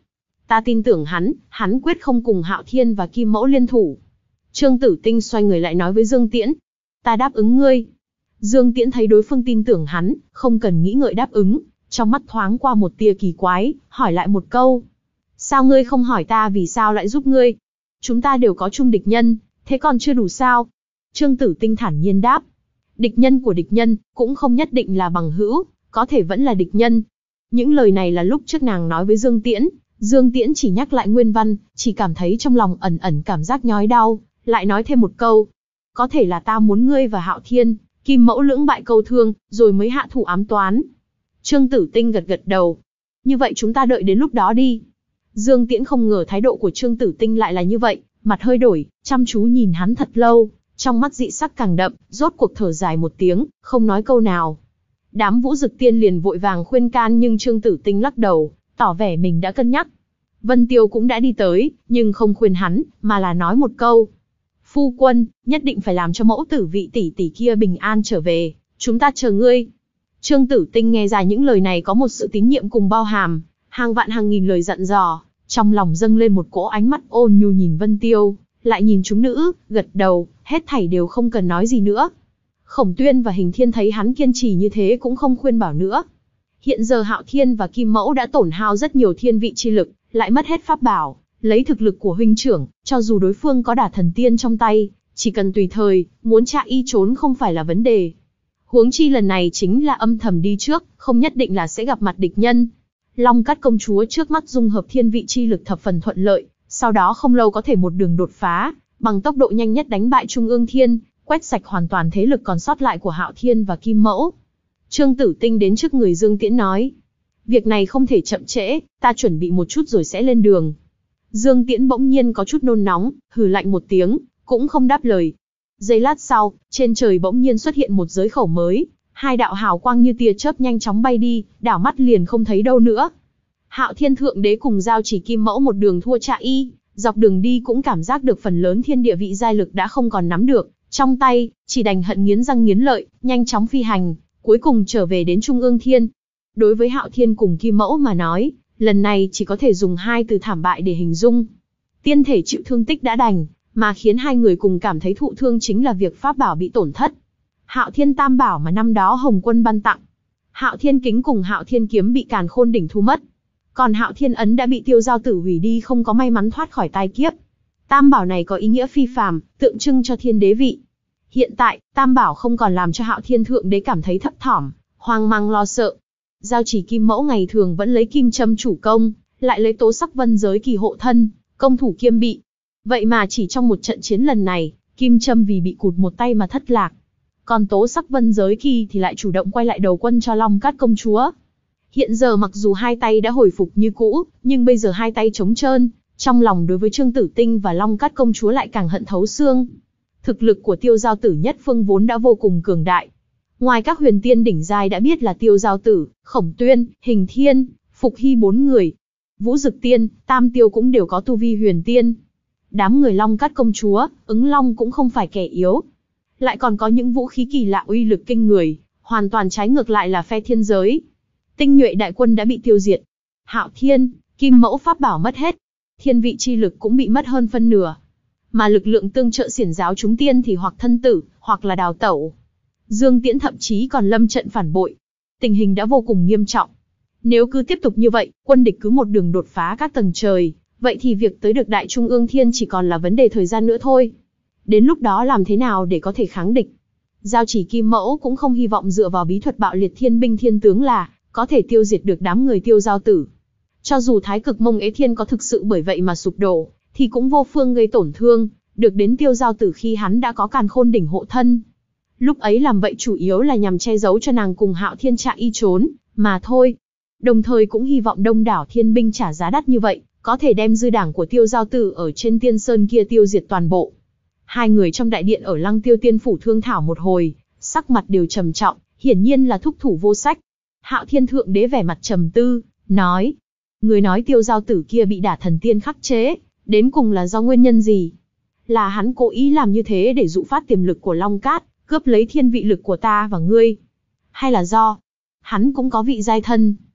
Ta tin tưởng hắn, hắn quyết không cùng Hạo Thiên và Kim Mẫu liên thủ. Trương Tử Tinh xoay người lại nói với Dương Tiễn. Ta đáp ứng ngươi. Dương Tiễn thấy đối phương tin tưởng hắn, không cần nghĩ ngợi đáp ứng, trong mắt thoáng qua một tia kỳ quái, hỏi lại một câu. Sao ngươi không hỏi ta vì sao lại giúp ngươi? Chúng ta đều có chung địch nhân, thế còn chưa đủ sao? Trương Tử Tinh thản nhiên đáp. Địch nhân của địch nhân, cũng không nhất định là bằng hữu, có thể vẫn là địch nhân. Những lời này là lúc trước nàng nói với Dương Tiễn, Dương Tiễn chỉ nhắc lại nguyên văn, chỉ cảm thấy trong lòng ẩn ẩn cảm giác nhói đau, lại nói thêm một câu. Có thể là ta muốn ngươi và Hạo Thiên, Kim Mẫu lưỡng bại câu thương, rồi mới hạ thủ ám toán. Trương Tử Tinh gật gật đầu. Như vậy chúng ta đợi đến lúc đó đi. Dương Tiễn không ngờ thái độ của Trương Tử Tinh lại là như vậy, mặt hơi đổi, chăm chú nhìn hắn thật lâu, trong mắt dị sắc càng đậm, rốt cuộc thở dài một tiếng, không nói câu nào. Đám Vũ Dực Tiên liền vội vàng khuyên can nhưng Trương Tử Tinh lắc đầu, tỏ vẻ mình đã cân nhắc. Vân Tiêu cũng đã đi tới, nhưng không khuyên hắn, mà là nói một câu. Phu quân, nhất định phải làm cho mẫu tử vị tỷ tỷ kia bình an trở về, chúng ta chờ ngươi. Trương Tử Tinh nghe ra những lời này có một sự tín nhiệm cùng bao hàm, hàng vạn hàng nghìn lời dặn dò, trong lòng dâng lên một cỗ ánh mắt ôn nhu nhìn Vân Tiêu, lại nhìn chúng nữ, gật đầu, hết thảy đều không cần nói gì nữa. Khổng Tuyên và Hình Thiên thấy hắn kiên trì như thế cũng không khuyên bảo nữa. Hiện giờ Hạo Thiên và Kim Mẫu đã tổn hao rất nhiều thiên vị chi lực, lại mất hết pháp bảo, lấy thực lực của huynh trưởng, cho dù đối phương có đả thần tiên trong tay, chỉ cần tùy thời, muốn chạy y trốn không phải là vấn đề. Huống chi lần này chính là âm thầm đi trước, không nhất định là sẽ gặp mặt địch nhân. Long Cát công chúa trước mắt dung hợp thiên vị chi lực thập phần thuận lợi, sau đó không lâu có thể một đường đột phá, bằng tốc độ nhanh nhất đánh bại Trung Ương Thiên, quét sạch hoàn toàn thế lực còn sót lại của Hạo Thiên và Kim Mẫu. Trương Tử Tinh đến trước người Dương Tiễn nói. Việc này không thể chậm trễ, ta chuẩn bị một chút rồi sẽ lên đường. Dương Tiễn bỗng nhiên có chút nôn nóng, hừ lạnh một tiếng, cũng không đáp lời. Giây lát sau, trên trời bỗng nhiên xuất hiện một giới khẩu mới, hai đạo hào quang như tia chớp nhanh chóng bay đi, đảo mắt liền không thấy đâu nữa. Hạo Thiên Thượng Đế cùng Giao Chỉ Kim Mẫu một đường thua chạy y, dọc đường đi cũng cảm giác được phần lớn thiên địa vị giai lực đã không còn nắm được, trong tay, chỉ đành hận nghiến răng nghiến lợi, nhanh chóng phi hành, cuối cùng trở về đến Trung Ương Thiên. Đối với Hạo Thiên cùng Kim Mẫu mà nói, lần này chỉ có thể dùng hai từ thảm bại để hình dung. Tiên thể chịu thương tích đã đành, mà khiến hai người cùng cảm thấy thụ thương chính là việc pháp bảo bị tổn thất. Hạo Thiên Tam Bảo mà năm đó Hồng Quân ban tặng, Hạo Thiên Kính cùng Hạo Thiên Kiếm bị Càn Khôn Đỉnh thu mất, còn Hạo Thiên Ấn đã bị Tiêu Giao Tử hủy đi, không có may mắn thoát khỏi tai kiếp. Tam Bảo này có ý nghĩa phi phàm, tượng trưng cho thiên đế vị. Hiện tại, Tam Bảo không còn làm cho Hạo Thiên Thượng Đế cảm thấy thấp thỏm, hoang mang lo sợ. Giao Chỉ Kim Mẫu ngày thường vẫn lấy kim châm chủ công, lại lấy tố sắc vân giới kỳ hộ thân, công thủ kiêm bị. Vậy mà chỉ trong một trận chiến lần này, kim châm vì bị cụt một tay mà thất lạc. Còn tố sắc vân giới kỳ thì lại chủ động quay lại đầu quân cho Long Cát công chúa. Hiện giờ mặc dù hai tay đã hồi phục như cũ, nhưng bây giờ hai tay trống trơn, trong lòng đối với Trương Tử Tinh và Long Cát công chúa lại càng hận thấu xương. Thực lực của Tiêu Giao Tử nhất phương vốn đã vô cùng cường đại. Ngoài các huyền tiên đỉnh giai đã biết là Tiêu Giao Tử, Khổng Tuyên, Hình Thiên, Phục Hy bốn người. Vũ Dực Tiên, Tam Tiêu cũng đều có tu vi huyền tiên. Đám người Long Cát công chúa, Ứng Long cũng không phải kẻ yếu. Lại còn có những vũ khí kỳ lạ uy lực kinh người, hoàn toàn trái ngược lại là phe thiên giới. Tinh nhuệ đại quân đã bị tiêu diệt. Hạo Thiên, Kim Mẫu pháp bảo mất hết. Thiên vị chi lực cũng bị mất hơn phân nửa. Mà lực lượng tương trợ xiển giáo chúng tiên thì hoặc thân tử, hoặc là đào tẩu. Dương Tiễn thậm chí còn lâm trận phản bội. Tình hình đã vô cùng nghiêm trọng. Nếu cứ tiếp tục như vậy, quân địch cứ một đường đột phá các tầng trời, vậy thì việc tới được Đại Trung Ương Thiên chỉ còn là vấn đề thời gian nữa thôi. Đến lúc đó làm thế nào để có thể kháng địch? Giao Chỉ Kim Mẫu cũng không hy vọng dựa vào bí thuật bạo liệt thiên binh thiên tướng là có thể tiêu diệt được đám người Tiêu Giao Tử. Cho dù Thái Cực Mông Ế Thiên có thực sự bởi vậy mà sụp đổ, thì cũng vô phương gây tổn thương được đến Tiêu Giao Tử khi hắn đã có Càn Khôn Đỉnh hộ thân. Lúc ấy làm vậy chủ yếu là nhằm che giấu cho nàng cùng Hạo Thiên chạy y trốn, mà thôi. Đồng thời cũng hy vọng đông đảo thiên binh trả giá đắt như vậy, có thể đem dư đảng của Tiêu Giao Tử ở trên Tiên Sơn kia tiêu diệt toàn bộ. Hai người trong đại điện ở Lăng Tiêu Tiên Phủ thương thảo một hồi, sắc mặt đều trầm trọng, hiển nhiên là thúc thủ vô sách. Hạo Thiên Thượng Đế vẻ mặt trầm tư, nói: Người nói Tiêu Giao Tử kia bị đả thần tiên khắc chế, đến cùng là do nguyên nhân gì? Là hắn cố ý làm như thế để dụ phát tiềm lực của Long Cát, cướp lấy thiên vị lực của ta và ngươi? Hay là do hắn cũng có vị giai thân?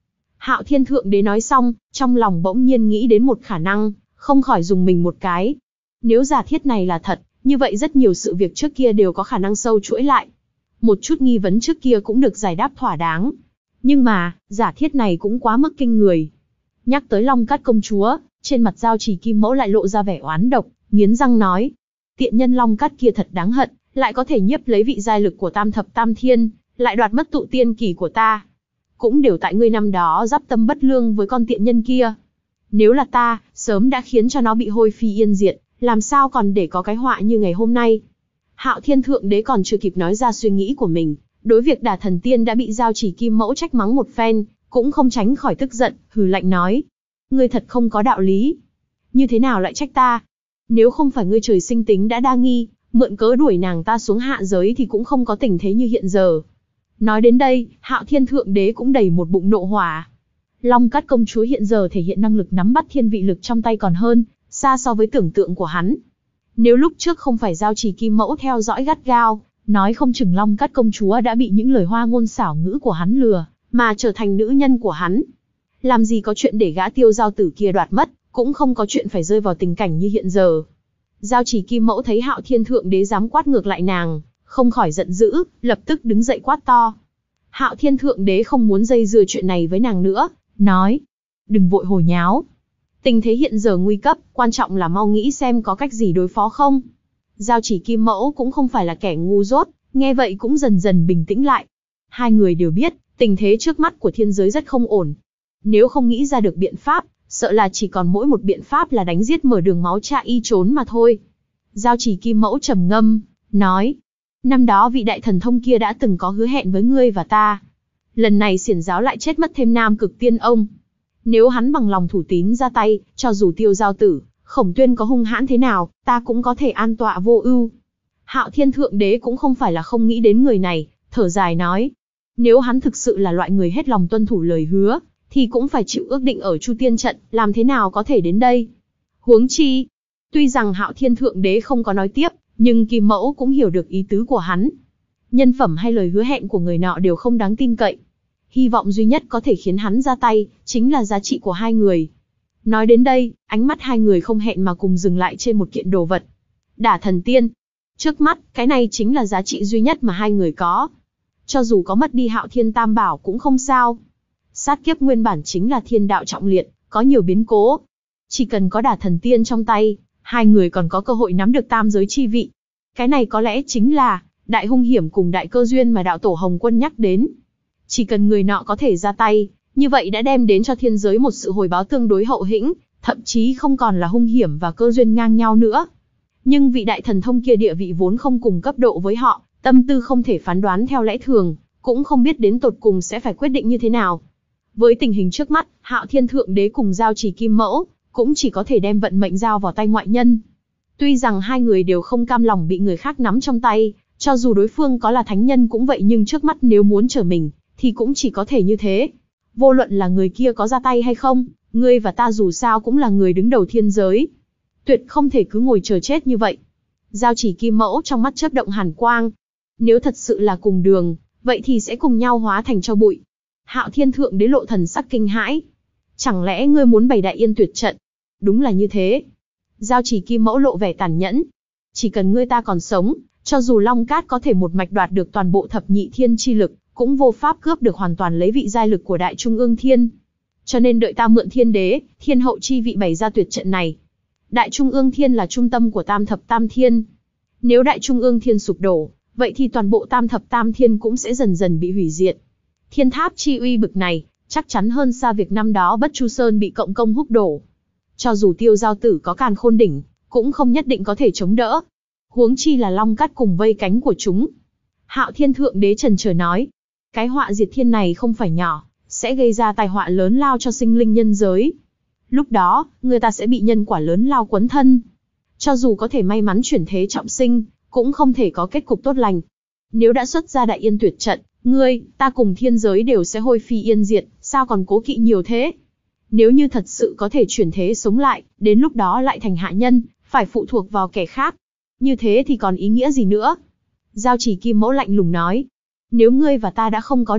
Hạo Thiên Thượng Đế nói xong, trong lòng bỗng nhiên nghĩ đến một khả năng, không khỏi dùng mình một cái. Nếu giả thiết này là thật, như vậy rất nhiều sự việc trước kia đều có khả năng sâu chuỗi lại. Một chút nghi vấn trước kia cũng được giải đáp thỏa đáng. Nhưng mà, giả thiết này cũng quá mức kinh người. Nhắc tới Long Cát công chúa, trên mặt Giao Chỉ Kim Mẫu lại lộ ra vẻ oán độc, nghiến răng nói. Tiện nhân Long Cát kia thật đáng hận, lại có thể nhiếp lấy vị giai lực của tam thập tam thiên, lại đoạt mất tụ tiên kỳ của ta. Cũng đều tại ngươi năm đó giáp tâm bất lương với con tiện nhân kia. Nếu là ta, sớm đã khiến cho nó bị hôi phi yên diệt, làm sao còn để có cái họa như ngày hôm nay. Hạo Thiên Thượng Đế còn chưa kịp nói ra suy nghĩ của mình, đối việc Đả Thần Tiên đã bị Giao Chỉ Kim Mẫu trách mắng một phen, cũng không tránh khỏi tức giận, hừ lạnh nói. Ngươi thật không có đạo lý. Như thế nào lại trách ta? Nếu không phải ngươi trời sinh tính đã đa nghi, mượn cớ đuổi nàng ta xuống hạ giới thì cũng không có tình thế như hiện giờ. Nói đến đây, Hạo Thiên Thượng Đế cũng đầy một bụng nộ hỏa. Long Cát công chúa hiện giờ thể hiện năng lực nắm bắt thiên vị lực trong tay còn hơn, xa so với tưởng tượng của hắn. Nếu lúc trước không phải Giao Chỉ Kim Mẫu theo dõi gắt gao, nói không chừng Long Cát công chúa đã bị những lời hoa ngôn xảo ngữ của hắn lừa, mà trở thành nữ nhân của hắn. Làm gì có chuyện để gã Tiêu Giao tử kia đoạt mất, cũng không có chuyện phải rơi vào tình cảnh như hiện giờ. Giao Chỉ Kim Mẫu thấy Hạo Thiên Thượng Đế dám quát ngược lại nàng, không khỏi giận dữ, lập tức đứng dậy quát to. Hạo Thiên Thượng Đế không muốn dây dưa chuyện này với nàng nữa, nói. Đừng vội hồ nháo. Tình thế hiện giờ nguy cấp, quan trọng là mau nghĩ xem có cách gì đối phó không. Giao Chỉ Kim Mẫu cũng không phải là kẻ ngu dốt, nghe vậy cũng dần dần bình tĩnh lại. Hai người đều biết, tình thế trước mắt của thiên giới rất không ổn. Nếu không nghĩ ra được biện pháp, sợ là chỉ còn mỗi một biện pháp là đánh giết mở đường máu cha y trốn mà thôi. Giao Chỉ Kim Mẫu trầm ngâm, nói. Năm đó vị đại thần thông kia đã từng có hứa hẹn với ngươi và ta. Lần này xiển giáo lại chết mất thêm Nam Cực Tiên ông. Nếu hắn bằng lòng thủ tín ra tay, cho dù Tiêu Giao tử, Khổng Tuyên có hung hãn thế nào, ta cũng có thể an tọa vô ưu. Hạo Thiên Thượng Đế cũng không phải là không nghĩ đến người này, thở dài nói. Nếu hắn thực sự là loại người hết lòng tuân thủ lời hứa, thì cũng phải chịu ước định ở Chu Tiên trận, làm thế nào có thể đến đây. Huống chi, tuy rằng Hạo Thiên Thượng Đế không có nói tiếp, nhưng Kim Mẫu cũng hiểu được ý tứ của hắn. Nhân phẩm hay lời hứa hẹn của người nọ đều không đáng tin cậy. Hy vọng duy nhất có thể khiến hắn ra tay, chính là giá trị của hai người. Nói đến đây, ánh mắt hai người không hẹn mà cùng dừng lại trên một kiện đồ vật. Đả Thần Tiên. Trước mắt, cái này chính là giá trị duy nhất mà hai người có. Cho dù có mất đi Hạo Thiên Tam Bảo cũng không sao. Sát kiếp nguyên bản chính là thiên đạo trọng liệt, có nhiều biến cố. Chỉ cần có Đả Thần Tiên trong tay, hai người còn có cơ hội nắm được tam giới chi vị. Cái này có lẽ chính là đại hung hiểm cùng đại cơ duyên mà đạo tổ Hồng Quân nhắc đến. Chỉ cần người nọ có thể ra tay, như vậy đã đem đến cho thiên giới một sự hồi báo tương đối hậu hĩnh, thậm chí không còn là hung hiểm và cơ duyên ngang nhau nữa. Nhưng vị đại thần thông kia địa vị vốn không cùng cấp độ với họ, tâm tư không thể phán đoán theo lẽ thường, cũng không biết đến tột cùng sẽ phải quyết định như thế nào. Với tình hình trước mắt, Hạo Thiên Thượng Đế cùng Giao Chỉ Kim Mẫu, cũng chỉ có thể đem vận mệnh giao vào tay ngoại nhân. Tuy rằng hai người đều không cam lòng bị người khác nắm trong tay, cho dù đối phương có là thánh nhân cũng vậy, nhưng trước mắt nếu muốn trở mình, thì cũng chỉ có thể như thế. Vô luận là người kia có ra tay hay không, ngươi và ta dù sao cũng là người đứng đầu thiên giới. Tuyệt không thể cứ ngồi chờ chết như vậy. Giao Chỉ Kim Mẫu trong mắt chớp động hàn quang. Nếu thật sự là cùng đường, vậy thì sẽ cùng nhau hóa thành tro bụi. Hạo Thiên Thượng Đế lộ thần sắc kinh hãi. Chẳng lẽ ngươi muốn bày đại yên tuyệt trận? Đúng là như thế. Giao Chỉ Kim Mẫu lộ vẻ tàn nhẫn. Chỉ cần ngươi ta còn sống, cho dù Long Cát có thể một mạch đoạt được toàn bộ thập nhị thiên chi lực, cũng vô pháp cướp được hoàn toàn lấy vị giai lực của Đại Trung Ương Thiên. Cho nên đợi ta mượn Thiên Đế, Thiên Hậu chi vị bày ra tuyệt trận này. Đại Trung Ương Thiên là trung tâm của Tam Thập Tam Thiên. Nếu Đại Trung Ương Thiên sụp đổ, vậy thì toàn bộ Tam Thập Tam Thiên cũng sẽ dần dần bị hủy diệt. Thiên tháp chi uy bực này, chắc chắn hơn xa việc năm đó Bất Chu Sơn bị Cộng Công húc đổ. Cho dù Tiêu Giao tử có Càn Khôn đỉnh, cũng không nhất định có thể chống đỡ. Huống chi là Long Cát cùng vây cánh của chúng. Hạo Thiên Thượng Đế trần chờ nói, cái họa diệt thiên này không phải nhỏ, sẽ gây ra tai họa lớn lao cho sinh linh nhân giới. Lúc đó, người ta sẽ bị nhân quả lớn lao quấn thân. Cho dù có thể may mắn chuyển thế trọng sinh, cũng không thể có kết cục tốt lành. Nếu đã xuất ra đại yên tuyệt trận, ngươi, ta cùng thiên giới đều sẽ hôi phi yên diệt, sao còn cố kỵ nhiều thế? Nếu như thật sự có thể chuyển thế sống lại, đến lúc đó lại thành hạ nhân, phải phụ thuộc vào kẻ khác. Như thế thì còn ý nghĩa gì nữa? Giao Chỉ Kim Mẫu lạnh lùng nói. Nếu ngươi và ta đã không có được,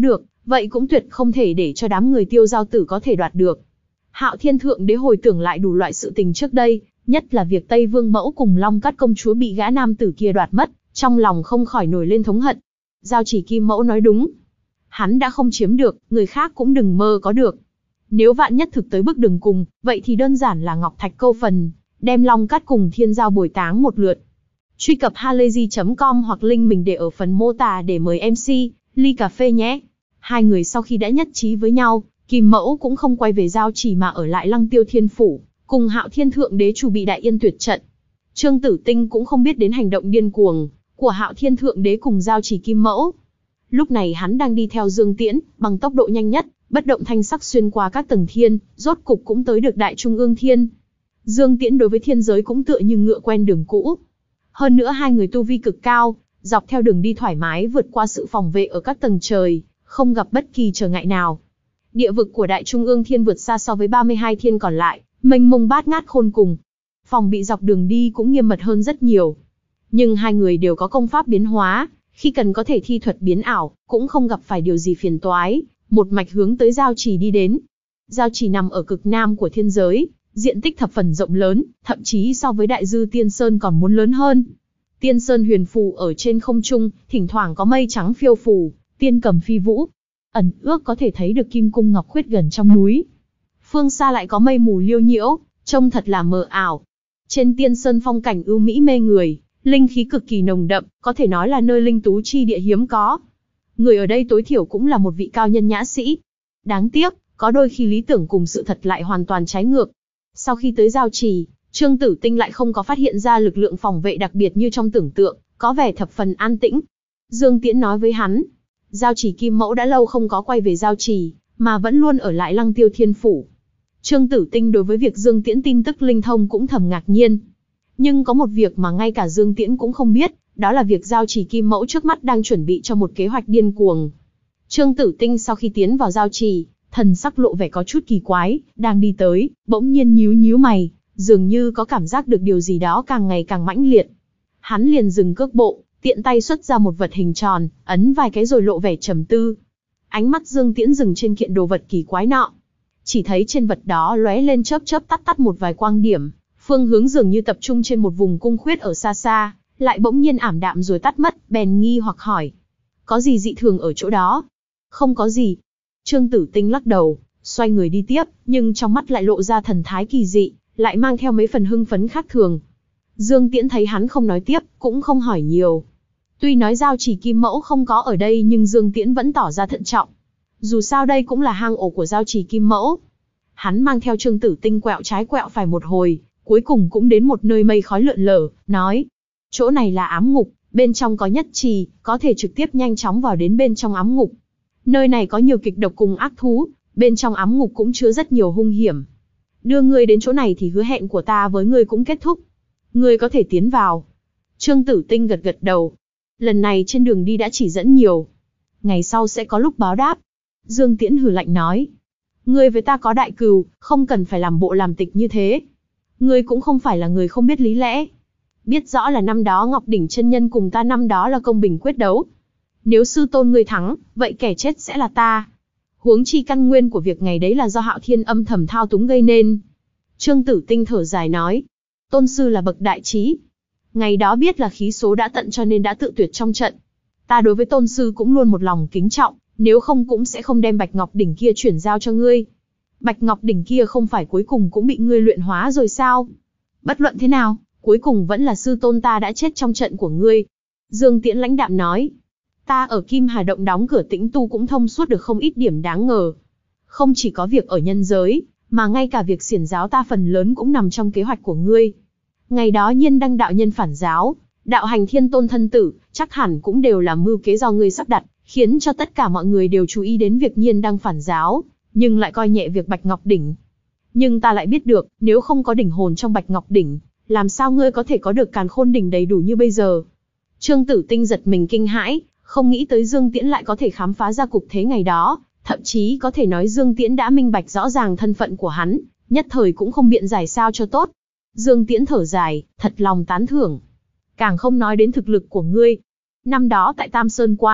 vậy cũng tuyệt không thể để cho đám người Tiêu Giao Tử có thể đoạt được. Hạo Thiên Thượng Đế hồi tưởng lại đủ loại sự tình trước đây, nhất là việc Tây Vương Mẫu cùng Long Cát công chúa bị gã nam tử kia đoạt mất, trong lòng không khỏi nổi lên thống hận. Giao Chỉ Kim Mẫu nói đúng. Hắn đã không chiếm được, người khác cũng đừng mơ có được. Nếu vạn nhất thực tới bước đường cùng, vậy thì đơn giản là ngọc thạch câu phần, đem Long Cát cùng Thiên Giao bồi táng một lượt. Truy cập halayzi chấm com hoặc link mình để ở phần mô tả để mời em xê, ly cà phê nhé. Hai người sau khi đã nhất trí với nhau, Kim Mẫu cũng không quay về Giao Chỉ mà ở lại Lăng Tiêu Thiên Phủ, cùng Hạo Thiên Thượng Đế chủ bị Đại Yên Tuyệt trận. Trương Tử Tinh cũng không biết đến hành động điên cuồng của Hạo Thiên Thượng Đế cùng Giao Chỉ Kim Mẫu. Lúc này hắn đang đi theo Dương Tiễn, bằng tốc độ nhanh nhất, bất động thanh sắc xuyên qua các tầng thiên, rốt cục cũng tới được Đại Trung Ương Thiên. Dương Tiễn đối với thiên giới cũng tựa như ngựa quen đường cũ. Hơn nữa hai người tu vi cực cao, dọc theo đường đi thoải mái vượt qua sự phòng vệ ở các tầng trời, không gặp bất kỳ trở ngại nào. Địa vực của Đại Trung Ương Thiên vượt xa so với ba mươi hai thiên còn lại, mênh mông bát ngát khôn cùng. Phòng bị dọc đường đi cũng nghiêm mật hơn rất nhiều. Nhưng hai người đều có công pháp biến hóa, khi cần có thể thi thuật biến ảo, cũng không gặp phải điều gì phiền toái, một mạch hướng tới Giao Chỉ đi đến. Giao Chỉ nằm ở cực nam của thiên giới, diện tích thập phần rộng lớn, thậm chí so với Đại Dư Tiên Sơn còn muốn lớn hơn. Tiên Sơn huyền phù ở trên không trung, thỉnh thoảng có mây trắng phiêu phù, tiên cầm phi vũ. Ẩn ước có thể thấy được kim cung ngọc khuyết gần trong núi. Phương xa lại có mây mù liêu nhiễu, trông thật là mờ ảo. Trên Tiên Sơn phong cảnh ưu mỹ mê người, linh khí cực kỳ nồng đậm, có thể nói là nơi linh tú chi địa hiếm có. Người ở đây tối thiểu cũng là một vị cao nhân nhã sĩ. Đáng tiếc, có đôi khi lý tưởng cùng sự thật lại hoàn toàn trái ngược. Sau khi tới Giao Chỉ, Trương Tử Tinh lại không có phát hiện ra lực lượng phòng vệ đặc biệt như trong tưởng tượng, có vẻ thập phần an tĩnh. Dương Tiễn nói với hắn, Giao Chỉ Kim Mẫu đã lâu không có quay về Giao Chỉ, mà vẫn luôn ở lại Lăng Tiêu Thiên Phủ. Trương Tử Tinh đối với việc Dương Tiễn tin tức linh thông cũng thầm ngạc nhiên. Nhưng có một việc mà ngay cả Dương Tiễn cũng không biết, đó là việc Giao Chỉ Kim Mẫu trước mắt đang chuẩn bị cho một kế hoạch điên cuồng. Trương Tử Tinh sau khi tiến vào Giao Chỉ, thần sắc lộ vẻ có chút kỳ quái, đang đi tới, bỗng nhiên nhíu nhíu mày, dường như có cảm giác được điều gì đó càng ngày càng mãnh liệt. Hắn liền dừng cước bộ, tiện tay xuất ra một vật hình tròn, ấn vài cái rồi lộ vẻ trầm tư. Ánh mắt Dương Tiễn dừng trên kiện đồ vật kỳ quái nọ. Chỉ thấy trên vật đó lóe lên chớp chớp tắt tắt một vài quang điểm, phương hướng dường như tập trung trên một vùng cung khuyết ở xa xa, lại bỗng nhiên ảm đạm rồi tắt mất, bèn nghi hoặc hỏi. Có gì dị thường ở chỗ đó? Không có gì. Trương Tử Tinh lắc đầu, xoay người đi tiếp, nhưng trong mắt lại lộ ra thần thái kỳ dị, lại mang theo mấy phần hưng phấn khác thường. Dương Tiễn thấy hắn không nói tiếp, cũng không hỏi nhiều. Tuy nói Giao Chỉ Kim Mẫu không có ở đây nhưng Dương Tiễn vẫn tỏ ra thận trọng. Dù sao đây cũng là hang ổ của Giao Chỉ Kim Mẫu. Hắn mang theo Trương Tử Tinh quẹo trái quẹo phải một hồi, cuối cùng cũng đến một nơi mây khói lượn lờ, nói. Chỗ này là ám ngục, bên trong có nhất trì, có thể trực tiếp nhanh chóng vào đến bên trong ám ngục. Nơi này có nhiều kịch độc cùng ác thú, bên trong ám ngục cũng chứa rất nhiều hung hiểm. Đưa ngươi đến chỗ này thì hứa hẹn của ta với ngươi cũng kết thúc. Ngươi có thể tiến vào. Trương Tử Tinh gật gật đầu. Lần này trên đường đi đã chỉ dẫn nhiều. Ngày sau sẽ có lúc báo đáp. Dương Tiễn hừ lạnh nói. Ngươi với ta có đại cừu, không cần phải làm bộ làm tịch như thế. Ngươi cũng không phải là người không biết lý lẽ. Biết rõ là năm đó Ngọc Đỉnh chân nhân cùng ta năm đó là công bình quyết đấu. Nếu sư tôn ngươi thắng, vậy kẻ chết sẽ là ta. Huống chi căn nguyên của việc ngày đấy là do Hạo Thiên âm thầm thao túng gây nên. Trương Tử Tinh thở dài nói. Tôn sư là bậc đại trí. Ngày đó biết là khí số đã tận cho nên đã tự tuyệt trong trận. Ta đối với tôn sư cũng luôn một lòng kính trọng, nếu không cũng sẽ không đem Bạch Ngọc Đỉnh kia chuyển giao cho ngươi. Bạch Ngọc Đỉnh kia không phải cuối cùng cũng bị ngươi luyện hóa rồi sao? Bất luận thế nào, cuối cùng vẫn là sư tôn ta đã chết trong trận của ngươi. Dương Tiễn lãnh đạm nói. Ta ở Kim Hà Động đóng cửa tĩnh tu cũng thông suốt được không ít điểm đáng ngờ. Không chỉ có việc ở nhân giới, mà ngay cả việc xiển giáo ta phần lớn cũng nằm trong kế hoạch của ngươi. Ngày đó Nhiên Đăng đạo nhân phản giáo, đạo hành Thiên Tôn thân tử, chắc hẳn cũng đều là mưu kế do ngươi sắp đặt, khiến cho tất cả mọi người đều chú ý đến việc Nhiên Đăng phản giáo, nhưng lại coi nhẹ việc Bạch Ngọc Đỉnh. Nhưng ta lại biết được, nếu không có đỉnh hồn trong Bạch Ngọc Đỉnh, làm sao ngươi có thể có được Càn Khôn Đỉnh đầy đủ như bây giờ? Trương Tử Tinh giật mình kinh hãi, không nghĩ tới Dương Tiễn lại có thể khám phá ra cục thế ngày đó, thậm chí có thể nói Dương Tiễn đã minh bạch rõ ràng thân phận của hắn, nhất thời cũng không biện giải sao cho tốt. Dương Tiễn thở dài, thật lòng tán thưởng. Càng không nói đến thực lực của ngươi. Năm đó tại Tam Sơn Quan,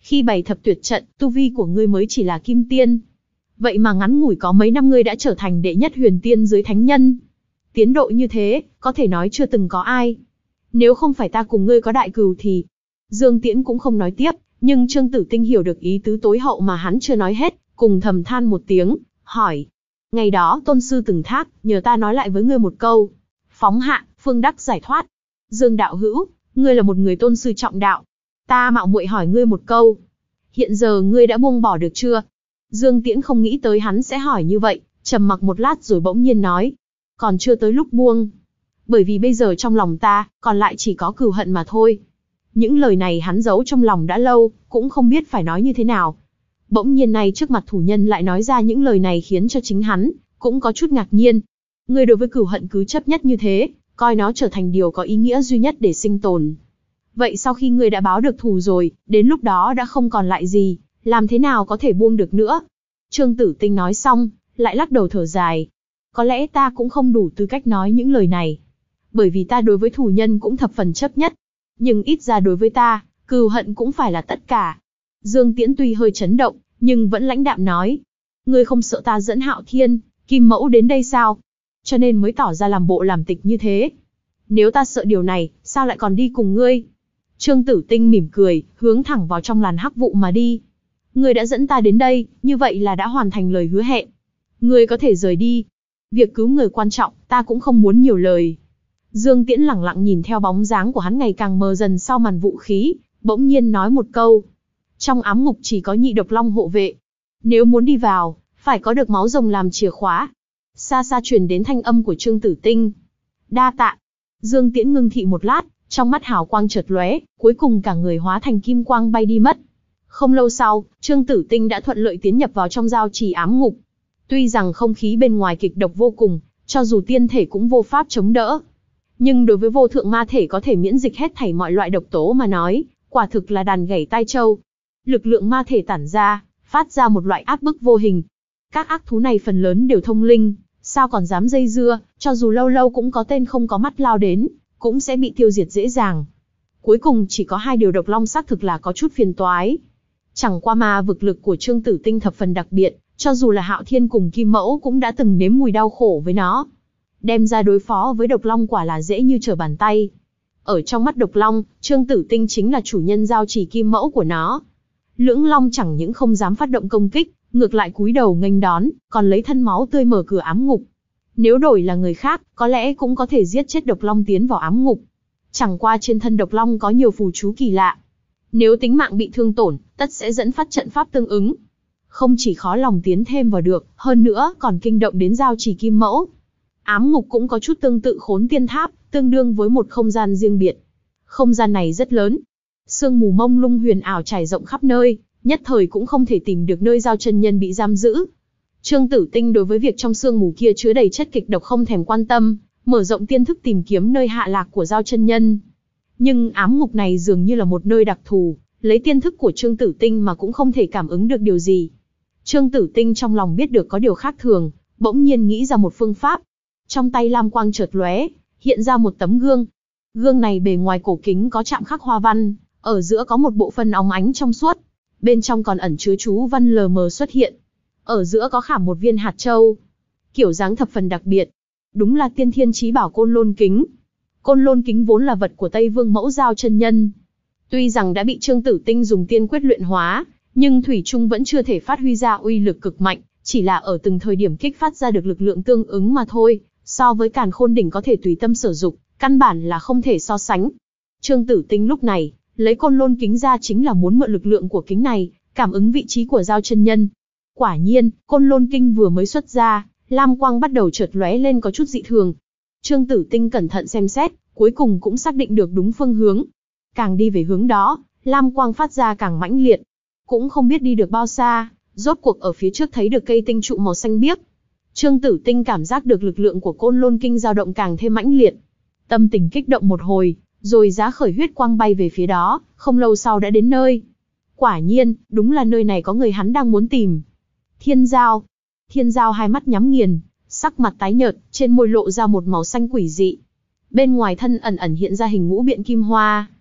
Khi bày thập tuyệt trận, tu vi của ngươi mới chỉ là kim tiên. Vậy mà ngắn ngủi có mấy năm ngươi đã trở thành đệ nhất huyền tiên dưới thánh nhân. Tiến độ như thế, có thể nói chưa từng có ai. Nếu không phải ta cùng ngươi có đại cừu thì... Dương Tiễn cũng không nói tiếp, nhưng Trương Tử Tinh hiểu được ý tứ tối hậu mà hắn chưa nói hết, cùng thầm than một tiếng, hỏi. Ngày đó tôn sư từng thác, nhờ ta nói lại với ngươi một câu. Phóng hạ, phương đắc giải thoát. Dương đạo hữu, ngươi là một người tôn sư trọng đạo. Ta mạo muội hỏi ngươi một câu. Hiện giờ ngươi đã buông bỏ được chưa? Dương Tiễn không nghĩ tới hắn sẽ hỏi như vậy, trầm mặc một lát rồi bỗng nhiên nói. Còn chưa tới lúc buông. Bởi vì bây giờ trong lòng ta, còn lại chỉ có cừu hận mà thôi. Những lời này hắn giấu trong lòng đã lâu, cũng không biết phải nói như thế nào. Bỗng nhiên này trước mặt thủ nhân lại nói ra những lời này khiến cho chính hắn, cũng có chút ngạc nhiên. Ngươi đối với cừu hận cứ chấp nhất như thế, coi nó trở thành điều có ý nghĩa duy nhất để sinh tồn. Vậy sau khi ngươi đã báo được thù rồi, đến lúc đó đã không còn lại gì, làm thế nào có thể buông được nữa? Trương Tử Tinh nói xong, lại lắc đầu thở dài. Có lẽ ta cũng không đủ tư cách nói những lời này. Bởi vì ta đối với thủ nhân cũng thập phần chấp nhất. Nhưng ít ra đối với ta, cừu hận cũng phải là tất cả. Dương Tiễn tuy hơi chấn động, nhưng vẫn lãnh đạm nói. Ngươi không sợ ta dẫn Hạo Thiên, Kim Mẫu đến đây sao? Cho nên mới tỏ ra làm bộ làm tịch như thế. Nếu ta sợ điều này, sao lại còn đi cùng ngươi? Trương Tử Tinh mỉm cười, hướng thẳng vào trong làn hắc vụ mà đi. Ngươi đã dẫn ta đến đây, như vậy là đã hoàn thành lời hứa hẹn. Ngươi có thể rời đi. Việc cứu người quan trọng, ta cũng không muốn nhiều lời. Dương Tiễn lẳng lặng nhìn theo bóng dáng của hắn ngày càng mờ dần sau màn vũ khí, bỗng nhiên nói một câu. Trong ám ngục chỉ có nhị độc long hộ vệ. Nếu muốn đi vào, phải có được máu rồng làm chìa khóa. Xa xa truyền đến thanh âm của Trương Tử Tinh. Đa tạ. Dương Tiễn ngưng thị một lát, trong mắt hào quang chợt lóe, cuối cùng cả người hóa thành kim quang bay đi mất. Không lâu sau, Trương Tử Tinh đã thuận lợi tiến nhập vào trong giao trì ám ngục. Tuy rằng không khí bên ngoài kịch độc vô cùng, cho dù tiên thể cũng vô pháp chống đỡ. Nhưng đối với vô thượng ma thể có thể miễn dịch hết thảy mọi loại độc tố mà nói, quả thực là đàn gảy tai trâu. Lực lượng ma thể tản ra, phát ra một loại áp bức vô hình. Các ác thú này phần lớn đều thông linh, sao còn dám dây dưa, cho dù lâu lâu cũng có tên không có mắt lao đến, cũng sẽ bị tiêu diệt dễ dàng. Cuối cùng chỉ có hai điều độc long xác thực là có chút phiền toái. Chẳng qua mà vực lực của Trương Tử Tinh thập phần đặc biệt, cho dù là Hạo Thiên cùng Kim Mẫu cũng đã từng nếm mùi đau khổ với nó. Đem ra đối phó với độc long quả là dễ như trở bàn tay. Ở trong mắt độc long, Trương Tử Tinh chính là chủ nhân giao trì Kim Mẫu của nó. Lưỡng long chẳng những không dám phát động công kích, ngược lại cúi đầu nghênh đón, còn lấy thân máu tươi mở cửa ám ngục. Nếu đổi là người khác, có lẽ cũng có thể giết chết độc long tiến vào ám ngục. Chẳng qua trên thân độc long có nhiều phù chú kỳ lạ. Nếu tính mạng bị thương tổn, tất sẽ dẫn phát trận pháp tương ứng. Không chỉ khó lòng tiến thêm vào được, hơn nữa còn kinh động đến giao trì Kim Mẫu. Ám ngục cũng có chút tương tự Khốn Tiên Tháp, tương đương với một không gian riêng biệt. Không gian này rất lớn. Sương mù mông lung huyền ảo trải rộng khắp nơi, nhất thời cũng không thể tìm được nơi giao chân nhân bị giam giữ. Trương Tử Tinh đối với việc trong sương mù kia chứa đầy chất kịch độc không thèm quan tâm, mở rộng tiên thức tìm kiếm nơi hạ lạc của giao chân nhân. Nhưng ám ngục này dường như là một nơi đặc thù, lấy tiên thức của Trương Tử Tinh mà cũng không thể cảm ứng được điều gì. Trương Tử Tinh trong lòng biết được có điều khác thường, bỗng nhiên nghĩ ra một phương pháp. Trong tay lam quang chợt lóe, hiện ra một tấm gương. Gương này bề ngoài cổ kính có chạm khắc hoa văn, ở giữa có một bộ phận óng ánh trong suốt. Bên trong còn ẩn chứa chú văn lờ mờ xuất hiện. Ở giữa có khảm một viên hạt châu. Kiểu dáng thập phần đặc biệt. Đúng là tiên thiên chí bảo Côn Lôn Kính. Côn Lôn Kính vốn là vật của Tây Vương Mẫu Giao chân nhân. Tuy rằng đã bị Trương Tử Tinh dùng tiên quyết luyện hóa, nhưng thủy chung vẫn chưa thể phát huy ra uy lực cực mạnh, chỉ là ở từng thời điểm kích phát ra được lực lượng tương ứng mà thôi, so với Càn Khôn đỉnh có thể tùy tâm sử dụng, căn bản là không thể so sánh. Trương Tử Tinh lúc này, lấy Côn Lôn Kính ra chính là muốn mượn lực lượng của kính này, cảm ứng vị trí của Giao chân nhân. Quả nhiên, Côn Lôn Kinh vừa mới xuất ra, lam quang bắt đầu chợt lóe lên có chút dị thường. Trương Tử Tinh cẩn thận xem xét, cuối cùng cũng xác định được đúng phương hướng. Càng đi về hướng đó, lam quang phát ra càng mãnh liệt. Cũng không biết đi được bao xa, rốt cuộc ở phía trước thấy được cây tinh trụ màu xanh biếc. Trương Tử Tinh cảm giác được lực lượng của Côn Lôn Kinh dao động càng thêm mãnh liệt. Tâm tình kích động một hồi, rồi giá khởi huyết quang bay về phía đó, không lâu sau đã đến nơi. Quả nhiên, đúng là nơi này có người hắn đang muốn tìm. Thiên Giao. Thiên Giao hai mắt nhắm nghiền, sắc mặt tái nhợt, trên môi lộ ra một màu xanh quỷ dị. Bên ngoài thân ẩn ẩn hiện ra hình ngũ biện kim hoa.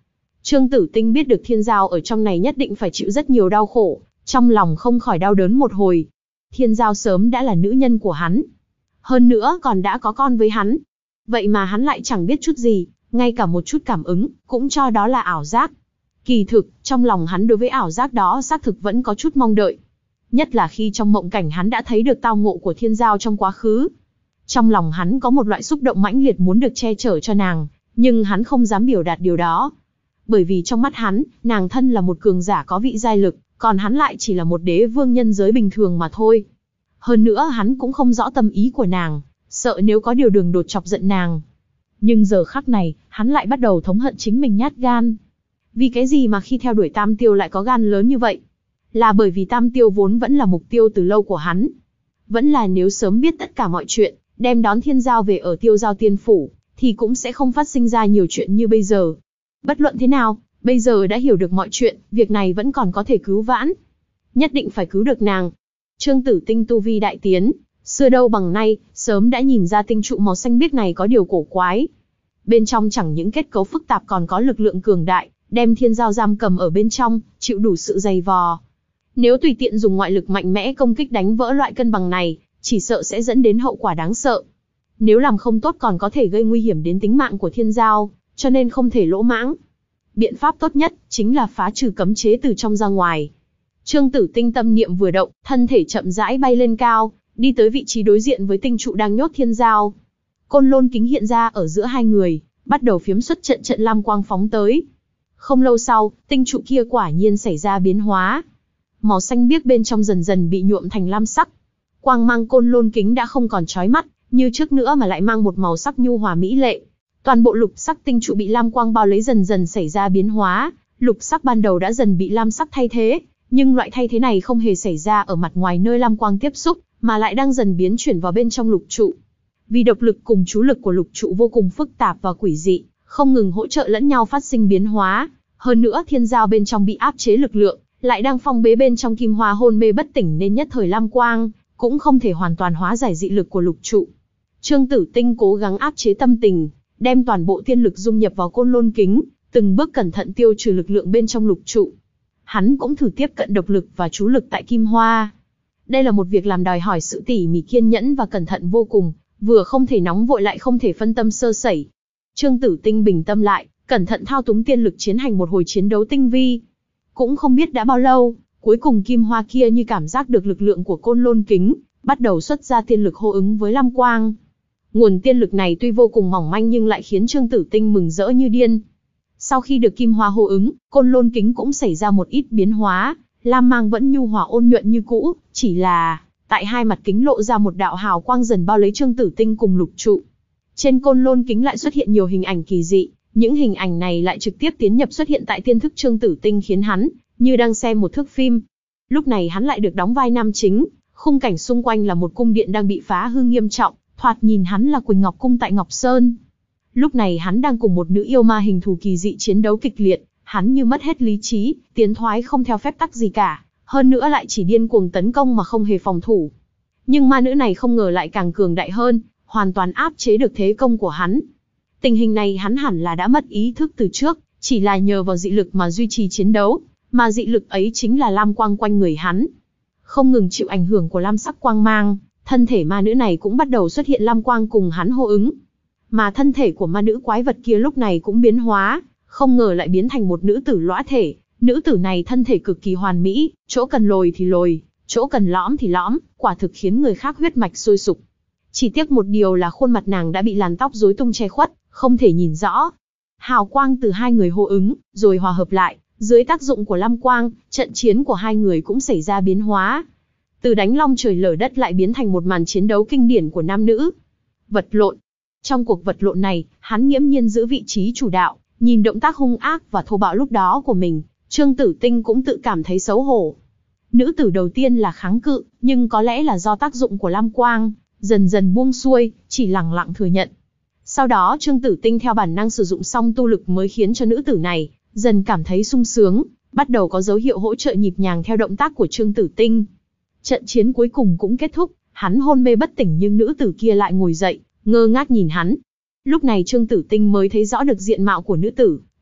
Trương Tử Tinh biết được Thiên Giao ở trong này nhất định phải chịu rất nhiều đau khổ, trong lòng không khỏi đau đớn một hồi. Thiên Giao sớm đã là nữ nhân của hắn, hơn nữa còn đã có con với hắn. Vậy mà hắn lại chẳng biết chút gì, ngay cả một chút cảm ứng, cũng cho đó là ảo giác. Kỳ thực, trong lòng hắn đối với ảo giác đó xác thực vẫn có chút mong đợi. Nhất là khi trong mộng cảnh hắn đã thấy được tao ngộ của Thiên Giao trong quá khứ. Trong lòng hắn có một loại xúc động mãnh liệt muốn được che chở cho nàng, nhưng hắn không dám biểu đạt điều đó. Bởi vì trong mắt hắn, nàng thân là một cường giả có vị giai lực, còn hắn lại chỉ là một đế vương nhân giới bình thường mà thôi. Hơn nữa hắn cũng không rõ tâm ý của nàng, sợ nếu có điều đường đột chọc giận nàng. Nhưng giờ khắc này, hắn lại bắt đầu thống hận chính mình nhát gan. Vì cái gì mà khi theo đuổi Tam Tiêu lại có gan lớn như vậy? Là bởi vì Tam Tiêu vốn vẫn là mục tiêu từ lâu của hắn. Vẫn là nếu sớm biết tất cả mọi chuyện, đem đón Thiên Giao về ở Tiêu Giao Tiên Phủ, thì cũng sẽ không phát sinh ra nhiều chuyện như bây giờ. Bất luận thế nào, bây giờ đã hiểu được mọi chuyện, việc này vẫn còn có thể cứu vãn. Nhất định phải cứu được nàng. Trương Tử Tinh tu vi đại tiến, xưa đâu bằng nay, sớm đã nhìn ra tinh trụ màu xanh biếc này có điều cổ quái. Bên trong chẳng những kết cấu phức tạp còn có lực lượng cường đại, đem Thiên Giao giam cầm ở bên trong, chịu đủ sự dày vò. Nếu tùy tiện dùng ngoại lực mạnh mẽ công kích đánh vỡ loại cân bằng này, chỉ sợ sẽ dẫn đến hậu quả đáng sợ. Nếu làm không tốt còn có thể gây nguy hiểm đến tính mạng của Thiên Giao, cho nên không thể lỗ mãng. Biện pháp tốt nhất chính là phá trừ cấm chế từ trong ra ngoài. Trương Tử Tinh tâm niệm vừa động, thân thể chậm rãi bay lên cao, đi tới vị trí đối diện với tinh trụ đang nhốt Thiên Giao. Côn lôn kính hiện ra ở giữa hai người, bắt đầu phiếm xuất trận trận lam quang phóng tới. Không lâu sau, tinh trụ kia quả nhiên xảy ra biến hóa. Màu xanh biếc bên trong dần dần bị nhuộm thành lam sắc. Quang mang côn lôn kính đã không còn chói mắt như trước nữa mà lại mang một màu sắc nhu hòa mỹ lệ. Toàn bộ lục sắc tinh trụ bị lam quang bao lấy dần dần xảy ra biến hóa, lục sắc ban đầu đã dần bị lam sắc thay thế, nhưng loại thay thế này không hề xảy ra ở mặt ngoài nơi lam quang tiếp xúc, mà lại đang dần biến chuyển vào bên trong lục trụ. Vì độc lực cùng chú lực của lục trụ vô cùng phức tạp và quỷ dị, không ngừng hỗ trợ lẫn nhau phát sinh biến hóa, hơn nữa Thiên Giao bên trong bị áp chế lực lượng, lại đang phong bế bên trong kim hoa hôn mê bất tỉnh nên nhất thời lam quang cũng không thể hoàn toàn hóa giải dị lực của lục trụ. Trương Tử Tinh cố gắng áp chế tâm tình, đem toàn bộ tiên lực dung nhập vào côn lôn kính, từng bước cẩn thận tiêu trừ lực lượng bên trong lục trụ. Hắn cũng thử tiếp cận độc lực và chú lực tại kim hoa. Đây là một việc làm đòi hỏi sự tỉ mỉ kiên nhẫn và cẩn thận vô cùng, vừa không thể nóng vội lại không thể phân tâm sơ sẩy. Trương Tử Tinh bình tâm lại, cẩn thận thao túng tiên lực chiến hành một hồi chiến đấu tinh vi. Cũng không biết đã bao lâu, cuối cùng kim hoa kia như cảm giác được lực lượng của côn lôn kính, bắt đầu xuất ra tiên lực hô ứng với lam quang. Nguồn tiên lực này tuy vô cùng mỏng manh nhưng lại khiến Trương Tử Tinh mừng rỡ như điên. Sau khi được kim hoa hô ứng, côn lôn kính cũng xảy ra một ít biến hóa, lam mang vẫn nhu hòa ôn nhuận như cũ, chỉ là tại hai mặt kính lộ ra một đạo hào quang dần bao lấy Trương Tử Tinh cùng lục trụ. Trên côn lôn kính lại xuất hiện nhiều hình ảnh kỳ dị, những hình ảnh này lại trực tiếp tiến nhập xuất hiện tại tiên thức Trương Tử Tinh khiến hắn như đang xem một thước phim. Lúc này hắn lại được đóng vai nam chính, khung cảnh xung quanh là một cung điện đang bị phá hư nghiêm trọng, thoạt nhìn hắn là Quỳnh Ngọc Cung tại Ngọc Sơn. Lúc này hắn đang cùng một nữ yêu ma hình thù kỳ dị chiến đấu kịch liệt, hắn như mất hết lý trí, tiến thoái không theo phép tắc gì cả, hơn nữa lại chỉ điên cuồng tấn công mà không hề phòng thủ. Nhưng ma nữ này không ngờ lại càng cường đại hơn, hoàn toàn áp chế được thế công của hắn. Tình hình này hắn hẳn là đã mất ý thức từ trước, chỉ là nhờ vào dị lực mà duy trì chiến đấu, mà dị lực ấy chính là lam quang quanh người hắn. Không ngừng chịu ảnh hưởng của lam sắc quang mang, thân thể ma nữ này cũng bắt đầu xuất hiện lam quang cùng hắn hô ứng. Mà thân thể của ma nữ quái vật kia lúc này cũng biến hóa, không ngờ lại biến thành một nữ tử lõa thể. Nữ tử này thân thể cực kỳ hoàn mỹ, chỗ cần lồi thì lồi, chỗ cần lõm thì lõm, quả thực khiến người khác huyết mạch sôi sục. Chỉ tiếc một điều là khuôn mặt nàng đã bị làn tóc rối tung che khuất, không thể nhìn rõ. Hào quang từ hai người hô ứng, rồi hòa hợp lại, dưới tác dụng của lam quang, trận chiến của hai người cũng xảy ra biến hóa. Từ đánh long trời lở đất lại biến thành một màn chiến đấu kinh điển của nam nữ. Vật lộn. Trong cuộc vật lộn này, hắn nghiễm nhiên giữ vị trí chủ đạo, nhìn động tác hung ác và thô bạo lúc đó của mình, Trương Tử Tinh cũng tự cảm thấy xấu hổ. Nữ tử đầu tiên là kháng cự, nhưng có lẽ là do tác dụng của lam quang, dần dần buông xuôi, chỉ lặng lặng thừa nhận. Sau đó Trương Tử Tinh theo bản năng sử dụng song tu lực mới khiến cho nữ tử này dần cảm thấy sung sướng, bắt đầu có dấu hiệu hỗ trợ nhịp nhàng theo động tác của Trương Tử Tinh. Trận chiến cuối cùng cũng kết thúc, hắn hôn mê bất tỉnh nhưng nữ tử kia lại ngồi dậy, ngơ ngác nhìn hắn. Lúc này Trương Tử Tinh mới thấy rõ được diện mạo của nữ tử,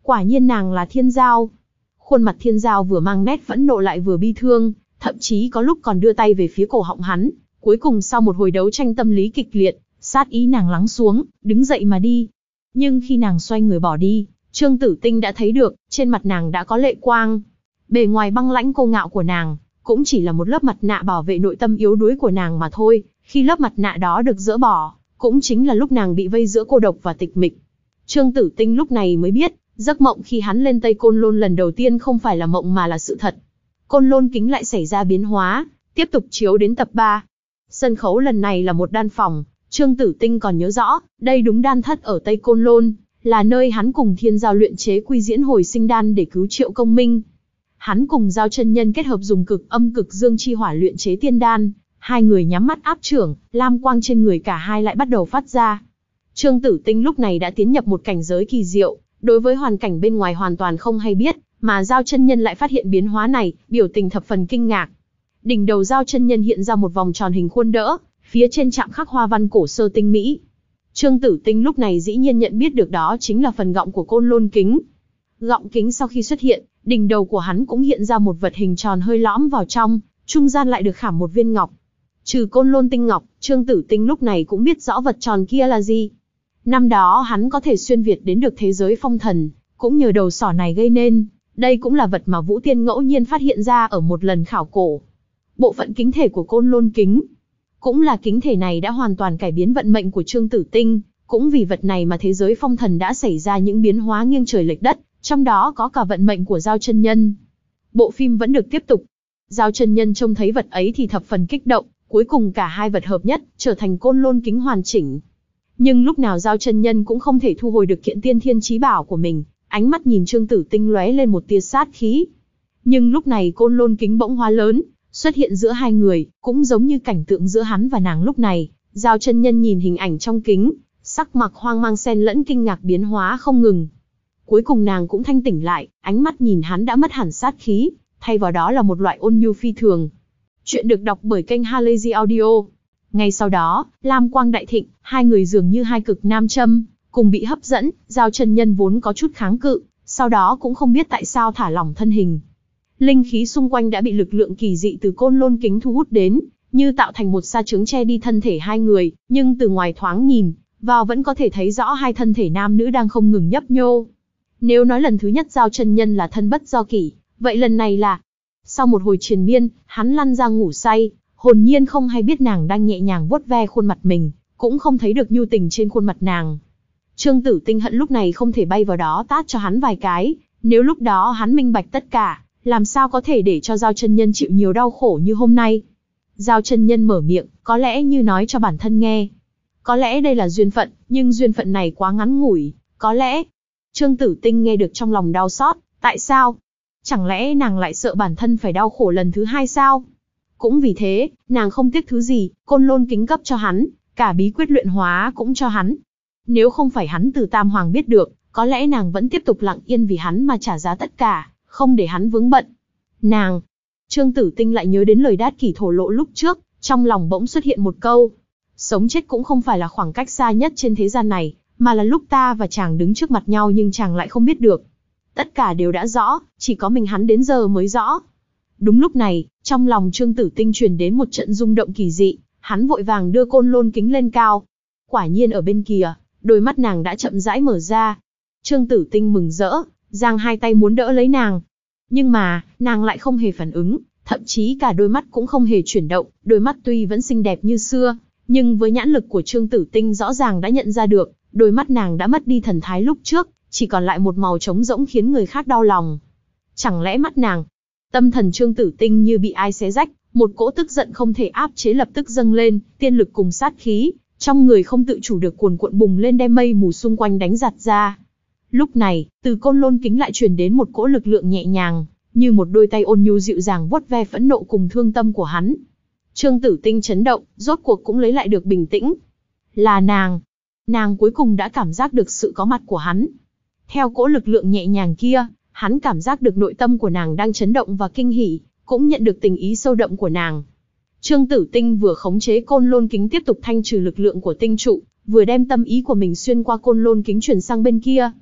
Quả nhiên nàng là Thiên Giao. Khuôn mặt Thiên Giao vừa mang nét phẫn nộ lại vừa bi thương, thậm chí có lúc còn đưa tay về phía cổ họng hắn. Cuối cùng sau một hồi đấu tranh tâm lý kịch liệt, sát ý nàng lắng xuống, đứng dậy mà đi. Nhưng khi nàng xoay người bỏ đi, Trương Tử Tinh đã thấy được, trên mặt nàng đã có lệ quang. Bề ngoài băng lãnh cô ngạo của nàng, cũng chỉ là một lớp mặt nạ bảo vệ nội tâm yếu đuối của nàng mà thôi. Khi lớp mặt nạ đó được dỡ bỏ, cũng chính là lúc nàng bị vây giữa cô độc và tịch mịch. Trương Tử Tinh lúc này mới biết, giấc mộng khi hắn lên Tây Côn Lôn lần đầu tiên không phải là mộng mà là sự thật. Côn Lôn kính lại xảy ra biến hóa, tiếp tục chiếu đến tập ba. Sân khấu lần này là một đan phòng, Trương Tử Tinh còn nhớ rõ, đây đúng đan thất ở Tây Côn Lôn, là nơi hắn cùng Thiên Giao luyện chế quy diễn hồi sinh đan để cứu Triệu Công Minh. Hắn cùng Giao chân nhân kết hợp dùng cực âm cực dương chi hỏa luyện chế tiên đan, hai người nhắm mắt áp chưởng, lam quang trên người cả hai lại bắt đầu phát ra. Trương Tử Tinh lúc này đã tiến nhập một cảnh giới kỳ diệu, đối với hoàn cảnh bên ngoài hoàn toàn không hay biết, mà Giao chân nhân lại phát hiện biến hóa này, biểu tình thập phần kinh ngạc. Đỉnh đầu Giao chân nhân hiện ra một vòng tròn hình khuôn đỡ, phía trên chạm khắc hoa văn cổ sơ tinh mỹ. Trương Tử Tinh lúc này dĩ nhiên nhận biết được đó chính là phần gọng của Côn Lôn kính. Gọng kính sau khi xuất hiện, đỉnh đầu của hắn cũng hiện ra một vật hình tròn hơi lõm vào trong, trung gian lại được khảm một viên ngọc. Trừ Côn Lôn tinh ngọc, Trương Tử Tinh lúc này cũng biết rõ vật tròn kia là gì. Năm đó hắn có thể xuyên việt đến được thế giới phong thần, cũng nhờ đầu sỏ này gây nên. Đây cũng là vật mà Vũ Tiên ngẫu nhiên phát hiện ra ở một lần khảo cổ. Bộ phận kính thể của Côn Lôn kính. Cũng là kính thể này đã hoàn toàn cải biến vận mệnh của Trương Tử Tinh, cũng vì vật này mà thế giới phong thần đã xảy ra những biến hóa nghiêng trời lệch đất, trong đó có cả vận mệnh của Giao chân nhân. Bộ phim vẫn được tiếp tục. Giao chân nhân trông thấy vật ấy thì thập phần kích động, cuối cùng cả hai vật hợp nhất, trở thành Côn Lôn kính hoàn chỉnh. Nhưng lúc nào Giao chân nhân cũng không thể thu hồi được kiện tiên thiên chí bảo của mình, ánh mắt nhìn Trương Tử Tinh lóe lên một tia sát khí. Nhưng lúc này Côn Lôn kính bỗng hóa lớn, xuất hiện giữa hai người, cũng giống như cảnh tượng giữa hắn và nàng lúc này. Giao chân nhân nhìn hình ảnh trong kính, sắc mặt hoang mang xen lẫn kinh ngạc biến hóa không ngừng. Cuối cùng nàng cũng thanh tỉnh lại, ánh mắt nhìn hắn đã mất hẳn sát khí, thay vào đó là một loại ôn nhu phi thường. Chuyện được đọc bởi kênh Halazy Audio. Ngay sau đó, lam quang đại thịnh, hai người dường như hai cực nam châm, cùng bị hấp dẫn. Giao chân nhân vốn có chút kháng cự, sau đó cũng không biết tại sao thả lỏng thân hình. Linh khí xung quanh đã bị lực lượng kỳ dị từ Côn Lôn kính thu hút đến, như tạo thành một sa chướng che đi thân thể hai người, nhưng từ ngoài thoáng nhìn vào vẫn có thể thấy rõ hai thân thể nam nữ đang không ngừng nhấp nhô. Nếu nói lần thứ nhất Giao chân nhân là thân bất do kỷ, vậy lần này là... Sau một hồi triền miên, hắn lăn ra ngủ say, hồn nhiên không hay biết nàng đang nhẹ nhàng vuốt ve khuôn mặt mình, cũng không thấy được nhu tình trên khuôn mặt nàng. Trương Tử Tinh hận lúc này không thể bay vào đó tát cho hắn vài cái, nếu lúc đó hắn minh bạch tất cả, làm sao có thể để cho Giao chân nhân chịu nhiều đau khổ như hôm nay. Giao chân nhân mở miệng, có lẽ như nói cho bản thân nghe. Có lẽ đây là duyên phận, nhưng duyên phận này quá ngắn ngủi, có lẽ... Trương Tử Tinh nghe được trong lòng đau xót, tại sao? Chẳng lẽ nàng lại sợ bản thân phải đau khổ lần thứ hai sao? Cũng vì thế, nàng không tiếc thứ gì, Côn Lôn kính cấp cho hắn, cả bí quyết luyện hóa cũng cho hắn. Nếu không phải hắn từ Tam Hoàng biết được, có lẽ nàng vẫn tiếp tục lặng yên vì hắn mà trả giá tất cả, không để hắn vướng bận. Nàng... Trương Tử Tinh lại nhớ đến lời Đát Kỷ thổ lộ lúc trước, trong lòng bỗng xuất hiện một câu. Sống chết cũng không phải là khoảng cách xa nhất trên thế gian này, mà là lúc ta và chàng đứng trước mặt nhau nhưng chàng lại không biết được. Tất cả đều đã rõ, chỉ có mình hắn đến giờ mới rõ. Đúng lúc này, trong lòng Trương Tử Tinh truyền đến một trận rung động kỳ dị, hắn vội vàng đưa Côn Lôn kính lên cao. Quả nhiên ở bên kia, đôi mắt nàng đã chậm rãi mở ra. Trương Tử Tinh mừng rỡ, giang hai tay muốn đỡ lấy nàng. Nhưng mà, nàng lại không hề phản ứng, thậm chí cả đôi mắt cũng không hề chuyển động, đôi mắt tuy vẫn xinh đẹp như xưa, nhưng với nhãn lực của Trương Tử Tinh rõ ràng đã nhận ra được, đôi mắt nàng đã mất đi thần thái lúc trước, chỉ còn lại một màu trống rỗng khiến người khác đau lòng. Chẳng lẽ mắt nàng? Tâm thần Trương Tử Tinh như bị ai xé rách, một cỗ tức giận không thể áp chế lập tức dâng lên, tiên lực cùng sát khí, trong người không tự chủ được cuồn cuộn bùng lên đem mây mù xung quanh đánh giạt ra. Lúc này, từ Côn Lôn kính lại truyền đến một cỗ lực lượng nhẹ nhàng, như một đôi tay ôn nhu dịu dàng vuốt ve phẫn nộ cùng thương tâm của hắn. Trương Tử Tinh chấn động, rốt cuộc cũng lấy lại được bình tĩnh. Là nàng. Nàng cuối cùng đã cảm giác được sự có mặt của hắn. Theo cỗ lực lượng nhẹ nhàng kia, hắn cảm giác được nội tâm của nàng đang chấn động và kinh hỉ, cũng nhận được tình ý sâu đậm của nàng. Trương Tử Tinh vừa khống chế Côn Lôn kính tiếp tục thanh trừ lực lượng của tinh trụ, vừa đem tâm ý của mình xuyên qua Côn Lôn kính chuyển sang bên kia.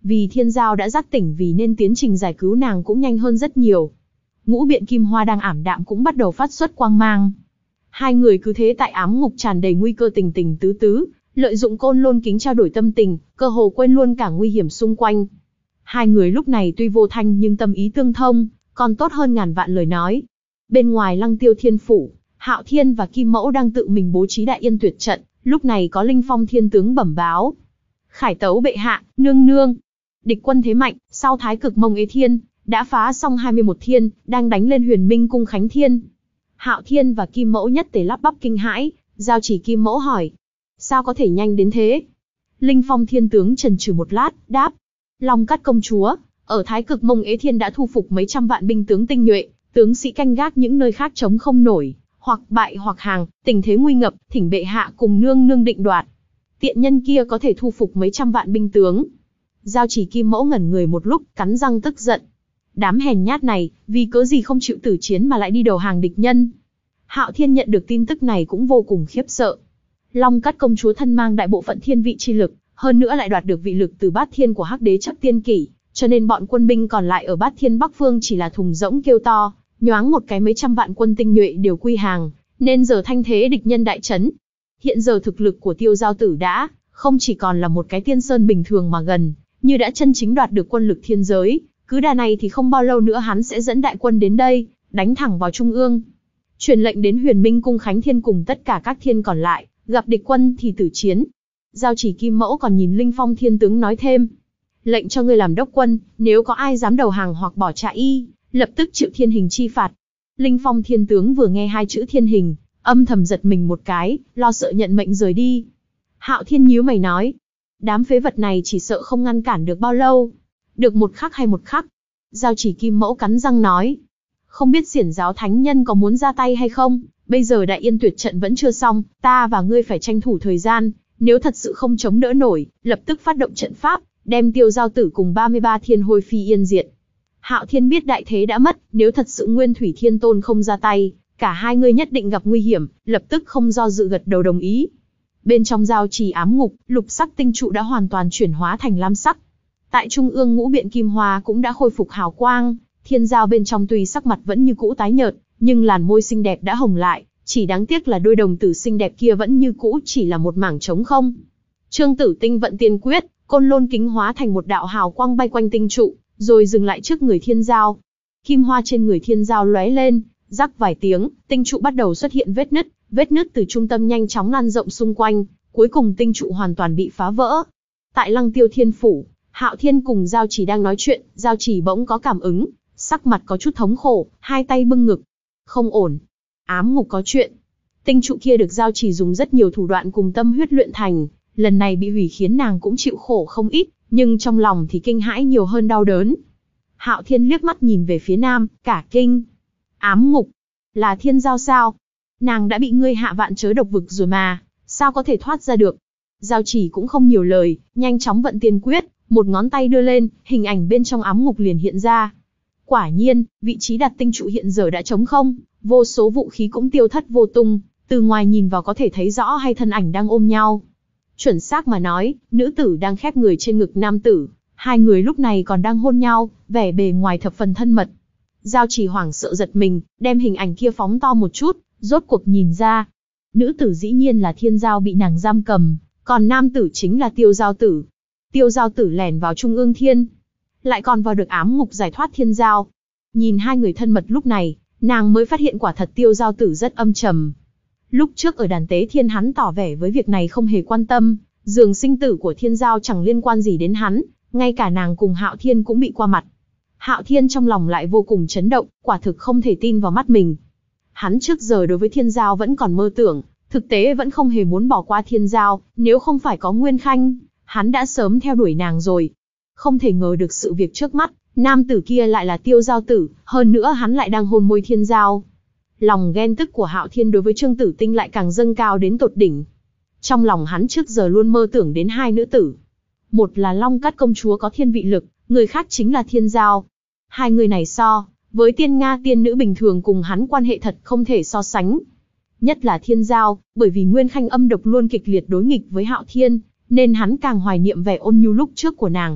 Vì Thiên Giao đã giác tỉnh vì nên tiến trình giải cứu nàng cũng nhanh hơn rất nhiều. Ngũ Biện Kim Hoa đang ảm đạm cũng bắt đầu phát xuất quang mang. Hai người cứ thế tại ám ngục tràn đầy nguy cơ tình tình tứ tứ, lợi dụng côn lôn kính trao đổi tâm tình, cơ hồ quên luôn cả nguy hiểm xung quanh. Hai người lúc này tuy vô thanh nhưng tâm ý tương thông, còn tốt hơn ngàn vạn lời nói. Bên ngoài Lăng Tiêu Thiên phủ, Hạo Thiên và Kim Mẫu đang tự mình bố trí Đại Yên Tuyệt trận, lúc này có Linh Phong Thiên tướng bẩm báo. Khải tấu bệ hạ, nương nương. Địch quân thế mạnh, sau Thái Cực Mông Ế Thiên, đã phá xong hai mươi mốt thiên, đang đánh lên Huyền Minh Cung Khánh Thiên. Hạo Thiên và Kim Mẫu nhất tề lắp bắp kinh hãi, giao chỉ Kim Mẫu hỏi. Sao có thể nhanh đến thế? Linh Phong Thiên tướng chần chừ một lát, đáp. Long Cát công chúa, ở Thái Cực Mông Ế Thiên đã thu phục mấy trăm vạn binh tướng tinh nhuệ, tướng sĩ canh gác những nơi khác chống không nổi, hoặc bại hoặc hàng, tình thế nguy ngập, thỉnh bệ hạ cùng nương nương định đoạt. Tiện nhân kia có thể thu phục mấy trăm vạn binh tướng. Giao chỉ Kim Mẫu ngẩn người một lúc, cắn răng tức giận. Đám hèn nhát này, vì cớ gì không chịu tử chiến mà lại đi đầu hàng địch nhân. Hạo Thiên nhận được tin tức này cũng vô cùng khiếp sợ. Long Cát công chúa thân mang đại bộ phận thiên vị chi lực, hơn nữa lại đoạt được vị lực từ bát thiên của Hắc Đế Chấp Tiên Kỷ, cho nên bọn quân binh còn lại ở bát thiên Bắc Phương chỉ là thùng rỗng kêu to, nhoáng một cái mấy trăm vạn quân tinh nhuệ đều quy hàng, nên giờ thanh thế địch nhân đại chấn. Hiện giờ thực lực của Tiêu Giao Tử đã không chỉ còn là một cái tiên sơn bình thường mà gần như đã chân chính đoạt được quân lực thiên giới. Cứ đà này thì không bao lâu nữa hắn sẽ dẫn đại quân đến đây, đánh thẳng vào trung ương. Truyền lệnh đến Huyền Minh Cung Khánh Thiên cùng tất cả các thiên còn lại, gặp địch quân thì tử chiến. Giao chỉ Kim Mẫu còn nhìn Linh Phong Thiên tướng nói thêm. Lệnh cho ngươi làm đốc quân, nếu có ai dám đầu hàng hoặc bỏ chạy y, lập tức chịu thiên hình chi phạt. Linh Phong Thiên tướng vừa nghe hai chữ thiên hình, âm thầm giật mình một cái, lo sợ nhận mệnh rời đi. Hạo Thiên nhíu mày nói. Đám phế vật này chỉ sợ không ngăn cản được bao lâu. Được một khắc hay một khắc. Giao chỉ Kim Mẫu cắn răng nói. Không biết Xiển giáo thánh nhân có muốn ra tay hay không, bây giờ Đại Yên Tuyệt trận vẫn chưa xong, ta và ngươi phải tranh thủ thời gian, nếu thật sự không chống đỡ nổi, lập tức phát động trận pháp, đem Tiêu Giao Tử cùng ba mươi ba thiên hôi phi yên diệt. Hạo Thiên biết đại thế đã mất, nếu thật sự Nguyên Thủy Thiên Tôn không ra tay, cả hai người nhất định gặp nguy hiểm, lập tức không do dự gật đầu đồng ý. Bên trong giao trì ám ngục, lục sắc tinh trụ đã hoàn toàn chuyển hóa thành lam sắc. Tại trung ương ngũ biện kim hoa cũng đã khôi phục hào quang, Thiên Giao bên trong tuy sắc mặt vẫn như cũ tái nhợt, nhưng làn môi xinh đẹp đã hồng lại, chỉ đáng tiếc là đôi đồng tử xinh đẹp kia vẫn như cũ chỉ là một mảng trống không. Trương Tử Tinh vận tiên quyết, côn lôn kính hóa thành một đạo hào quang bay quanh tinh trụ, rồi dừng lại trước người Thiên Giao. Kim hoa trên người Thiên Giao lóe lên, rắc vài tiếng, tinh trụ bắt đầu xuất hiện vết nứt, vết nứt từ trung tâm nhanh chóng lan rộng xung quanh, cuối cùng tinh trụ hoàn toàn bị phá vỡ. Tại Lăng Tiêu Thiên phủ, Hạo Thiên cùng Giao Chỉ đang nói chuyện, Giao Chỉ bỗng có cảm ứng, sắc mặt có chút thống khổ, hai tay bưng ngực. Không ổn. Ám ngục có chuyện. Tinh trụ kia được Giao Chỉ dùng rất nhiều thủ đoạn cùng tâm huyết luyện thành, lần này bị hủy khiến nàng cũng chịu khổ không ít, nhưng trong lòng thì kinh hãi nhiều hơn đau đớn. Hạo Thiên liếc mắt nhìn về phía nam, cả kinh. Ám ngục? Là Thiên Giao sao? Nàng đã bị ngươi hạ vạn chớ độc vực rồi mà, sao có thể thoát ra được? Giao Chỉ cũng không nhiều lời, nhanh chóng vận tiên quyết, một ngón tay đưa lên, hình ảnh bên trong ám ngục liền hiện ra. Quả nhiên, vị trí đặt tinh trụ hiện giờ đã trống không, vô số vũ khí cũng tiêu thất vô tung, từ ngoài nhìn vào có thể thấy rõ hai thân ảnh đang ôm nhau. Chuẩn xác mà nói, nữ tử đang khép người trên ngực nam tử, hai người lúc này còn đang hôn nhau, vẻ bề ngoài thập phần thân mật. Giao Chỉ hoảng sợ giật mình, đem hình ảnh kia phóng to một chút, rốt cuộc nhìn ra. Nữ tử dĩ nhiên là Thiên Giao bị nàng giam cầm, còn nam tử chính là Tiêu Giao Tử. Tiêu Giao Tử lẻn vào trung ương thiên, lại còn vào được ám ngục giải thoát Thiên Giao. Nhìn hai người thân mật lúc này, nàng mới phát hiện quả thật Tiêu Giao Tử rất âm trầm. Lúc trước ở đàn tế thiên hắn tỏ vẻ với việc này không hề quan tâm, giường sinh tử của Thiên Giao chẳng liên quan gì đến hắn, ngay cả nàng cùng Hạo Thiên cũng bị qua mặt. Hạo Thiên trong lòng lại vô cùng chấn động, quả thực không thể tin vào mắt mình. Hắn trước giờ đối với Thiên Giao vẫn còn mơ tưởng, thực tế vẫn không hề muốn bỏ qua Thiên Giao, nếu không phải có Nguyên Khanh, hắn đã sớm theo đuổi nàng rồi. Không thể ngờ được sự việc trước mắt, nam tử kia lại là Tiêu Giao Tử, hơn nữa hắn lại đang hôn môi Thiên Giao. Lòng ghen tức của Hạo Thiên đối với Trương Tử Tinh lại càng dâng cao đến tột đỉnh. Trong lòng hắn trước giờ luôn mơ tưởng đến hai nữ tử. Một là Long Cát công chúa có thiên vị lực, người khác chính là Thiên Giao. Hai người này so với tiên Nga tiên nữ bình thường cùng hắn quan hệ thật không thể so sánh. Nhất là Thiên Giao, bởi vì Nguyên Khanh âm độc luôn kịch liệt đối nghịch với Hạo Thiên, nên hắn càng hoài niệm vẻ ôn nhu lúc trước của nàng.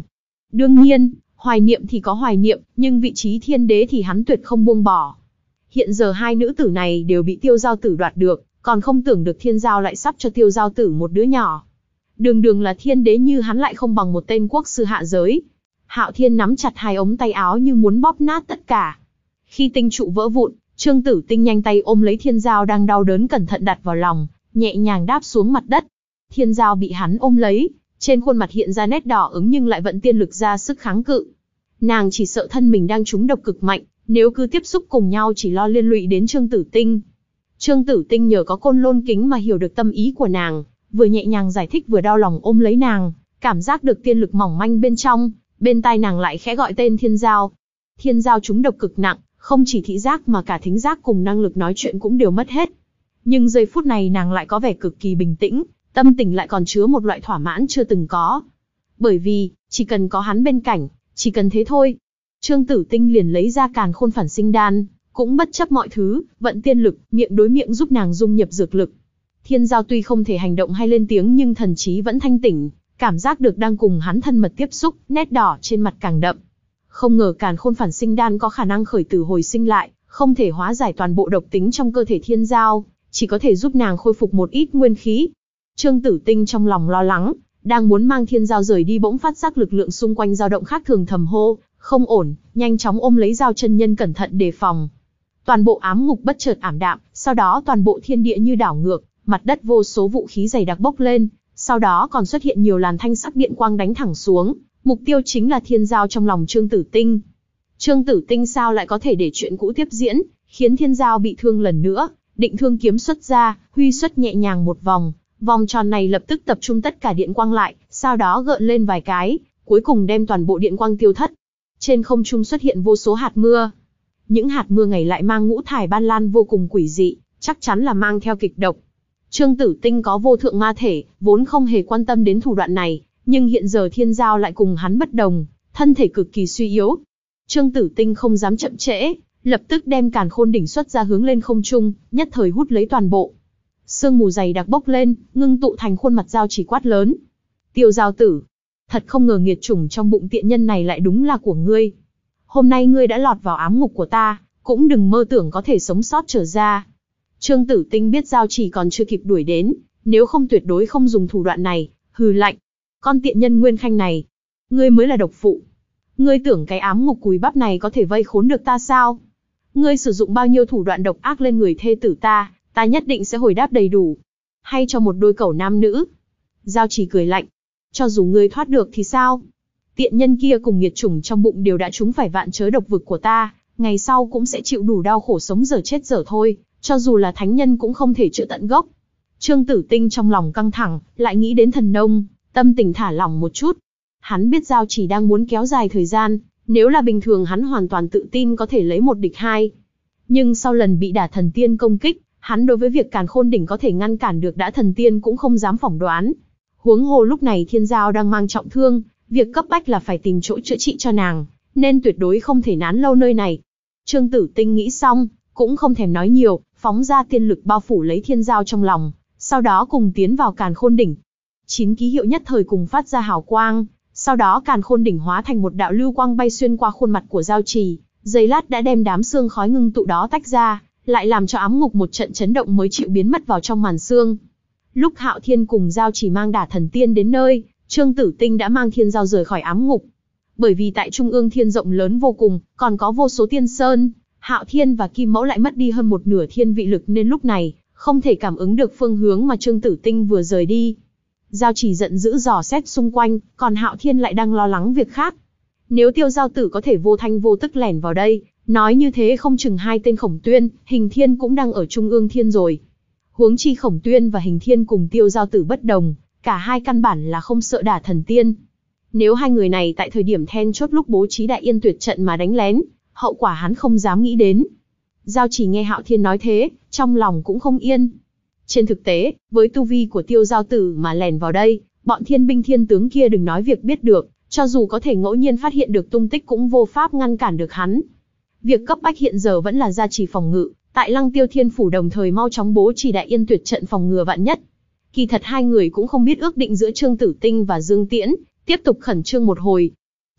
Đương nhiên, hoài niệm thì có hoài niệm, nhưng vị trí thiên đế thì hắn tuyệt không buông bỏ. Hiện giờ hai nữ tử này đều bị Tiêu Giao Tử đoạt được, còn không tưởng được Thiên Giao lại sắp cho Tiêu Giao Tử một đứa nhỏ. Đường đường là thiên đế như hắn lại không bằng một tên quốc sư hạ giới. Hạo Thiên nắm chặt hai ống tay áo như muốn bóp nát tất cả. Khi tinh trụ vỡ vụn, Trương Tử Tinh nhanh tay ôm lấy Thiên Giao đang đau đớn cẩn thận đặt vào lòng, nhẹ nhàng đáp xuống mặt đất. Thiên Giao bị hắn ôm lấy, trên khuôn mặt hiện ra nét đỏ ứng nhưng lại vận tiên lực ra sức kháng cự. Nàng chỉ sợ thân mình đang trúng độc cực mạnh, nếu cứ tiếp xúc cùng nhau chỉ lo liên lụy đến Trương Tử Tinh. Trương Tử Tinh nhờ có côn lôn kính mà hiểu được tâm ý của nàng, vừa nhẹ nhàng giải thích vừa đau lòng ôm lấy nàng, cảm giác được tiên lực mỏng manh bên trong, bên tai nàng lại khẽ gọi tên Thiên Giao. Thiên Giao trúng độc cực nặng, không chỉ thị giác mà cả thính giác cùng năng lực nói chuyện cũng đều mất hết. Nhưng giây phút này nàng lại có vẻ cực kỳ bình tĩnh, tâm tình lại còn chứa một loại thỏa mãn chưa từng có. Bởi vì, chỉ cần có hắn bên cạnh, chỉ cần thế thôi. Trương Tử Tinh liền lấy ra càn khôn phản sinh đan, cũng bất chấp mọi thứ, vận tiên lực, miệng đối miệng giúp nàng dung nhập dược lực. Thiên Giao tuy không thể hành động hay lên tiếng nhưng thần trí vẫn thanh tỉnh, cảm giác được đang cùng hắn thân mật tiếp xúc, nét đỏ trên mặt càng đậm. Không ngờ càn khôn phản sinh đan có khả năng khởi tử hồi sinh lại, không thể hóa giải toàn bộ độc tính trong cơ thể Thiên Giao, chỉ có thể giúp nàng khôi phục một ít nguyên khí. Trương Tử Tinh trong lòng lo lắng, đang muốn mang Thiên Giao rời đi bỗng phát giác lực lượng xung quanh dao động khác thường, thầm hô, không ổn, nhanh chóng ôm lấy Giao chân nhân cẩn thận đề phòng. Toàn bộ ám ngục bất chợt ảm đạm, sau đó toàn bộ thiên địa như đảo ngược, mặt đất vô số vũ khí dày đặc bốc lên, sau đó còn xuất hiện nhiều làn thanh sắc điện quang đánh thẳng xuống, mục tiêu chính là Thiên Giao trong lòng Trương Tử Tinh. Trương Tử Tinh sao lại có thể để chuyện cũ tiếp diễn, khiến Thiên Giao bị thương lần nữa, định thương kiếm xuất ra, huy xuất nhẹ nhàng một vòng, vòng tròn này lập tức tập trung tất cả điện quang lại, sau đó gợn lên vài cái, cuối cùng đem toàn bộ điện quang tiêu thất. Trên không trung xuất hiện vô số hạt mưa. Những hạt mưa ngày lại mang ngũ thải ban lan vô cùng quỷ dị, chắc chắn là mang theo kịch độc. Trương Tử Tinh có vô thượng ma thể, vốn không hề quan tâm đến thủ đoạn này, nhưng hiện giờ Thiên Giao lại cùng hắn bất đồng, thân thể cực kỳ suy yếu. Trương Tử Tinh không dám chậm trễ, lập tức đem càn khôn đỉnh xuất ra hướng lên không trung, nhất thời hút lấy toàn bộ. Sương mù dày đặc bốc lên, ngưng tụ thành khuôn mặt Giao Chỉ quát lớn. Tiêu Giao Tử, thật không ngờ nghiệt chủng trong bụng tiện nhân này lại đúng là của ngươi. Hôm nay ngươi đã lọt vào ám ngục của ta, cũng đừng mơ tưởng có thể sống sót trở ra. Trương Tử Tinh biết Giao Chỉ còn chưa kịp đuổi đến, nếu không tuyệt đối không dùng thủ đoạn này, hừ lạnh. Con tiện nhân Nguyên Khanh này, ngươi mới là độc phụ. Ngươi tưởng cái ám ngục cùi bắp này có thể vây khốn được ta sao? Ngươi sử dụng bao nhiêu thủ đoạn độc ác lên người thê tử ta, ta nhất định sẽ hồi đáp đầy đủ. Hay cho một đôi cẩu nam nữ. Giao Chỉ cười lạnh. Cho dù ngươi thoát được thì sao? Tiện nhân kia cùng nghiệt chủng trong bụng đều đã trúng phải vạn chớ độc vực của ta, ngày sau cũng sẽ chịu đủ đau khổ sống dở chết dở thôi, cho dù là thánh nhân cũng không thể chữa tận gốc. Trương Tử Tinh trong lòng căng thẳng, lại nghĩ đến thần nông, tâm tình thả lỏng một chút. Hắn biết Giao Chỉ đang muốn kéo dài thời gian, nếu là bình thường hắn hoàn toàn tự tin có thể lấy một địch hai. Nhưng sau lần bị đả thần tiên công kích, hắn đối với việc càn khôn đỉnh có thể ngăn cản được đả thần tiên cũng không dám phỏng đoán. Huống hồ lúc này Thiên Giao đang mang trọng thương, việc cấp bách là phải tìm chỗ chữa trị cho nàng, nên tuyệt đối không thể nán lâu nơi này. Trương Tử Tinh nghĩ xong, cũng không thèm nói nhiều, phóng ra tiên lực bao phủ lấy Thiên Giao trong lòng, sau đó cùng tiến vào càn khôn đỉnh. Chín ký hiệu nhất thời cùng phát ra hào quang, sau đó càn khôn đỉnh hóa thành một đạo lưu quang bay xuyên qua khuôn mặt của Giao Chỉ, giây lát đã đem đám xương khói ngưng tụ đó tách ra, lại làm cho ám ngục một trận chấn động mới chịu biến mất vào trong màn xương. Lúc Hạo Thiên cùng Giao Chỉ mang đả thần tiên đến nơi, Trương Tử Tinh đã mang Thiên Giao rời khỏi ám ngục. Bởi vì tại Trung ương Thiên rộng lớn vô cùng, còn có vô số tiên sơn, Hạo Thiên và Kim Mẫu lại mất đi hơn một nửa thiên vị lực nên lúc này, không thể cảm ứng được phương hướng mà Trương Tử Tinh vừa rời đi. Giao Chỉ giận dữ dò xét xung quanh, còn Hạo Thiên lại đang lo lắng việc khác. Nếu Tiêu Giao Tử có thể vô thanh vô tức lẻn vào đây, nói như thế không chừng hai tên Khổng Tuyên, Hình Thiên cũng đang ở Trung ương Thiên rồi. Huống chi Khổng Tuyên và Hình Thiên cùng Tiêu Giao Tử bất đồng, cả hai căn bản là không sợ đả thần tiên. Nếu hai người này tại thời điểm then chốt lúc bố trí Đại Yên Tuyệt trận mà đánh lén, hậu quả hắn không dám nghĩ đến. Giao Chỉ nghe Hạo Thiên nói thế, trong lòng cũng không yên. Trên thực tế, với tu vi của Tiêu Giao Tử mà lẻn vào đây, bọn thiên binh thiên tướng kia đừng nói việc biết được, cho dù có thể ngẫu nhiên phát hiện được tung tích cũng vô pháp ngăn cản được hắn. Việc cấp bách hiện giờ vẫn là gia trì phòng ngự, tại Lăng Tiêu Thiên Phủ đồng thời mau chóng bố trì Đại Yên Tuyệt trận phòng ngừa vạn nhất. Kỳ thật hai người cũng không biết ước định giữa Trương Tử Tinh và Dương Tiễn, tiếp tục khẩn trương một hồi.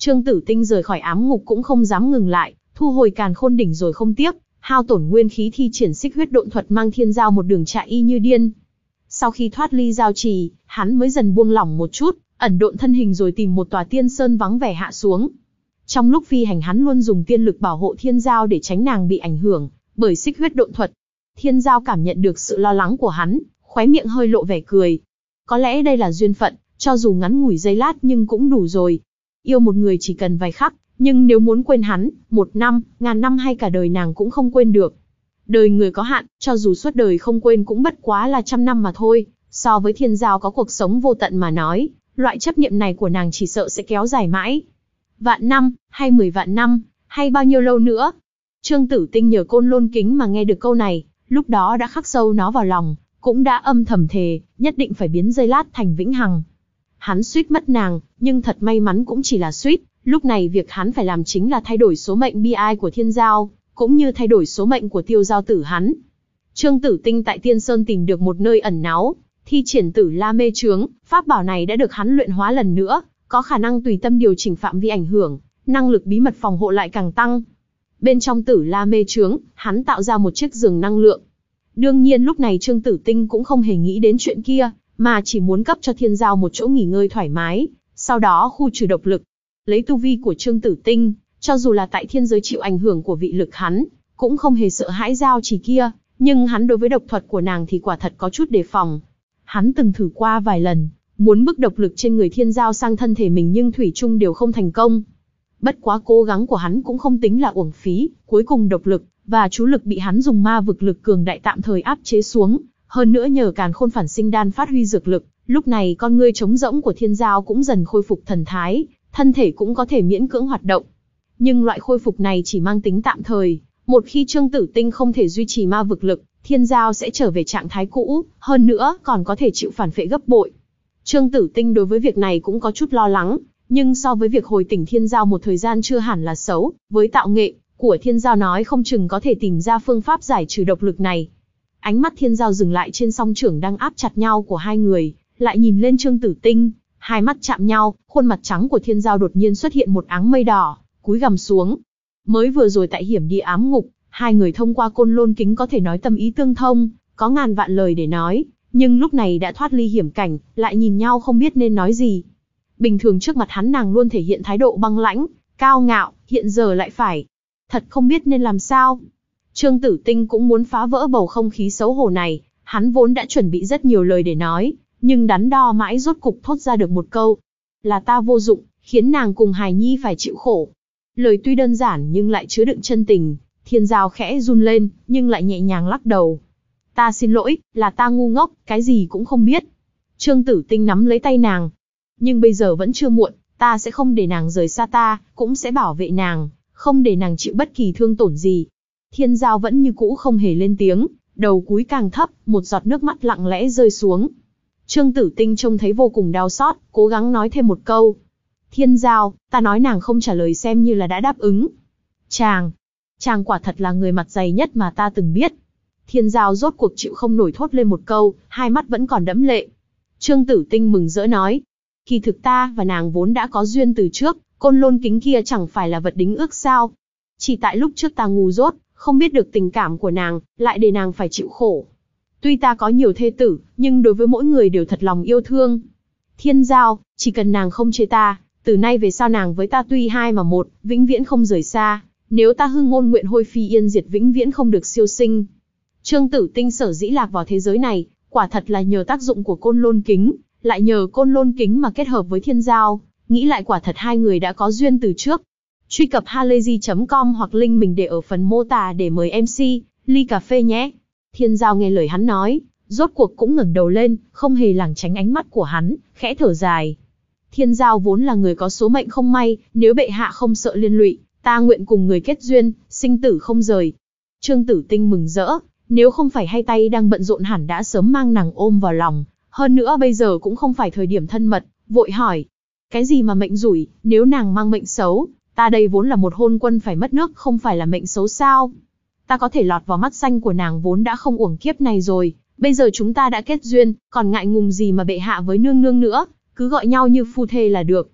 Trương Tử Tinh rời khỏi ám ngục cũng không dám ngừng lại, thu hồi càn khôn đỉnh rồi không tiếc, hao tổn nguyên khí thi triển xích huyết độn thuật mang thiên giao một đường chạy y như điên. Sau khi thoát ly giao trì, hắn mới dần buông lỏng một chút, ẩn độn thân hình rồi tìm một tòa tiên sơn vắng vẻ hạ xuống. Trong lúc phi hành hắn luôn dùng tiên lực bảo hộ thiên giao để tránh nàng bị ảnh hưởng bởi xích huyết độn thuật. Thiên giao cảm nhận được sự lo lắng của hắn, khóe miệng hơi lộ vẻ cười. Có lẽ đây là duyên phận, cho dù ngắn ngủi giây lát nhưng cũng đủ rồi. Yêu một người chỉ cần vài khắc, nhưng nếu muốn quên hắn, một năm, ngàn năm hay cả đời nàng cũng không quên được. Đời người có hạn, cho dù suốt đời không quên cũng bất quá là trăm năm mà thôi. So với thiên giao có cuộc sống vô tận mà nói, loại chấp niệm này của nàng chỉ sợ sẽ kéo dài mãi. Vạn năm, hay mười vạn năm, hay bao nhiêu lâu nữa. Trương Tử Tinh nhờ côn lôn kính mà nghe được câu này, lúc đó đã khắc sâu nó vào lòng, cũng đã âm thầm thề, nhất định phải biến giây lát thành vĩnh hằng. Hắn suýt mất nàng, nhưng thật may mắn cũng chỉ là suýt, lúc này việc hắn phải làm chính là thay đổi số mệnh bi ai của thiên giao, cũng như thay đổi số mệnh của tiêu giao tử hắn. Trương Tử Tinh tại Tiên Sơn tìm được một nơi ẩn náu, thi triển Tử La Mê Chướng, pháp bảo này đã được hắn luyện hóa lần nữa, có khả năng tùy tâm điều chỉnh phạm vi ảnh hưởng, năng lực bí mật phòng hộ lại càng tăng. Bên trong Tử La Mê Chướng, hắn tạo ra một chiếc giường năng lượng. Đương nhiên lúc này Trương Tử Tinh cũng không hề nghĩ đến chuyện kia, mà chỉ muốn cấp cho thiên giao một chỗ nghỉ ngơi thoải mái, sau đó khu trừ độc lực. Lấy tu vi của Trương Tử Tinh, cho dù là tại thiên giới chịu ảnh hưởng của vị lực hắn, cũng không hề sợ hãi giao chỉ kia, nhưng hắn đối với độc thuật của nàng thì quả thật có chút đề phòng. Hắn từng thử qua vài lần, muốn bức độc lực trên người thiên giao sang thân thể mình nhưng thủy chung đều không thành công. Bất quá cố gắng của hắn cũng không tính là uổng phí, cuối cùng độc lực và chú lực bị hắn dùng ma vực lực cường đại tạm thời áp chế xuống, hơn nữa nhờ càn khôn phản sinh đan phát huy dược lực, lúc này con ngươi trống rỗng của thiên giao cũng dần khôi phục thần thái, thân thể cũng có thể miễn cưỡng hoạt động. Nhưng loại khôi phục này chỉ mang tính tạm thời, một khi Trương Tử Tinh không thể duy trì ma vực lực, thiên giao sẽ trở về trạng thái cũ, hơn nữa còn có thể chịu phản phệ gấp bội. Trương Tử Tinh đối với việc này cũng có chút lo lắng, nhưng so với việc hồi tỉnh thiên giao một thời gian chưa hẳn là xấu, với tạo nghệ của thiên giao nói không chừng có thể tìm ra phương pháp giải trừ độc lực này. Ánh mắt thiên giao dừng lại trên song chưởng đang áp chặt nhau của hai người, lại nhìn lên Trương Tử Tinh, hai mắt chạm nhau, khuôn mặt trắng của thiên giao đột nhiên xuất hiện một áng mây đỏ, cúi gằm xuống. Mới vừa rồi tại hiểm địa ám ngục, hai người thông qua côn lôn kính có thể nói tâm ý tương thông, có ngàn vạn lời để nói, nhưng lúc này đã thoát ly hiểm cảnh, lại nhìn nhau không biết nên nói gì. Bình thường trước mặt hắn nàng luôn thể hiện thái độ băng lãnh, cao ngạo, hiện giờ lại phải. Thật không biết nên làm sao. Trương Tử Tinh cũng muốn phá vỡ bầu không khí xấu hổ này, hắn vốn đã chuẩn bị rất nhiều lời để nói, nhưng đắn đo mãi rốt cục thốt ra được một câu. Là ta vô dụng, khiến nàng cùng hài nhi phải chịu khổ. Lời tuy đơn giản nhưng lại chứa đựng chân tình, thiên giao khẽ run lên, nhưng lại nhẹ nhàng lắc đầu. Ta xin lỗi, là ta ngu ngốc, cái gì cũng không biết. Trương Tử Tinh nắm lấy tay nàng. Nhưng bây giờ vẫn chưa muộn, ta sẽ không để nàng rời xa ta, cũng sẽ bảo vệ nàng, không để nàng chịu bất kỳ thương tổn gì. Thiên giao vẫn như cũ không hề lên tiếng, đầu cúi càng thấp, một giọt nước mắt lặng lẽ rơi xuống. Trương Tử Tinh trông thấy vô cùng đau xót, cố gắng nói thêm một câu. Thiên giao, ta nói nàng không trả lời xem như là đã đáp ứng. Chàng, chàng quả thật là người mặt dày nhất mà ta từng biết. Thiên giao rốt cuộc chịu không nổi thốt lên một câu, hai mắt vẫn còn đẫm lệ. Trương Tử Tinh mừng rỡ nói. Kỳ thực ta và nàng vốn đã có duyên từ trước, côn lôn kính kia chẳng phải là vật đính ước sao. Chỉ tại lúc trước ta ngu dốt, không biết được tình cảm của nàng, lại để nàng phải chịu khổ. Tuy ta có nhiều thê tử, nhưng đối với mỗi người đều thật lòng yêu thương. Thiên giao, chỉ cần nàng không chê ta, từ nay về sau nàng với ta tuy hai mà một, vĩnh viễn không rời xa. Nếu ta hưng ngôn nguyện hôi phi yên diệt vĩnh viễn không được siêu sinh. Trương Tử Tinh sở dĩ lạc vào thế giới này, quả thật là nhờ tác dụng của côn lôn kính, lại nhờ côn lôn kính mà kết hợp với thiên giao, nghĩ lại quả thật hai người đã có duyên từ trước. Truy cập halayzi chấm com hoặc link mình để ở phần mô tả để mời em xê, ly cà phê nhé. Thiên giao nghe lời hắn nói, rốt cuộc cũng ngẩng đầu lên, không hề lảng tránh ánh mắt của hắn, khẽ thở dài. Thiên giao vốn là người có số mệnh không may, nếu bệ hạ không sợ liên lụy, ta nguyện cùng người kết duyên, sinh tử không rời. Trương Tử Tinh mừng rỡ, nếu không phải hai tay đang bận rộn hẳn đã sớm mang nàng ôm vào lòng, hơn nữa bây giờ cũng không phải thời điểm thân mật, vội hỏi. Cái gì mà mệnh rủi, nếu nàng mang mệnh xấu, ta đây vốn là một hôn quân phải mất nước không phải là mệnh xấu sao? Ta có thể lọt vào mắt xanh của nàng vốn đã không uổng kiếp này rồi, bây giờ chúng ta đã kết duyên, còn ngại ngùng gì mà bệ hạ với nương nương nữa, cứ gọi nhau như phu thê là được.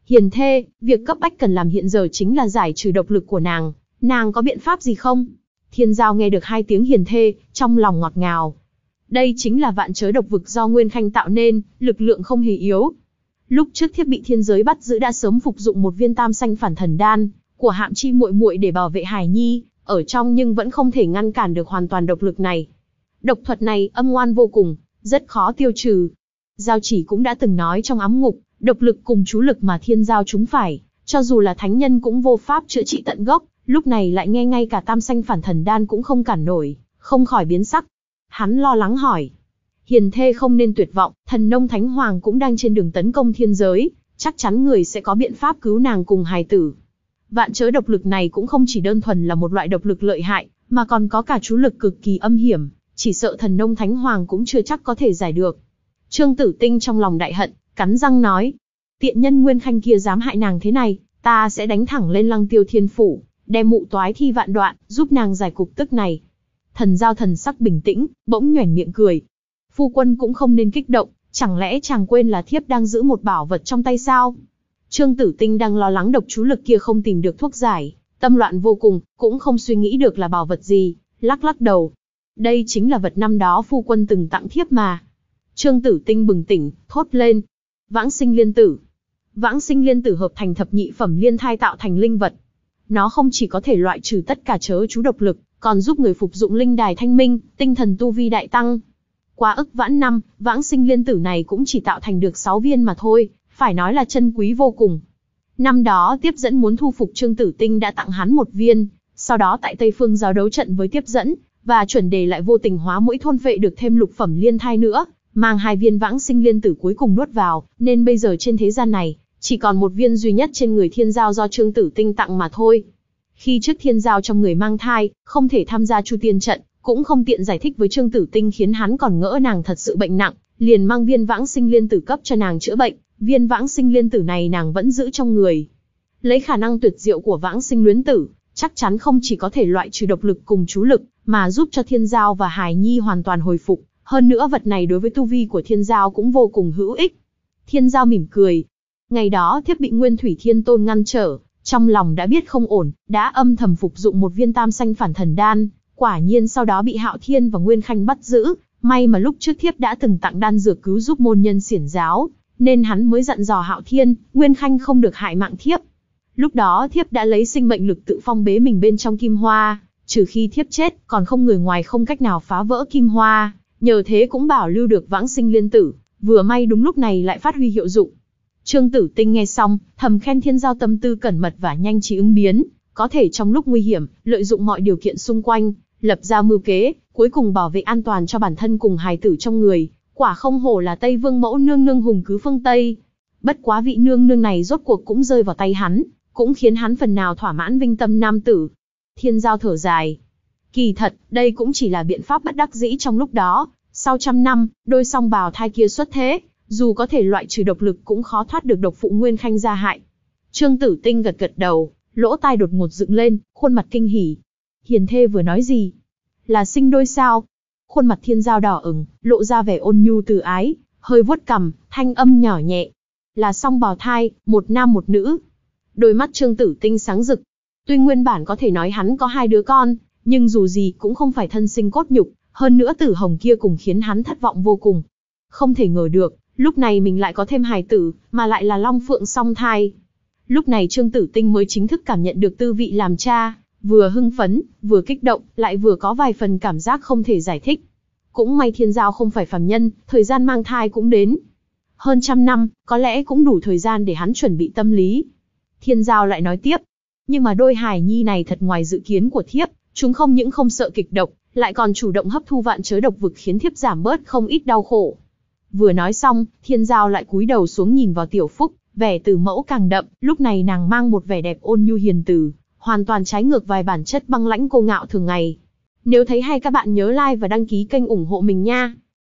Hiền thê, việc cấp bách cần làm hiện giờ chính là giải trừ độc lực của nàng, nàng có biện pháp gì không? Thiên Giao nghe được hai tiếng hiền thê, trong lòng ngọt ngào. Đây chính là vạn chớ độc vực do Nguyên Khanh tạo nên, lực lượng không hề yếu. Lúc trước thiếp bị thiên giới bắt giữ đã sớm phục dụng một viên tam xanh phản thần đan của Hạm Chi muội muội để bảo vệ Hải Nhi, ở trong nhưng vẫn không thể ngăn cản được hoàn toàn độc lực này. Độc thuật này âm ngoan vô cùng, rất khó tiêu trừ. Giao Chỉ cũng đã từng nói trong ám ngục, độc lực cùng chú lực mà Thiên Giao trúng phải, cho dù là thánh nhân cũng vô pháp chữa trị tận gốc, lúc này lại nghe ngay cả tam xanh phản thần đan cũng không cản nổi, không khỏi biến sắc. Hắn lo lắng hỏi. Hiền thê không nên tuyệt vọng, thần nông thánh hoàng cũng đang trên đường tấn công thiên giới, chắc chắn người sẽ có biện pháp cứu nàng cùng hài tử. Vạn chớ độc lực này cũng không chỉ đơn thuần là một loại độc lực lợi hại, mà còn có cả chú lực cực kỳ âm hiểm, chỉ sợ thần nông thánh hoàng cũng chưa chắc có thể giải được. Trương Tử Tinh trong lòng đại hận, cắn răng nói. Tiện nhân Nguyên Khanh kia dám hại nàng thế này, ta sẽ đánh thẳng lên Lăng Tiêu Thiên Phủ, đem mụ toái thi vạn đoạn, giúp nàng giải cục tức này. Thần Giao thần sắc bình tĩnh, bỗng nhoẻn miệng cười. Phu quân cũng không nên kích động, chẳng lẽ chàng quên là thiếp đang giữ một bảo vật trong tay sao? Trương Tử Tinh đang lo lắng độc chú lực kia không tìm được thuốc giải, tâm loạn vô cùng, cũng không suy nghĩ được là bảo vật gì, lắc lắc đầu. Đây chính là vật năm đó phu quân từng tặng thiếp mà. Trương Tử Tinh bừng tỉnh, thốt lên. Vãng sinh liên tử. Vãng sinh liên tử hợp thành thập nhị phẩm liên thai tạo thành linh vật. Nó không chỉ có thể loại trừ tất cả chớ chú độc lực, còn giúp người phục dụng linh đài thanh minh, tinh thần tu vi đại tăng. Qua ức vãn năm, vãng sinh liên tử này cũng chỉ tạo thành được sáu viên mà thôi, phải nói là chân quý vô cùng. Năm đó Tiếp Dẫn muốn thu phục Trương Tử Tinh đã tặng hắn một viên, sau đó tại Tây Phương giao đấu trận với Tiếp Dẫn, và chuẩn đề lại vô tình hóa mũi thôn phệ được thêm lục phẩm liên thai nữa, mang hai viên vãng sinh liên tử cuối cùng nuốt vào, nên bây giờ trên thế gian này, chỉ còn một viên duy nhất trên người Thiên Giao do Trương Tử Tinh tặng mà thôi. Khi trước Thiên Giao trong người mang thai, không thể tham gia Chu Tiên trận, cũng không tiện giải thích với Trương Tử Tinh khiến hắn còn ngỡ nàng thật sự bệnh nặng, liền mang viên vãng sinh liên tử cấp cho nàng chữa bệnh. Viên vãng sinh liên tử này nàng vẫn giữ trong người. Lấy khả năng tuyệt diệu của vãng sinh luyến tử, chắc chắn không chỉ có thể loại trừ độc lực cùng chú lực, mà giúp cho Thiên Giao và Hải Nhi hoàn toàn hồi phục. Hơn nữa vật này đối với tu vi của Thiên Giao cũng vô cùng hữu ích. Thiên Giao mỉm cười. Ngày đó thiếp bị Nguyên Thủy Thiên Tôn ngăn trở, trong lòng đã biết không ổn, đã âm thầm phục dụng một viên tam xanh phản thần đan. Quả nhiên sau đó bị Hạo Thiên và Nguyên Khanh bắt giữ. May mà lúc trước thiếp đã từng tặng đan dược cứu giúp môn nhân xiển giáo, nên hắn mới dặn dò Hạo Thiên, Nguyên Khanh không được hại mạng thiếp. Lúc đó thiếp đã lấy sinh mệnh lực tự phong bế mình bên trong kim hoa, trừ khi thiếp chết, còn không người ngoài không cách nào phá vỡ kim hoa, nhờ thế cũng bảo lưu được vãng sinh liên tử, vừa may đúng lúc này lại phát huy hiệu dụng. Trương Tử Tinh nghe xong, thầm khen Thiên Giao tâm tư cẩn mật và nhanh trí ứng biến, có thể trong lúc nguy hiểm, lợi dụng mọi điều kiện xung quanh, lập ra mưu kế, cuối cùng bảo vệ an toàn cho bản thân cùng hài tử trong người. Quả không hổ là Tây Vương mẫu nương nương hùng cứ phương Tây. Bất quá vị nương nương này rốt cuộc cũng rơi vào tay hắn, cũng khiến hắn phần nào thỏa mãn vinh tâm nam tử. Thiên Giao thở dài. Kỳ thật, đây cũng chỉ là biện pháp bất đắc dĩ trong lúc đó. Sau trăm năm, đôi song bào thai kia xuất thế, dù có thể loại trừ độc lực cũng khó thoát được độc phụ Nguyên Khanh gia hại. Trương Tử Tinh gật gật đầu, lỗ tai đột ngột dựng lên, khuôn mặt kinh hỉ. Hiền thê vừa nói gì? Là sinh đôi sao? Khuôn mặt Thiên Giao đỏ ửng, lộ ra vẻ ôn nhu từ ái, hơi vuốt cằm, thanh âm nhỏ nhẹ. Là song bào thai, một nam một nữ. Đôi mắt Trương Tử Tinh sáng rực. Tuy nguyên bản có thể nói hắn có hai đứa con, nhưng dù gì cũng không phải thân sinh cốt nhục, hơn nữa Tử Hồng kia cùng khiến hắn thất vọng vô cùng. Không thể ngờ được, lúc này mình lại có thêm hài tử, mà lại là long phượng song thai. Lúc này Trương Tử Tinh mới chính thức cảm nhận được tư vị làm cha. Vừa hưng phấn, vừa kích động, lại vừa có vài phần cảm giác không thể giải thích. Cũng may Thiên Giao không phải phàm nhân, thời gian mang thai cũng đến. Hơn trăm năm, có lẽ cũng đủ thời gian để hắn chuẩn bị tâm lý. Thiên Giao lại nói tiếp. Nhưng mà đôi hài nhi này thật ngoài dự kiến của thiếp, chúng không những không sợ kịch độc, lại còn chủ động hấp thu vạn chớ độc vực khiến thiếp giảm bớt không ít đau khổ. Vừa nói xong, Thiên Giao lại cúi đầu xuống nhìn vào Tiểu Phúc, vẻ từ mẫu càng đậm, lúc này nàng mang một vẻ đẹp ôn nhu hiền từ, hoàn toàn trái ngược vài bản chất băng lãnh cô ngạo thường ngày. Nếu thấy hay các bạn nhớ like và đăng ký kênh ủng hộ mình nha.